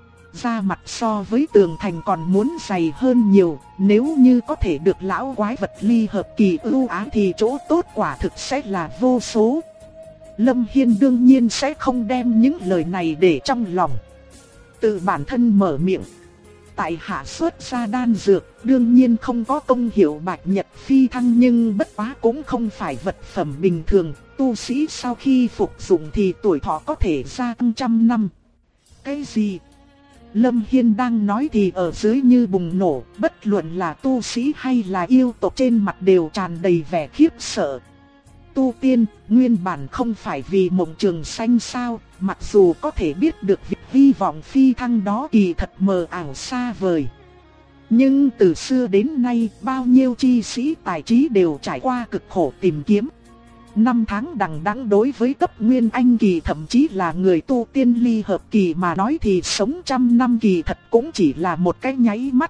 Da mặt so với tường thành còn muốn dày hơn nhiều, nếu như có thể được lão quái vật ly hợp kỳ ưu ái thì chỗ tốt quả thực sẽ là vô số. Lâm Hiên đương nhiên sẽ không đem những lời này để trong lòng. tự bản thân mở miệng. Tại hạ xuất ra đan dược, đương nhiên không có công hiệu bạch nhật phi thăng, nhưng bất quá cũng không phải vật phẩm bình thường. Tu sĩ sau khi phục dụng thì tuổi thọ có thể gia tăng 100 năm. Cái gì? Lâm Hiên đang nói thì ở dưới như bùng nổ, bất luận là tu sĩ hay là yêu tộc trên mặt đều tràn đầy vẻ khiếp sợ. Tu tiên, nguyên bản không phải vì mộng trường xanh sao, mặc dù có thể biết được việc hy vọng phi thăng đó kỳ thật mờ ảo xa vời. Nhưng từ xưa đến nay, bao nhiêu chi sĩ tài trí đều trải qua cực khổ tìm kiếm. Năm tháng đằng đẵng đối với cấp nguyên anh kỳ thậm chí là người tu tiên ly hợp kỳ mà nói thì sống 100 năm kỳ thật cũng chỉ là một cái nháy mắt.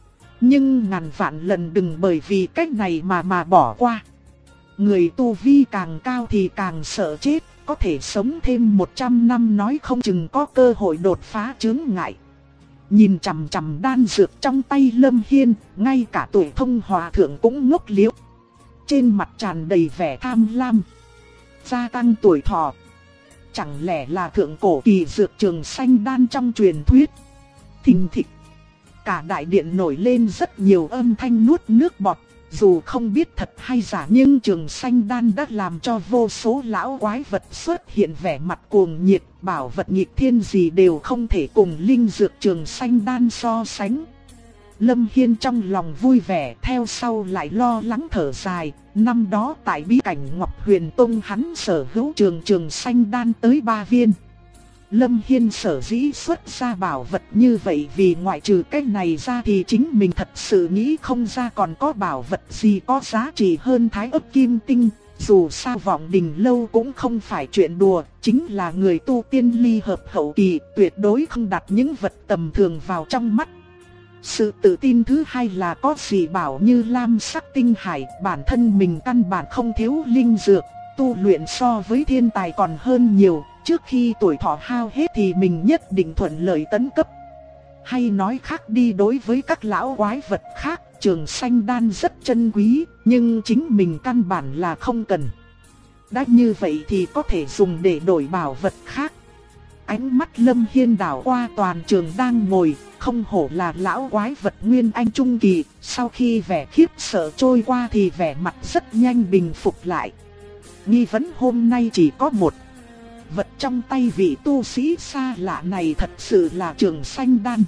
Nhưng ngàn vạn lần đừng bởi vì cách này mà bỏ qua. Người tu vi càng cao thì càng sợ chết, có thể sống thêm 100 năm nói không chừng có cơ hội đột phá chướng ngại. Nhìn chằm chằm đan dược trong tay Lâm Hiên, ngay cả tuổi thông hòa thượng cũng ngốc liễu. Trên mặt tràn đầy vẻ tham lam. Gia tăng tuổi thọ. Chẳng lẽ là thượng cổ kỳ dược trường xanh đan trong truyền thuyết? Thình thịch. Cả đại điện nổi lên rất nhiều âm thanh nuốt nước bọt. Dù không biết thật hay giả nhưng trường xanh đan đã làm cho vô số lão quái vật xuất hiện vẻ mặt cuồng nhiệt. Bảo vật nghịch thiên gì đều không thể cùng linh dược trường xanh đan so sánh. Lâm Hiên trong lòng vui vẻ, theo sau lại lo lắng thở dài. Năm đó tại bí cảnh Ngọc Huyền Tông hắn sở hữu trường xanh đan tới 3 viên. Lâm Hiên sở dĩ xuất ra bảo vật như vậy vì ngoại trừ cái này ra thì chính mình thật sự nghĩ không ra còn có bảo vật gì có giá trị hơn Thái Ức Kim Tinh. Dù sao Vọng Đình Lâu cũng không phải chuyện đùa, chính là người tu tiên ly hợp hậu kỳ, tuyệt đối không đặt những vật tầm thường vào trong mắt. Sự tự tin thứ hai là có gì bảo như lam sắc tinh hải, bản thân mình căn bản không thiếu linh dược, tu luyện so với thiên tài còn hơn nhiều, trước khi tuổi thọ hao hết thì mình nhất định thuận lợi tấn cấp. Hay nói khác đi, đối với các lão quái vật khác, trường xanh đan rất chân quý, nhưng chính mình căn bản là không cần. Đã như vậy thì có thể dùng để đổi bảo vật khác. Ánh mắt Lâm Hiên đảo qua toàn trường đang ngồi, không hổ là lão quái vật nguyên anh trung kỳ, sau khi vẻ khiếp sợ trôi qua thì vẻ mặt rất nhanh bình phục lại. Nghi vấn hôm nay chỉ có một. Vật trong tay vị tu sĩ xa lạ này thật sự là trường xanh đan.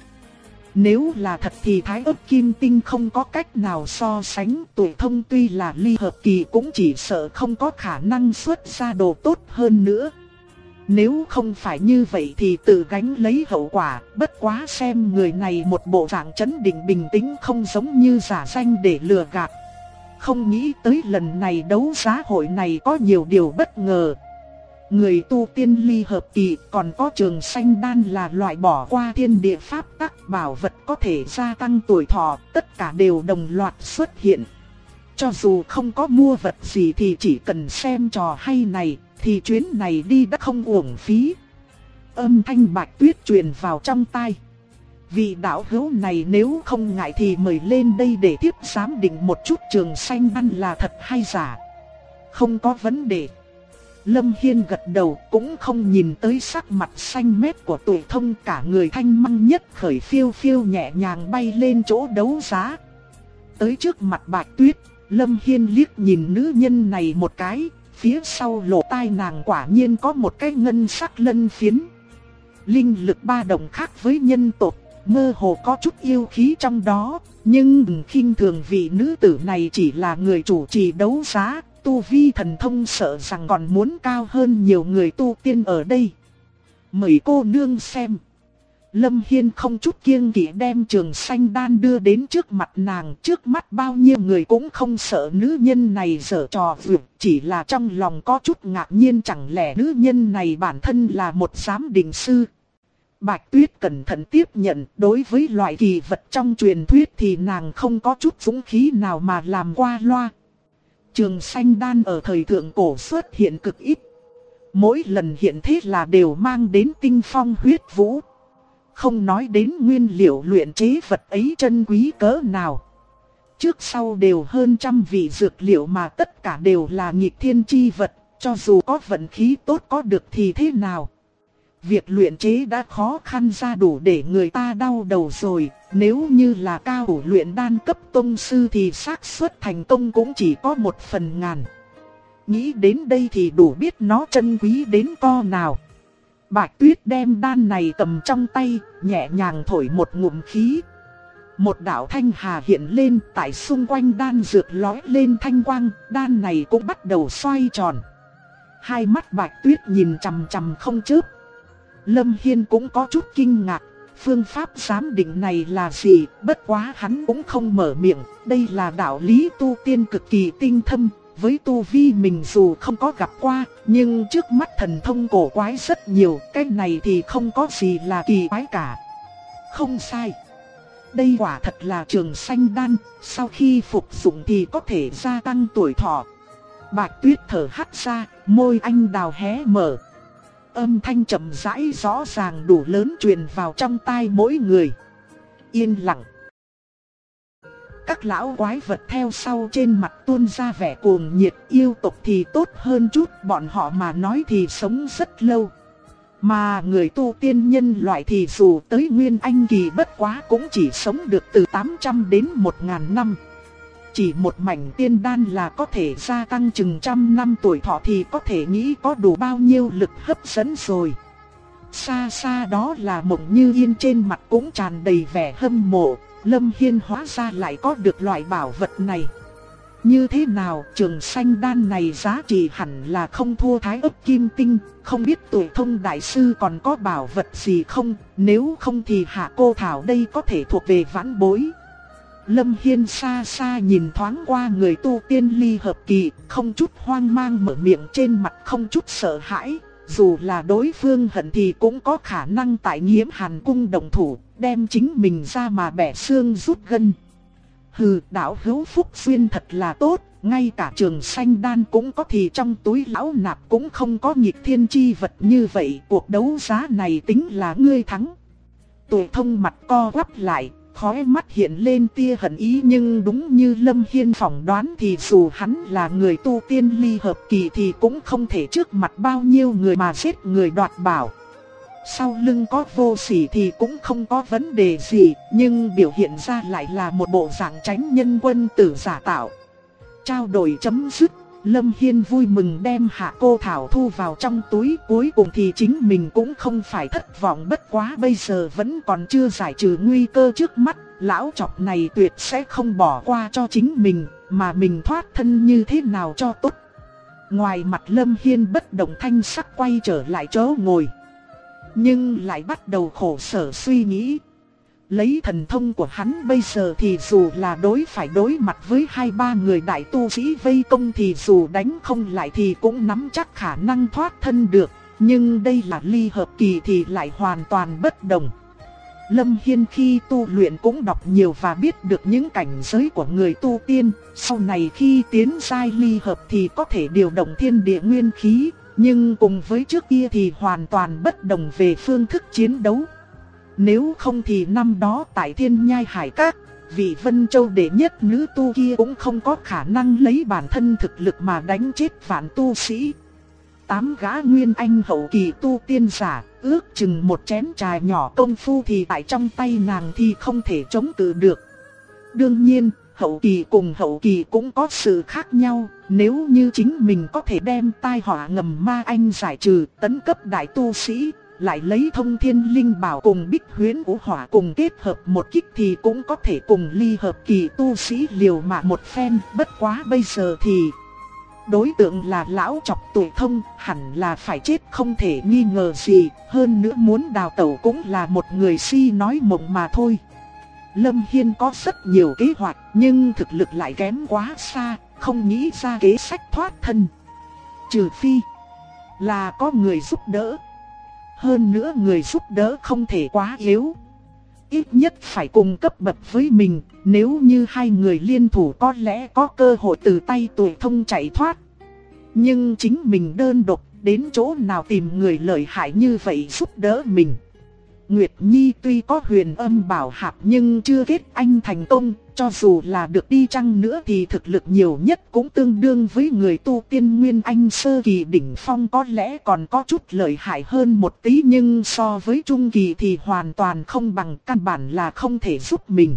Nếu là thật thì Thái Ức Kim Tinh không có cách nào so sánh, tuổi thông tuy là ly hợp kỳ cũng chỉ sợ không có khả năng xuất ra đồ tốt hơn nữa. Nếu không phải như vậy thì tự gánh lấy hậu quả, bất quá xem người này một bộ dạng trấn định bình tĩnh không giống như giả danh để lừa gạt. Không nghĩ tới lần này đấu giá hội này có nhiều điều bất ngờ. Người tu tiên ly hợp kỳ còn có trường xanh đan là loại bỏ qua thiên địa pháp tắc, bảo vật có thể gia tăng tuổi thọ, tất cả đều đồng loạt xuất hiện. Cho dù không có mua vật gì thì chỉ cần xem trò hay này thì chuyến này đi đã không uổng phí. Âm thanh Bạch Tuyết truyền vào trong tai. Vị đạo hữu này nếu không ngại thì mời lên đây để tiếp giám định một chút trường xanh đan là thật hay giả. Không có vấn đề. Lâm Hiên gật đầu, cũng không nhìn tới sắc mặt xanh mét của tuổi thông, cả người thanh măng nhất khởi phiêu phiêu nhẹ nhàng bay lên chỗ đấu giá. Tới trước mặt Bạch Tuyết, Lâm Hiên liếc nhìn nữ nhân này một cái, phía sau lỗ tai nàng quả nhiên có một cái ngân sắc lân phiến. Linh lực ba động khác với nhân tộc, mơ hồ có chút yêu khí trong đó, nhưng đừng khinh thường vị nữ tử này chỉ là người chủ trì đấu giá. Tu vi thần thông sợ rằng còn muốn cao hơn nhiều người tu tiên ở đây. Mời cô nương xem. Lâm Hiên không chút kiêng kỵ đem trường xanh đan đưa đến trước mặt nàng. Trước mắt bao nhiêu người cũng không sợ nữ nhân này giở trò vượt, chỉ là trong lòng có chút ngạc nhiên, chẳng lẽ nữ nhân này bản thân là một giám định sư. Bạch Tuyết cẩn thận tiếp nhận, đối với loại kỳ vật trong truyền thuyết thì nàng không có chút dũng khí nào mà làm qua loa. Trường xanh đan ở thời thượng cổ xuất hiện cực ít. Mỗi lần hiện thế là đều mang đến tinh phong huyết vũ. Không nói đến nguyên liệu luyện chế vật ấy chân quý cỡ nào. Trước sau đều hơn trăm vị dược liệu mà tất cả đều là nghịch thiên chi vật. Cho dù có vận khí tốt có được thì thế nào. Việc luyện chế đã khó khăn ra đủ để người ta đau đầu rồi, nếu như là cao thủ luyện đan cấp tông sư thì xác suất thành công cũng chỉ có 1/1000. Nghĩ đến đây thì đủ biết nó trân quý đến co nào. Bạch Tuyết đem đan này cầm trong tay, nhẹ nhàng thổi một ngụm khí. Một đạo thanh hà hiện lên, tại xung quanh đan dược lóe lên thanh quang, đan này cũng bắt đầu xoay tròn. Hai mắt Bạch Tuyết nhìn chằm chằm không chớp. Lâm Hiên cũng có chút kinh ngạc, phương pháp giám định này là gì, bất quá hắn cũng không mở miệng, đây là đạo lý tu tiên cực kỳ tinh thâm, với tu vi mình dù không có gặp qua, nhưng trước mắt thần thông cổ quái rất nhiều, cái này thì không có gì là kỳ quái cả. Không sai. Đây quả thật là trường sanh đan, sau khi phục dụng thì có thể gia tăng tuổi thọ. Bạch Tuyết thở hắt ra, môi anh đào hé mở. Âm thanh chậm rãi rõ ràng đủ lớn truyền vào trong tai mỗi người. Yên lặng. Các lão quái vật theo sau trên mặt tuôn ra vẻ cuồng nhiệt, yêu tộc thì tốt hơn chút, bọn họ mà nói thì sống rất lâu. Mà người tu tiên nhân loại thì dù tới Nguyên Anh kỳ bất quá cũng chỉ sống được từ 800 đến 1000 năm. Chỉ một mảnh tiên đan là có thể gia tăng chừng trăm năm tuổi thọ thì có thể nghĩ có đủ bao nhiêu lực hấp dẫn rồi. Xa xa đó là Mộng Như Yên, trên mặt cũng tràn đầy vẻ hâm mộ. Lâm Hiên hóa ra lại có được loại bảo vật này. Như thế nào, trường sanh đan này giá trị hẳn là không thua Thái Ức Kim Tinh. Không biết Tuổi Thông đại sư còn có bảo vật gì không, nếu không thì Hạ Cô Thảo đây có thể thuộc về vãn bối. Lâm Hiên xa xa nhìn thoáng qua người tu tiên ly hợp kỳ, không chút hoang mang mở miệng, trên mặt không chút sợ hãi. Dù là đối phương hận thì cũng có khả năng tại Nhiễm Hàn Cung động thủ, đem chính mình ra mà bẻ xương rút gân. Hừ, đạo hữu phúc duyên thật là tốt, ngay cả trường sanh đan cũng có thì trong túi lão nạp cũng không có nghịch thiên chi vật như vậy, cuộc đấu giá này tính là ngươi thắng. Tuổi Thông mặt co quắp lại, khóe mắt hiện lên tia hận ý, nhưng đúng như Lâm Hiên phỏng đoán thì dù hắn là người tu tiên ly hợp kỳ thì cũng không thể trước mặt bao nhiêu người mà giết người đoạt bảo. Sau lưng có vô sỉ thì cũng không có vấn đề gì, nhưng biểu hiện ra lại là một bộ dạng tránh nhân quân tử giả tạo. Trao đổi chấm dứt, Lâm Hiên vui mừng đem Hạ Cô Thảo thu vào trong túi, cuối cùng thì chính mình cũng không phải thất vọng, bất quá bây giờ vẫn còn chưa giải trừ nguy cơ trước mắt, lão chọc này tuyệt sẽ không bỏ qua cho chính mình, mà mình thoát thân như thế nào cho tốt. Ngoài mặt Lâm Hiên bất động thanh sắc quay trở lại chỗ ngồi, nhưng lại bắt đầu khổ sở suy nghĩ. Lấy thần thông của hắn bây giờ thì dù là phải đối mặt với 2-3 người đại tu sĩ vây công thì dù đánh không lại thì cũng nắm chắc khả năng thoát thân được. Nhưng đây là ly hợp kỳ thì lại hoàn toàn bất đồng. Lâm Hiên khi tu luyện cũng đọc nhiều và biết được những cảnh giới của người tu tiên. Sau này khi tiến giai ly hợp thì có thể điều động thiên địa nguyên khí. Nhưng cùng với trước kia thì hoàn toàn bất đồng về phương thức chiến đấu. Nếu không thì năm đó tại Thiên Nhai Hải Các, vị Vân Châu đệ nhất nữ tu kia cũng không có khả năng lấy bản thân thực lực mà đánh chết vạn tu sĩ. 8 gã Nguyên Anh hậu kỳ tu tiên giả, ước chừng một chén trà nhỏ công phu thì tại trong tay nàng thì không thể chống cự được. Đương nhiên, hậu kỳ cùng hậu kỳ cũng có sự khác nhau, nếu như chính mình có thể đem tai họa ngầm ma anh giải trừ, tấn cấp đại tu sĩ, lại lấy Thông Thiên Linh Bảo cùng Bích Huyễn Vũ Hỏa cùng kết hợp một kích thì cũng có thể cùng ly hợp kỳ tu sĩ liều mạng một phen. Bất quá bây giờ thì đối tượng là lão chọc Tuổi Thông, hẳn là phải chết không thể nghi ngờ gì, hơn nữa muốn đào tẩu cũng là một người si nói mộng mà thôi. Lâm Hiên có rất nhiều kế hoạch nhưng thực lực lại kém quá xa, không nghĩ ra kế sách thoát thân. Trừ phi là có người giúp đỡ. Hơn nữa người giúp đỡ không thể quá yếu, ít nhất phải cùng cấp bậc với mình, nếu như hai người liên thủ có lẽ có cơ hội từ tay Tuổi Thông chạy thoát. Nhưng chính mình đơn độc, đến chỗ nào tìm người lợi hại như vậy giúp đỡ mình. Nguyệt Nhi tuy có huyền âm bảo hạp nhưng chưa kết anh thành công, cho dù là được đi chăng nữa thì thực lực nhiều nhất cũng tương đương với người tu tiên Nguyên Anh sơ kỳ đỉnh phong, có lẽ còn có chút lợi hại hơn một tí, nhưng so với trung kỳ thì hoàn toàn không bằng, căn bản là không thể giúp mình.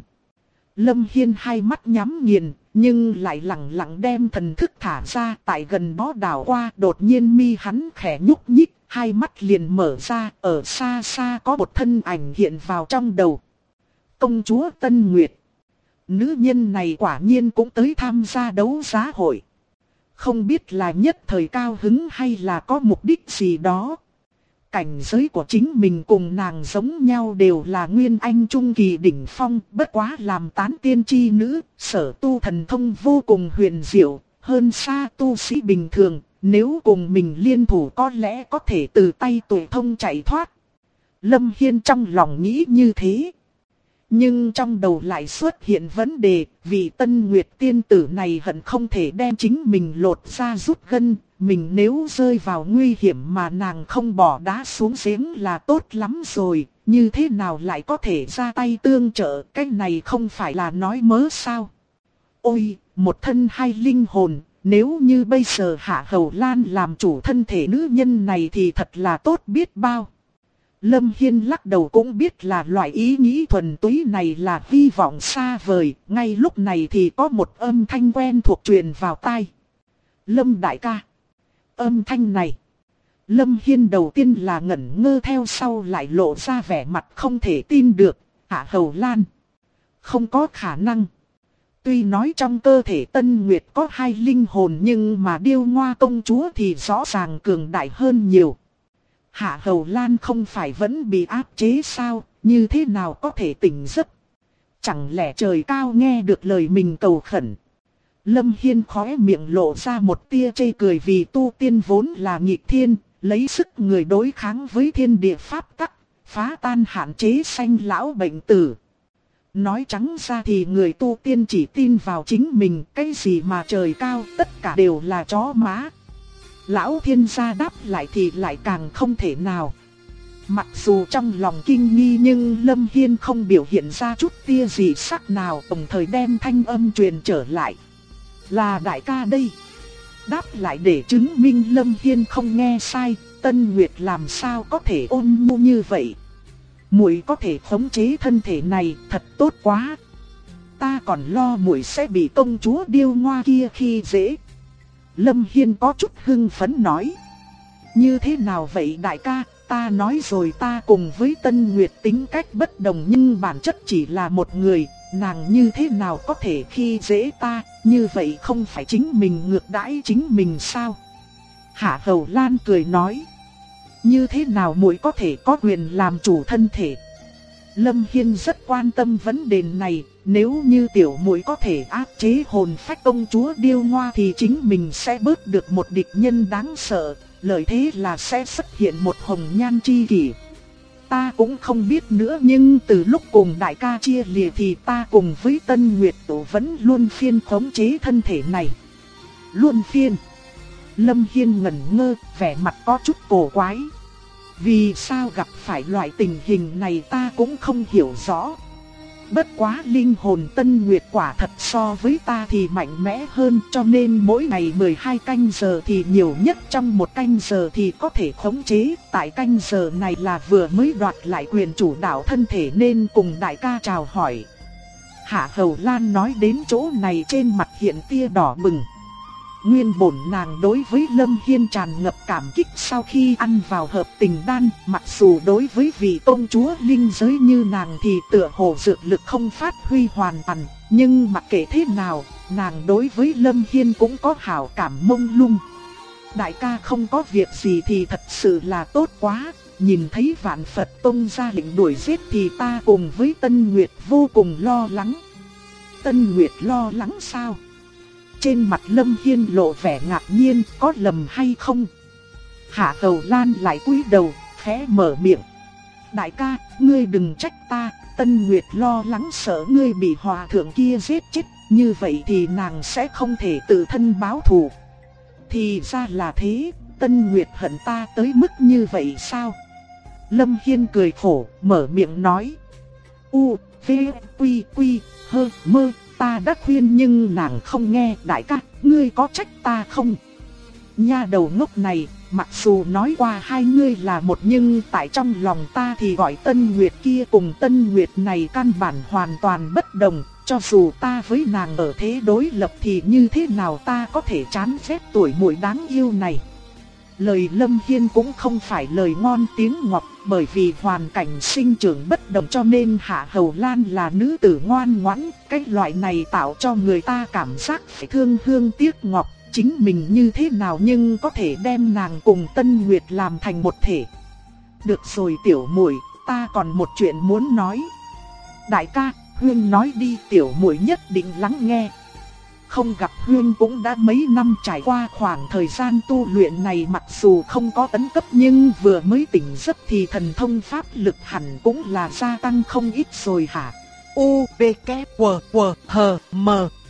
Lâm Hiên hai mắt nhắm nghiền, nhưng lại lặng lặng đem thần thức thả ra, tại gần đó đảo qua, đột nhiên mi hắn khẽ nhúc nhích, hai mắt liền mở ra, ở xa xa có một thân ảnh hiện vào trong đầu. Công chúa Tân Nguyệt. Nữ nhân này quả nhiên cũng tới tham gia đấu giá hội. Không biết là nhất thời cao hứng hay là có mục đích gì đó. Cảnh giới của chính mình cùng nàng giống nhau, đều là Nguyên Anh trung kỳ đỉnh phong, bất quá làm tán tiên chi nữ, sở tu thần thông vô cùng huyền diệu, hơn xa tu sĩ bình thường, nếu cùng mình liên thủ có lẽ có thể từ tay tuổi thông chạy thoát. Lâm Hiên trong lòng nghĩ như thế. Nhưng trong đầu lại xuất hiện vấn đề, vì Tân Nguyệt tiên tử này hận không thể đem chính mình lột ra rút gân, mình nếu rơi vào nguy hiểm mà nàng không bỏ đá xuống giếng là tốt lắm rồi, như thế nào lại có thể ra tay tương trợ, cái này không phải là nói mớ sao. Ôi, một thân hai linh hồn, nếu như bây giờ Hạ Hầu Lan làm chủ thân thể nữ nhân này thì thật là tốt biết bao. Lâm Hiên lắc đầu, cũng biết là loại ý nghĩ thuần túy này là hy vọng xa vời, ngay lúc này thì có một âm thanh quen thuộc truyền vào tai. Lâm đại ca. Âm thanh này. Lâm Hiên đầu tiên là ngẩn ngơ, theo sau lại lộ ra vẻ mặt không thể tin được. Hạ Hầu Lan. Không có khả năng. Tuy nói trong cơ thể Tân Nguyệt có hai linh hồn, nhưng mà Điêu Ngoa công chúa thì rõ ràng cường đại hơn nhiều. Hạ Hầu Lan không phải vẫn bị áp chế sao, như thế nào có thể tỉnh giấc? Chẳng lẽ trời cao nghe được lời mình cầu khẩn? Lâm Hiên khóe miệng lộ ra một tia chê cười, vì tu tiên vốn là nghịch thiên, lấy sức người đối kháng với thiên địa pháp tắc, phá tan hạn chế sanh lão bệnh tử. Nói trắng ra thì người tu tiên chỉ tin vào chính mình, cái gì mà trời cao tất cả đều là chó má. Lão thiên gia đáp lại thì lại càng không thể nào. Mặc dù trong lòng kinh nghi nhưng Lâm Hiên không biểu hiện ra chút tia gì sắc nào, đồng thời đem thanh âm truyền trở lại. Là đại ca đây. Đáp lại để chứng minh Lâm Hiên không nghe sai, Tân Nguyệt làm sao có thể ôn nhu như vậy. Muội có thể khống chế thân thể này, thật tốt quá. Ta còn lo muội sẽ bị công chúa Điêu Ngoa kia khi dễ. Lâm Hiên có chút hưng phấn nói. Như thế nào vậy đại ca, ta nói rồi, ta cùng với Tân Nguyệt tính cách bất đồng nhưng bản chất chỉ là một người, nàng như thế nào có thể khi dễ ta, như vậy không phải chính mình ngược đãi chính mình sao? Hạ Hầu Lan cười nói. Như thế nào muội có thể có quyền làm chủ thân thể? Lâm Hiên rất quan tâm vấn đề này, nếu như tiểu muội có thể áp chế hồn phách công chúa Điêu Ngoa thì chính mình sẽ bớt được một địch nhân đáng sợ, lợi thế là sẽ xuất hiện một hồng nhan chi kỷ. Ta cũng không biết nữa, nhưng từ lúc cùng đại ca chia lìa thì ta cùng với Tân Nguyệt Tổ vẫn luôn phiên khống chế thân thể này. Luôn phiên. Lâm Hiên ngẩn ngơ, vẻ mặt có chút cổ quái. Vì sao gặp phải loại tình hình này ta cũng không hiểu rõ. Bất quá linh hồn Tân Nguyệt quả thật so với ta thì mạnh mẽ hơn, cho nên mỗi ngày 12 canh giờ thì nhiều nhất trong một canh giờ thì có thể khống chế. Tại canh giờ này là vừa mới đoạt lại quyền chủ đạo thân thể nên cùng đại ca chào hỏi. Hạ Hầu Lan nói đến chỗ này trên mặt hiện tia đỏ bừng. Nguyên bổn nàng đối với Lâm Hiên tràn ngập cảm kích sau khi ăn vào hợp tình đan, mặc dù đối với vị công chúa linh giới như nàng thì tựa hồ dược lực không phát huy hoàn toàn, nhưng mặc kệ thế nào, nàng đối với Lâm Hiên cũng có hảo cảm mông lung. Đại ca không có việc gì thì thật sự là tốt quá, nhìn thấy Vạn Phật Tông ra lệnh đuổi giết thì ta cùng với Tân Nguyệt vô cùng lo lắng. Tân Nguyệt lo lắng sao? Trên mặt Lâm Hiên lộ vẻ ngạc nhiên, có lầm hay không? Hạ Hầu Lan lại cúi đầu, khẽ mở miệng. Đại ca, ngươi đừng trách ta, Tân Nguyệt lo lắng sợ ngươi bị hòa thượng kia giết chết, như vậy thì nàng sẽ không thể tự thân báo thù. Thì ra là thế, Tân Nguyệt hận ta tới mức như vậy sao? Lâm Hiên cười khổ, mở miệng nói. U, V, Quy, Quy, Hơ, Mơ, ta đã khuyên nhưng nàng không nghe. Đại ca, ngươi có trách ta không? Nha đầu ngốc này, mặc dù nói qua hai ngươi là một nhưng tại trong lòng ta thì gọi Tân Nguyệt kia cùng Tân Nguyệt này căn bản hoàn toàn bất đồng. Cho dù ta với nàng ở thế đối lập thì như thế nào ta có thể chán ghét tuổi muội đáng yêu này. Lời Lâm Hiên cũng không phải lời ngon tiếng ngọt, bởi vì hoàn cảnh sinh trưởng bất đồng cho nên Hạ Hầu Lan là nữ tử ngoan ngoãn. Cái loại này tạo cho người ta cảm giác phải thương hương tiếc ngọc. Chính mình như thế nào nhưng có thể đem nàng cùng Tân Nguyệt làm thành một thể. Được rồi tiểu muội, ta còn một chuyện muốn nói. Đại ca, Huyên nói đi, tiểu muội nhất định lắng nghe. Không gặp Huyên cũng đã mấy năm, trải qua khoảng thời gian tu luyện này mặc dù không có tấn cấp nhưng vừa mới tỉnh giấc thì thần thông pháp lực hẳn cũng là gia tăng không ít rồi hả? U, V, K, W, W, H, M.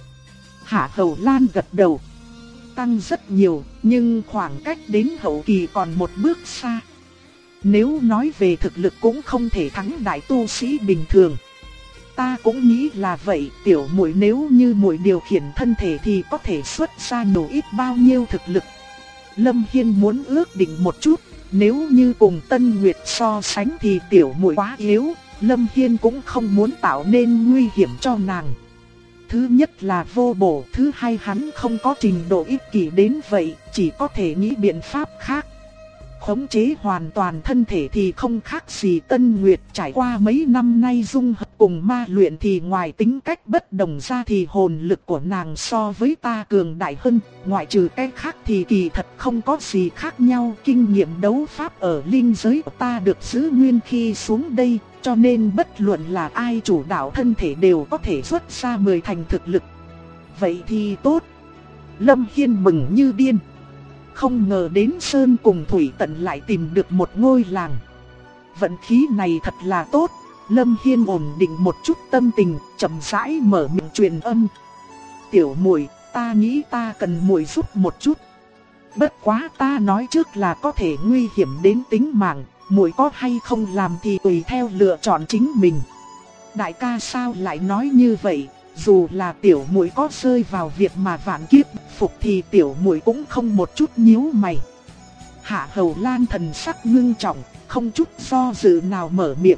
Hạ Hầu Lan gật đầu. Tăng rất nhiều, nhưng khoảng cách đến hậu kỳ còn một bước xa. Nếu nói về thực lực cũng không thể thắng đại tu sĩ bình thường. Ta cũng nghĩ là vậy, tiểu muội nếu như muội điều khiển thân thể thì có thể xuất ra nhiều ít bao nhiêu thực lực. Lâm Hiên muốn ước định một chút, nếu như cùng Tân Nguyệt so sánh thì tiểu muội quá yếu, Lâm Hiên cũng không muốn tạo nên nguy hiểm cho nàng. Thứ nhất là vô bổ, thứ hai hắn không có trình độ ích kỷ đến vậy, chỉ có thể nghĩ biện pháp khác. Khống chế hoàn toàn thân thể thì không khác gì Tân Nguyệt, trải qua mấy năm nay dung hợp cùng ma luyện thì ngoài tính cách bất đồng ra thì hồn lực của nàng so với ta cường đại hơn, ngoại trừ cái khác thì kỳ thật không có gì khác nhau. Kinh nghiệm đấu pháp ở linh giới của ta được giữ nguyên khi xuống đây, cho nên bất luận là ai chủ đạo thân thể đều có thể xuất ra 10 thành thực lực. Vậy thì tốt. Lâm Hiên mừng như điên. Không ngờ đến Sơn cùng Thủy Tận lại tìm được một ngôi làng. Vận khí này thật là tốt. Lâm Hiên ổn định một chút tâm tình, chậm rãi mở miệng truyền âm. Tiểu muội, ta nghĩ ta cần muội giúp một chút. Bất quá ta nói trước là có thể nguy hiểm đến tính mạng, muội có hay không làm thì tùy theo lựa chọn chính mình. Đại ca sao lại nói như vậy? Dù là tiểu muội có rơi vào việc mà vạn kiếp phục thì tiểu muội cũng không một chút nhíu mày. Hạ Hầu Lan thần sắc ngưng trọng, không chút do dự nào mở miệng.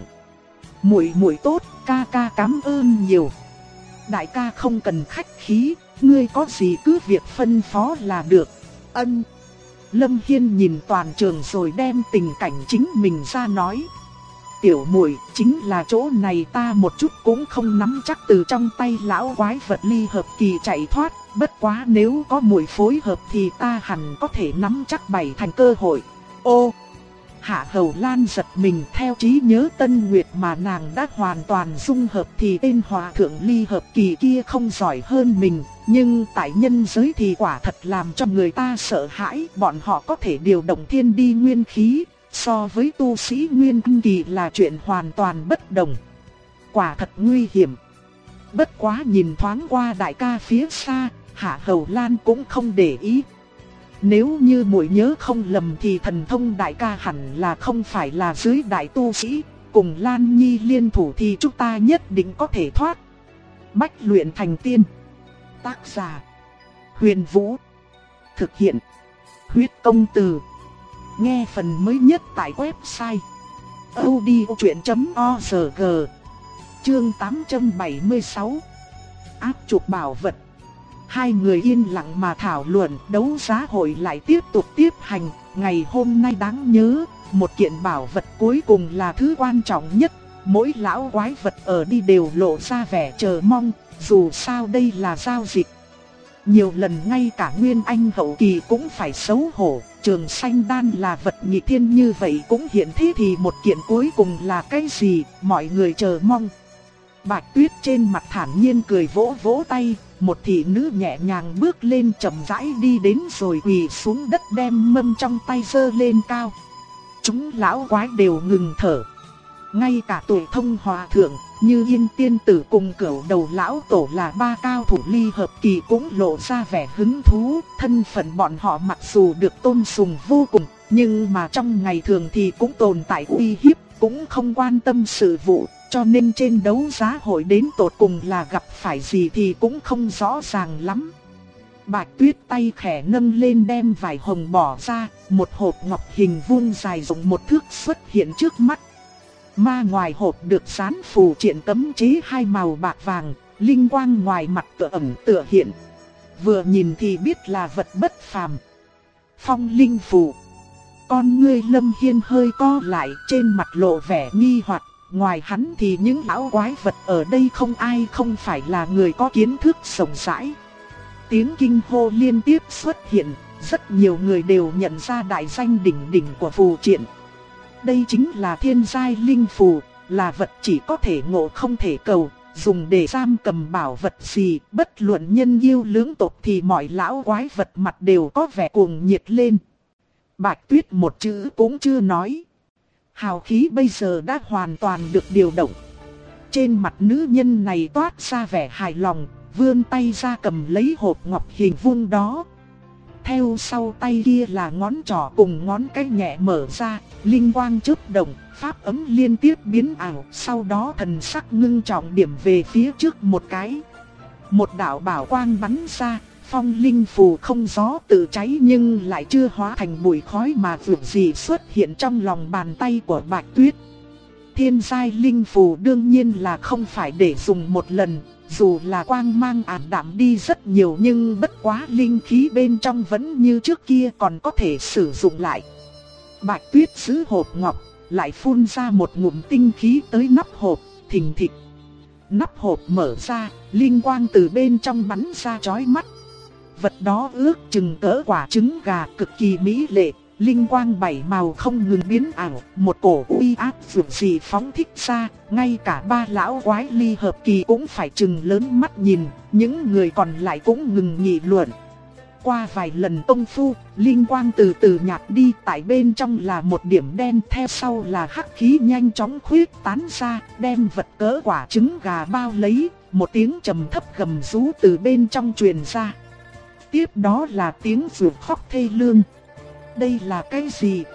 Muội tốt, ca ca cảm ơn nhiều. Đại ca không cần khách khí, ngươi có gì cứ việc phân phó là được. Ân. Lâm Hiên nhìn toàn trường rồi đem tình cảnh chính mình ra nói. Tiểu muội, chính là chỗ này ta một chút cũng không nắm chắc từ trong tay lão quái vật ly hợp kỳ chạy thoát, bất quá nếu có muội phối hợp thì ta hẳn có thể nắm chắc 7 thành cơ hội. Ô! Hạ Hầu Lan giật mình, theo trí nhớ Tân Nguyệt mà nàng đã hoàn toàn dung hợp thì tên hòa thượng ly hợp kỳ kia không giỏi hơn mình, nhưng tại nhân giới thì quả thật làm cho người ta sợ hãi, bọn họ có thể điều động thiên đi nguyên khí. So với tu sĩ nguyên kỳ là chuyện hoàn toàn bất đồng. Quả thật nguy hiểm. Bất quá nhìn thoáng qua đại ca phía xa, Hạ Hầu Lan cũng không để ý. Nếu như muội nhớ không lầm thì thần thông đại ca hẳn là không phải là dưới đại tu sĩ, cùng Lan Nhi liên thủ thì chúng ta nhất định có thể thoát. Bách luyện thành tiên. Tác giả: Huyền Vũ. Thực hiện: Huyết Công Từ. Nghe phần mới nhất tại website audiochuyện.org. Chương 876. Áp trục bảo vật. Hai người yên lặng mà thảo luận, đấu giá hội lại tiếp tục tiếp hành. Ngày hôm nay đáng nhớ, một kiện bảo vật cuối cùng là thứ quan trọng nhất. Mỗi lão quái vật ở đi đều lộ ra vẻ chờ mong, dù sao đây là giao dịch. Nhiều lần ngay cả Nguyên Anh hậu kỳ cũng phải xấu hổ. Trường Sanh Đan là vật nghịch thiên như vậy cũng hiện thế thì một kiện cuối cùng là cái gì, mọi người chờ mong. Bạch Tuyết trên mặt thản nhiên cười vỗ vỗ tay, một thị nữ nhẹ nhàng bước lên chậm rãi đi đến rồi quỳ xuống đất đem mâm trong tay giơ lên cao. Chúng lão quái đều ngừng thở. Ngay cả tuổi thông hòa thượng, như Yên tiên tử cùng Cửu đầu lão tổ là ba cao thủ ly hợp kỳ cũng lộ ra vẻ hứng thú. Thân phận bọn họ mặc dù được tôn sùng vô cùng, Nhưng mà trong ngày thường thì cũng tồn tại uy hiếp, cũng không quan tâm sự vụ, cho nên trên đấu giá hội đến tột cùng là gặp phải gì thì cũng không rõ ràng lắm. Bạch Tuyết tay khẽ nâng lên đem vải hồng bỏ ra, một hộp ngọc hình vuông dài rộng 1 thước xuất hiện trước mắt. Mà ngoài hộp được dán phù triện cấm chế 2 màu bạc vàng, linh quang ngoài mặt tựa ẩn tựa hiện. Vừa nhìn thì biết là vật bất phàm. Phong linh phù. Con ngươi Lâm Hiên hơi co lại, trên mặt lộ vẻ nghi hoặc. Ngoài hắn thì những lão quái vật ở đây không ai không phải là người có kiến thức rộng rãi. Tiếng kinh hô liên tiếp xuất hiện, rất nhiều người đều nhận ra đại danh đỉnh đỉnh của phù triện. Đây chính là thiên giai linh phù, là vật chỉ có thể ngộ không thể cầu, dùng để giam cầm bảo vật gì, bất luận nhân yêu lưỡng tộc thì mọi lão quái vật mặt đều có vẻ cuồng nhiệt lên. Bạch Tuyết một chữ cũng chưa nói. Hào khí bây giờ đã hoàn toàn được điều động. Trên mặt nữ nhân này toát ra vẻ hài lòng, vươn tay ra cầm lấy hộp ngọc hình vuông đó. Theo sau tay kia là ngón trỏ cùng ngón cái nhẹ mở ra, linh quang chớp động, pháp ấm liên tiếp biến ảo, sau đó thần sắc ngưng trọng điểm về phía trước một cái. Một đạo bảo quang bắn ra, phong linh phù không gió tự cháy nhưng lại chưa hóa thành bụi khói mà vượt gì xuất hiện trong lòng bàn tay của Bạch Tuyết. Thiên giai linh phù đương nhiên là không phải để dùng một lần, dù là quang mang ảm đạm đi rất nhiều nhưng bất quá linh khí bên trong vẫn như trước kia còn có thể sử dụng lại. Bạch Tuyết giữ hộp ngọc, lại phun ra một ngụm tinh khí tới nắp hộp, thình thịch. Nắp hộp mở ra, linh quang từ bên trong bắn ra chói mắt. Vật đó ước chừng cỡ quả trứng gà, cực kỳ mỹ lệ, linh quang 7 màu không ngừng biến ảo, một cổ uy áp vượt dị phóng thích ra, ngay cả 3 lão quái ly hợp kỳ cũng phải trừng lớn mắt nhìn, những người còn lại cũng ngừng nghị luận. Qua vài lần công phu, linh quang từ từ nhạt đi, tại bên trong là một điểm đen, theo sau là hắc khí nhanh chóng khuyết tán ra, đem vật cỡ quả trứng gà bao lấy, một tiếng trầm thấp gầm rú từ bên trong truyền ra. Tiếp đó là tiếng ruột khóc thê lương. Đây là cái gì?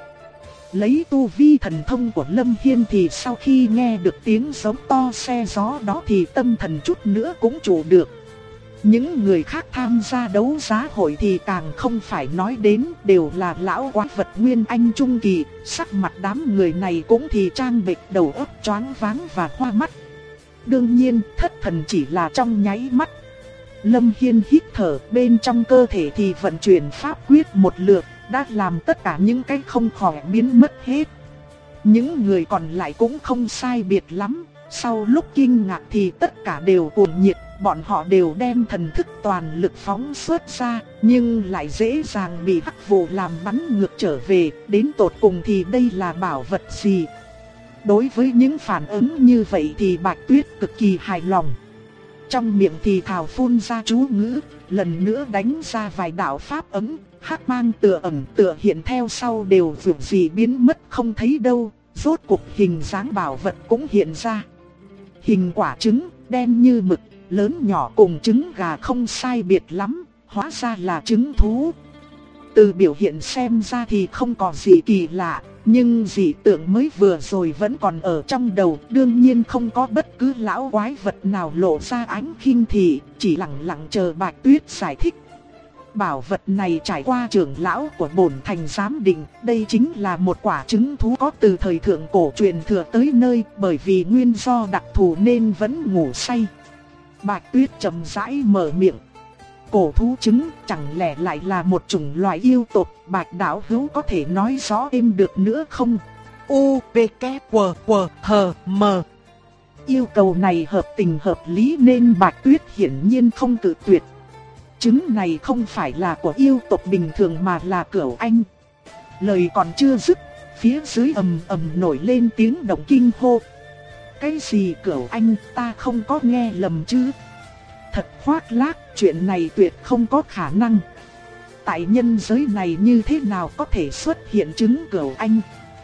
Lấy tu vi thần thông của Lâm Hiên thì sau khi nghe được tiếng giống to xe gió đó thì tâm thần chút nữa cũng trụ được. Những người khác tham gia đấu giá hội thì càng không phải nói đến, đều là lão quái vật nguyên anh trung kỳ, sắc mặt đám người này cũng thì trang bệch, đầu óc choáng váng và hoa mắt. Đương nhiên, thất thần chỉ là trong nháy mắt. Lâm Hiên hít thở, bên trong cơ thể thì vận chuyển pháp quyết một lượt, đã làm tất cả những cái không khỏi biến mất hết. Những người còn lại cũng không sai biệt lắm, sau lúc kinh ngạc thì tất cả đều cuồng nhiệt, bọn họ đều đem thần thức toàn lực phóng xuất ra, nhưng lại dễ dàng bị hắc vụ làm bắn ngược trở về, đến tột cùng thì đây là bảo vật gì? Đối với những phản ứng như vậy thì Bạch Tuyết cực kỳ hài lòng. Trong miệng thì thào phun ra chú ngữ, lần nữa đánh ra vài đạo pháp ấm, hắc mang tựa ẩn tựa hiện theo sau đều vượt gì biến mất không thấy đâu, rốt cuộc hình dáng bảo vật cũng hiện ra. Hình quả trứng, đen như mực, lớn nhỏ cùng trứng gà không sai biệt lắm, hóa ra là trứng thú. Từ biểu hiện xem ra thì không có gì kỳ lạ, nhưng dị tượng mới vừa rồi vẫn còn ở trong đầu, đương nhiên không có bất cứ lão quái vật nào lộ ra ánh khinh thị, chỉ lặng lặng chờ Bạch Tuyết giải thích. Bảo vật này trải qua trưởng lão của bổn thành giám định, đây chính là một quả trứng thú có từ thời thượng cổ truyền thừa tới nơi, bởi vì nguyên do đặc thù nên vẫn ngủ say. Bạch Tuyết chậm rãi mở miệng. Cổ thú trứng chẳng lẽ lại là một chủng loài yêu tộc? Bạch đạo hữu có thể nói rõ thêm được nữa không? U, V, K, W, W, H, M. Yêu cầu này hợp tình hợp lý nên Bạch Tuyết hiển nhiên không cự tuyệt. Trứng này không phải là của yêu tộc bình thường mà là cửu anh. Lời còn chưa dứt, phía dưới ầm ầm nổi lên tiếng động kinh hô. Cái gì cửu anh, ta không có nghe lầm chứ? Thật khoác lác, chuyện này tuyệt không có khả năng. Tại nhân giới này như thế nào có thể xuất hiện trứng cửu anh?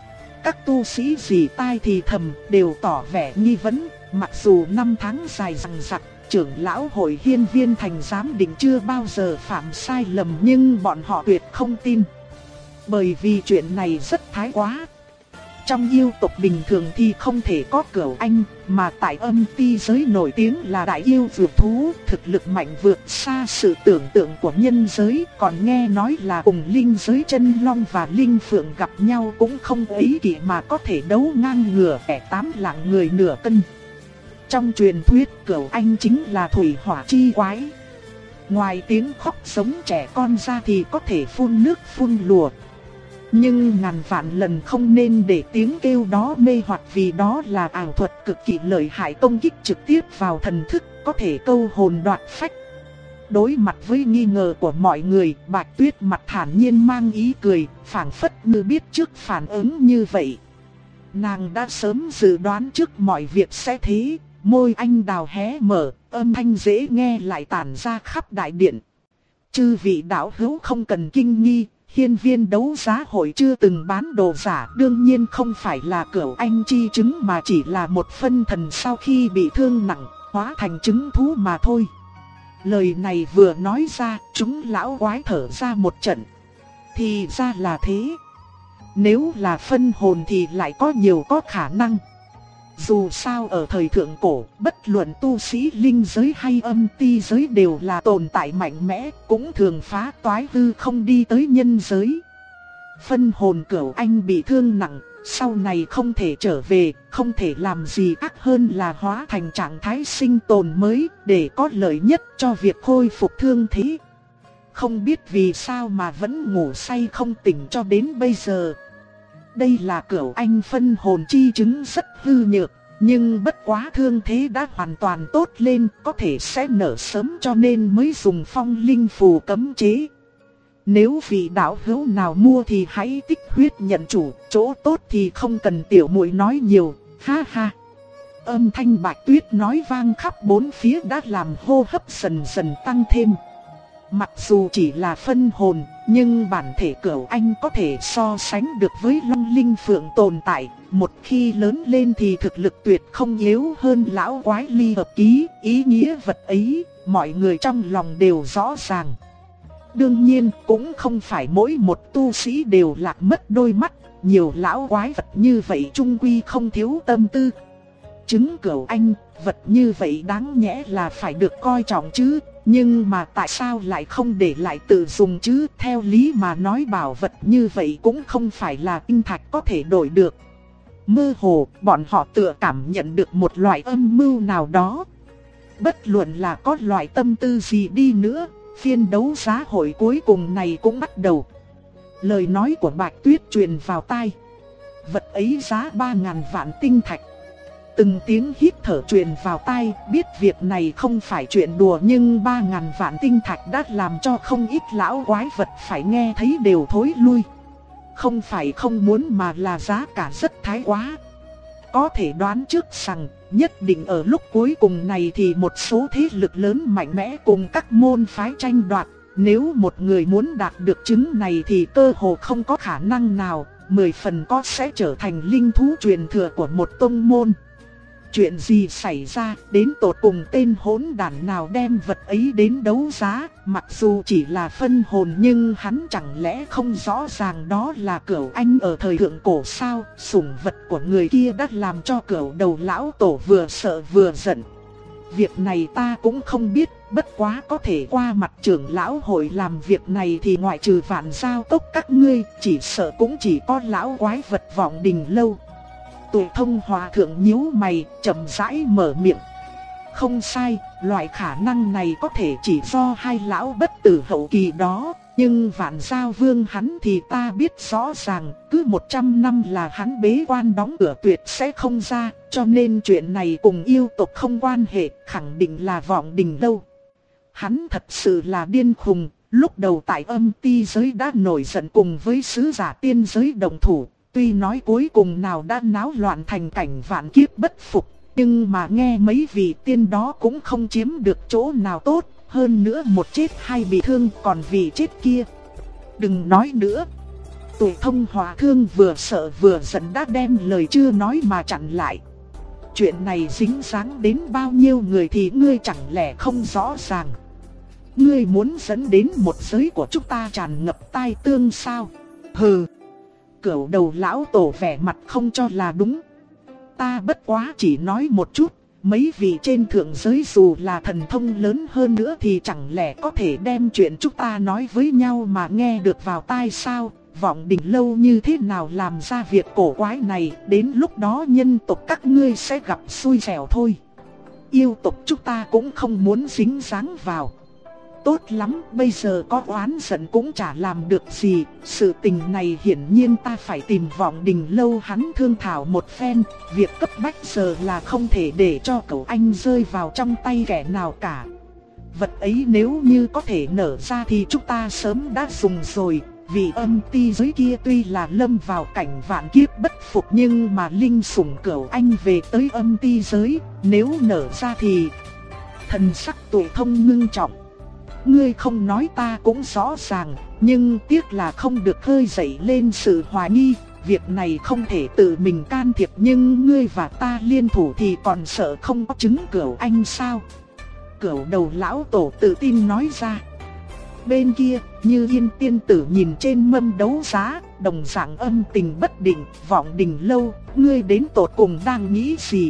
Các tu sĩ dì tai thì thầm đều tỏ vẻ nghi vấn, mặc dù năm tháng dài dằng dặc, trưởng lão hội hiên viên thành giám định chưa bao giờ phạm sai lầm nhưng bọn họ tuyệt không tin. Bởi vì chuyện này rất thái quá. Trong yêu tộc bình thường thì không thể có Cửu Anh, mà tại Âm Ti giới nổi tiếng là đại yêu vượt thú, thực lực mạnh vượt xa sự tưởng tượng của nhân giới, còn nghe nói là cùng linh giới chân long và linh phượng gặp nhau cũng không ấy kỷ mà có thể đấu ngang ngửa kẻ 8 lạng người nửa cân. Trong truyền thuyết Cửu Anh chính là thủy hỏa chi quái. Ngoài tiếng khóc giống trẻ con ra thì có thể phun nước phun lùa. Nhưng ngàn vạn lần không nên để tiếng kêu đó mê hoặc, vì đó là ảo thuật cực kỳ lợi hại, công kích trực tiếp vào thần thức, có thể câu hồn đoạt phách. Đối mặt với nghi ngờ của mọi người, Bạch Tuyết mặt thản nhiên mang ý cười, phảng phất như biết trước phản ứng như vậy. Nàng đã sớm dự đoán trước mọi việc sẽ thế, môi anh đào hé mở, âm thanh dễ nghe lại tản ra khắp đại điện. Chư vị đạo hữu không cần kinh nghi. Hiên viên đấu giá hội chưa từng bán đồ giả, đương nhiên không phải là Cửu Anh chi trứng mà chỉ là một phân thần sau khi bị thương nặng, hóa thành trứng thú mà thôi. Lời này vừa nói ra, chúng lão quái thở ra một trận. Thì ra là thế. Nếu là phân hồn thì lại có nhiều có khả năng. Dù sao ở thời thượng cổ, bất luận tu sĩ linh giới hay âm ti giới đều là tồn tại mạnh mẽ, cũng thường phá toái hư không đi tới nhân giới. Phân hồn Cửu Anh bị thương nặng, sau này không thể trở về, không thể làm gì khác hơn là hóa thành trạng thái sinh tồn mới, để có lợi nhất cho việc khôi phục thương thế. Không biết vì sao mà vẫn ngủ say không tỉnh cho đến bây giờ. Đây là Cửu Anh phân hồn chi chứng rất hư nhược, nhưng bất quá thương thế đã hoàn toàn tốt lên, có thể sẽ nở sớm cho nên mới dùng phong linh phù cấm chế. Nếu vị đạo hữu nào mua thì hãy tích huyết nhận chủ, chỗ tốt thì không cần tiểu muội nói nhiều, ha ha. Âm thanh Bạch Tuyết nói vang khắp bốn phía đã làm hô hấp dần dần tăng thêm. Mặc dù chỉ là phân hồn, nhưng bản thể Cửu Anh có thể so sánh được với Long Linh Phượng tồn tại. Một khi lớn lên thì thực lực tuyệt không yếu hơn lão quái ly hợp ký. Ý nghĩa vật ấy, mọi người trong lòng đều rõ ràng. Đương nhiên, cũng không phải mỗi một tu sĩ đều lạc mất đôi mắt. Nhiều lão quái vật như vậy chung quy không thiếu tâm tư. Trứng Cửu Anh, vật như vậy đáng nhẽ là phải được coi trọng chứ. Nhưng mà tại sao lại không để lại tự dùng chứ? Theo lý mà nói bảo vật như vậy cũng không phải là tinh thạch có thể đổi được. Mơ hồ, bọn họ tựa cảm nhận được một loại âm mưu nào đó. Bất luận là có loại tâm tư gì đi nữa, phiên đấu giá hội cuối cùng này cũng bắt đầu. Lời nói của Bạch Tuyết truyền vào tai. Vật ấy giá 3.000 vạn tinh thạch. Từng tiếng hít thở truyền vào tai, biết việc này không phải chuyện đùa, nhưng 3.000 vạn tinh thạch đã làm cho không ít lão quái vật phải nghe thấy đều thối lui. Không phải không muốn mà là giá cả rất thái quá. Có thể đoán trước rằng, nhất định ở lúc cuối cùng này thì một số thế lực lớn mạnh mẽ cùng các môn phái tranh đoạt. Nếu một người muốn đạt được trứng này thì cơ hồ không có khả năng nào, 10 phần có sẽ trở thành linh thú truyền thừa của một tông môn. Chuyện gì xảy ra, đến tột cùng tên hỗn đản nào đem vật ấy đến đấu giá, mặc dù chỉ là phân hồn nhưng hắn chẳng lẽ không rõ ràng đó là Cửu Anh ở thời thượng cổ sao? Sủng vật của người kia đã làm cho Cửu đầu lão tổ vừa sợ vừa giận. Việc này ta cũng không biết, bất quá có thể qua mặt trưởng lão hội làm việc này thì ngoại trừ Vạn Giao Cốc các ngươi, chỉ sợ cũng chỉ có lão quái vật Vọng Đình Lâu. Tụ Thông Hòa thượng nhíu mày, chậm rãi mở miệng. Không sai, loại khả năng này có thể chỉ do hai lão bất tử hậu kỳ đó. Nhưng Vạn Giao Vương hắn thì ta biết rõ ràng, cứ 100 năm là hắn bế quan đóng cửa tuyệt sẽ không ra. Cho nên chuyện này cùng yêu tộc không quan hệ, khẳng định là Vọng Đình Lâu. Hắn thật sự là điên khùng, lúc đầu tại Âm Ti giới đã nổi giận cùng với sứ giả tiên giới đồng thủ. Tuy nói cuối cùng nào đã náo loạn thành cảnh vạn kiếp bất phục, nhưng mà nghe mấy vị tiên đó cũng không chiếm được chỗ nào tốt, hơn nữa một chết hai bị thương, còn vị chết kia. Đừng nói nữa. Tụ Thông Hòa Thương vừa sợ vừa giận đã đem lời chưa nói mà chặn lại. Chuyện này dính dáng đến bao nhiêu người thì ngươi chẳng lẽ không rõ ràng. Ngươi muốn dẫn đến một giới của chúng ta tràn ngập tai tương sao? Hừ. Cửu đầu lão tổ vẻ mặt không cho là đúng. Ta bất quá chỉ nói một chút, mấy vị trên thượng giới dù là thần thông lớn hơn nữa thì chẳng lẽ có thể đem chuyện chúng ta nói với nhau mà nghe được vào tai sao? Vọng Đình lâu như thế nào làm ra việc cổ quái này, đến lúc đó nhân tộc các ngươi sẽ gặp xui xẻo thôi. Yêu tộc chúng ta cũng không muốn dính dáng vào. Tốt lắm, bây giờ có oán giận cũng chả làm được gì. Sự tình này hiển nhiên ta phải tìm Vọng Đình lâu hắn thương thảo một phen. Việc cấp bách giờ là không thể để cho cậu anh rơi vào trong tay kẻ nào cả. Vật ấy nếu như có thể nở ra thì chúng ta sớm đã dùng rồi. Vì âm ti giới kia tuy là lâm vào cảnh vạn kiếp bất phục, nhưng mà linh sủng cửu anh về tới âm ti giới, nếu nở ra thì... Thần sắc Tuổi Thông ngưng trọng. Ngươi không nói ta cũng rõ ràng, nhưng tiếc là không được khơi dậy lên sự hoài nghi. Việc này không thể tự mình can thiệp, nhưng ngươi và ta liên thủ thì còn sợ không có chứng cửu anh sao? Cửu đầu lão tổ tự tin nói ra. Bên kia, Như Yên tiên tử nhìn trên mâm đấu giá, đồng dạng âm tình bất định. Vọng Đình lâu, ngươi đến tột cùng đang nghĩ gì?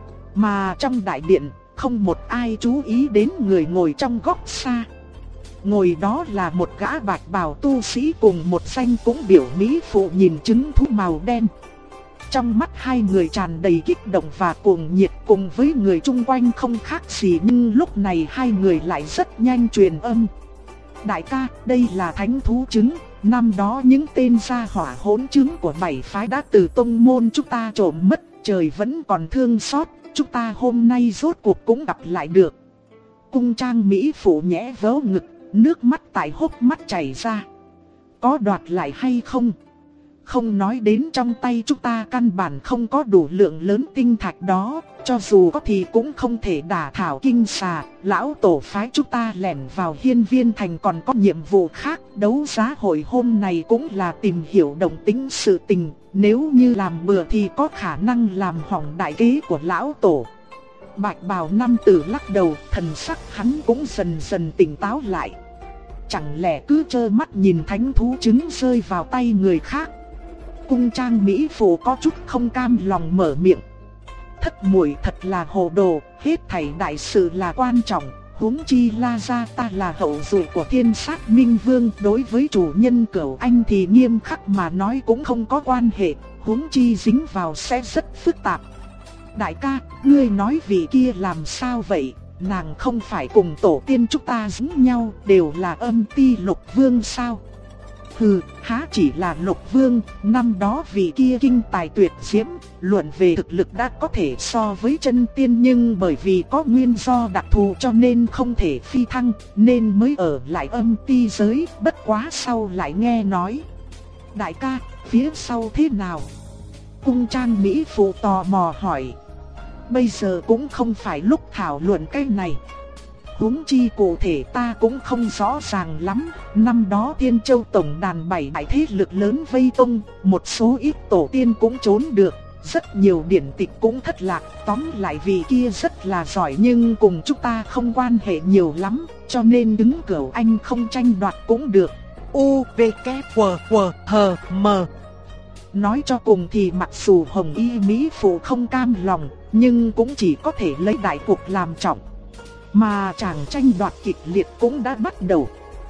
Mà trong đại điện, không một ai chú ý đến người ngồi trong góc xa. Ngồi đó là một gã bạch bào tu sĩ cùng một danh cũng biểu mỹ phụ nhìn trứng thú màu đen. Trong mắt hai người tràn đầy kích động và cuồng nhiệt, cùng với người chung quanh không khác gì, nhưng lúc này hai người lại rất nhanh truyền âm. Đại ca, đây là thánh thú trứng, năm đó những tên gia hỏa hỗn trứng của bảy phái đã từ tông môn chúng ta trộm mất, trời vẫn còn thương xót, chúng ta hôm nay rốt cuộc cũng gặp lại được. Cung trang mỹ phụ nhẽ vớ ngực, nước mắt tại hốc mắt chảy ra. Có đoạt lại hay không? Không nói đến trong tay chúng ta căn bản không có đủ lượng lớn tinh thạch đó, cho dù có thì cũng không thể đả thảo kinh xà. Lão tổ phái chúng ta lẻn vào Hiên Viên Thành còn có nhiệm vụ khác. Đấu giá hội hôm này cũng là tìm hiểu động tính sự tình, nếu như làm bừa thì có khả năng làm hỏng đại kế của lão tổ. Bạch bào nam tử lắc đầu, thần sắc hắn cũng dần dần tỉnh táo lại. Chẳng lẽ cứ trơ mắt nhìn thánh thú trứng rơi vào tay người khác? Cung trang mỹ phụ có chút không cam lòng mở miệng. Thất muội thật là hồ đồ, hết thảy đại sự là quan trọng, huống chi La gia ta là hậu duệ của Thiên Sát Minh Vương, đối với chủ nhân cửu anh thì nghiêm khắc mà nói cũng không có quan hệ, huống chi dính vào sẽ rất phức tạp. Đại ca, ngươi nói vị kia làm sao vậy? Nàng không phải cùng tổ tiên chúng ta giống nhau, đều là âm ti Lục Vương sao? Hừ, há chỉ là Lục Vương, năm đó vị kia kinh tài tuyệt diễm, luận về thực lực đã có thể so với chân tiên, nhưng bởi vì có nguyên do đặc thù cho nên không thể phi thăng, nên mới ở lại âm ti giới, bất quá sau lại nghe nói. Đại ca, phía sau thế nào? Cung trang mỹ phụ tò mò hỏi. Bây giờ cũng không phải lúc thảo luận cái này. Huống chi cụ thể ta cũng không rõ ràng lắm. Năm đó Tiên Châu tổng đàn 7 đại thế lực lớn vây công, một số ít tổ tiên cũng trốn được, rất nhiều điển tịch cũng thất lạc. Tóm lại vị kia rất là giỏi nhưng cùng chúng ta không quan hệ nhiều lắm, cho nên đứng cửu anh không tranh đoạt cũng được. U, V, K, W, W, H, M. Nói cho cùng thì mặc dù Hồng Y Mỹ Phụ không cam lòng, nhưng cũng chỉ có thể lấy đại cục làm trọng. Mà chàng tranh đoạt kịch liệt cũng đã bắt đầu.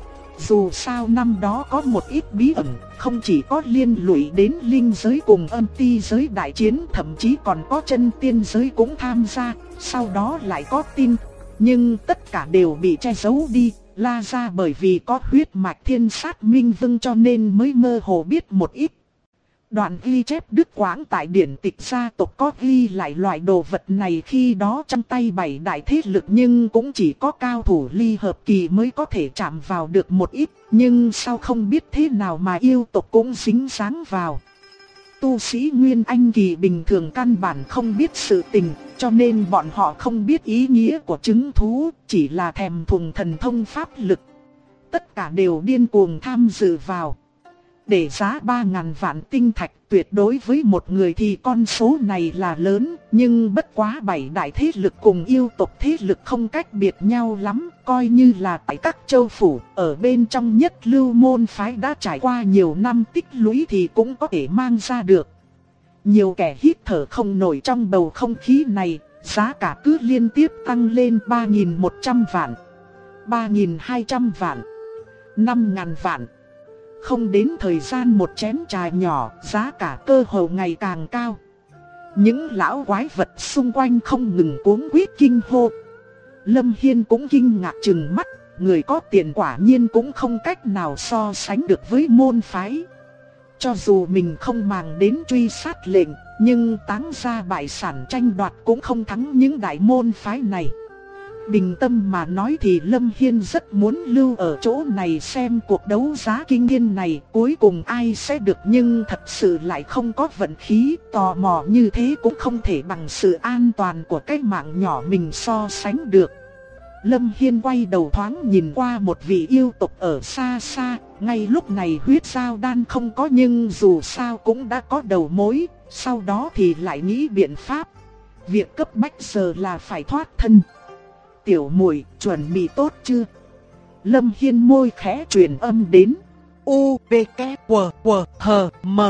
Dù sao năm đó có một ít bí ẩn, không chỉ có liên lụy đến linh giới cùng âm ti giới đại chiến, thậm chí còn có chân tiên giới cũng tham gia, sau đó lại có tin. Nhưng tất cả đều bị che giấu đi. La gia bởi vì có huyết mạch Thiên Sát Minh Vương cho nên mới mơ hồ biết một ít. Đoạn ghi chép đứt quãng tại điển tịch gia tộc có ghi lại loại đồ vật này khi đó trong tay 7 đại thế lực, nhưng cũng chỉ có cao thủ ly hợp kỳ mới có thể chạm vào được một ít, nhưng sao không biết thế nào mà yêu tộc cũng dính dáng vào. Tu sĩ Nguyên Anh kỳ bình thường căn bản không biết sự tình, cho nên bọn họ không biết ý nghĩa của trứng thú, chỉ là thèm thuồng thần thông pháp lực. Tất cả đều điên cuồng tham dự vào. Để giá 3.000 vạn tinh thạch, tuyệt đối với một người thì con số này là lớn, nhưng bất quá 7 đại thế lực cùng yêu tộc thế lực không cách biệt nhau lắm, coi như là tại các châu phủ, ở bên trong nhất lưu môn phái đã trải qua nhiều năm tích lũy thì cũng có thể mang ra được. Nhiều kẻ hít thở không nổi trong bầu không khí này, giá cả cứ liên tiếp tăng lên 3.100 vạn, 3.200 vạn, 5.000 vạn. Không đến thời gian một chén trà nhỏ, giá cả cơ hồ ngày càng cao. Những lão quái vật xung quanh không ngừng cuống quýt kinh hô. Lâm Hiên cũng kinh ngạc trừng mắt, người có tiền quả nhiên cũng không cách nào so sánh được với môn phái. Cho dù mình không màng đến truy sát lệnh, nhưng táng ra bại sản tranh đoạt cũng không thắng những đại môn phái này. Bình tâm mà nói thì Lâm Hiên rất muốn lưu ở chỗ này xem cuộc đấu giá kinh thiên này cuối cùng ai sẽ được, nhưng thật sự lại không có vận khí, tò mò như thế cũng không thể bằng sự an toàn của cái mạng nhỏ mình so sánh được. Lâm Hiên quay đầu thoáng nhìn qua một vị yêu tộc ở xa xa, ngay lúc này huyết giao đan không có nhưng dù sao cũng đã có đầu mối, sau đó thì lại nghĩ biện pháp. Việc cấp bách giờ là phải thoát thân. Tiểu muội chuẩn bị tốt chưa? Lâm Hiên môi khẽ truyền âm đến. U, V, K, W, W, H, M.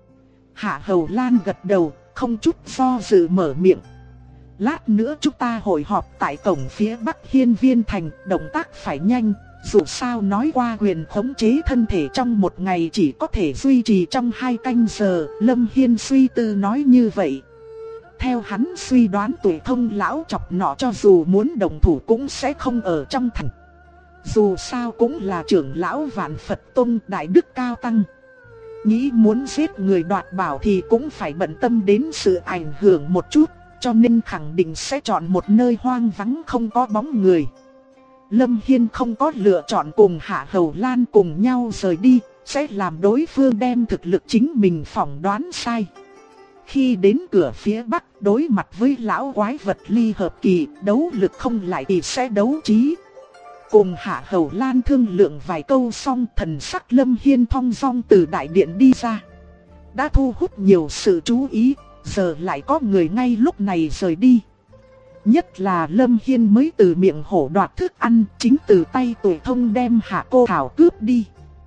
Hạ Hầu Lan gật đầu, không chút do dự mở miệng. Lát nữa chúng ta hội họp tại cổng phía Bắc Hiên Viên Thành, động tác phải nhanh. Dù sao nói qua quyền khống chế thân thể trong một ngày chỉ có thể duy trì trong 2 canh giờ, Lâm Hiên suy tư nói như vậy. Theo hắn suy đoán Tuổi Thông lão chọc nọ cho dù muốn đồng thủ cũng sẽ không ở trong thành. Dù sao cũng là trưởng lão Vạn Phật Tông đại đức cao tăng. Nghĩ muốn giết người đoạt bảo thì cũng phải bận tâm đến sự ảnh hưởng một chút, cho nên khẳng định sẽ chọn một nơi hoang vắng không có bóng người. Lâm Hiên không có lựa chọn cùng Hạ Hầu Lan cùng nhau rời đi, sẽ làm đối phương đem thực lực chính mình phỏng đoán sai. Khi đến cửa phía Bắc đối mặt với lão quái vật ly hợp kỳ, đấu lực không lại thì sẽ đấu trí. Cùng Hạ Hầu Lan thương lượng vài câu xong, thần sắc Lâm Hiên thong dong từ đại điện đi ra. Đã thu hút nhiều sự chú ý, giờ lại có người ngay lúc này rời đi. Nhất là Lâm Hiên mới từ miệng hổ đoạt thức ăn, chính từ tay Tuổi Thông đem Hạ Cô Thảo cướp đi.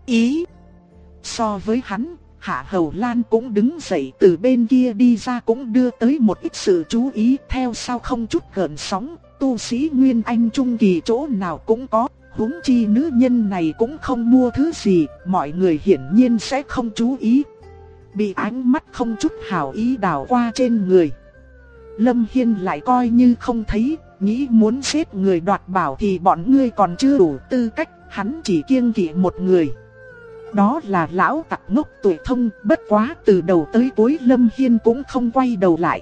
So với hắn, Hạ Hầu Lan cũng đứng dậy từ bên kia đi ra cũng đưa tới một ít sự chú ý, theo sau không chút gợn sóng, tu sĩ Nguyên Anh Trung Kỳ chỗ nào cũng có, huống chi nữ nhân này cũng không mua thứ gì, mọi người hiển nhiên sẽ không chú ý. Bị ánh mắt không chút hảo ý đảo qua trên người, Lâm Hiên lại coi như không thấy, nghĩ muốn giết người đoạt bảo thì bọn ngươi còn chưa đủ tư cách, hắn chỉ kiêng kỵ một người. Đó là lão tặc ngốc Tuổi Thông, bất quá từ đầu tới cuối Lâm Hiên cũng không quay đầu lại.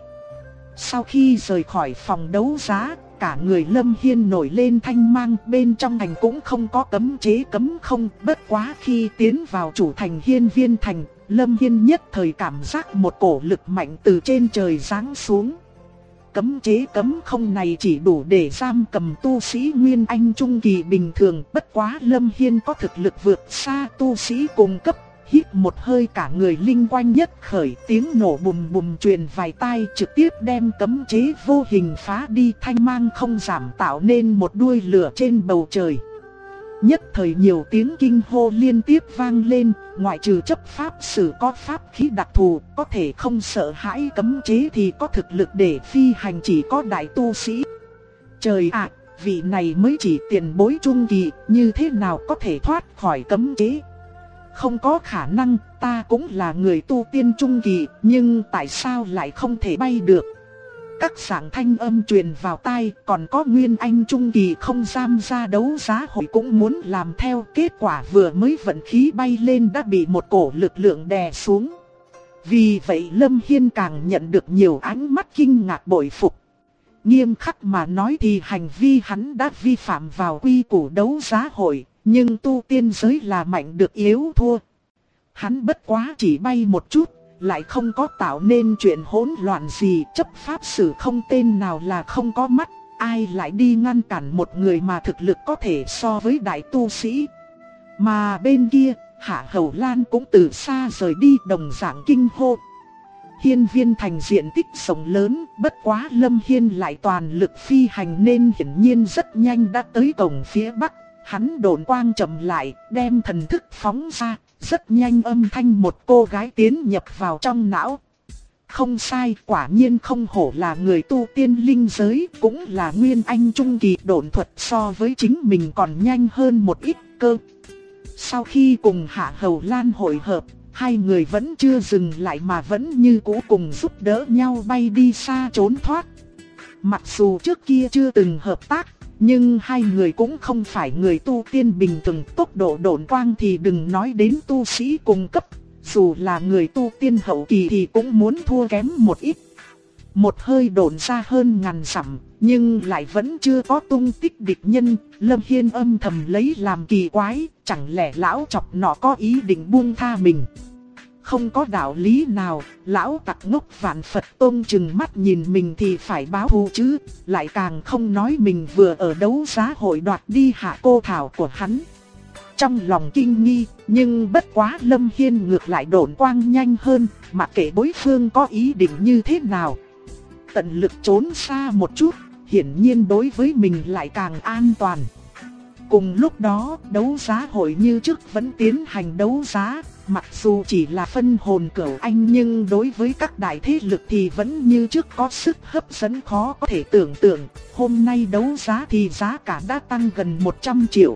Sau khi rời khỏi phòng đấu giá, cả người Lâm Hiên nổi lên thanh mang, bên trong thành cũng không có cấm chế cấm không, bất quá khi tiến vào chủ thành Hiên Viên Thành, Lâm Hiên nhất thời cảm giác một cổ lực mạnh từ trên trời giáng xuống. Cấm chế cấm không này chỉ đủ để giam cầm tu sĩ Nguyên Anh Trung Kỳ bình thường, bất quá Lâm Hiên có thực lực vượt xa tu sĩ cùng cấp. Hít một hơi cả người linh quanh nhất khởi, tiếng nổ bùm bùm truyền vài tai, trực tiếp đem cấm chế vô hình phá đi, thanh mang không giảm tạo nên một đuôi lửa trên bầu trời. Nhất thời nhiều tiếng kinh hô liên tiếp vang lên, ngoại trừ chấp pháp sử có pháp khí đặc thù, có thể không sợ hãi cấm chế thì có thực lực để phi hành chỉ có đại tu sĩ. Trời ạ, vị này mới chỉ tiền bối trung kỳ, như thế nào có thể thoát khỏi cấm chế? Không có khả năng, ta cũng là người tu tiên trung kỳ, nhưng tại sao lại không thể bay được? Các dạng thanh âm truyền vào tai, còn có Nguyên Anh Trung Kỳ không dám ra đấu giá hội cũng muốn làm theo, kết quả vừa mới vận khí bay lên đã bị một cổ lực lượng đè xuống. Vì vậy Lâm Hiên càng nhận được nhiều ánh mắt kinh ngạc bội phục. Nghiêm khắc mà nói thì hành vi hắn đã vi phạm vào quy củ đấu giá hội, nhưng tu tiên giới là mạnh được yếu thua. Hắn bất quá chỉ bay một chút, lại không có tạo nên chuyện hỗn loạn gì, chấp pháp sử không tên nào là không có mắt, ai lại đi ngăn cản một người mà thực lực có thể so với đại tu sĩ. Mà bên kia, Hạ Hầu Lan cũng từ xa rời đi đồng dạng kinh hô. Hiên Viên thành diện tích rộng lớn, bất quá Lâm Hiên lại toàn lực phi hành nên hiển nhiên rất nhanh đã tới cổng phía bắc. Hắn độn quang chậm lại, đem thần thức phóng ra, rất nhanh âm thanh một cô gái tiến nhập vào trong não. Không sai, quả nhiên không hổ là người tu tiên linh giới, cũng là nguyên anh trung kỳ độn thuật, so với chính mình còn nhanh hơn một ít cơ. Sau khi cùng Hạ Hầu Lan hội hợp, hai người vẫn chưa dừng lại mà vẫn như cũ cùng giúp đỡ nhau bay đi xa trốn thoát. Mặc dù trước kia chưa từng hợp tác, nhưng hai người cũng không phải người tu tiên bình thường, tốc độ độn quang thì đừng nói đến tu sĩ cùng cấp. Dù là người tu tiên hậu kỳ thì cũng muốn thua kém một ít. Một hơi độn ra hơn ngàn dặm, nhưng lại vẫn chưa có tung tích địch nhân. Lâm Hiên âm thầm lấy làm kỳ quái, chẳng lẽ lão chọc nọ có ý định buông tha mình. Không có đạo lý nào, lão tặc ngốc Vạn Phật Tông chừng mắt nhìn mình thì phải báo thù chứ. Lại càng không nói mình vừa ở đấu giá hội đoạt đi hạ cô thảo của hắn. Trong lòng kinh nghi, nhưng bất quá Lâm Hiên ngược lại độn quang nhanh hơn, mặc kệ đối phương có ý định như thế nào. Tận lực trốn xa một chút, hiển nhiên đối với mình lại càng an toàn. Cùng lúc đó, đấu giá hội như trước vẫn tiến hành đấu giá, mặc dù chỉ là phân hồn cửu anh nhưng đối với các đại thế lực thì vẫn như trước có sức hấp dẫn khó có thể tưởng tượng. Hôm nay đấu giá thì giá cả đã tăng gần 100 triệu.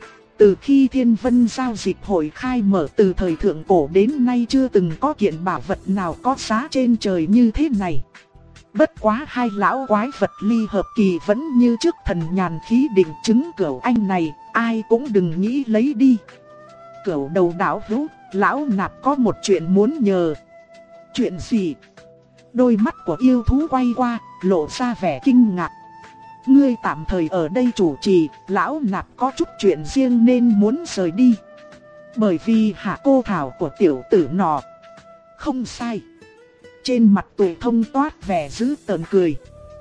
Từ khi Thiên Vân giao dịch hội khai mở từ thời thượng cổ đến nay chưa từng có kiện bảo vật nào có giá trên trời như thế này. Bất quá hai lão quái vật ly hợp kỳ vẫn như trước thần nhàn khí định chứng cửu anh này, ai cũng đừng nghĩ lấy đi. Cửu đầu đạo hữu, lão nạp có một chuyện muốn nhờ. Chuyện gì? Đôi mắt của yêu thú quay qua, lộ ra vẻ kinh ngạc. Ngươi tạm thời ở đây chủ trì, lão nạp có chút chuyện riêng nên muốn rời đi. Bởi vì hạ cô thảo của tiểu tử nọ. Không sai. Trên mặt Tuệ Thông toát vẻ dữ tợn cười.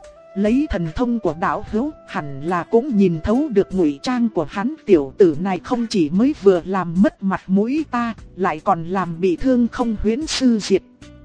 Lấy thần thông của đạo hữu, hẳn là cũng nhìn thấu được ngụy trang của hắn. Tiểu tử này không chỉ mới vừa làm mất mặt mũi ta, lại còn làm bị thương Không Huyễn sư diệt.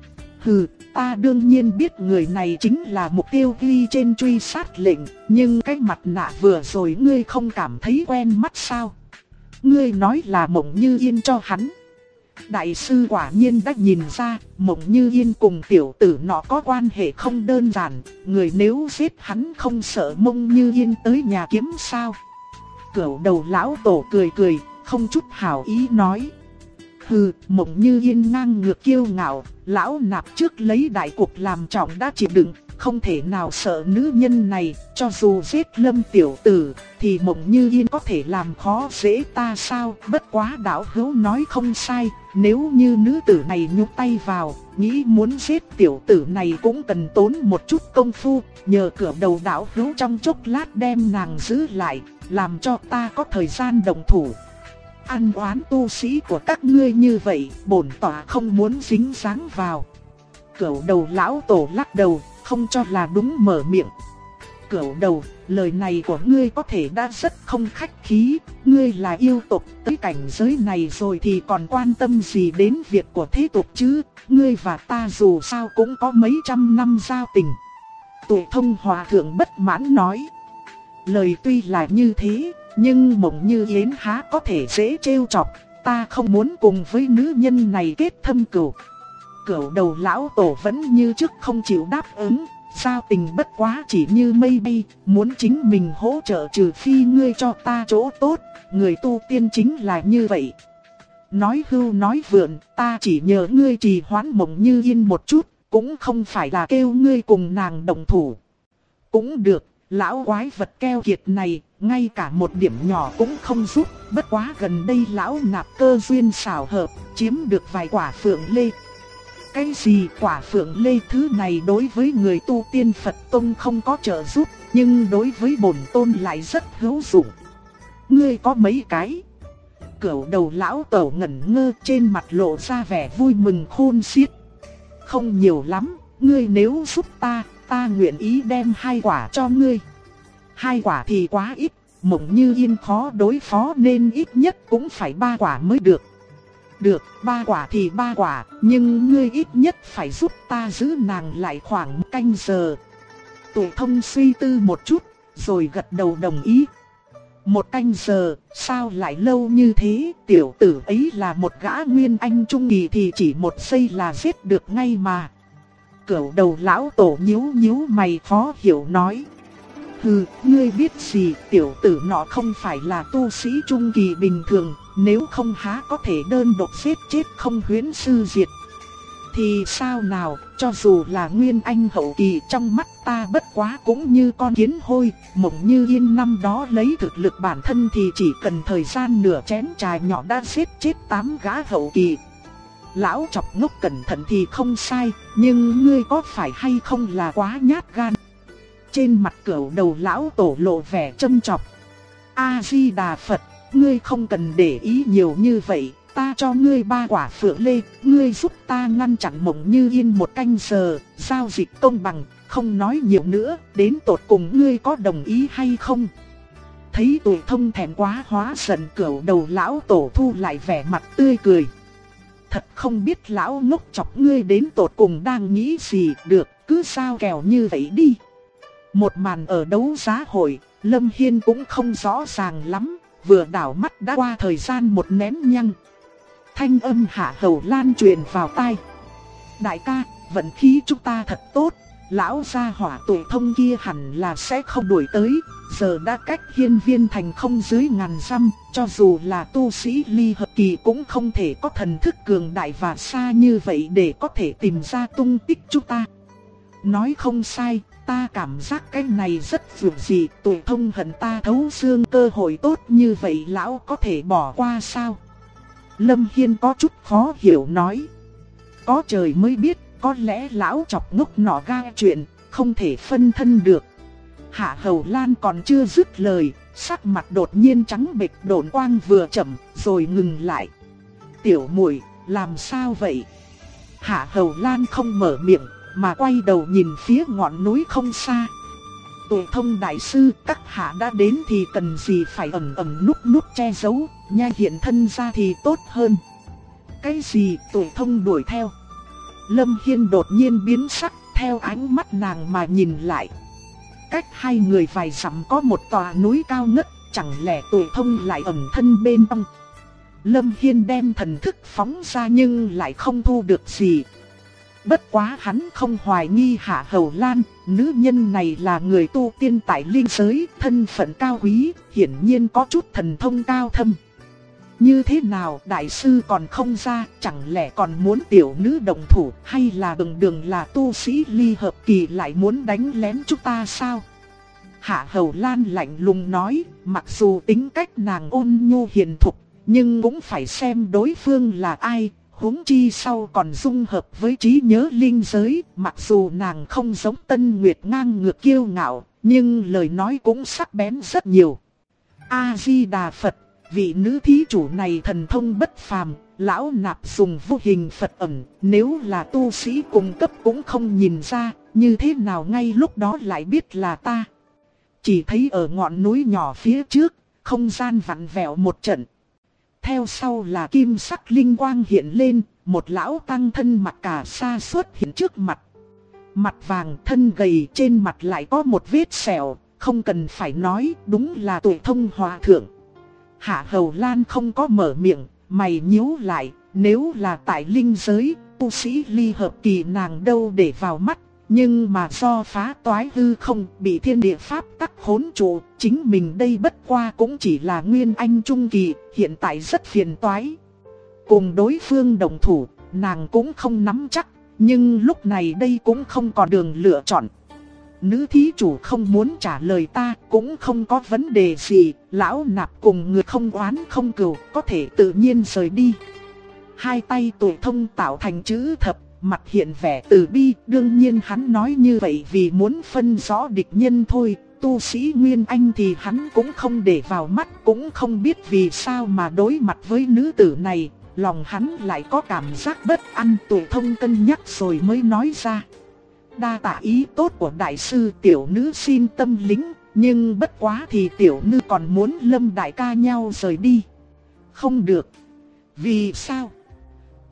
Hừ, ta đương nhiên biết người này chính là mục tiêu ghi trên truy sát lệnh, nhưng cái mặt nạ vừa rồi ngươi không cảm thấy quen mắt sao? Ngươi nói là Mộng Như Yên cho hắn. Đại sư quả nhiên đã nhìn ra, Mộng Như Yên cùng tiểu tử nọ có quan hệ không đơn giản, người nếu giết hắn không sợ Mộng Như Yên tới nhà kiếm sao? Cửu đầu lão tổ cười cười, không chút hảo ý nói. Hừ, Mộng Như Yên ngang ngược kiêu ngạo, lão nạp trước lấy đại cục làm trọng đã chịu đựng, không thể nào sợ nữ nhân này, cho dù giết Lâm tiểu tử, thì Mộng Như Yên có thể làm khó dễ ta sao? Bất quá đạo hữu nói không sai, nếu như nữ tử này nhúc tay vào, nghĩ muốn giết tiểu tử này cũng cần tốn một chút công phu, nhờ cửa đầu đạo hữu trong chốc lát đem nàng giữ lại, làm cho ta có thời gian động thủ. Ăn oán tu sĩ của các ngươi như vậy, bổn tọa không muốn dính dáng vào. Cửu đầu lão tổ lắc đầu, không cho là đúng mở miệng. Cửu đầu, lời này của ngươi có thể đã rất không khách khí, ngươi là yêu tộc tới cảnh giới này rồi thì còn quan tâm gì đến việc của thế tục chứ, ngươi và ta dù sao cũng có mấy trăm năm giao tình. Tuệ Thông hòa thượng bất mãn nói. Lời tuy là như thế, nhưng Mộng Như Yến há có thể dễ trêu chọc, ta không muốn cùng với nữ nhân này kết thâm cừu. Cửu đầu lão tổ vẫn như trước không chịu đáp ứng, giao tình bất quá chỉ như mây bay, muốn chính mình hỗ trợ trừ phi ngươi cho ta chỗ tốt, người tu tiên chính là như vậy. Nói hưu nói vượn, ta chỉ nhờ ngươi trì hoãn Mộng Như Yên một chút, cũng không phải là kêu ngươi cùng nàng đồng thủ. Cũng được, lão quái vật keo kiệt này, ngay cả một điểm nhỏ cũng không giúp, bất quá gần đây lão nạp cơ duyên xảo hợp, chiếm được vài quả phượng lê. Cái gì quả phượng lê thứ này đối với người tu tiên Phật Tông không có trợ giúp, nhưng đối với bổn tôn lại rất hữu dụng. Ngươi có mấy cái? Cửu đầu lão tổ ngẩn ngơ, trên mặt lộ ra vẻ vui mừng khôn xiết. Không nhiều lắm, ngươi nếu giúp ta nguyện ý đem 2 quả cho ngươi. 2 quả thì quá ít, Mộng Như Yên khó đối phó nên ít nhất cũng phải 3 quả mới được. Được, 3 quả thì 3 quả, nhưng ngươi ít nhất phải giúp ta giữ nàng lại khoảng 1 canh giờ. Tụ Thông suy tư một chút, rồi gật đầu đồng ý. 1 canh giờ, sao lại lâu như thế? Tiểu tử ấy là một gã nguyên anh trung kỳ thì chỉ 1 giây là giết được ngay mà. Cửu Đầu lão tổ nhíu nhíu mày khó hiểu nói. Hừ, ngươi biết gì, tiểu tử nọ không phải là tu sĩ trung kỳ bình thường, nếu không há có thể đơn độc giết chết không huyễn sư diệt. Thì sao nào, cho dù là nguyên anh hậu kỳ trong mắt ta bất quá cũng như con kiến hôi. Mộng Như Yên năm đó lấy thực lực bản thân thì chỉ cần thời gian nửa chén trà nhỏ đã giết chết 8 gã hậu kỳ. Lão Chọc ngốc cẩn thận thì không sai, nhưng ngươi có phải hay không là quá nhát gan? Trên mặt Cửu Đầu lão tổ lộ vẻ châm chọc. A Di Đà Phật, ngươi không cần để ý nhiều như vậy, ta cho ngươi 3 quả phượng lê, ngươi giúp ta ngăn chặn Mộng Như Yên 1 canh giờ, giao dịch công bằng, không nói nhiều nữa, đến tột cùng ngươi có đồng ý hay không? Thấy Tụ Thông thẹn quá hóa giận, Cửu Đầu lão tổ thu lại vẻ mặt tươi cười. Thật không biết lão ngốc chọc ngươi đến tột cùng đang nghĩ gì, được, cứ sao kèo như vậy đi. Một màn ở đấu giá hội, Lâm Hiên cũng không rõ ràng lắm, vừa đảo mắt đã qua thời gian 1 nén nhang. Thanh âm Hạ Hầu Lan truyền vào tai. Đại ca, vận khí chúng ta thật tốt, lão gia hỏa Tụ Thông kia hẳn là sẽ không đuổi tới, giờ đã cách Hiên Viên thành không dưới 1000 dặm, cho dù là tu sĩ ly hợp kỳ cũng không thể có thần thức cường đại và xa như vậy để có thể tìm ra tung tích chúng ta. Nói không sai, ta cảm giác cái này rất vượt dị, Tụ Thông hận ta thấu xương, cơ hội tốt như vậy lão có thể bỏ qua sao? Lâm Hiên có chút khó hiểu nói. Có trời mới biết, có lẽ lão Chọc ngốc nọ ga chuyện, không thể phân thân được. Hạ Hầu Lan còn chưa dứt lời, sắc mặt đột nhiên trắng bệch, độn quang vừa chậm, rồi ngừng lại. Tiểu muội, làm sao vậy? Hạ Hầu Lan không mở miệng, mà quay đầu nhìn phía ngọn núi không xa. Tụ Thông đại sư, các hạ đã đến thì cần gì phải ẩn núp che giấu, nhanh hiện thân ra thì tốt hơn. Cái gì? Tụ Thông đuổi theo? Lâm Hiên đột nhiên biến sắc, theo ánh mắt nàng mà nhìn lại. Cách hai người vài dặm có một tòa núi cao ngất, chẳng lẽ Tụ Thông lại ẩn thân bên trong? Lâm Hiên đem thần thức phóng ra nhưng lại không thu được gì. Bất quá hắn không hoài nghi Hạ Hầu Lan, nữ nhân này là người tu tiên tại linh giới, thân phận cao quý, hiển nhiên có chút thần thông cao thâm. Như thế nào đại sư còn không ra, chẳng lẽ còn muốn tiểu nữ động thủ, hay là đường là tu sĩ ly hợp kỳ lại muốn đánh lén chúng ta sao? Hạ Hầu Lan lạnh lùng nói, mặc dù tính cách nàng ôn nhu hiền thục, nhưng cũng phải xem đối phương là ai. Huống chi sau còn dung hợp với trí nhớ linh giới, mặc dù nàng không giống Tân Nguyệt ngang ngược kiêu ngạo, nhưng lời nói cũng sắc bén rất nhiều. A Di Đà Phật, vị nữ thí chủ này thần thông bất phàm, lão nạp dùng vô hình Phật ẩn, nếu là tu sĩ cùng cấp cũng không nhìn ra, như thế nào ngay lúc đó lại biết là ta. Chỉ thấy ở ngọn núi nhỏ phía trước, không gian vặn vẹo một trận. Theo sau là kim sắc linh quang hiện lên, một lão tăng thân mặc cà sa xuất hiện trước mặt. Mặt vàng thân gầy, trên mặt lại có một vết sẹo, không cần phải nói, đúng là Tụ Thông hòa thượng. Hạ Hầu Lan không có mở miệng, mày nhíu lại, nếu là tại linh giới, tu sĩ ly hợp kỳ nàng đâu để vào mắt. Nhưng mà do phá toái hư không, bị thiên địa pháp tắc khốn trụ, chính mình đây bất qua cũng chỉ là nguyên anh trung kỳ, hiện tại rất phiền toái. Cùng đối phương đồng thủ, nàng cũng không nắm chắc, nhưng lúc này đây cũng không còn đường lựa chọn. Nữ thí chủ không muốn trả lời ta, cũng không có vấn đề gì, lão nạp cùng người không oán không cừu, có thể tự nhiên rời đi. Hai tay Tụ Thông tạo thành chữ thập, mặt hiện vẻ từ bi, đương nhiên hắn nói như vậy vì muốn phân rõ địch nhân thôi, tu sĩ Nguyên Anh thì hắn cũng không để vào mắt, cũng không biết vì sao mà đối mặt với nữ tử này, lòng hắn lại có cảm giác bất an. Tụ Thông cân nhắc rồi mới nói ra. Đa tạ ý tốt của đại sư, tiểu nữ xin tâm lĩnh, nhưng bất quá thì tiểu nữ còn muốn Lâm đại ca nhau rời đi. Không được. Vì sao?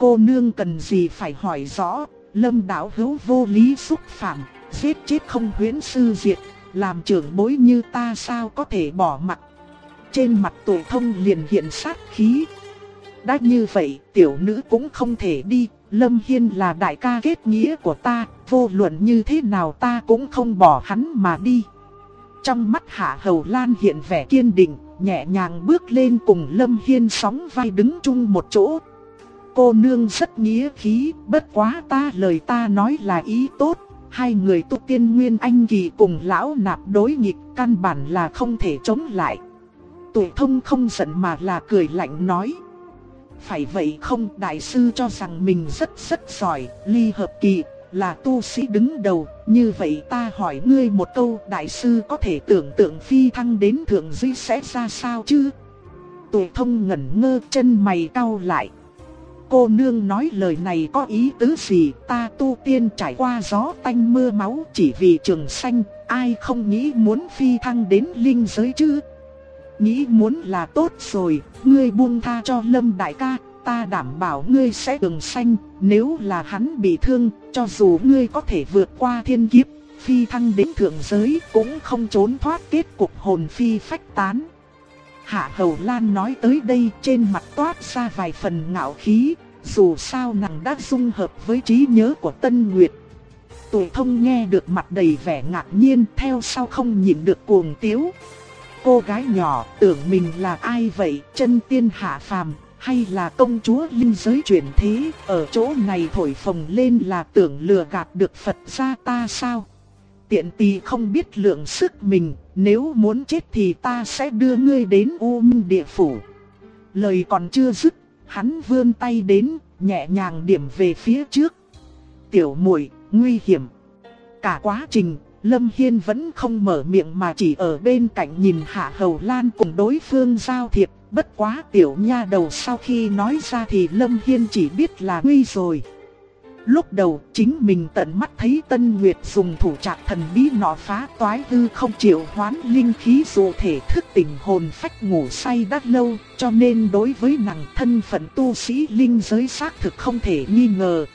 cô nương cần gì phải hỏi rõ, Lâm đạo hữu vô lý xúc phạm, giết chết không huyễn sư diệt, làm trưởng bối như ta sao có thể bỏ mặc. Trên mặt Tuổi Thông liền hiện sát khí. Đã như vậy, tiểu nữ cũng không thể đi, Lâm Hiên là đại ca kết nghĩa của ta, vô luận như thế nào ta cũng không bỏ hắn mà đi. Trong mắt Hạ Hầu Lan hiện vẻ kiên định, nhẹ nhàng bước lên cùng Lâm Hiên sóng vai đứng chung một chỗ. Cô nương rất nghĩa khí, bất quá lời ta nói là ý tốt. Hai người tu tiên nguyên anh kỳ cùng lão nạp đối nghịch, căn bản là không thể chống lại. Tuổi Thông không giận mà là cười lạnh nói. Phải vậy không, đại sư cho rằng mình rất giỏi, ly hợp kỳ, là tu sĩ đứng đầu. Như vậy ta hỏi ngươi một câu, đại sư có thể tưởng tượng phi thăng đến thượng giới sẽ ra sao chứ? Tuổi Thông ngẩn ngơ, chân mày cau lại. Cô nương nói lời này có ý tứ gì? Ta tu tiên trải qua gió tanh mưa máu, chỉ vì trường sanh, ai không nghĩ muốn phi thăng đến linh giới chứ? Nghĩ muốn là tốt rồi, ngươi buông tha cho Lâm đại ca, ta đảm bảo ngươi sẽ trường sanh. Nếu là hắn bị thương, cho dù ngươi có thể vượt qua thiên kiếp, phi thăng đến thượng giới cũng không trốn thoát kết cục hồn phi phách tán. Hạ Hầu Lan nói tới đây, trên mặt toát ra vài phần ngạo khí, dù sao nàng đã dung hợp với trí nhớ của Tân Nguyệt. Tuổi Thông nghe được mặt đầy vẻ ngạc nhiên, theo sau không nhịn được cuồng tiếu. Cô gái nhỏ tưởng mình là ai vậy, chân tiên hạ phàm, hay là công chúa linh giới chuyển thế, ở chỗ này thổi phồng lên là tưởng lừa gạt được Phật gia ta sao? Tiện tỳ không biết lượng sức mình, nếu muốn chết thì ta sẽ đưa ngươi đến U Minh địa phủ. Lời còn chưa dứt, hắn vươn tay đến, nhẹ nhàng điểm về phía trước. Tiểu muội, nguy hiểm. Cả quá trình, Lâm Hiên vẫn không mở miệng mà chỉ ở bên cạnh nhìn Hạ Hầu Lan cùng đối phương giao thiệp. Bất quá tiểu nha đầu sau khi nói ra thì Lâm Hiên chỉ biết là nguy rồi. Lúc đầu chính mình tận mắt thấy Tân Nguyệt dùng thủ trạc thần bí nọ phá toái hư không triệu hoán linh khí dụ thể thức tỉnh hồn phách ngủ say đã lâu, cho nên đối với nàng thân phận tu sĩ linh giới xác thực không thể nghi ngờ.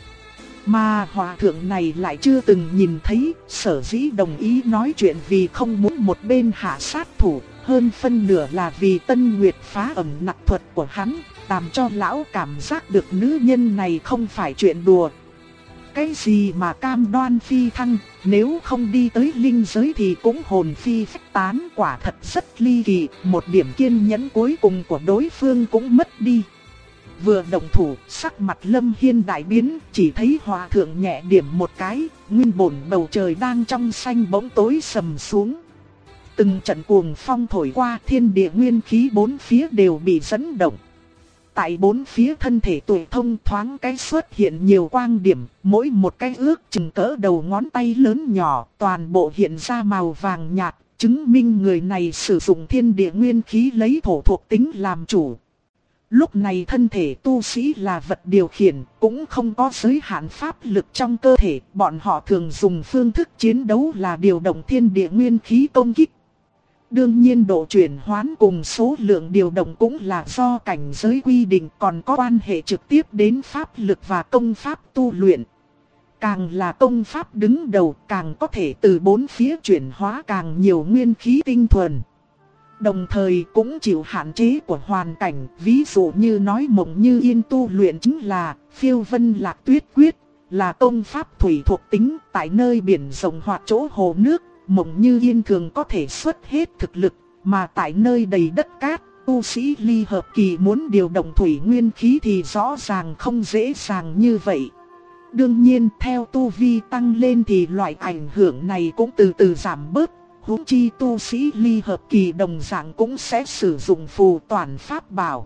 Mà hòa thượng này lại chưa từng nhìn thấy, sở dĩ đồng ý nói chuyện vì không muốn một bên hạ sát thủ, hơn phân nửa là vì Tân Nguyệt phá ẩn nặc thuật của hắn, làm cho lão cảm giác được nữ nhân này không phải chuyện đùa. Cái gì mà cam đoan phi thăng, nếu không đi tới linh giới thì cũng hồn phi phách tán, quả thật rất ly kỳ, một điểm kiên nhẫn cuối cùng của đối phương cũng mất đi. Vừa động thủ, sắc mặt Lâm Hiên đại biến, chỉ thấy hòa thượng nhẹ điểm một cái, nguyên bổn bầu trời đang trong xanh bỗng tối sầm xuống. Từng trận cuồng phong thổi qua, thiên địa nguyên khí bốn phía đều bị dẫn động. Tại bốn phía thân thể Tuổi Thông thoáng cái xuất hiện nhiều quang điểm, mỗi một cái ước chừng cỡ đầu ngón tay lớn nhỏ, toàn bộ hiện ra màu vàng nhạt, chứng minh người này sử dụng thiên địa nguyên khí lấy thổ thuộc tính làm chủ. Lúc này thân thể tu sĩ là vật điều khiển, cũng không có giới hạn pháp lực trong cơ thể, bọn họ thường dùng phương thức chiến đấu là điều động thiên địa nguyên khí công kích. Đương nhiên độ chuyển hoán cùng số lượng điều động cũng là do cảnh giới quy định, còn có quan hệ trực tiếp đến pháp lực và công pháp tu luyện. Càng là công pháp đứng đầu, càng có thể từ bốn phía chuyển hóa càng nhiều nguyên khí tinh thuần. Đồng thời cũng chịu hạn chế của hoàn cảnh, ví dụ như nói Mộng Như Yên tu luyện chính là Phiêu Vân Lạc Tuyết Quyết, là công pháp thủy thuộc tính, tại nơi biển rộng hoặc chỗ hồ nước, Mộng Như Yên thường có thể xuất hết thực lực, mà tại nơi đầy đất cát, tu sĩ ly hợp kỳ muốn điều động thủy nguyên khí thì rõ ràng không dễ dàng như vậy. Đương nhiên theo tu vi tăng lên thì loại ảnh hưởng này cũng từ từ giảm bớt. Huống chi tu sĩ ly hợp kỳ đồng dạng cũng sẽ sử dụng phù toàn pháp bảo.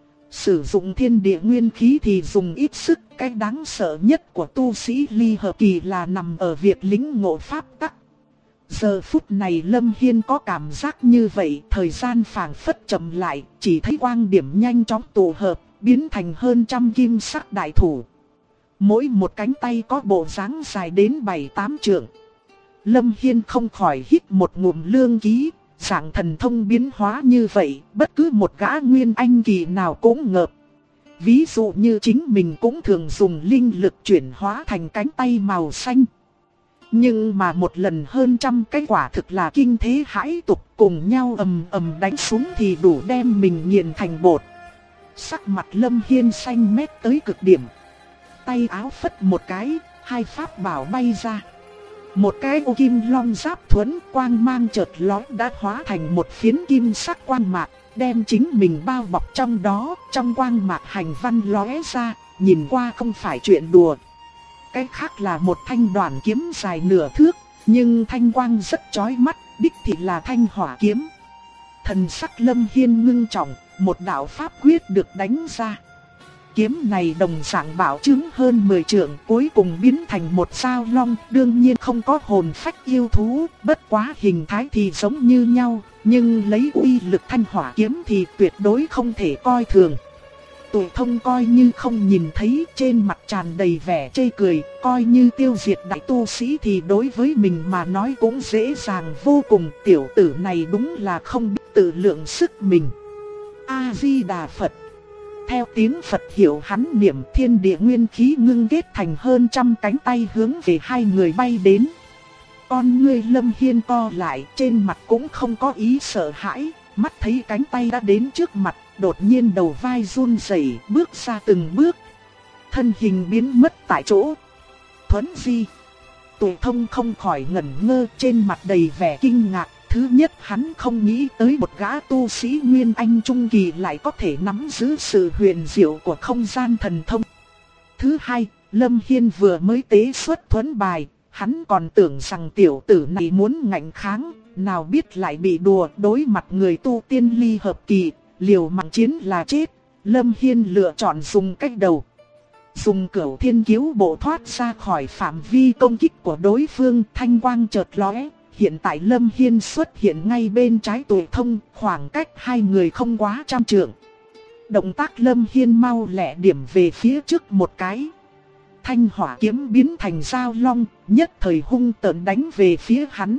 Sử dụng thiên địa nguyên khí thì dùng ít sức, cái đáng sợ nhất của tu sĩ ly hợp kỳ là nằm ở việc lĩnh ngộ pháp tắc. Giờ phút này Lâm Hiên có cảm giác như vậy, thời gian phảng phất chậm lại, chỉ thấy quang điểm nhanh chóng tụ hợp, biến thành hơn trăm kim sắc đại thủ. Mỗi một cánh tay có bộ dáng dài đến 7-8 trượng. Lâm Hiên không khỏi hít một ngụm lương khí, dạng thần thông biến hóa như vậy, bất cứ một gã nguyên anh kỳ nào cũng ngợp. ví dụ như chính mình cũng thường dùng linh lực chuyển hóa thành cánh tay màu xanh. Nhưng mà một lần hơn trăm cái quả thực là kinh thế hãi tục, cùng nhau ầm ầm đánh xuống thì đủ đem mình nghiền thành bột. Sắc mặt Lâm Hiên xanh mét tới cực điểm. Tay áo phất một cái, hai pháp bảo bay ra. Một cái ô kim long giáp thuẫn quang mang chợt lóe đã hóa thành một phiến kim sắc quang mạc, đem chính mình bao bọc trong đó. Trong quang mạc hành văn lóe ra, nhìn qua không phải chuyện đùa. Cái khác là một thanh đoản kiếm dài nửa thước, nhưng thanh quang rất chói mắt, đích thị là thanh hỏa kiếm. Thần sắc Lâm Hiên ngưng trọng, một đạo pháp quyết được đánh ra. Kiếm này đồng dạng bảo chứng hơn 10 trượng, cuối cùng biến thành một sao long, đương nhiên không có hồn phách yêu thú, bất quá hình thái thì giống như nhau, nhưng lấy uy lực thanh hỏa kiếm thì tuyệt đối không thể coi thường. Tụi Thông coi như không nhìn thấy, trên mặt tràn đầy vẻ chê cười, coi như tiêu diệt đại tu sĩ thì đối với mình mà nói cũng dễ dàng vô cùng. Tiểu tử này đúng là không biết tự lượng sức mình. A-di-đà Phật. Theo tiếng Phật hiệu hắn niệm, thiên địa nguyên khí ngưng kết thành hơn trăm cánh tay hướng về hai người bay đến. Con ngươi Lâm Hiên co lại, trên mặt cũng không có ý sợ hãi, mắt thấy cánh tay đã đến trước mặt, đột nhiên đầu vai run rẩy, bước ra từng bước. Thân hình biến mất tại chỗ. Thuấn di. Tụi Thông không khỏi ngẩn ngơ, trên mặt đầy vẻ kinh ngạc. Thứ nhất, hắn không nghĩ tới một gã tu sĩ Nguyên Anh Trung Kỳ lại có thể nắm giữ sự huyền diệu của không gian thần thông. Thứ hai, Lâm Hiên vừa mới tế xuất thuấn bài, hắn còn tưởng rằng tiểu tử này muốn ngạnh kháng, nào biết lại bị đùa. Đối mặt người tu tiên ly hợp kỳ, liều mạng chiến là chết. Lâm Hiên lựa chọn dùng cách đầu. Dùng Cửu Thiên Kiếu bộ thoát ra khỏi phạm vi công kích của đối phương, thanh quang chợt lóe. Hiện tại Lâm Hiên xuất hiện ngay bên trái Tụi Thông, khoảng cách hai người không quá trăm trượng. Động tác Lâm Hiên mau lẹ điểm về phía trước một cái. Thanh hỏa kiếm biến thành dao long, nhất thời hung tợn đánh về phía hắn.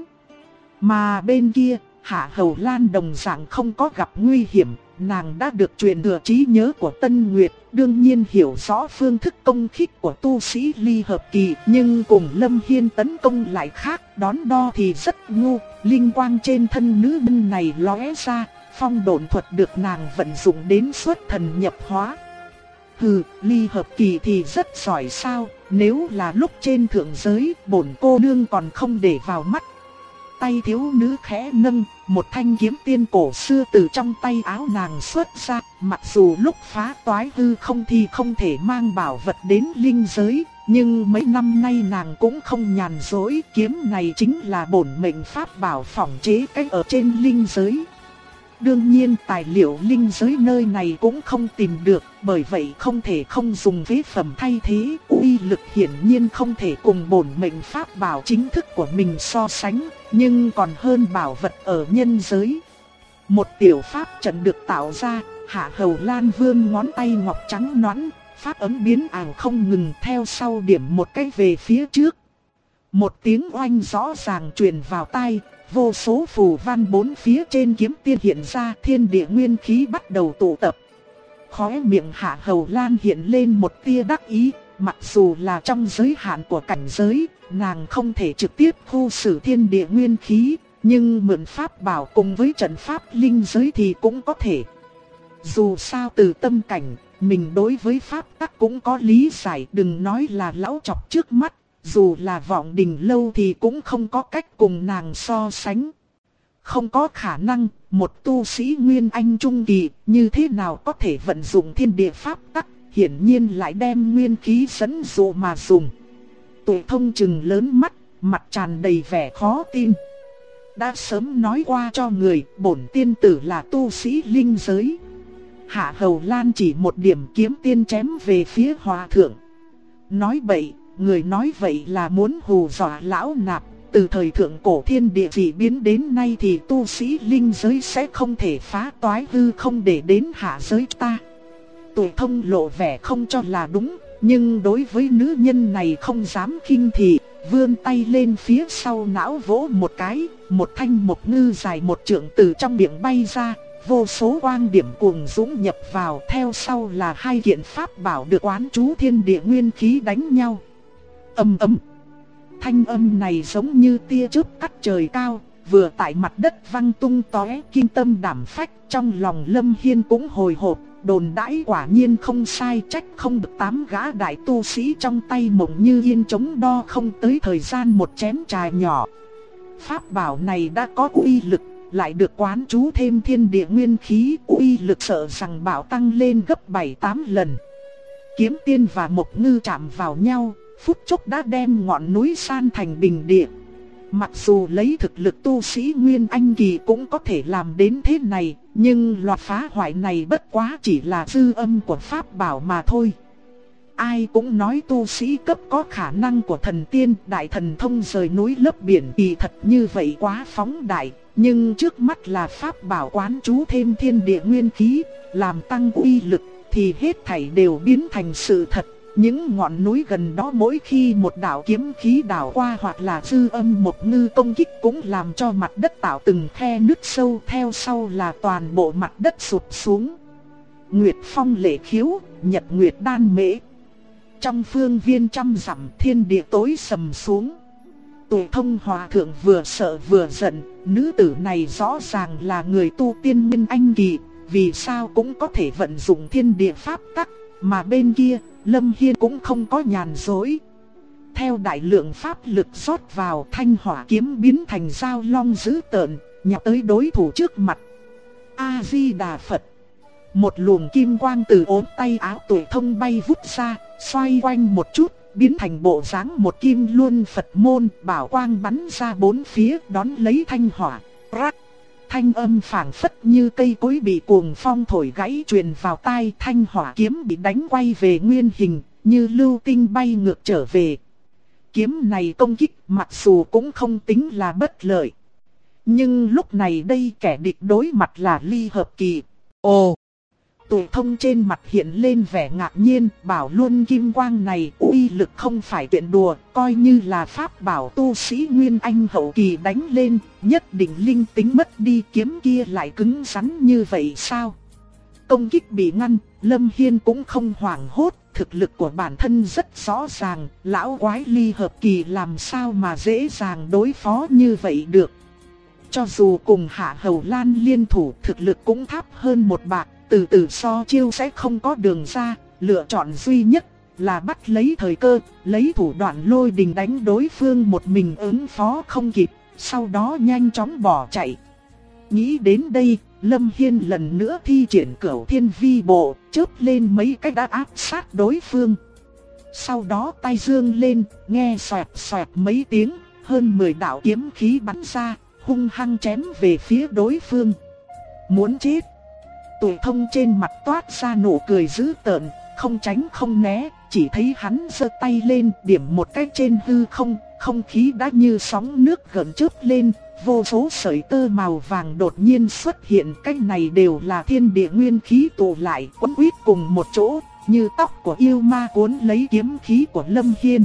Mà bên kia, Hạ Hầu Lan đồng dạng không có gặp nguy hiểm, nàng đã được truyền thừa trí nhớ của Tân Nguyệt, đương nhiên hiểu rõ phương thức công kích của tu sĩ ly hợp kỳ, nhưng cùng Lâm Hiên tấn công lại khác, đón đo thì rất ngu. Linh quang trên thân nữ nhân này lóe ra, phong độn thuật được nàng vận dụng đến xuất thần nhập hóa. Hừ, ly hợp kỳ thì rất giỏi sao, nếu là lúc trên thượng giới, bổn cô nương còn không để vào mắt. Tay thiếu nữ khẽ nâng, một thanh kiếm tiên cổ xưa từ trong tay áo nàng xuất ra. Mặc dù lúc phá toái hư không thì không thể mang bảo vật đến linh giới, nhưng mấy năm nay nàng cũng không nhàn rỗi. Kiếm này chính là bổn mệnh pháp bảo phỏng chế cách ở trên linh giới. Đương nhiên tài liệu linh giới nơi này cũng không tìm được, bởi vậy không thể không dùng phế phẩm thay thế. Uy lực hiển nhiên không thể cùng bổn mệnh pháp bảo chính thức của mình so sánh, nhưng còn hơn bảo vật ở nhân giới. Một tiểu pháp trận được tạo ra, Hạ Hầu Lan vươn ngón tay ngọc trắng nõn, pháp ấm biến ảo không ngừng, theo sau điểm một cái về phía trước. Một tiếng oanh rõ ràng truyền vào tai. Vô số phù văn bốn phía trên kiếm tiên hiện ra, thiên địa nguyên khí bắt đầu tụ tập. Khóe miệng Hạ Hầu Lan hiện lên một tia đắc ý, mặc dù là trong giới hạn của cảnh giới, nàng không thể trực tiếp thu sử thiên địa nguyên khí, nhưng mượn pháp bảo cùng với trận pháp linh giới thì cũng có thể. Dù sao từ tâm cảnh, mình đối với pháp tắc cũng có lý giải, đừng nói là lão chọc trước mắt. Dù là Vọng Đình Lâu thì cũng không có cách cùng nàng so sánh. Không có khả năng, một tu sĩ Nguyên Anh Trung Kỳ như thế nào có thể vận dụng thiên địa pháp tắc, hiển nhiên lại đem nguyên khí dẫn dụ mà dùng. Tụi Thông trừng lớn mắt, mặt tràn đầy vẻ khó tin. Đã sớm nói qua cho người, bổn tiên tử là tu sĩ linh giới. Hạ Hầu Lan chỉ một điểm kiếm tiên chém về phía hòa thượng. Nói bậy. Người nói vậy là muốn hù dọa lão nạp. Từ thời thượng cổ thiên địa chỉ biến đến nay thì tu sĩ linh giới sẽ không thể phá toái hư không để đến hạ giới ta. Tụi Thông lộ vẻ không cho là đúng, nhưng đối với nữ nhân này không dám khinh thị, vươn tay lên phía sau não vỗ một cái, một thanh mộc ngư dài một trượng từ trong miệng bay ra, vô số quang điểm cuồng dũng nhập vào, theo sau là hai kiện pháp bảo được quán chú thiên địa nguyên khí đánh nhau. Ầm ầm. Thanh âm này giống như tia chớp cắt trời cao, vừa tại mặt đất văng tung tóe, kinh tâm đảm phách. Trong lòng Lâm Hiên cũng hồi hộp, đồn đãi quả nhiên không sai, trách không được 8 gã đại tu sĩ trong tay Mộng Như Yên chống đo không tới thời gian một chén trà nhỏ. Pháp bảo này đã có uy lực, lại được quán chú thêm thiên địa nguyên khí, uy lực sợ rằng bảo tăng lên gấp 7-8 lần. Kiếm tiên và Mộc Ngư chạm vào nhau, phút chốc đã đem ngọn núi san thành bình địa. Mặc dù lấy thực lực tu sĩ Nguyên Anh kỳ cũng có thể làm đến thế này, nhưng loạt phá hoại này bất quá chỉ là dư âm của pháp bảo mà thôi. Ai cũng nói tu sĩ cấp có khả năng của thần tiên, đại thần thông rời núi lấp biển, kỳ thật như vậy quá phóng đại. Nhưng trước mắt là pháp bảo quán chú thêm thiên địa nguyên khí, làm tăng uy lực, thì hết thảy đều biến thành sự thật. Những ngọn núi gần đó mỗi khi một đạo kiếm khí đảo qua hoặc là dư âm Mộc Ngư công kích cũng làm cho mặt đất tạo từng khe nứt sâu, theo sau là toàn bộ mặt đất sụp xuống. Nguyệt phong lệ khiếu, nhật nguyệt đan mễ. Trong phương viên trăm dặm, thiên địa tối sầm xuống. Tụ Thông Hòa thượng vừa sợ vừa giận, nữ tử này rõ ràng là người tu tiên Nguyên Anh kỳ, vì sao cũng có thể vận dụng thiên địa pháp tắc, mà bên kia Lâm Hiên cũng không có nhàn dối. Theo đại lượng pháp lực rót vào, thanh hỏa kiếm biến thành dao long dữ tợn, nhào tới đối thủ trước mặt. A-di-đà Phật. Một luồng kim quang từ ốm tay áo Tụ Thông bay vút ra, xoay quanh một chút, biến thành bộ dáng một kim luân Phật môn, bảo quang bắn ra bốn phía đón lấy thanh hỏa. Rắc. Thanh âm phảng phất như cây cối bị cuồng phong thổi gãy truyền vào tai, thanh hỏa kiếm bị đánh quay về nguyên hình, như lưu tinh bay ngược trở về. Kiếm này công kích mặc dù cũng không tính là bất lợi. Nhưng lúc này đây kẻ địch đối mặt là Ly Hợp Kỳ. Ồ! Tụ Thông trên mặt hiện lên vẻ ngạc nhiên, bảo luôn kim quang này uy lực không phải chuyện đùa, coi như là pháp bảo tu sĩ Nguyên Anh hậu kỳ đánh lên, nhất định linh tính mất đi, kiếm kia lại cứng rắn như vậy sao? Công kích bị ngăn, Lâm Hiên cũng không hoảng hốt, thực lực của bản thân rất rõ ràng, lão quái Ly Hợp Kỳ làm sao mà dễ dàng đối phó như vậy được. Cho dù cùng Hạ Hầu Lan liên thủ, thực lực cũng thấp hơn một bậc. Từ từ so chiêu sẽ không có đường ra, lựa chọn duy nhất là bắt lấy thời cơ, lấy thủ đoạn lôi đình đánh đối phương một mình ứng phó không kịp, sau đó nhanh chóng bỏ chạy. Nghĩ đến đây, Lâm Hiên lần nữa thi triển Cửu Thiên Vi Bộ, chớp lên mấy cái đã áp sát đối phương. Sau đó tay dương lên, nghe xoẹt xoẹt mấy tiếng, hơn 10 đạo kiếm khí bắn ra, hung hăng chém về phía đối phương. Muốn chết. Tụ Thông trên mặt toát ra nụ cười dữ tợn, không tránh không né, chỉ thấy hắn giơ tay lên điểm một cái trên hư không, không khí đã như sóng nước gợn chớp lên, vô số sợi tơ màu vàng đột nhiên xuất hiện, cái này đều là thiên địa nguyên khí tụ lại quấn quýt cùng một chỗ, như tóc của yêu ma cuốn lấy kiếm khí của Lâm Hiên.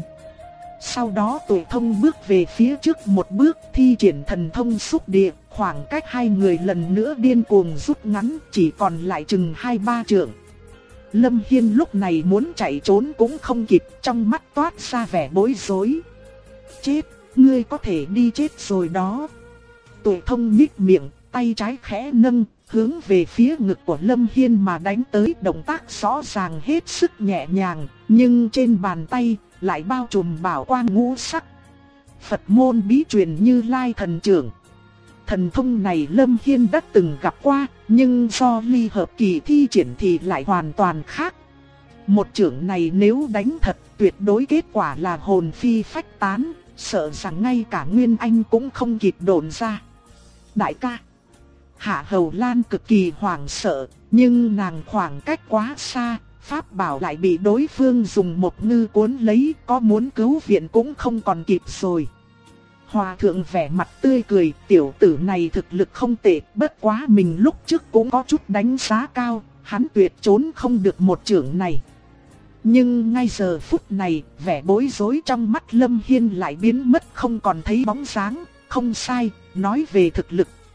Sau đó Tụ Thông bước về phía trước một bước, thi triển thần thông xúc địa, khoảng cách hai người lần nữa điên cuồng rút ngắn, chỉ còn lại chừng 2-3 trượng. Lâm Hiên lúc này muốn chạy trốn cũng không kịp, trong mắt toát ra vẻ bối rối. Chết, ngươi có thể đi chết rồi đó. Tụ Thông nhích miệng, tay trái khẽ nâng, hướng về phía ngực của Lâm Hiên mà đánh tới, động tác rõ ràng hết sức nhẹ nhàng, nhưng trên bàn tay lại bao trùm bảo quang ngũ sắc. Phật môn bí truyền Như Lai thần trưởng. Thần thông này Lâm Hiên đã từng gặp qua, nhưng do Ly Hợp Kỳ thi triển thì lại hoàn toàn khác. Một chưởng này nếu đánh thật, tuyệt đối kết quả là hồn phi phách tán, sợ rằng ngay cả Nguyên Anh cũng không kịp độn ra. Đại ca. Hạ Hầu Lan cực kỳ hoảng sợ, nhưng nàng khoảng cách quá xa, pháp bảo lại bị đối phương dùng Mộc Ngư cuốn lấy, có muốn cứu viện cũng không còn kịp rồi. Hòa thượng vẻ mặt tươi cười, tiểu tử này thực lực không tệ, bất quá mình lúc trước cũng có chút đánh giá cao, hắn tuyệt trốn không được một chưởng này. Nhưng ngay giờ phút này, vẻ bối rối trong mắt Lâm Hiên lại biến mất không còn thấy bóng dáng. Không sai, nói về thực lực,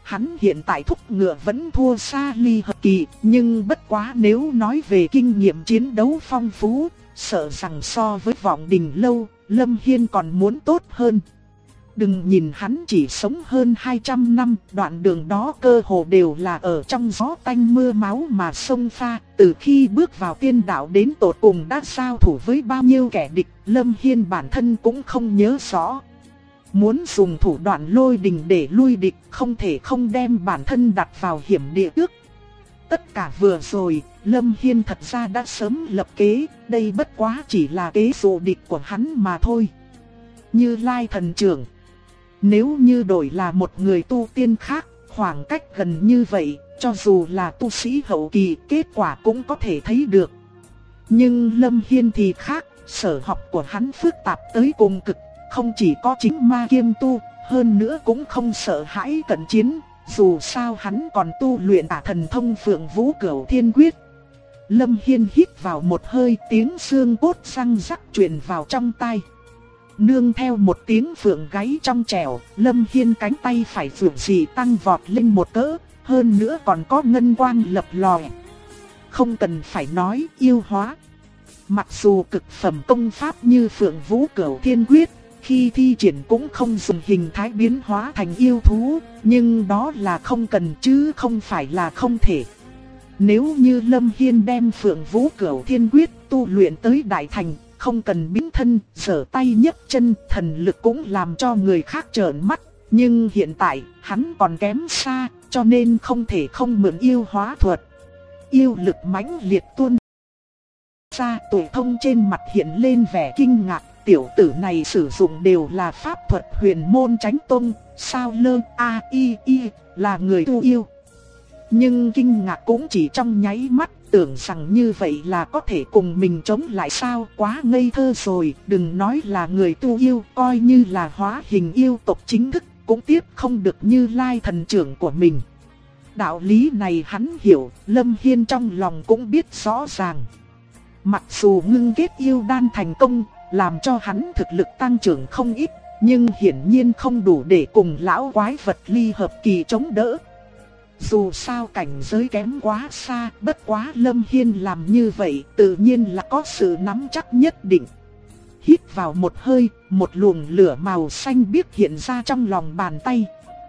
Hắn hiện tại thúc ngựa vẫn thua xa Ly Hợp Kỳ, nhưng bất quá nếu nói về kinh nghiệm chiến đấu phong phú, sợ rằng so với Vọng Đình Lâu, Lâm Hiên còn muốn tốt hơn. Đừng nhìn hắn chỉ sống hơn 200 năm, đoạn đường đó cơ hồ đều là ở trong gió tanh mưa máu mà xông pha. Từ khi bước vào tiên đạo đến tột cùng đã giao thủ với bao nhiêu kẻ địch, Lâm Hiên bản thân cũng không nhớ rõ. Muốn dùng thủ đoạn lôi đình để lui địch, không thể không đem bản thân đặt vào hiểm địa trước. Tất cả vừa rồi, Lâm Hiên thật ra đã sớm lập kế, đây bất quá chỉ là kế dụ địch của hắn mà thôi. Như Lai thần trưởng, nếu như đổi là một người tu tiên khác, khoảng cách gần như vậy, cho dù là tu sĩ hậu kỳ, kết quả cũng có thể thấy được. Nhưng Lâm Hiên thì khác, sở học của hắn phức tạp tới cùng cực, không chỉ có chính ma kiêm tu, hơn nữa cũng không sợ hãi cận chiến, dù sao hắn còn tu luyện cả thần thông Phượng Vũ Cửu Thiên Quyết. Lâm Hiên hít vào một hơi, tiếng xương cốt răng rắc truyền vào trong tai. Nương theo một tiếng phượng gáy trong trẻo, Lâm Hiên cánh tay phải phượng dị tăng vọt lên một cỡ, hơn nữa còn có ngân quang lập lòe. Không cần phải nói, yêu hóa. Mặc dù cực phẩm công pháp như Phượng Vũ Cửu Thiên Quyết, khi thi triển cũng không dùng hình thái biến hóa thành yêu thú, nhưng đó là không cần chứ không phải là không thể. Nếu như Lâm Hiên đem Phượng Vũ Cửu Thiên Quyết tu luyện tới đại thành, không cần biến thân, giở tay nhấc chân, thần lực cũng làm cho người khác trợn mắt. Nhưng hiện tại, hắn còn kém xa, cho nên không thể không mượn yêu hóa thuật. Yêu lực mãnh liệt tuôn ra, Tuổi Thông trên mặt hiện lên vẻ kinh ngạc. Tiểu tử này sử dụng đều là pháp thuật huyền môn Chánh Tông, sao lơ là người tu yêu. Nhưng kinh ngạc cũng chỉ trong nháy mắt, tưởng rằng như vậy là có thể cùng mình chống lại sao, quá ngây thơ rồi. Đừng nói là người tu yêu, coi như là hóa hình yêu tộc chính thức, cũng tiếp không được Như Lai thần trưởng của mình. Đạo lý này hắn hiểu, Lâm Hiên trong lòng cũng biết rõ ràng. Mặc dù ngưng kết yêu đan thành công, làm cho hắn thực lực tăng trưởng không ít, nhưng hiển nhiên không đủ để cùng lão quái vật Ly Hợp Kỳ chống đỡ. Dù sao cảnh giới kém quá xa, bất quá Lâm Hiên làm như vậy tự nhiên là có sự nắm chắc nhất định. Hít vào một hơi, một luồng lửa màu xanh biếc hiện ra trong lòng bàn tay.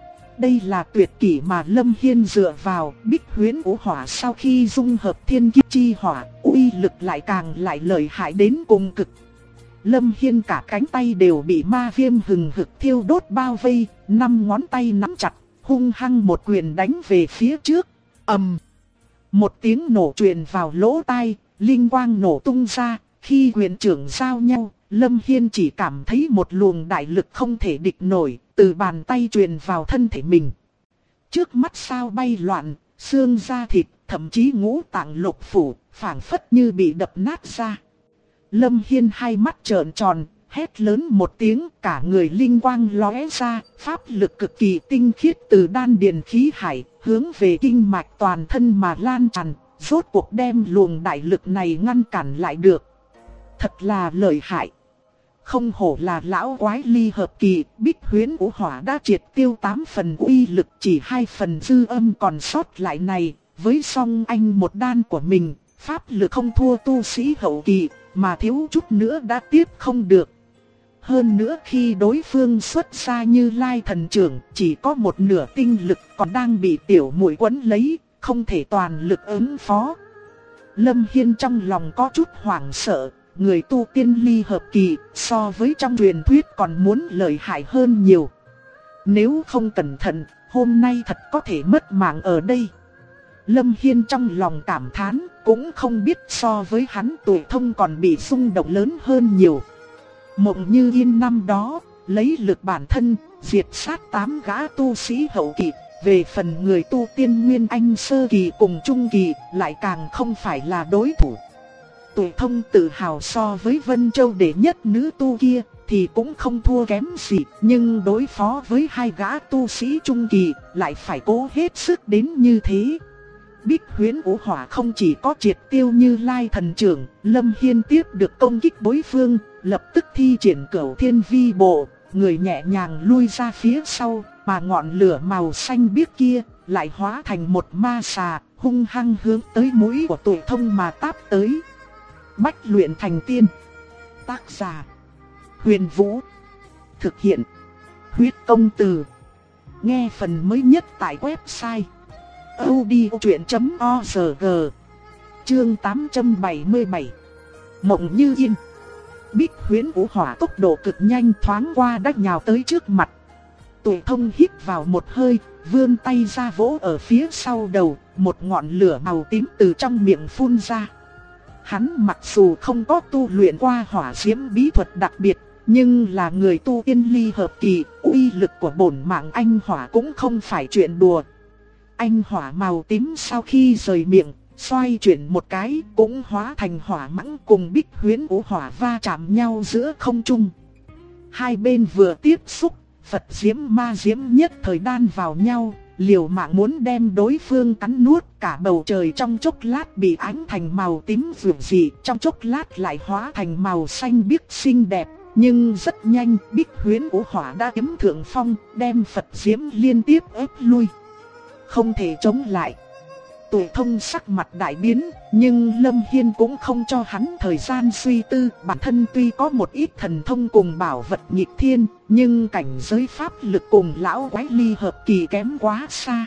Đây là tuyệt kỹ mà Lâm Hiên dựa vào, Bích Huyễn Vũ Hỏa sau khi dung hợp Thiên Kiếp Chi Hỏa, uy lực lại càng lợi hại đến cùng cực. Lâm Hiên cả cánh tay đều bị ma viêm hừng hực thiêu đốt bao vây, 5 ngón tay nắm chặt, hung hăng một quyền đánh về phía trước. Ầm! Một tiếng nổ truyền vào lỗ tai, linh quang nổ tung ra, khi quyền trưởng giao nhau, Lâm Hiên chỉ cảm thấy một luồng đại lực không thể địch nổi, từ bàn tay truyền vào thân thể mình. Trước mắt sao bay loạn, xương da thịt, thậm chí ngũ tạng lục phủ, phảng phất như bị đập nát ra. Lâm Hiên hai mắt trợn tròn, hét lớn một tiếng, cả người linh quang lóe ra, pháp lực cực kỳ tinh khiết từ đan điền khí hải, hướng về kinh mạch toàn thân mà lan tràn, rốt cuộc đem luồng đại lực này ngăn cản lại được. Thật là lợi hại. Không hổ là lão quái Ly Hợp Kỳ, Bích Huyễn Vũ Hỏa đã triệt tiêu 8 phần uy lực, chỉ 2 phần dư âm còn sót lại này, với song anh một đan của mình, pháp lực không thua tu sĩ hậu kỳ, mà thiếu chút nữa đã tiếp không được. Hơn nữa khi đối phương xuất ra Như Lai thần trưởng, chỉ có một nửa tinh lực còn đang bị tiểu muội quấn lấy, không thể toàn lực ứng phó. Lâm Hiên trong lòng có chút hoảng sợ, người tu tiên Ly Hợp Kỳ so với trong truyền thuyết còn muốn lợi hại hơn nhiều. Nếu không cẩn thận, hôm nay thật có thể mất mạng ở đây. Lâm Hiên trong lòng cảm thán, cũng không biết so với hắn Tuổi Thông còn bị xung động lớn hơn nhiều. Mộng Như Yên năm đó, lấy lực bản thân, diệt sát 8 gã tu sĩ hậu kỳ. Về phần người tu tiên Nguyên Anh sơ kỳ cùng trung kỳ, lại càng không phải là đối thủ. Tuổi Thông tự hào so với Vân Châu đệ nhất nữ tu kia, thì cũng không thua kém gì. Nhưng đối phó với 2 gã tu sĩ trung kỳ, lại phải cố hết sức đến như thế. Bích Huyễn Vũ Hỏa không chỉ có triệt tiêu Như Lai thần trưởng, Lâm Hiên tiếp được công kích đối phương, lập tức thi triển Cửu Thiên Vi Bộ, người nhẹ nhàng lui ra phía sau, mà ngọn lửa màu xanh biếc kia lại hóa thành một ma xà, hung hăng hướng tới mũi của Tuệ Thông mà táp tới. Bách luyện thành tiên. Tác giả: Huyền Vũ. Thực hiện: Huyết Công Từ. Nghe phần mới nhất tại website audiochuyện.org. Chương 877. Mộng như yên. Bích Huyễn Vũ Hỏa tốc độ cực nhanh thoáng qua đã nhào tới trước mặt. Tuệ Thông hít vào một hơi, vươn tay ra vỗ ở phía sau đầu, một ngọn lửa màu tím từ trong miệng phun ra. Hắn mặc dù không có tu luyện qua hỏa diễm bí thuật đặc biệt, nhưng là người tu tiên ly hợp kỳ, uy lực của bổn mạng anh hỏa cũng không phải chuyện đùa. Anh hỏa màu tím sau khi rời miệng, xoay chuyển một cái cũng hóa thành hỏa mãng cùng Bích Huyễn Vũ Hỏa va chạm nhau giữa không trung. Hai bên vừa tiếp xúc, Phật diễm ma diễm nhất thời đan vào nhau, liều mạng muốn đem đối phương cắn nuốt. Cả bầu trời trong chốc lát bị ánh thành màu tím vượng dị, trong chốc lát lại hóa thành màu xanh biếc xinh đẹp. Nhưng rất nhanh, Bích Huyễn Vũ Hỏa đã chiếm thượng phong, đem Phật diễm liên tiếp ép lui. Không thể chống lại. Tuệ Thông sắc mặt đại biến, nhưng Lâm Hiên cũng không cho hắn thời gian suy tư. Bản thân tuy có một ít thần thông cùng bảo vật nghịch thiên, nhưng cảnh giới pháp lực cùng lão quái ly hợp kỳ kém quá xa.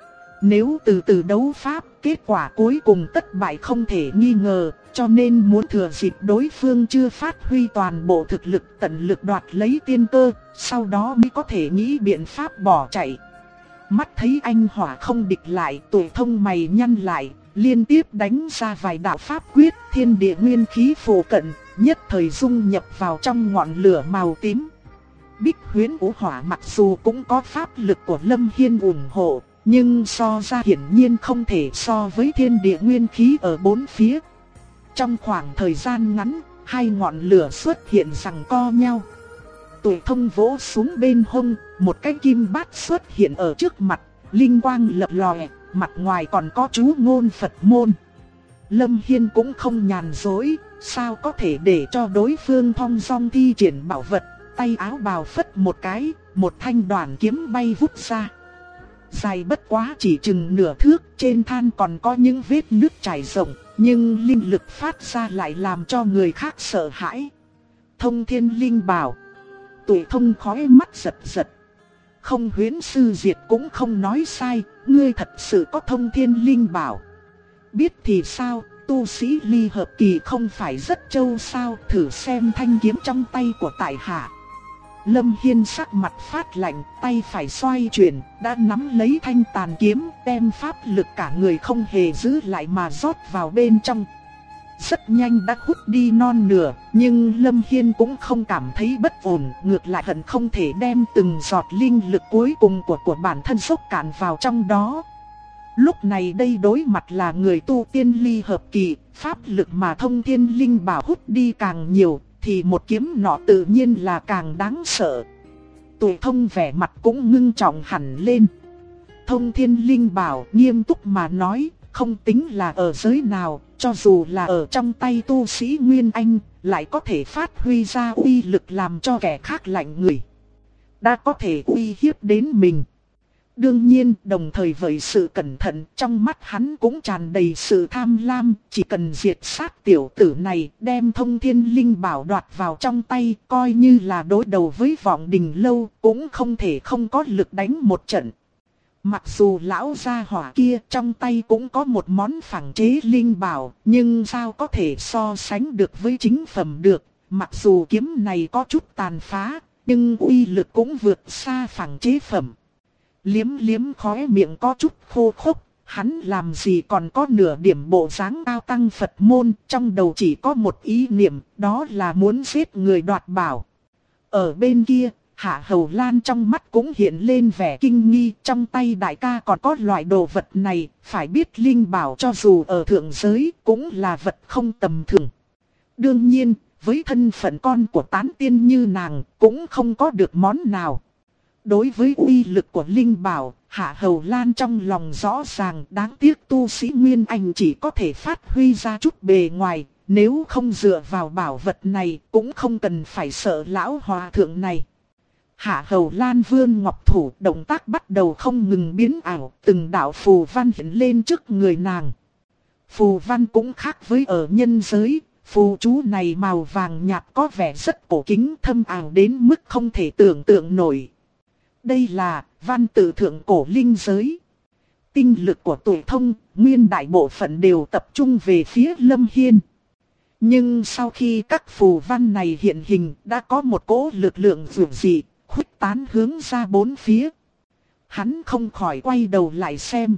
Nếu từ từ đấu pháp, kết quả cuối cùng tất bại không thể nghi ngờ, cho nên muốn thừa dịp đối phương chưa phát huy toàn bộ thực lực tận lực đoạt lấy tiên cơ, sau đó mới có thể nghĩ biện pháp bỏ chạy. Mắt thấy anh hỏa không địch lại, Tuệ Thông mày nhăn lại, liên tiếp đánh ra vài đạo pháp quyết, thiên địa nguyên khí phổ cận, nhất thời dung nhập vào trong ngọn lửa màu tím. Bích Huyễn Vũ Hỏa mặc dù cũng có pháp lực của Lâm Hiên ủng hộ, nhưng so ra hiển nhiên không thể so với thiên địa nguyên khí ở bốn phía. Trong khoảng thời gian ngắn, hai ngọn lửa xuất hiện giằng co nhau. Tuệ Thông vỗ xuống bên hông, một cái kim bát xuất hiện ở trước mặt, linh quang lập lòe, mặt ngoài còn có chú ngôn Phật môn. Lâm Hiên cũng không nhàn dối, sao có thể để cho đối phương thong dong thi triển bảo vật, tay áo bào phất một cái, một thanh đoàn kiếm bay vút ra. Dài bất quá chỉ chừng nửa thước, trên than còn có những vết nứt trải rộng, nhưng linh lực phát ra lại làm cho người khác sợ hãi. Thông Thiên Linh Bảo. Tuệ Thông khóe mắt giật giật. Không Huyễn Sư Diệt cũng không nói sai, ngươi thật sự có Thông Thiên Linh Bảo. Biết thì sao, tu sĩ ly hợp kỳ không phải rất trâu sao, thử xem thanh kiếm trong tay của tại hạ. Lâm Hiên sắc mặt phát lạnh, tay phải xoay chuyển, đã nắm lấy thanh tàn kiếm, đem pháp lực cả người không hề giữ lại mà rót vào bên trong. Rất nhanh đã hút đi non nửa, nhưng Lâm Hiên cũng không cảm thấy bất ổn, ngược lại hận không thể đem từng giọt linh lực cuối cùng của bản thân xúc cạn vào trong đó. Lúc này đây đối mặt là người tu tiên ly hợp kỳ, pháp lực mà Thông Thiên Linh Bảo hút đi càng nhiều, thì một kiếm nọ tự nhiên là càng đáng sợ. Tuệ Thông vẻ mặt cũng ngưng trọng hẳn lên. Thông Thiên Linh Bảo nghiêm túc mà nói, không tính là ở giới nào, cho dù là ở trong tay tu sĩ Nguyên Anh, lại có thể phát huy ra uy lực làm cho kẻ khác lạnh người. Đã có thể uy hiếp đến mình. Đương nhiên, đồng thời với sự cẩn thận, trong mắt hắn cũng tràn đầy sự tham lam, chỉ cần diệt sát tiểu tử này, đem Thông Thiên Linh Bảo đoạt vào trong tay, coi như là đối đầu với Vọng Đình Lâu, cũng không thể không có lực đánh một trận. Mặc dù lão gia hỏa kia trong tay cũng có một món phẳng chế linh bảo, nhưng sao có thể so sánh được với chính phẩm được. Mặc dù kiếm này có chút tàn phá, nhưng uy lực cũng vượt xa phẳng chế phẩm. Liếm liếm khóe miệng có chút khô khốc, hắn làm gì còn có nửa điểm bộ dáng cao tăng Phật môn, trong đầu chỉ có một ý niệm, đó là muốn giết người đoạt bảo. Ở bên kia, Hạ Hầu Lan trong mắt cũng hiện lên vẻ kinh nghi, trong tay đại ca còn có loại đồ vật này, phải biết linh bảo cho dù ở thượng giới cũng là vật không tầm thường. Đương nhiên, với thân phận con của tán tiên như nàng, cũng không có được món nào. Đối với uy lực của linh bảo, Hạ Hầu Lan trong lòng rõ ràng, đáng tiếc tu sĩ Nguyên Anh chỉ có thể phát huy ra chút bề ngoài, nếu không dựa vào bảo vật này cũng không cần phải sợ lão hòa thượng này. Hạ Hầu Lan vươn ngọc thủ, động tác bắt đầu không ngừng biến ảo, từng đạo phù văn hiện lên trước người nàng. Phù văn cũng khác với ở nhân giới, phù chú này màu vàng nhạt có vẻ rất cổ kính, thâm ảo đến mức không thể tưởng tượng nổi. Đây là văn tự thượng cổ linh giới. Tinh lực của Tuệ Thông, nguyên đại bộ phận đều tập trung về phía Lâm Hiên. Nhưng sau khi các phù văn này hiện hình, đã có một cỗ lực lượng dữ dị, khuếch tán hướng ra bốn phía. Hắn không khỏi quay đầu lại xem.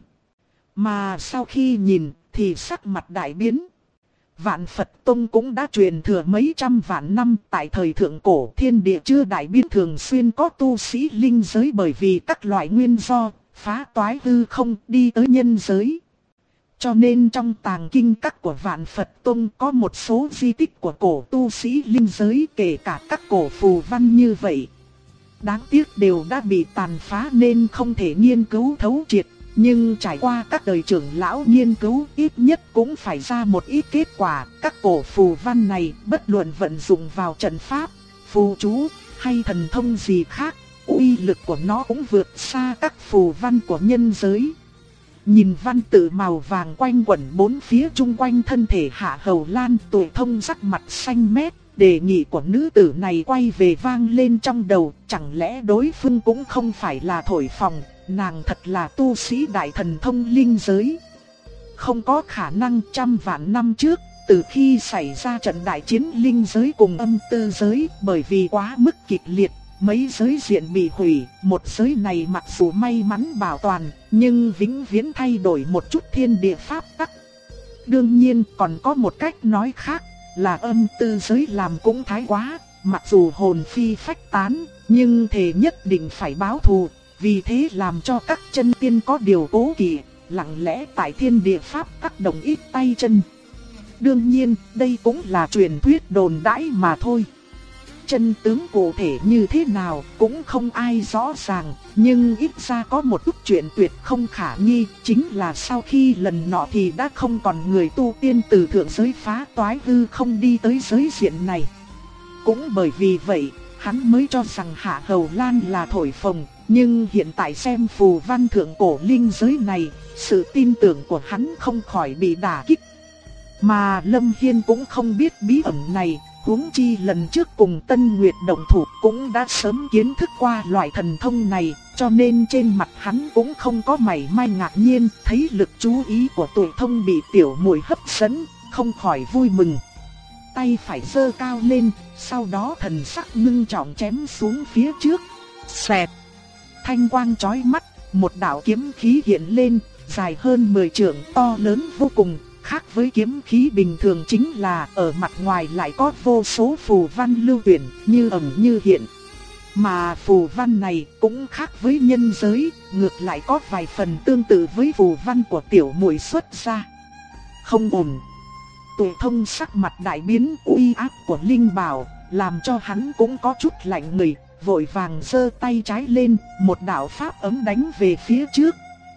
Mà sau khi nhìn, thì sắc mặt đại biến. Vạn Phật Tông cũng đã truyền thừa mấy trăm vạn năm, tại thời thượng cổ thiên địa chưa đại biến, thường xuyên có tu sĩ linh giới bởi vì các loại nguyên do, phá toái hư không đi tới nhân giới. Cho nên trong tàng kinh các của Vạn Phật Tông có một số di tích của cổ tu sĩ linh giới, kể cả các cổ phù văn như vậy. Đáng tiếc đều đã bị tàn phá nên không thể nghiên cứu thấu triệt. Nhưng trải qua các đời trưởng lão nghiên cứu, ít nhất cũng phải ra một ít kết quả. Các cổ phù văn này bất luận vận dụng vào trận pháp, phù chú hay thần thông gì khác, uy lực của nó cũng vượt xa các phù văn của nhân giới. Nhìn văn tự màu vàng quanh quẩn bốn phía chung quanh thân thể Hạ Hầu Lan, Tuệ Thông sắc mặt xanh mét. Đề nghị của nữ tử này quay về vang lên trong đầu, chẳng lẽ đối phương cũng không phải là thổi phồng, nàng thật là tu sĩ đại thần thông linh giới. Không có khả năng, trăm vạn năm trước, từ khi xảy ra trận đại chiến linh giới cùng âm tư giới, bởi vì quá mức kịch liệt, mấy giới diện bị hủy, một giới này mặc dù may mắn bảo toàn, nhưng vĩnh viễn thay đổi một chút thiên địa pháp tắc. Đương nhiên còn có một cách nói khác, là âm tư giới làm cũng thái quá, mặc dù hồn phi phách tán, nhưng thề nhất định phải báo thù, vì thế làm cho các chân tiên có điều cố kỵ, lặng lẽ tại thiên địa pháp tác động ít tay chân. Đương nhiên, đây cũng là truyền thuyết đồn đãi mà thôi. Chân tướng cụ thể như thế nào cũng không ai rõ ràng, nhưng ít ra có một chút chuyện tuyệt không khả nghi, chính là sau khi lần nọ thì đã không còn người tu tiên từ thượng giới phá toái hư không đi tới giới diện này. Cũng bởi vì vậy, hắn mới cho rằng Hạ Hầu Lan là thổi phồng, nhưng hiện tại xem phù văn thượng cổ linh giới này, sự tin tưởng của hắn không khỏi bị đả kích. Mà Lâm Hiên cũng không biết bí ẩn này. Huống chi lần trước cùng Tân Nguyệt động thủ cũng đã sớm kiến thức qua loại thần thông này, cho nên trên mặt hắn cũng không có mảy may ngạc nhiên, thấy lực chú ý của Tuệ Thông bị tiểu muội hấp dẫn, không khỏi vui mừng. Tay phải giơ cao lên, sau đó thần sắc ngưng trọng chém xuống phía trước. Xẹt! Thanh quang chói mắt, một đạo kiếm khí hiện lên, dài hơn 10 trượng, to lớn vô cùng. Khác với kiếm khí bình thường chính là ở mặt ngoài lại có vô số phù văn lưu chuyển, như ẩn như hiện. Mà phù văn này cũng khác với nhân giới, ngược lại có vài phần tương tự với phù văn của tiểu muội xuất ra. Không ổn. Tuệ Thông sắc mặt đại biến, uy áp của linh bảo làm cho hắn cũng có chút lạnh người, vội vàng giơ tay trái lên, một đạo pháp ấm đánh về phía trước.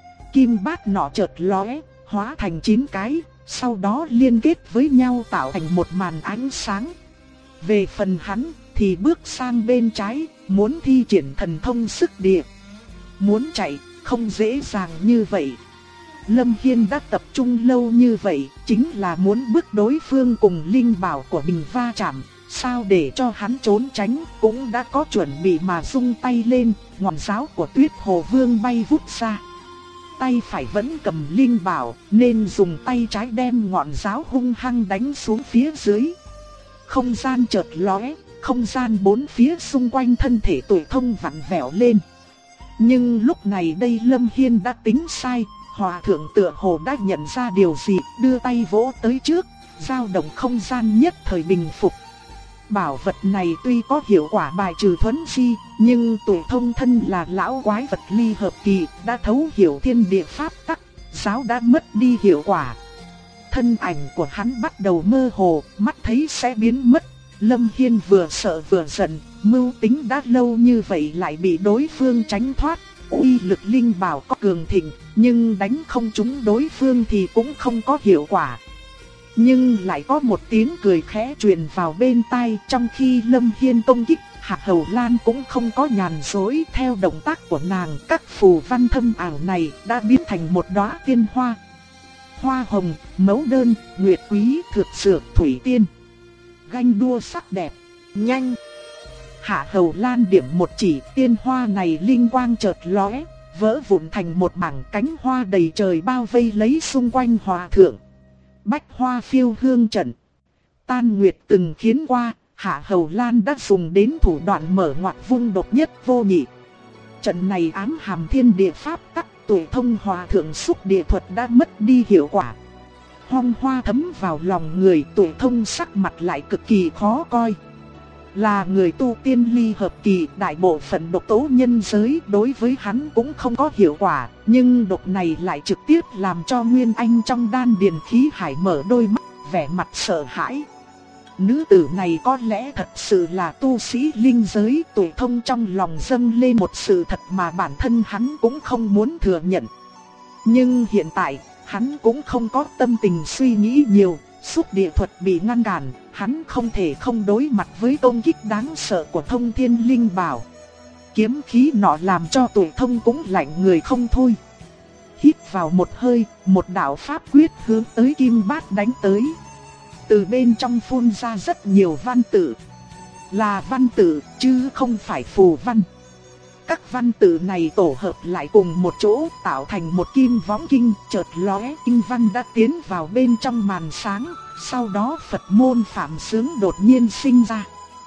Kim bát nọ chợt lóe, hóa thành 9 cái. Sau đó liên kết với nhau tạo thành một màn ánh sáng. Về phần hắn thì bước sang bên trái, muốn thi triển thần thông sức địa. Muốn chạy không dễ dàng như vậy. Lâm Hiên đã tập trung lâu như vậy, chính là muốn bước đối phương cùng linh bảo của mình va chạm. Sao để cho hắn trốn tránh, cũng đã có chuẩn bị mà vung tay lên, ngọn giáo của Tuyết Hồ Vương bay vút ra. Tay phải vẫn cầm linh bảo, nên dùng tay trái đem ngọn giáo hung hăng đánh xuống phía dưới. Không gian chợt lóe, không gian bốn phía xung quanh thân thể Tuệ Thông vặn vẹo lên. Nhưng lúc này đây Lâm Hiên đã tính sai, Hòa thượng tựa hồ đã nhận ra điều gì, đưa tay vỗ tới trước, dao động không gian nhất thời bình phục. Bảo vật này tuy có hiệu quả bài trừ thuấn di, nhưng Tuệ Thông thân là lão quái vật ly hợp kỳ, đã thấu hiểu thiên địa pháp tắc, giáo đã mất đi hiệu quả. Thân ảnh của hắn bắt đầu mơ hồ, mắt thấy sẽ biến mất. Lâm Hiên vừa sợ vừa giận, mưu tính đã lâu như vậy lại bị đối phương tránh thoát. Uy lực linh bảo có cường thịnh, nhưng đánh không trúng đối phương thì cũng không có hiệu quả. Nhưng lại có một tiếng cười khẽ truyền vào bên tai, trong khi Lâm Hiên công kích, Hạ Hầu Lan cũng không có nhàn rỗi, theo động tác của nàng, các phù văn thâm ảo này đã biến thành một đóa tiên hoa. Hoa hồng, mẫu đơn, nguyệt quý, thực dược, thủy tiên. Ganh đua sắc đẹp, nhanh. Hạ Hầu Lan điểm một chỉ, tiên hoa này linh quang chợt lóe, vỡ vụn thành một mảng cánh hoa đầy trời bao vây lấy xung quanh hòa thượng. Bách hoa phiêu hương trận. Tan nguyệt từng khiến qua, Hạ Hầu Lan đã dùng đến thủ đoạn mở ngoặt vung độc nhất vô nhị. Trận này ám hàm thiên địa pháp tắc, tuổi thông hòa thượng xúc địa thuật đã mất đi hiệu quả. Hong hoa thấm vào lòng người, tuổi thông sắc mặt lại cực kỳ khó coi. Là người tu tiên ly hợp kỳ, đại bộ phận độc tố nhân giới đối với hắn cũng không có hiệu quả, nhưng độc này lại trực tiếp làm cho Nguyên Anh trong đan điền khí hải mở đôi mắt, vẻ mặt sợ hãi. Nữ tử này có lẽ thật sự là tu sĩ linh giới, tuổi thông trong lòng dâng lên một sự thật mà bản thân hắn cũng không muốn thừa nhận. Nhưng hiện tại, hắn cũng không có tâm tình suy nghĩ nhiều, xúc địa thuật bị ngăn cản, hắn không thể không đối mặt với công kích đáng sợ của Thông Thiên Linh Bảo. Kiếm khí nọ làm cho tuổi thông cũng lạnh người không thôi. Hít vào một hơi, một đạo pháp quyết hướng tới Kim Bát đánh tới. Từ bên trong phun ra rất nhiều văn tự. Là văn tự, chứ không phải phù văn. Các văn tự này tổ hợp lại cùng một chỗ tạo thành một kim võng kinh, chợt lóe kinh văn đã tiến vào bên trong màn sáng, sau đó Phật môn phạm sướng đột nhiên sinh ra.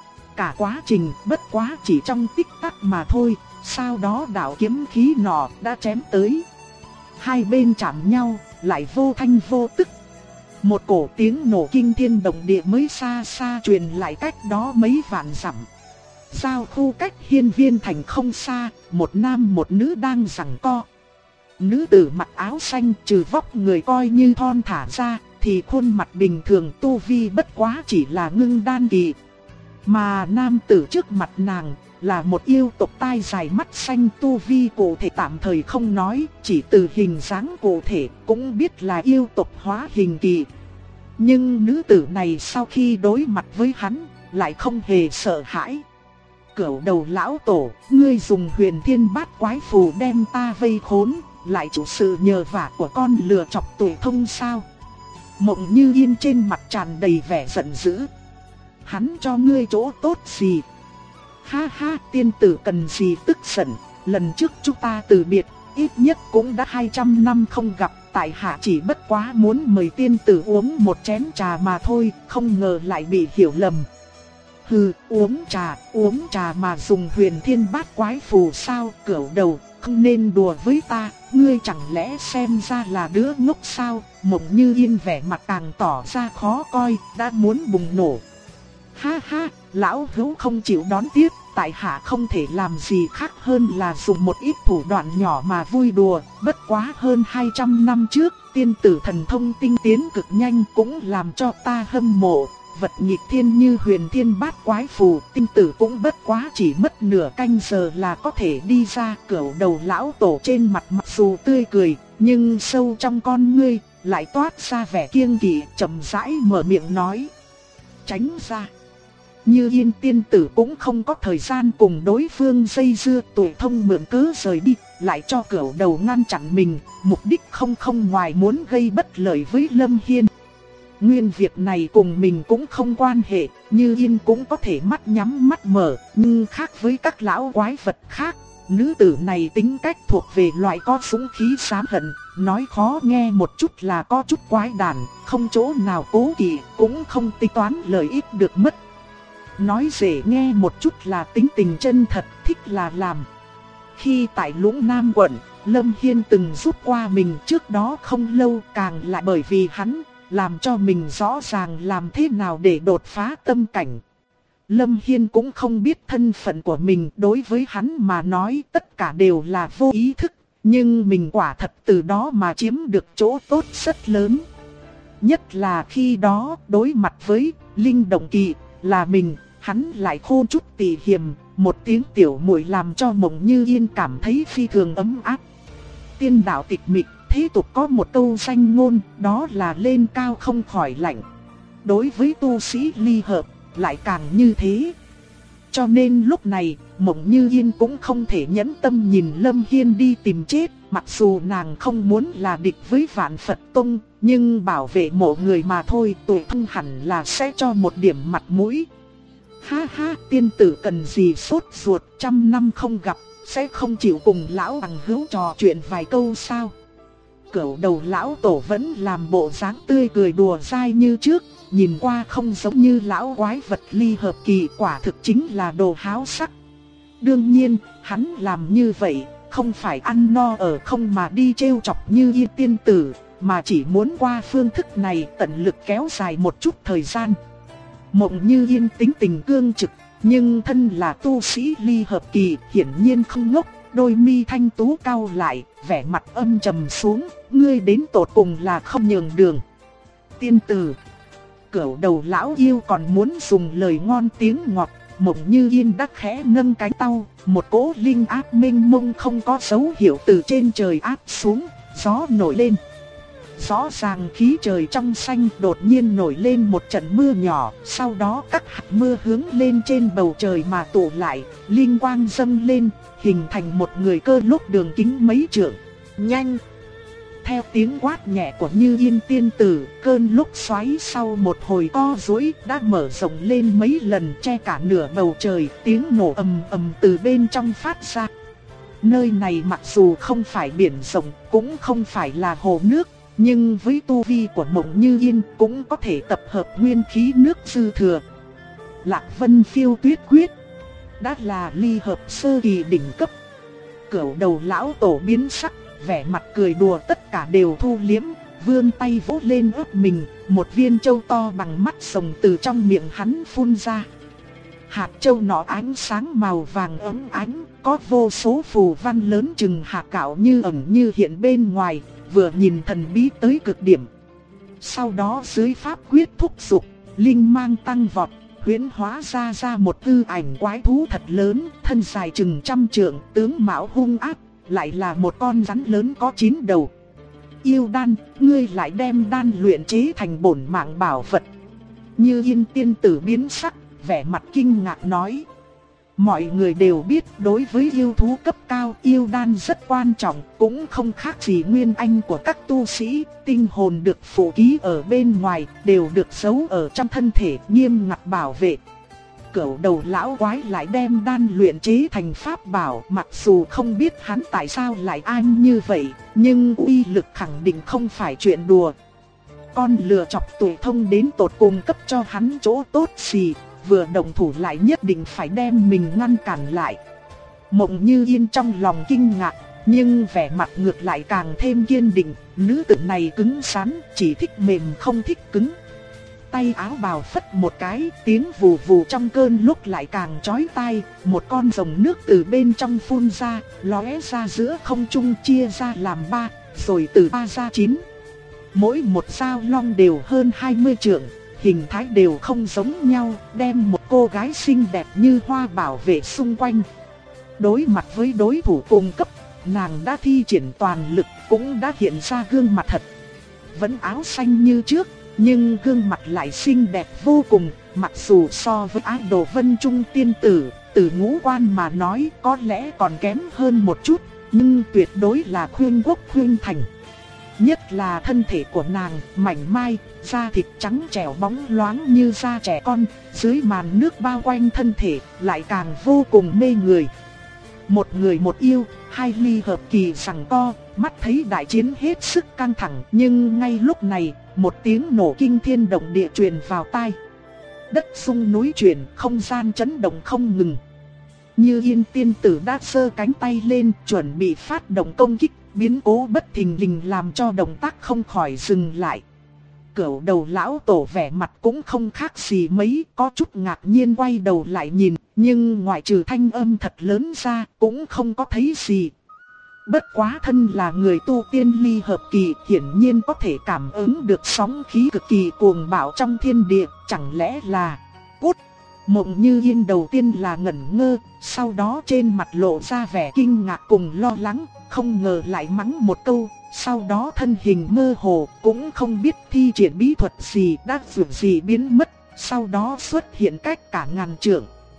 Cả quá trình bất quá chỉ trong tích tắc mà thôi, sau đó đạo kiếm khí nọ đã chém tới. Hai bên chạm nhau, lại vô thanh vô tức. Một cổ tiếng nổ kinh thiên động địa mới xa xa truyền lại cách đó mấy vạn dặm. Giao khu cách Hiên Viên thành không xa, một nam một nữ đang giằng co. Nữ tử mặc áo xanh trừ vóc người coi như thon thả ra, thì khuôn mặt bình thường tu vi bất quá chỉ là ngưng đan kỳ. Mà nam tử trước mặt nàng là một yêu tộc tai dài mắt xanh, tu vi cụ thể tạm thời không nói, chỉ từ hình dáng cụ thể cũng biết là yêu tộc hóa hình kỳ. Nhưng nữ tử này sau khi đối mặt với hắn lại không hề sợ hãi. Cửu đầu lão tổ, ngươi dùng Huyền Thiên Bát Quái Phù đem ta vây khốn, lại chịu sự nhờ vả của con lừa chọc tuổi thông sao? Mộng Như Yên trên mặt tràn đầy vẻ giận dữ. Hắn cho ngươi chỗ tốt gì? Ha ha, tiên tử cần gì tức giận, lần trước chúng ta từ biệt, ít nhất cũng đã 200 năm không gặp, tại hạ chỉ bất quá muốn mời tiên tử uống một chén trà mà thôi, không ngờ lại bị hiểu lầm. Hừ, uống trà mà dùng Huyền Thiên Bát Quái Phù sao? Cửu đầu, không nên đùa với ta, ngươi chẳng lẽ xem ra là đứa ngốc sao? Mộng Như Yên vẻ mặt càng tỏ ra khó coi, đã muốn bùng nổ. Ha ha, lão hữu không chịu đón tiếp, tại hạ không thể làm gì khác hơn là dùng một ít thủ đoạn nhỏ mà vui đùa. Bất quá hơn 200 năm trước, tiên tử thần thông tinh tiến cực nhanh cũng làm cho ta hâm mộ. Vật nghịch thiên như Huyền Thiên Bát Quái Phù, tiên tử cũng bất quá chỉ mất nửa canh giờ là có thể đi ra. Cửu đầu lão tổ trên mặt mặc dù tươi cười, nhưng sâu trong con ngươi lại toát ra vẻ kiêng kỵ, chậm rãi mở miệng nói: tránh ra. Như Yên tiên tử cũng không có thời gian cùng đối phương dây dưa, tuổi thông mượn cớ rời đi, lại cho Cửu đầu ngăn chặn mình, mục đích không ngoài muốn gây bất lợi với Lâm Hiên. Nguyên việc này cùng mình cũng không quan hệ, Như Yên cũng có thể mắt nhắm mắt mở, nhưng khác với các lão quái vật khác, nữ tử này tính cách thuộc về loại có dũng khí xám hận, nói khó nghe một chút là có chút quái đản, không chỗ nào cố kỵ, cũng không tính toán lợi ích được mất. Nói dễ nghe một chút là tính tình chân thật, thích là làm. Khi tại Lũng Nam quận, Lâm Hiên từng giúp qua mình trước đó không lâu, càng lại bởi vì hắn làm cho mình rõ ràng làm thế nào để đột phá tâm cảnh. Lâm Hiên cũng không biết thân phận của mình, đối với hắn mà nói tất cả đều là vô ý thức, nhưng mình quả thật từ đó mà chiếm được chỗ tốt rất lớn. Nhất là khi đó đối mặt với Linh Động Kỳ là mình, hắn lại khôn chút tỉ hiềm, một tiếng tiểu muội làm cho Mộng Như Yên cảm thấy phi thường ấm áp. Tiên đạo tịch mịch, thế tục có một câu danh ngôn, đó là lên cao không khỏi lạnh. Đối với tu sĩ ly hợp, lại càng như thế. Cho nên lúc này, Mộng Như Yên cũng không thể nhẫn tâm nhìn Lâm Hiên đi tìm chết. Mặc dù nàng không muốn là địch với Vạn Phật Tông, nhưng bảo vệ mộ người mà thôi, Tuổi Thông hẳn là sẽ cho một điểm mặt mũi. Ha ha, tiên tử cần gì sốt ruột, 100 năm không gặp, sẽ không chịu cùng lão bằng hữu trò chuyện vài câu sao? Cửu đầu lão tổ vẫn làm bộ dáng tươi cười đùa dai như trước, nhìn qua không giống như lão quái vật ly hợp kỳ, quả thực chính là đồ háo sắc. Đương nhiên, hắn làm như vậy, không phải ăn no ở không mà đi trêu chọc Như Yên tiên tử, mà chỉ muốn qua phương thức này tận lực kéo dài một chút thời gian. Mộng Như Yên tính tình cương trực, nhưng thân là tu sĩ ly hợp kỳ, hiển nhiên không ngốc, đôi mi thanh tú cau lại, vẻ mặt âm trầm xuống, ngươi đến tột cùng là không nhường đường. Tiên tử, cửu đầu lão yêu còn muốn dùng lời ngon tiếng ngọt, Mộng Như Yên đắc khẽ nâng cánh tao, một cỗ linh áp mênh mông không có dấu hiệu từ trên trời áp xuống, gió nổi lên. Rõ ràng khí trời trong xanh, đột nhiên nổi lên một trận mưa nhỏ, sau đó các hạt mưa hướng lên trên bầu trời mà tụ lại, linh quang dâng lên, hình thành một người cơ lúc đường kính mấy trượng. Nhanh! Theo tiếng quát nhẹ của Như Yên tiên tử, cơn lốc xoáy sau một hồi co duỗi đã mở rộng lên mấy lần, che cả nửa bầu trời, tiếng nổ ầm ầm từ bên trong phát ra. Nơi này mặc dù không phải biển rộng, cũng không phải là hồ nước, nhưng với tu vi của Mộng Như Yên cũng có thể tập hợp nguyên khí nước dư thừa. Lạc Vân Phiêu Tuyết Quyết đã là ly hợp sơ kỳ đỉnh cấp. Cửu đầu lão tổ biến sắc, vẻ mặt cười đùa tất cả đều thu liếm, vươn tay vỗ lên ướp mình, một viên châu to bằng mắt rồng từ trong miệng hắn phun ra. Hạt châu nọ ánh sáng màu vàng ấm ánh, có vô số phù văn lớn chừng hạt gạo như ẩn như hiện bên ngoài, vừa nhìn thần bí tới cực điểm. Sau đó dưới pháp quyết thúc dục, linh mang tăng vọt, huyễn hóa ra một tư ảnh quái thú thật lớn, thân dài chừng 100 trượng, tướng mạo hung ác, lại là một con rắn lớn có 9 đầu. Yêu đan, ngươi lại đem đan luyện chế thành bổn mạng bảo vật. Như Yên tiên tử biến sắc, vẻ mặt kinh ngạc nói. Mọi người đều biết đối với yêu thú cấp cao, yêu đan rất quan trọng, cũng không khác gì nguyên anh của các tu sĩ, tinh hồn được phủ ký ở bên ngoài, đều được giấu ở trong thân thể, nghiêm ngặt bảo vệ. Cửu đầu lão quái lại đem đan luyện chế thành pháp bảo, mặc dù không biết hắn tại sao lại an như vậy, nhưng uy lực khẳng định không phải chuyện đùa. Con lừa chọc Tuổi Thông đến tột cùng cấp cho hắn chỗ tốt gì, vừa động thủ lại nhất định phải đem mình ngăn cản lại. Mộng Như Yên trong lòng kinh ngạc, nhưng vẻ mặt ngược lại càng thêm kiên định, nữ tử này cứng rắn, chỉ thích mềm không thích cứng. Tay áo bào phất một cái, tiếng vù vù trong cơn lúc lại càng chói tai, một con rồng nước từ bên trong phun ra, lóe ra giữa không trung chia ra làm 3, rồi từ 3 ra 9. Mỗi một sao long đều hơn 20 trượng, hình thái đều không giống nhau, đem một cô gái xinh đẹp như hoa bảo vệ xung quanh. Đối mặt với đối thủ cùng cấp, nàng đã thi triển toàn lực, cũng đã hiện ra gương mặt thật. Vẫn áo xanh như trước, nhưng gương mặt lại xinh đẹp vô cùng, mặc dù so với Ái Đồ Vân Trung tiên tử, từ ngũ quan mà nói có lẽ còn kém hơn một chút, nhưng tuyệt đối là khuyên quốc khuyên thành. Nhất là thân thể của nàng, mảnh mai, da thịt trắng trẻo bóng loáng như da trẻ con, dưới màn nước bao quanh thân thể, lại càng vô cùng mê người. Một người một yêu, hai ly hợp kỳ giằng co, mắt thấy đại chiến hết sức căng thẳng, nhưng ngay lúc này, một tiếng nổ kinh thiên động địa truyền vào tai. Đất rung núi chuyển, không gian chấn động không ngừng. Như Yên tiên tử đã giơ cánh tay lên, chuẩn bị phát động công kích, biến cố bất thình lình làm cho động tác không khỏi dừng lại. Cửu đầu lão tổ vẻ mặt cũng không khác gì mấy, có chút ngạc nhiên quay đầu lại nhìn, nhưng ngoại trừ thanh âm thật lớn ra, cũng không có thấy gì. Bất quá thân là người tu tiên ly hợp kỳ, hiển nhiên có thể cảm ứng được sóng khí cực kỳ cuồng bạo trong thiên địa, chẳng lẽ là cút. Mộng Như Yên đầu tiên là ngẩn ngơ, sau đó trên mặt lộ ra vẻ kinh ngạc cùng lo lắng, không ngờ lại mắng một câu, sau đó thân hình mơ hồ, cũng không biết thi triển bí thuật gì đã vượt gì biến mất, sau đó xuất hiện cách cả ngàn trượng.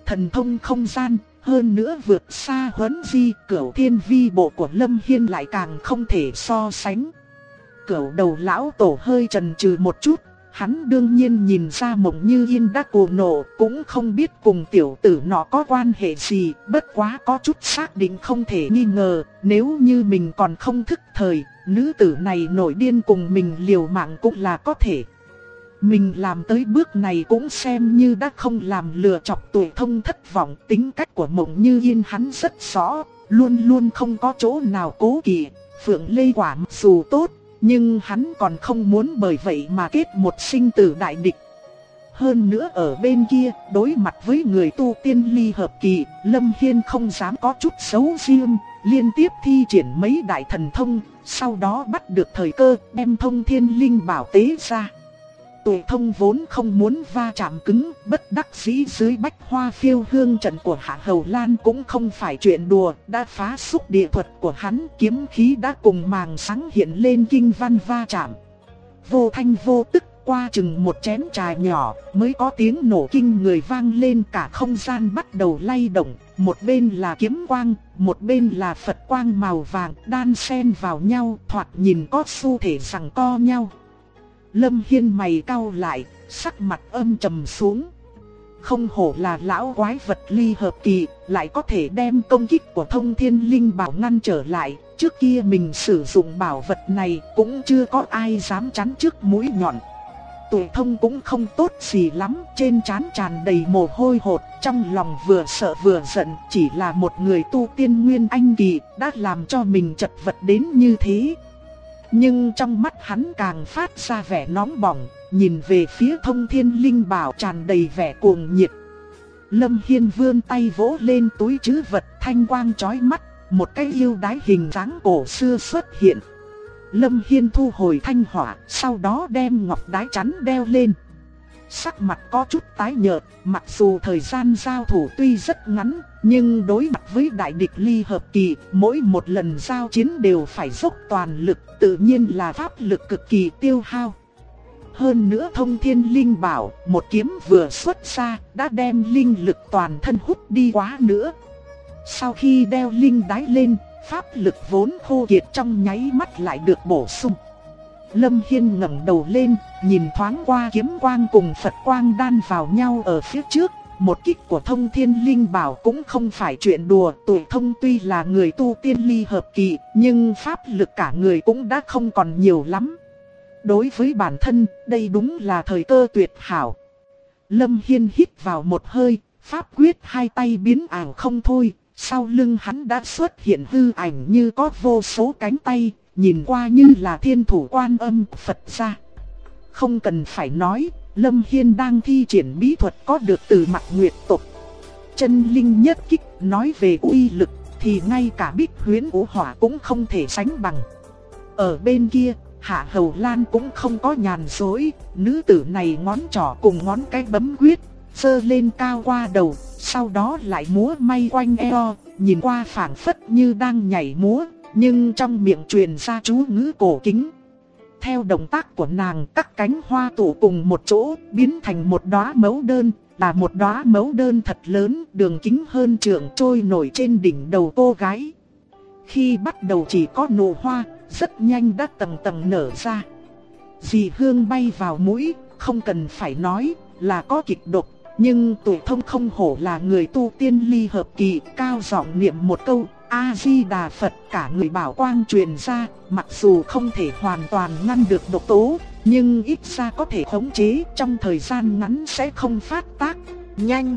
thần thông không gian, hơn nữa vượt xa Huấn Di, Cửu Thiên Vi Bộ của Lâm Hiên lại càng không thể so sánh. Cửu Đầu lão tổ hơi chần chừ một chút, hắn đương nhiên nhìn ra Mộng Như Yên đã cuồng nộ, cũng không biết cùng tiểu tử nọ có quan hệ gì, bất quá có chút xác định không thể nghi ngờ, nếu như mình còn không thức thời, nữ tử này nổi điên cùng mình liều mạng cũng là có thể. Mình làm tới bước này cũng xem như đã không làm lừa chọc Tuệ Thông thất vọng. Tính cách của Mộng Như Yên hắn rất rõ, luôn luôn không có chỗ nào cố kỵ. Phượng Lê Quả mặc dù tốt, nhưng hắn còn không muốn bởi vậy mà kết một sinh tử đại địch. Hơn nữa ở bên kia, đối mặt với người tu tiên ly hợp kỳ, Lâm Hiên không dám có chút xấu riêng, liên tiếp thi triển mấy đại thần thông, sau đó bắt được thời cơ đem Thông Thiên Linh Bảo tế ra. Tuệ Thông vốn không muốn va chạm cứng, bất đắc dĩ dưới Bách Hoa Phiêu Hương trận của Hạ Hầu Lan cũng không phải chuyện đùa, đã phá xúc địa thuật của hắn, kiếm khí đã cùng màng sáng hiện lên kinh văn va chạm. Vô thanh vô tức qua chừng một chén trà nhỏ, mới có tiếng nổ kinh người vang lên, cả không gian bắt đầu lay động, một bên là kiếm quang, một bên là Phật quang màu vàng đan xen vào nhau, thoạt nhìn có xu thể giằng co nhau. Lâm Hiên mày cau lại, sắc mặt âm trầm xuống. Không hổ là lão quái vật ly hợp kỳ, lại có thể đem công kích của Thông Thiên Linh Bảo ngăn trở lại. Trước kia mình sử dụng bảo vật này cũng chưa có ai dám chắn trước mũi nhọn. Tuệ Thông cũng không tốt gì lắm, trên trán tràn đầy mồ hôi hột, trong lòng vừa sợ vừa giận, chỉ là một người tu tiên nguyên anh kỳ đã làm cho mình chật vật đến như thế. Nhưng trong mắt hắn càng phát ra vẻ nóng bỏng, nhìn về phía Thông Thiên Linh Bảo tràn đầy vẻ cuồng nhiệt. Lâm Hiên vươn tay vỗ lên túi trữ vật, thanh quang chói mắt, một cái yêu đái hình dáng cổ xưa xuất hiện. Lâm Hiên thu hồi thanh hỏa, sau đó đem ngọc đái chắn đeo lên. Sắc mặt có chút tái nhợt, mặc dù thời gian giao thủ tuy rất ngắn, nhưng đối mặt với đại địch ly hợp kỳ, mỗi một lần giao chiến đều phải dốc toàn lực, tự nhiên là pháp lực cực kỳ tiêu hao. Hơn nữa Thông Thiên Linh Bảo, một kiếm vừa xuất ra, đã đem linh lực toàn thân hút đi quá nữa. Sau khi đeo linh đái lên, pháp lực vốn khô kiệt trong nháy mắt lại được bổ sung. Lâm Hiên ngẩng đầu lên, nhìn thoáng qua kiếm quang cùng Phật quang đan vào nhau ở phía trước. Một kích của Thông Thiên Linh Bảo cũng không phải chuyện đùa. Tuệ Thông tuy là người tu tiên ly hợp kỳ, nhưng pháp lực cả người cũng đã không còn nhiều lắm. Đối với bản thân, đây đúng là thời cơ tuyệt hảo. Lâm Hiên hít vào một hơi, pháp quyết hai tay biến ảo không thôi. Sau lưng hắn đã xuất hiện hư ảnh như có vô số cánh tay, nhìn qua như là Thiên Thủ Quan Âm Phật gia. Không cần phải nói, Lâm Hiên đang thi triển bí thuật có được từ Mạc Nguyệt tộc. Chân linh nhất kích, nói về uy lực thì ngay cả Bích Huyễn Vũ Hỏa cũng không thể sánh bằng. Ở bên kia, Hạ Hầu Lan cũng không có nhàn rỗi, nữ tử này ngón trỏ cùng ngón cái bấm quyết, giơ lên cao qua đầu, sau đó lại múa may quanh eo, nhìn qua phảng phất như đang nhảy múa, nhưng trong miệng truyền ra chú ngữ cổ kính. Theo động tác của nàng, các cánh hoa tụ cùng một chỗ, biến thành một đóa mẫu đơn, là một đóa mẫu đơn thật lớn, đường kính hơn trượng trôi nổi trên đỉnh đầu cô gái. Khi bắt đầu chỉ có nụ hoa, rất nhanh đã tầng tầng nở ra. Dị hương bay vào mũi, không cần phải nói, là có kịch độc. Nhưng Tuệ Thông không hổ là người tu tiên ly hợp kỳ, cao giọng niệm một câu A-di-đà Phật, cả người bảo quang truyền ra, mặc dù không thể hoàn toàn ngăn được độc tố, nhưng ít ra có thể khống chế, trong thời gian ngắn sẽ không phát tác nhanh.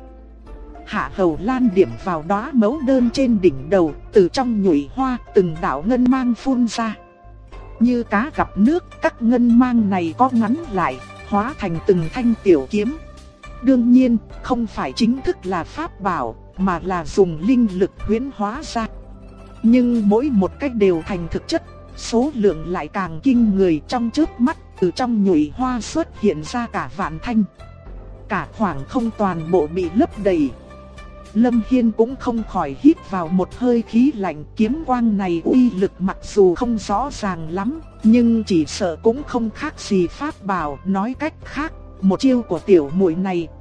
Hạ Hầu Lan điểm vào đóa mẫu đơn trên đỉnh đầu, từ trong nhụy hoa từng đạo ngân mang phun ra. Như cá gặp nước, các ngân mang này có ngắn lại, hóa thành từng thanh tiểu kiếm. Đương nhiên, không phải chính thức là pháp bảo, mà là dùng linh lực huyễn hóa ra. Nhưng mỗi một cách đều thành thực chất, số lượng lại càng kinh người. Trong chớp mắt, từ trong nhụy hoa xuất hiện ra cả vạn thanh. Cả khoảng không toàn bộ bị lấp đầy. Lâm Hiên cũng không khỏi hít vào một hơi khí lạnh. Kiếm quang này uy lực mặc dù không rõ ràng lắm, nhưng chỉ sợ cũng không khác gì pháp bảo. Nói cách khác, một chiêu của tiểu muội này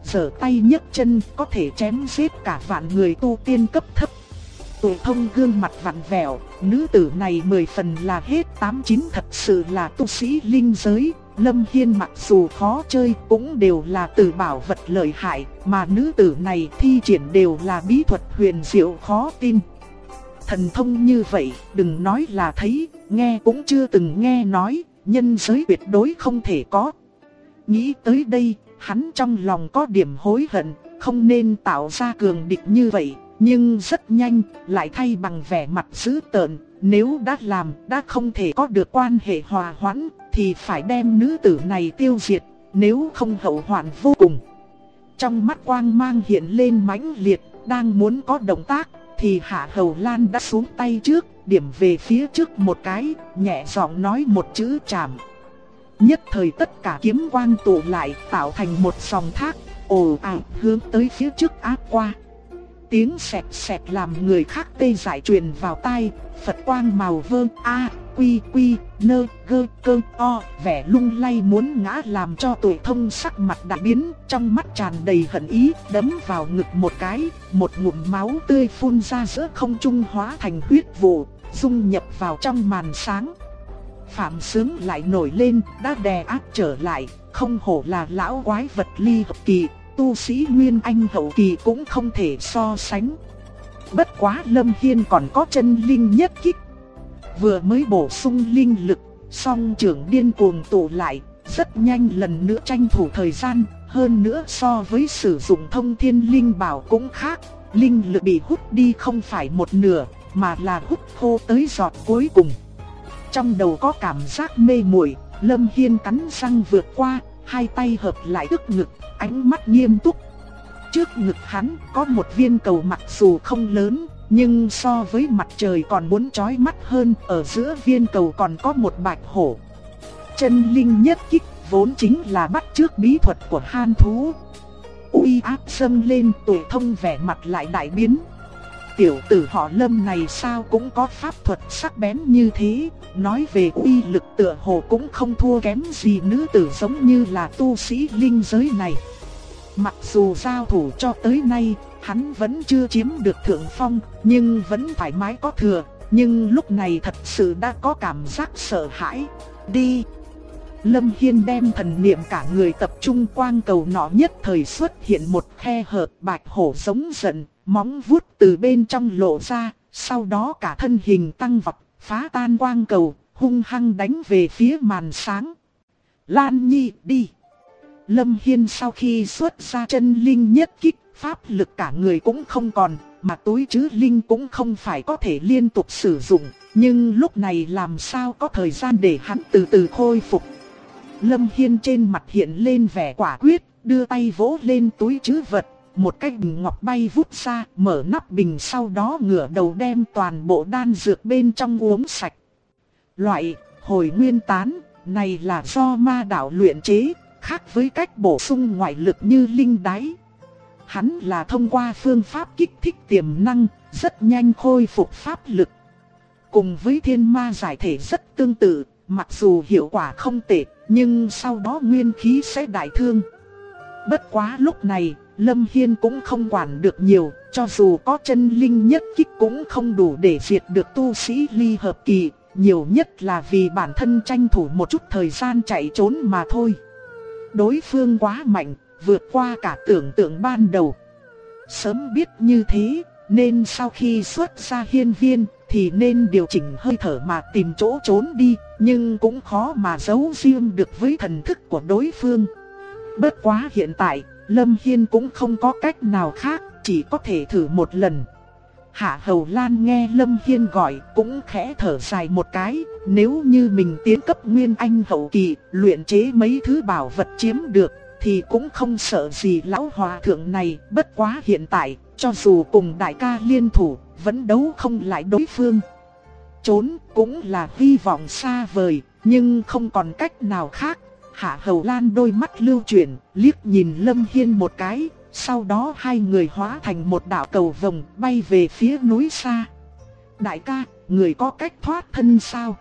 giở tay nhấc chân có thể chém giết cả vạn người tu tiên cấp thấp. Tụ Thông gương mặt vặn vẹo, nữ tử này 10 phần là hết 89 thật sự là tu sĩ linh giới. Lâm Hiên mặc dù khó chơi cũng đều là từ bảo vật lợi hại, mà nữ tử này thi triển đều là bí thuật huyền diệu khó tin. Thần thông như vậy, đừng nói là thấy, nghe cũng chưa từng nghe nói, nhân giới tuyệt đối không thể có. Nghĩ tới đây, hắn trong lòng có điểm hối hận, không nên tạo ra cường địch như vậy, nhưng rất nhanh, lại thay bằng vẻ mặt dữ tợn, nếu đã làm, đã không thể có được quan hệ hòa hoãn, thì phải đem nữ tử này tiêu diệt, nếu không hậu hoạn vô cùng. Trong mắt quang mang hiện lên mãnh liệt, đang muốn có động tác, thì Hạ Hầu Lan đã xuống tay trước, điểm về phía trước một cái, nhẹ giọng nói một chữ chạm. Nhất thời tất cả kiếm quang tụ lại, tạo thành một dòng thác, ồ ạt hướng tới phía trước áp qua. Tiếng xẹt xẹt làm người khác tê dại truyền vào tai, Phật quang màu vơ a quy quy nơ gơ cơ o, vẻ lung lay muốn ngã làm cho Tụ Thông sắc mặt đại biến, trong mắt tràn đầy hận ý, đấm vào ngực một cái, một ngụm máu tươi phun ra giữa không trung hóa thành huyết vụ, dung nhập vào trong màn sáng. Phạm Sướng lại nổi lên, đã đè áp trở lại, không hổ là lão quái vật ly hợp kỳ, tu sĩ Nguyên Anh hậu kỳ cũng không thể so sánh. Bất quá Lâm Hiên còn có chân linh nhất kích. Vừa mới bổ sung linh lực, song trưởng điên cuồng tụ lại, rất nhanh lần nữa tranh thủ thời gian, hơn nữa so với sử dụng thông thiên linh bảo cũng khác, linh lực bị hút đi không phải một nửa, mà là hút khô tới giọt cuối cùng. Trong đầu có cảm giác mê muội, Lâm Hiên cắn răng vượt qua, hai tay hợp lại trước ngực, ánh mắt nghiêm túc. Trước ngực hắn có một viên cầu mặc dù không lớn, nhưng so với mặt trời còn muốn chói mắt hơn, ở giữa viên cầu còn có một bạch hổ. Chân linh nhất kích vốn chính là bắt chước bí thuật của Han thú. Uy áp dâng lên, Tụ Thông vẻ mặt lại đại biến. Tiểu tử họ Lâm này sao cũng có pháp thuật sắc bén như thế, nói về uy lực tựa hồ cũng không thua kém gì nữ tử giống như là tu sĩ linh giới này. Mặc dù giao thủ cho tới nay, hắn vẫn chưa chiếm được thượng phong, nhưng vẫn thoải mái có thừa, nhưng lúc này thật sự đã có cảm giác sợ hãi. Đi! Lâm Hiên đem thần niệm cả người tập trung, quang cầu nọ nhất thời xuất hiện một khe hở, bạch hổ giống giận, móng vuốt từ bên trong lộ ra, sau đó cả thân hình tăng vọt, phá tan quang cầu, hung hăng đánh về phía màn sáng. Lan Nhi đi! Lâm Hiên sau khi xuất ra chân linh nhất kích, pháp lực cả người cũng không còn, mà túi trữ linh cũng không phải có thể liên tục sử dụng, nhưng lúc này làm sao có thời gian để hắn từ từ khôi phục. Lâm Hiên trên mặt hiện lên vẻ quả quyết, đưa tay vỗ lên túi trữ vật, một cái bình ngọc bay vút ra, mở nắp bình, sau đó ngửa đầu đem toàn bộ đan dược bên trong uống sạch. Loại hồi nguyên tán này là do ma đạo luyện chế, khác với cách bổ sung ngoại lực như linh đáy. Hắn là thông qua phương pháp kích thích tiềm năng, rất nhanh khôi phục pháp lực. Cùng với thiên ma giải thể rất tương tự, mặc dù hiệu quả không tệ, nhưng sau đó nguyên khí sẽ đại thương. Bất quá lúc này, Lâm Hiên cũng không quản được nhiều, cho dù có chân linh nhất kích cũng không đủ để diệt được tu sĩ ly hợp kỳ, nhiều nhất là vì bản thân tranh thủ một chút thời gian chạy trốn mà thôi. Đối phương quá mạnh, vượt qua cả tưởng tượng ban đầu. Sớm biết như thế, nên sau khi xuất ra hiên viên, thì nên điều chỉnh hơi thở mà tìm chỗ trốn đi, nhưng cũng khó mà giấu riêng được với thần thức của đối phương. Bất quá hiện tại, Lâm Hiên cũng không có cách nào khác, chỉ có thể thử một lần. Hạ Hầu Lan nghe Lâm Hiên gọi cũng khẽ thở dài một cái, nếu như mình tiến cấp Nguyên Anh hậu kỳ, luyện chế mấy thứ bảo vật chiếm được, thì cũng không sợ gì lão hòa thượng này. Bất quá hiện tại, cho dù cùng đại ca liên thủ, vẫn đấu không lại đối phương. Trốn cũng là hy vọng xa vời, nhưng không còn cách nào khác. Hạ Hầu Lan đôi mắt lưu chuyển, liếc nhìn Lâm Hiên một cái, sau đó hai người hóa thành một đạo cầu vồng bay về phía núi xa. Đại ca, người có cách thoát thân sao?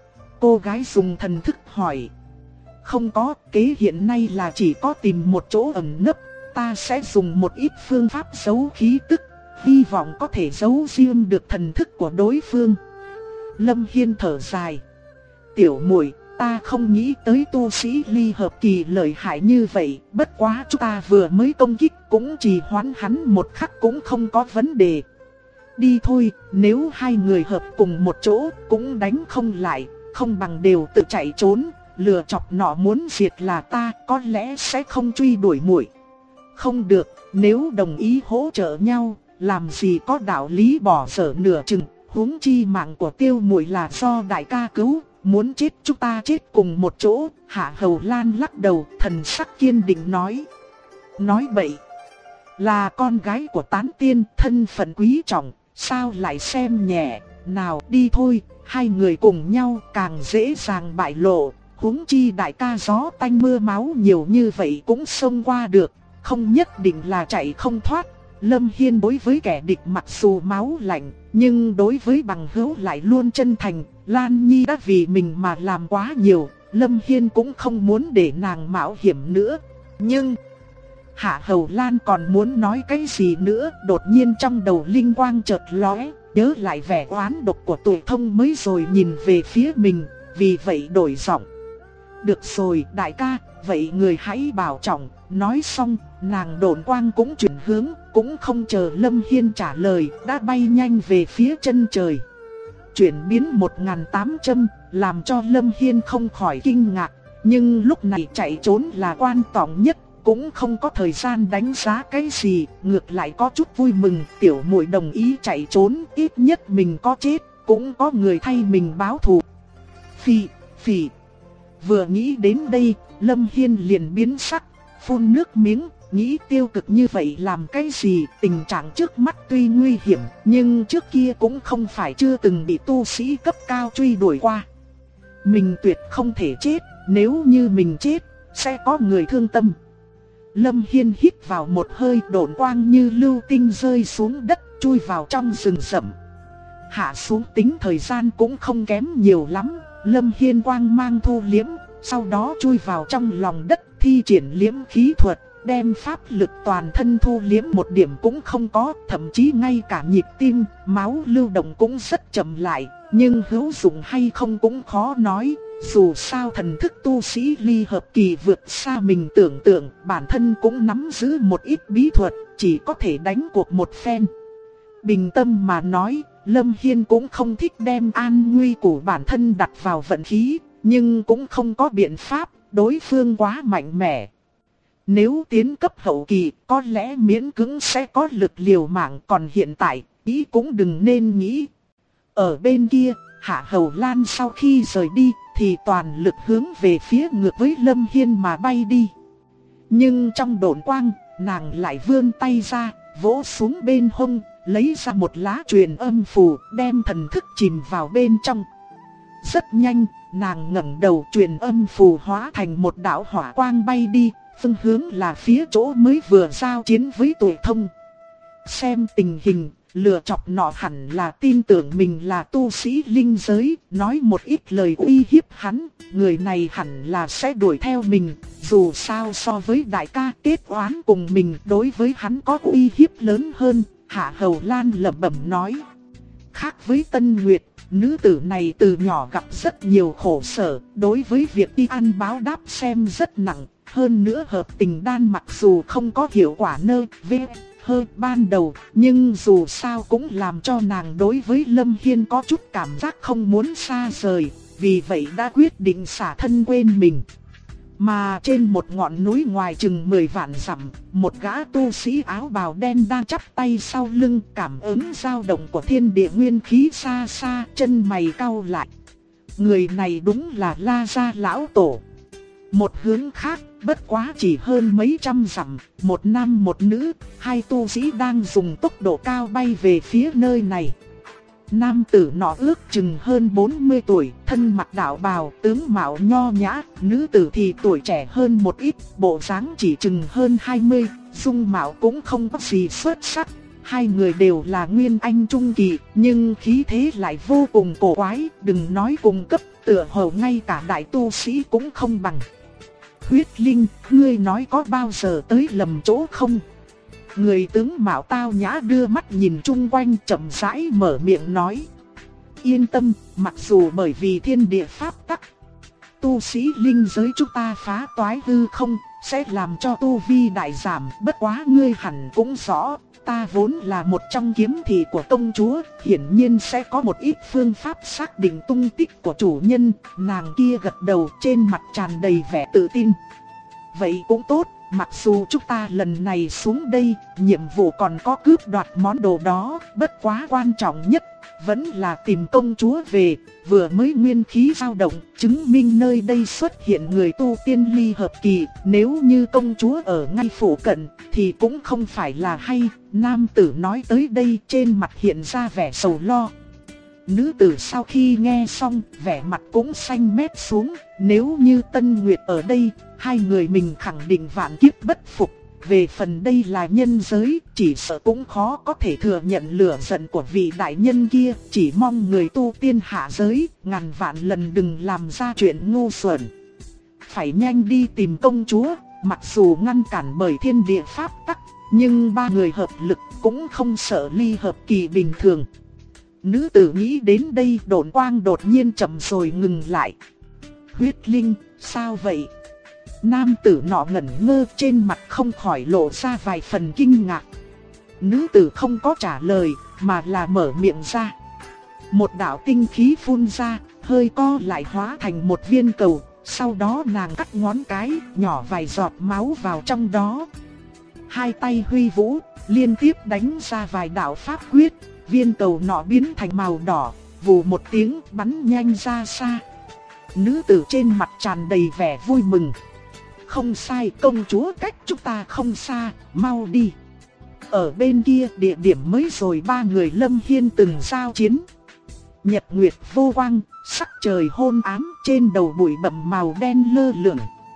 Cô gái dùng thần thức hỏi. Không có, kế hiện nay là chỉ có tìm một chỗ ẩn nấp, ta sẽ dùng một ít phương pháp giấu khí tức, hy vọng có thể giấu riêng được thần thức của đối phương. Lâm Hiên thở dài. Tiểu muội, ta không nghĩ tới tu sĩ ly hợp kỳ lợi hại như vậy, bất quá chúng ta vừa mới công kích cũng trì hoãn hắn một khắc cũng không có vấn đề. Đi thôi, nếu hai người hợp cùng một chỗ cũng đánh không lại, không bằng đều tự chạy trốn, lừa chọc nọ muốn diệt là ta, có lẽ sẽ không truy đuổi muội. Không được, nếu đồng ý hỗ trợ nhau, làm gì có đạo lý bỏ dở nửa chừng, huống chi mạng của Tiêu muội là do đại ca cứu, muốn chết chúng ta chết cùng một chỗ. Hạ Hầu Lan lắc đầu, thần sắc kiên định nói. Nói bậy, là con gái của tán tiên, thân phận quý trọng, sao lại xem nhẹ. Nào đi thôi, hai người cùng nhau càng dễ dàng bại lộ, huống chi đại ca gió tanh mưa máu nhiều như vậy cũng xông qua được, không nhất định là chạy không thoát. Lâm Hiên đối với kẻ địch mặc dù máu lạnh, nhưng đối với bằng hữu lại luôn chân thành. Lan Nhi đã vì mình mà làm quá nhiều, Lâm Hiên cũng không muốn để nàng mạo hiểm nữa. Nhưng Hạ Hầu Lan còn muốn nói cái gì nữa, đột nhiên trong đầu linh quang chợt lóe, nhớ lại vẻ oán độc của Tụ Thông mới rồi nhìn về phía mình, vì vậy đổi giọng. Được rồi đại ca, vậy người hãy bảo trọng. Nói xong, nàng độn quang cũng chuyển hướng, cũng không chờ Lâm Hiên trả lời, đã bay nhanh về phía chân trời. Chuyển biến 1800, làm cho Lâm Hiên không khỏi kinh ngạc, nhưng lúc này chạy trốn là quan trọng nhất, cũng không có thời gian đánh giá cái gì, ngược lại có chút vui mừng. Tiểu muội đồng ý chạy trốn, ít nhất mình có chết, cũng có người thay mình báo thù. Phì. Vừa nghĩ đến đây, Lâm Hiên liền biến sắc, phun nước miếng, nghĩ tiêu cực như vậy làm cái gì. Tình trạng trước mắt tuy nguy hiểm, nhưng trước kia cũng không phải chưa từng bị tu sĩ cấp cao truy đuổi qua. Mình tuyệt không thể chết, nếu như mình chết, sẽ có người thương tâm. Lâm Hiên hít vào một hơi, độn quang như lưu tinh rơi xuống đất, chui vào trong rừng rậm. Hạ xuống tính thời gian cũng không kém nhiều lắm, Lâm Hiên quang mang thu liễm, sau đó chui vào trong lòng đất, thi triển liễm khí thuật, đem pháp lực toàn thân thu liễm một điểm cũng không có, thậm chí ngay cả nhịp tim, máu lưu động cũng rất chậm lại, nhưng hữu dụng hay không cũng khó nói. Dù sao thần thức tu sĩ ly hợp kỳ vượt xa mình tưởng tượng, bản thân cũng nắm giữ một ít bí thuật, chỉ có thể đánh cuộc một phen. Bình tâm mà nói, Lâm Hiên cũng không thích đem an nguy của bản thân đặt vào vận khí, nhưng cũng không có biện pháp, đối phương quá mạnh mẽ. Nếu tiến cấp hậu kỳ, có lẽ miễn cưỡng sẽ có lực liều mạng, còn hiện tại, ý cũng đừng nên nghĩ. Ở bên kia, Hạ Hầu Lan sau khi rời đi, thì toàn lực hướng về phía ngược với Lâm Hiên mà bay đi. Nhưng trong độn quang, nàng lại vươn tay ra, vỗ xuống bên hông, lấy ra một lá truyền âm phù, đem thần thức chìm vào bên trong. Rất nhanh, nàng ngẩng đầu, truyền âm phù hóa thành một đạo hỏa quang bay đi, phương hướng là phía chỗ mới vừa giao chiến với Tụ Thông. Xem tình hình, lừa chọc nọ hẳn là tin tưởng mình là tu sĩ linh giới, nói một ít lời uy hiếp hắn, người này hẳn là sẽ đuổi theo mình, dù sao so với đại ca kết oán cùng mình, đối với hắn có uy hiếp lớn hơn. Hạ Hầu Lan lẩm bẩm nói. Khác với Tân Nguyệt, nữ tử này từ nhỏ gặp rất nhiều khổ sở, đối với việc đi ăn báo đáp xem rất nặng, hơn nữa hợp tình đan mặc dù không có hiệu quả hơi ban đầu, nhưng dù sao cũng làm cho nàng đối với Lâm Hiên có chút cảm giác không muốn xa rời, vì vậy đã quyết định xả thân quên mình. Mà trên một ngọn núi ngoài chừng 10 vạn dặm, một gã tu sĩ áo bào đen đang chắp tay sau lưng, cảm ứng dao động của thiên địa nguyên khí xa xa, chân mày cau lại. Người này đúng là La Gia lão tổ. Một hướng khác, bất quá chỉ hơn mấy trăm dặm, một nam một nữ, hai tu sĩ đang dùng tốc độ cao bay về phía nơi này. Nam tử nọ ước chừng hơn 40 tuổi, thân mặc đạo bào, tướng mạo nho nhã, nữ tử thì tuổi trẻ hơn một ít, bộ dáng chỉ chừng hơn 20, dung mạo cũng không có gì xuất sắc. Hai người đều là nguyên anh trung kỳ, nhưng khí thế lại vô cùng cổ quái, đừng nói cùng cấp, tựa hồ ngay cả đại tu sĩ cũng không bằng. Huyết Linh, ngươi nói có bao giờ tới lầm chỗ không? Người tướng mạo tao nhã đưa mắt nhìn chung quanh chậm rãi mở miệng nói. Yên tâm, mặc dù bởi vì thiên địa pháp tắc, tu sĩ linh giới chúng ta phá toái hư không, sẽ làm cho tu vi đại giảm. Bất quá ngươi hẳn cũng rõ, ta vốn là một trong kiếm thị của công chúa, hiển nhiên sẽ có một ít phương pháp xác định tung tích của chủ nhân. Nàng kia gật đầu, trên mặt tràn đầy vẻ tự tin. Vậy cũng tốt, mặc dù chúng ta lần này xuống đây, nhiệm vụ còn có cướp đoạt món đồ đó, bất quá quan trọng nhất vẫn là tìm công chúa về. Vừa mới nguyên khí dao động, chứng minh nơi đây xuất hiện người tu tiên ly hợp kỳ. Nếu như công chúa ở ngay phụ cận thì cũng không phải là hay. Nam tử nói tới đây trên mặt hiện ra vẻ sầu lo. Nữ tử sau khi nghe xong, vẻ mặt cũng xanh mét xuống. Nếu như Tân Nguyệt ở đây, hai người mình khẳng định vạn kiếp bất phục. Về phần đây là nhân giới, chỉ sợ cũng khó có thể thừa nhận lửa giận của vị đại nhân kia. Chỉ mong người tu tiên hạ giới, ngàn vạn lần đừng làm ra chuyện ngu xuẩn. Phải nhanh đi tìm công chúa, mặc dù ngăn cản bởi thiên địa pháp tắc, nhưng ba người hợp lực cũng không sợ ly hợp kỳ bình thường. Nữ tử nghĩ đến đây, độn quang đột nhiên chậm rồi ngừng lại. Huyết Linh, sao vậy? Nam tử nọ ngẩn ngơ, trên mặt không khỏi lộ ra vài phần kinh ngạc. Nữ tử không có trả lời, mà là mở miệng ra. Một đạo tinh khí phun ra, hơi co lại hóa thành một viên cầu. Sau đó nàng cắt ngón cái, nhỏ vài giọt máu vào trong đó. Hai tay huy vũ, liên tiếp đánh ra vài đạo pháp quyết. Viên cầu nọ biến thành màu đỏ, vù một tiếng bắn nhanh ra xa. Nữ tử trên mặt tràn đầy vẻ vui mừng. Không sai, công chúa cách chúng ta không xa, mau đi. Ở bên kia địa điểm mới rồi ba người Lâm Hiên từng giao chiến. Nhật nguyệt vô quang, sắc trời hôn ám, trên đầu bụi bặm màu đen lơ lửng.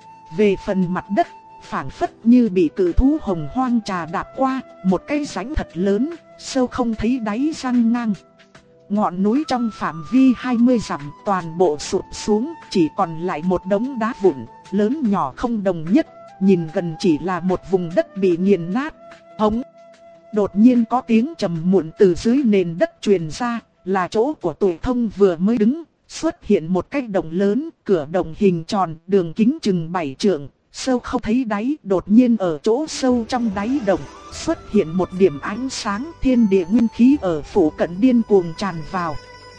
Về phần mặt đất, phảng phất như bị cự thú hồng hoang trà đạp qua, một cái rãnh thật lớn, sâu không thấy đáy răng ngang. Ngọn núi trong phạm vi 20 dặm toàn bộ sụp xuống, chỉ còn lại một đống đá vụn, lớn nhỏ không đồng nhất, nhìn gần chỉ là một vùng đất bị nghiền nát. Hống! Đột nhiên có tiếng trầm muộn từ dưới nền đất truyền ra, là chỗ của Tụi Thông vừa mới đứng. Xuất hiện một cái động lớn, cửa động hình tròn, đường kính chừng 7 trượng, sâu không thấy đáy. Đột nhiên ở chỗ sâu trong đáy động xuất hiện một điểm ánh sáng, thiên địa nguyên khí ở phủ cận điên cuồng tràn vào.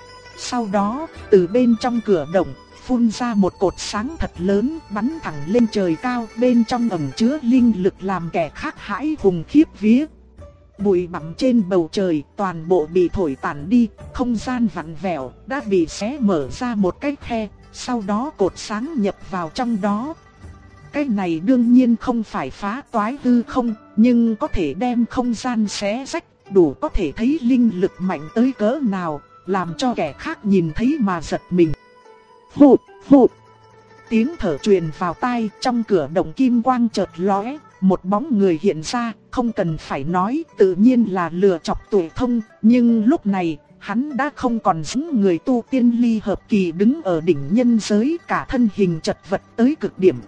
Sau đó, từ bên trong cửa động phun ra một cột sáng thật lớn, bắn thẳng lên trời cao, bên trong ẩn chứa linh lực làm kẻ khác hãi hùng khiếp vía. Bụi bặm trên bầu trời toàn bộ bị thổi tản đi, không gian vặn vẹo đã bị xé mở ra một cái khe, sau đó cột sáng nhập vào trong đó. Cái này đương nhiên không phải phá toái hư không, nhưng có thể đem không gian xé rách, đủ có thể thấy linh lực mạnh tới cỡ nào, làm cho kẻ khác nhìn thấy mà giật mình. Hụt, hụt. Tiếng thở truyền vào tai, trong cửa động kim quang chợt lóe, một bóng người hiện ra, không cần phải nói, tự nhiên là lừa chọc Tụi Thông, nhưng lúc này, hắn đã không còn giống người tu tiên ly hợp kỳ đứng ở đỉnh nhân giới, cả thân hình chật vật tới cực điểm.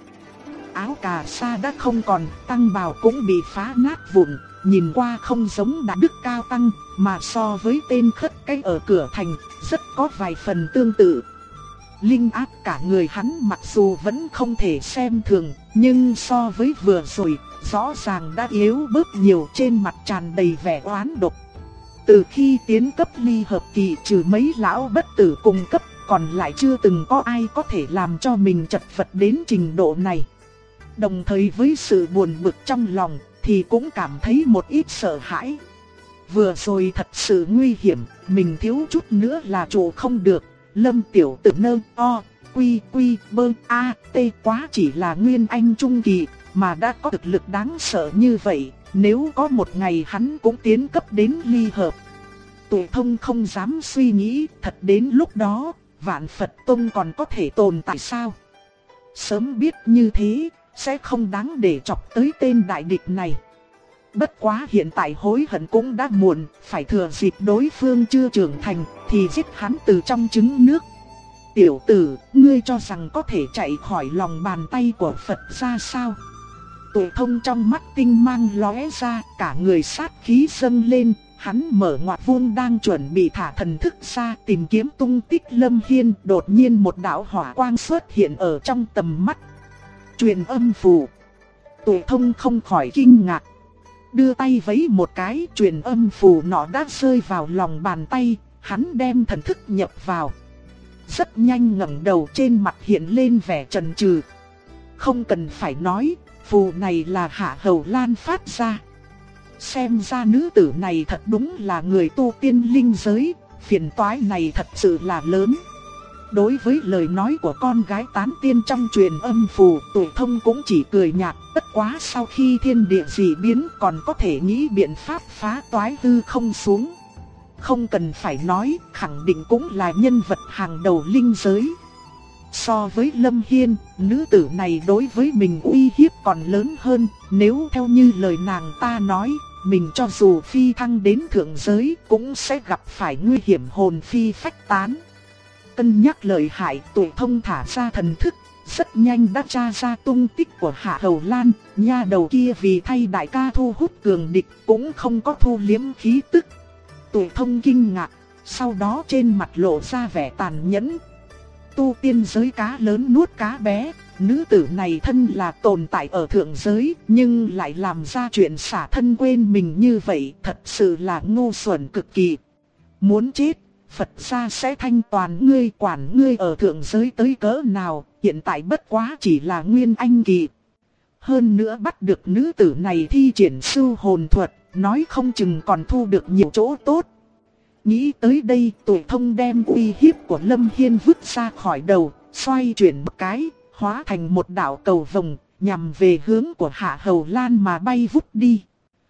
Áo cà sa đã không còn, tăng bào cũng bị phá nát vụn, nhìn qua không giống Đại Đức Cao Tăng, mà so với tên khất cái ở cửa thành, rất có vài phần tương tự. Linh áp cả người hắn mặc dù vẫn không thể xem thường, nhưng so với vừa rồi, rõ ràng đã yếu bớt nhiều, trên mặt tràn đầy vẻ oán độc. Từ khi tiến cấp ly hợp kỳ, trừ mấy lão bất tử cùng cấp, còn lại chưa từng có ai có thể làm cho mình chật vật đến trình độ này. Đồng thời với sự buồn bực trong lòng, thì cũng cảm thấy một ít sợ hãi. Vừa rồi thật sự nguy hiểm, mình thiếu chút nữa là trụ không được. Lâm tiểu tử nơ o, quy quy bơ a t quá chỉ là nguyên anh trung kỳ, mà đã có thực lực đáng sợ như vậy. Nếu có một ngày hắn cũng tiến cấp đến ly hợp, Tụi Thông không dám suy nghĩ, thật đến lúc đó, Vạn Phật Tông còn có thể tồn tại sao? Sớm biết như thế, sẽ không đáng để chọc tới tên đại địch này. Bất quá hiện tại hối hận cũng đã muộn, phải thừa dịp đối phương chưa trưởng thành, thì giết hắn từ trong trứng nước. tiểu tử, ngươi cho rằng có thể chạy khỏi lòng bàn tay của Phật ra sao? Tuệ Thông trong mắt tinh mang lóe ra, cả người sát khí dâng lên, hắn mở ngoặt vuông đang chuẩn bị thả thần thức ra tìm kiếm tung tích Lâm Hiên, đột nhiên một đạo hỏa quang xuất hiện ở trong tầm mắt. Truyền âm phù. Tuệ Thông không khỏi kinh ngạc, đưa tay vẫy một cái, truyền âm phù nọ đã rơi vào lòng bàn tay, hắn đem thần thức nhập vào. Rất nhanh ngẩng đầu, trên mặt hiện lên vẻ chần chừ. Không cần phải nói, phù này là Hạ Hầu Lan phát ra. Xem ra nữ tử này thật đúng là người tu tiên linh giới, phiền toái này thật sự là lớn. Đối với lời nói của con gái tán tiên trong truyền âm phù, Tuệ Thông cũng chỉ cười nhạt, tất quá sau khi thiên địa dị biến còn có thể nghĩ biện pháp phá toái hư không xuống. Không cần phải nói, khẳng định cũng là nhân vật hàng đầu linh giới. So với Lâm Hiên, nữ tử này đối với mình uy hiếp còn lớn hơn, nếu theo như lời nàng ta nói, mình cho dù phi thăng đến thượng giới cũng sẽ gặp phải nguy hiểm hồn phi phách tán. Cân nhắc lợi hại, Tuệ Thông thả ra thần thức, rất nhanh đã tra ra tung tích của Hạ Hầu Lan. Nha đầu kia vì thay đại ca thu hút cường địch cũng không có thu liếm khí tức. Tuệ Thông kinh ngạc, sau đó trên mặt lộ ra vẻ tàn nhẫn. Tu tiên giới cá lớn nuốt cá bé, nữ tử này thân là tồn tại ở thượng giới, nhưng lại làm ra chuyện xả thân quên mình như vậy, thật sự là ngu xuẩn cực kỳ. Muốn chết, Phật gia sẽ thanh toàn ngươi, quản ngươi ở thượng giới tới cỡ nào, hiện tại bất quá chỉ là nguyên anh kỳ. Hơn nữa bắt được nữ tử này thi triển sưu hồn thuật, nói không chừng còn thu được nhiều chỗ tốt. Nghĩ tới đây, Tuệ Thông đem uy hiếp của Lâm Hiên vứt ra khỏi đầu, xoay chuyển một cái, hóa thành một đạo cầu vồng, nhằm về hướng của Hạ Hầu Lan mà bay vút đi.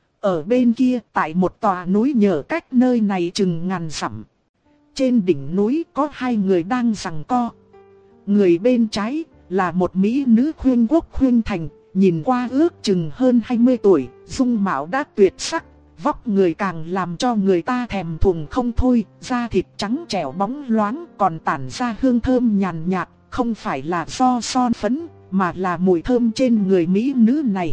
Ở bên kia, tại một tòa núi nhờ cách nơi này chừng ngàn dặm. Trên đỉnh núi có hai người đang giằng co. Người bên trái là một mỹ nữ khuyên quốc khuyên thành, nhìn qua ước chừng hơn 20 tuổi, dung mạo đã tuyệt sắc, vóc người càng làm cho người ta thèm thuồng không thôi, da thịt trắng trẻo bóng loáng còn tản ra hương thơm nhàn nhạt, không phải là do son phấn, mà là mùi thơm trên người mỹ nữ này.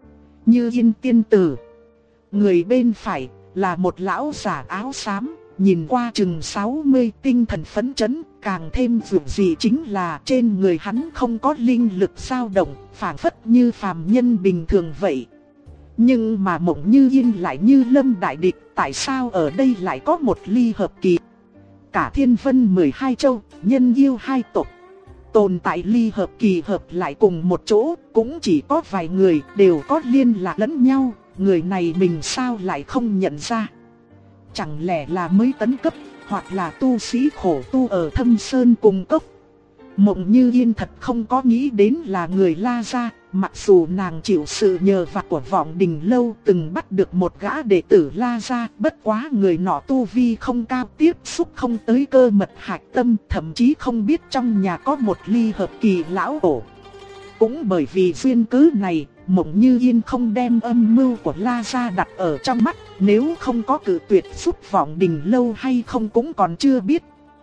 Như Yên tiên tử. Người bên phải là một lão giả áo xám, nhìn qua chừng 60, tinh thần phấn chấn, càng thêm dịu dị chính là trên người hắn không có linh lực dao động, phảng phất như phàm nhân bình thường vậy. Nhưng mà Mộng Như Yên lại như lâm đại địch, tại sao ở đây lại có một ly hợp kỳ? Cả thiên vân 12 châu, nhân yêu hai tộc, tồn tại ly hợp kỳ hợp lại cùng một chỗ, cũng chỉ có vài người, đều có liên lạc lẫn nhau, người này mình sao lại không nhận ra? Chẳng lẽ là mới tấn cấp, hoặc là tu sĩ khổ tu ở Thâm Sơn cùng cốc? Mộng Như Yên thật không có nghĩ đến là người La Gia, mặc dù nàng chịu sự nhờ vả của Vọng Đình Lâu từng bắt được một gã đệ tử La Gia, bất quá người nọ tu vi không cao, tiếp xúc không tới cơ mật hạch tâm, thậm chí không biết trong nhà có một ly hợp kỳ lão tổ. Cũng bởi vì duyên cớ này, Mộng Như Yên không đem âm mưu của La Gia đặt ở trong mắt, nếu không có cự tuyệt giúp Vọng Đình Lâu hay không cũng còn chưa biết.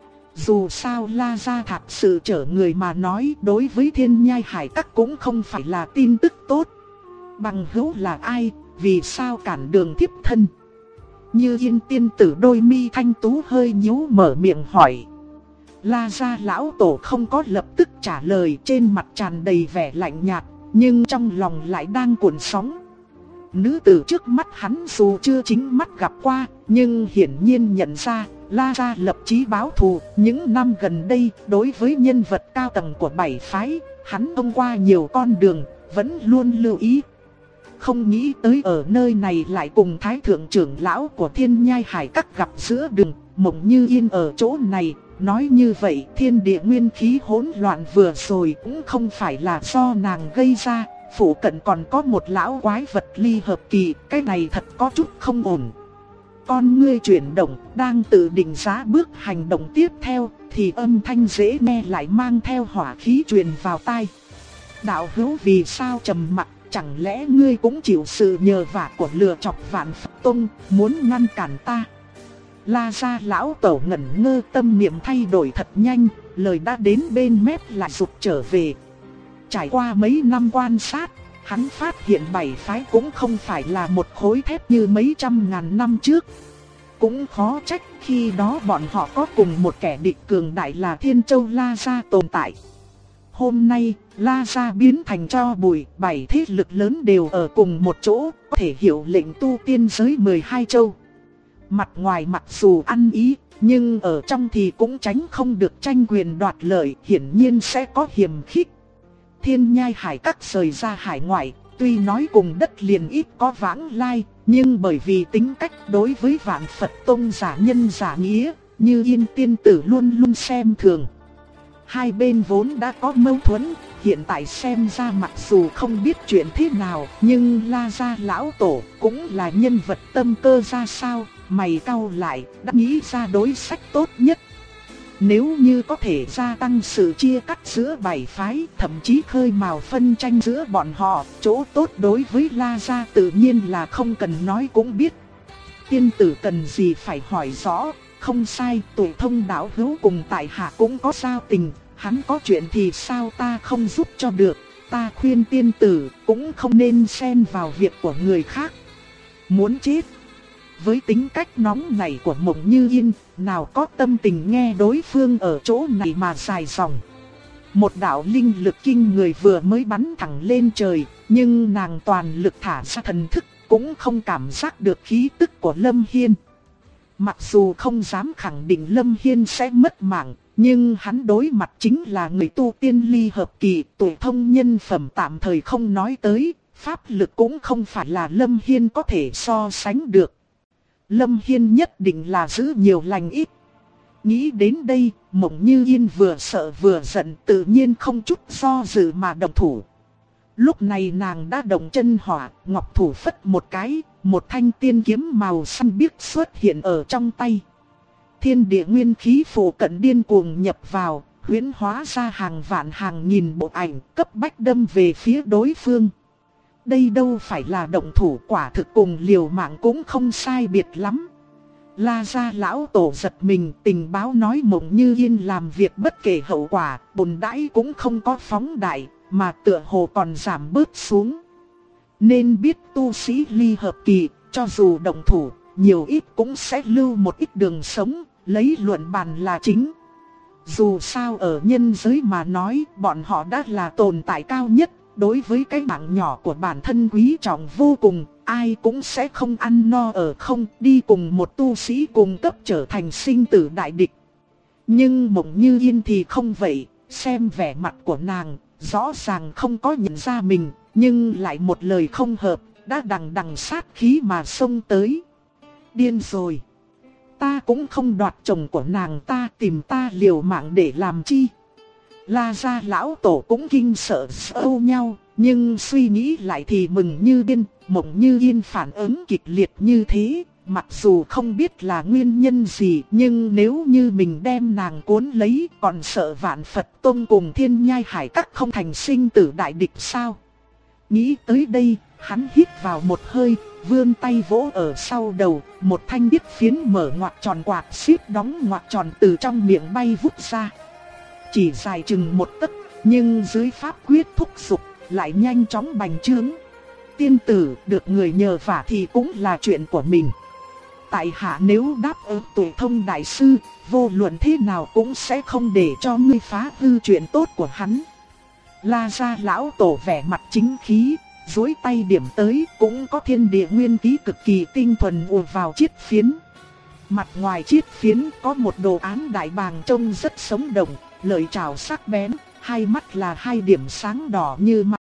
Dù sao La Gia thật sự trở người mà nói, đối với Thiên Nhai Hải Các cũng không phải là tin tức tốt. Bằng hữu là ai, vì sao cản đường thiếp thân? Như Yên tiên tử đôi mi thanh tú hơi nhíu mở miệng hỏi. La Gia lão tổ không có lập tức trả lời, trên mặt tràn đầy vẻ lạnh nhạt, nhưng trong lòng lại đang cuộn sóng. Nữ tử trước mắt hắn dù chưa chính mắt gặp qua, nhưng hiển nhiên nhận ra La Gia lập chí báo thù. Những năm gần đây, đối với nhân vật cao tầng của bảy phái, hắn thông qua nhiều con đường, vẫn luôn lưu ý. Không nghĩ tới ở nơi này lại cùng Thái thượng trưởng lão của Thiên Nhai Hải Các gặp giữa đường. Mộng Như Yên ở chỗ này, nói như vậy thiên địa nguyên khí hỗn loạn vừa rồi cũng không phải là do nàng gây ra. Phủ cận còn có một lão quái vật ly hợp kỳ, cái này thật có chút không ổn. Con ngươi chuyển động, đang tự định giá bước hành động tiếp theo, thì âm thanh dễ nghe lại mang theo hỏa khí truyền vào tai. Đạo hữu vì sao trầm mặc, chẳng lẽ ngươi cũng chịu sự nhờ vả của Lừa Chọc Vạn Phật Tông, muốn ngăn cản ta? La Gia lão tổ ngẩn ngơ, tâm niệm thay đổi thật nhanh, lời đã đến bên mép lại rụt trở về. Trải qua mấy năm quan sát, hắn phát hiện bảy phái cũng không phải là một khối thép như mấy trăm ngàn năm trước. Cũng khó trách khi đó bọn họ có cùng một kẻ địch cường đại là Thiên Châu La Gia tồn tại. Hôm nay, La Gia biến thành tro bụi, bảy thế lực lớn đều ở cùng một chỗ, có thể hiểu lệnh tu tiên giới 12 châu. Mặt ngoài mặc dù ăn ý, nhưng ở trong thì cũng tránh không được tranh quyền đoạt lợi, hiển nhiên sẽ có hiềm khích. Thiên Nhai Hải Các rời ra hải ngoại, tuy nói cùng đất liền ít có vãng lai, nhưng bởi vì tính cách đối với Vạn Phật Tông giả nhân giả nghĩa, Như Yên tiên tử luôn luôn xem thường. Hai bên vốn đã có mâu thuẫn, hiện tại xem ra mặc dù không biết chuyện thế nào, nhưng La Gia lão tổ cũng là nhân vật tâm cơ ra sao, mày cau lại, đã nghĩ ra đối sách tốt nhất. Nếu như có thể gia tăng sự chia cắt giữa bảy phái, thậm chí khơi mào phân tranh giữa bọn họ, chỗ tốt đối với La Gia tự nhiên là không cần nói cũng biết. Tiên tử cần gì phải hỏi rõ, không sai, Tụ Thông đạo hữu cùng tại hạ cũng có giao tình, hắn có chuyện thì sao ta không giúp cho được, ta khuyên tiên tử cũng không nên xen vào việc của người khác. Muốn chết. Với tính cách nóng này của Mộng Như Yên, nào có tâm tình nghe đối phương ở chỗ này mà dài dòng. Một đạo linh lực kinh người vừa mới bắn thẳng lên trời, nhưng nàng toàn lực thả ra thần thức, cũng không cảm giác được khí tức của Lâm Hiên. Mặc dù không dám khẳng định Lâm Hiên sẽ mất mạng, nhưng hắn đối mặt chính là người tu tiên ly hợp kỳ, tuổi thông nhân phẩm tạm thời không nói tới, pháp lực cũng không phải là Lâm Hiên có thể so sánh được. Lâm Hiên nhất định là giữ nhiều lành ít. Nghĩ đến đây, Mộng Như Yên vừa sợ vừa giận, tự nhiên không chút do dự mà động thủ. Lúc này nàng đã động chân hỏa, ngọc thủ phất một cái, một thanh tiên kiếm màu xanh biếc xuất hiện ở trong tay. Thiên địa nguyên khí phổ cận điên cuồng nhập vào, huyễn hóa ra hàng vạn hàng nghìn bộ ảnh cấp bách đâm về phía đối phương. Đây đâu phải là động thủ, quả thực cùng liều mạng cũng không sai biệt lắm. La Gia lão tổ giật mình, tình báo nói Mộng Như Yên làm việc bất kể hậu quả, bồn đãi cũng không có phóng đại, mà tựa hồ còn giảm bớt xuống. Nên biết tu sĩ ly hợp kỳ, cho dù động thủ, nhiều ít cũng sẽ lưu một ít đường sống, lấy luận bàn là chính. Dù sao ở nhân giới mà nói, bọn họ đã là tồn tại cao nhất. Đối với cái mạng nhỏ của bản thân quý trọng vô cùng, ai cũng sẽ không ăn no ở không, đi cùng một tu sĩ cùng cấp trở thành sinh tử đại địch. Nhưng Mộng Như Yên thì không vậy, xem vẻ mặt của nàng, rõ ràng không có nhận ra mình, nhưng lại một lời không hợp, đã đằng đằng sát khí mà xông tới. Điên rồi, ta cũng không đoạt chồng của nàng, ta tìm ta liều mạng để làm chi? La Gia lão tổ cũng kinh sợ âu nhau, nhưng suy nghĩ lại thì mừng như điên. Mộng Như Yên phản ứng kịch liệt như thế, mặc dù không biết là nguyên nhân gì, nhưng nếu như mình đem nàng cuốn lấy, còn sợ Vạn Phật Tông cùng Thiên Nhai Hải Các không thành sinh tử đại địch sao? Nghĩ tới đây, hắn hít vào một hơi, vươn tay vỗ ở sau đầu, một thanh điếc phiến mở ngoặc tròn quạt xíp đóng ngoặc tròn từ trong miệng bay vút ra. Chỉ dài chừng một tấc, nhưng dưới pháp quyết thúc dục lại nhanh chóng bành trướng. Tiên tử được người nhờ vả thì cũng là chuyện của mình. Tại hạ nếu đáp ứng Tụ Thông đại sư, vô luận thế nào cũng sẽ không để cho ngươi phá hư chuyện tốt của hắn. La Gia lão tổ vẻ mặt chính khí, duỗi tay điểm tới, cũng có thiên địa nguyên khí cực kỳ tinh thuần ùa vào chiếc phiến. Mặt ngoài chiếc phiến có một đồ án đại bàng trông rất sống động, lợi chảo sắc bén, hai mắt là hai điểm sáng đỏ như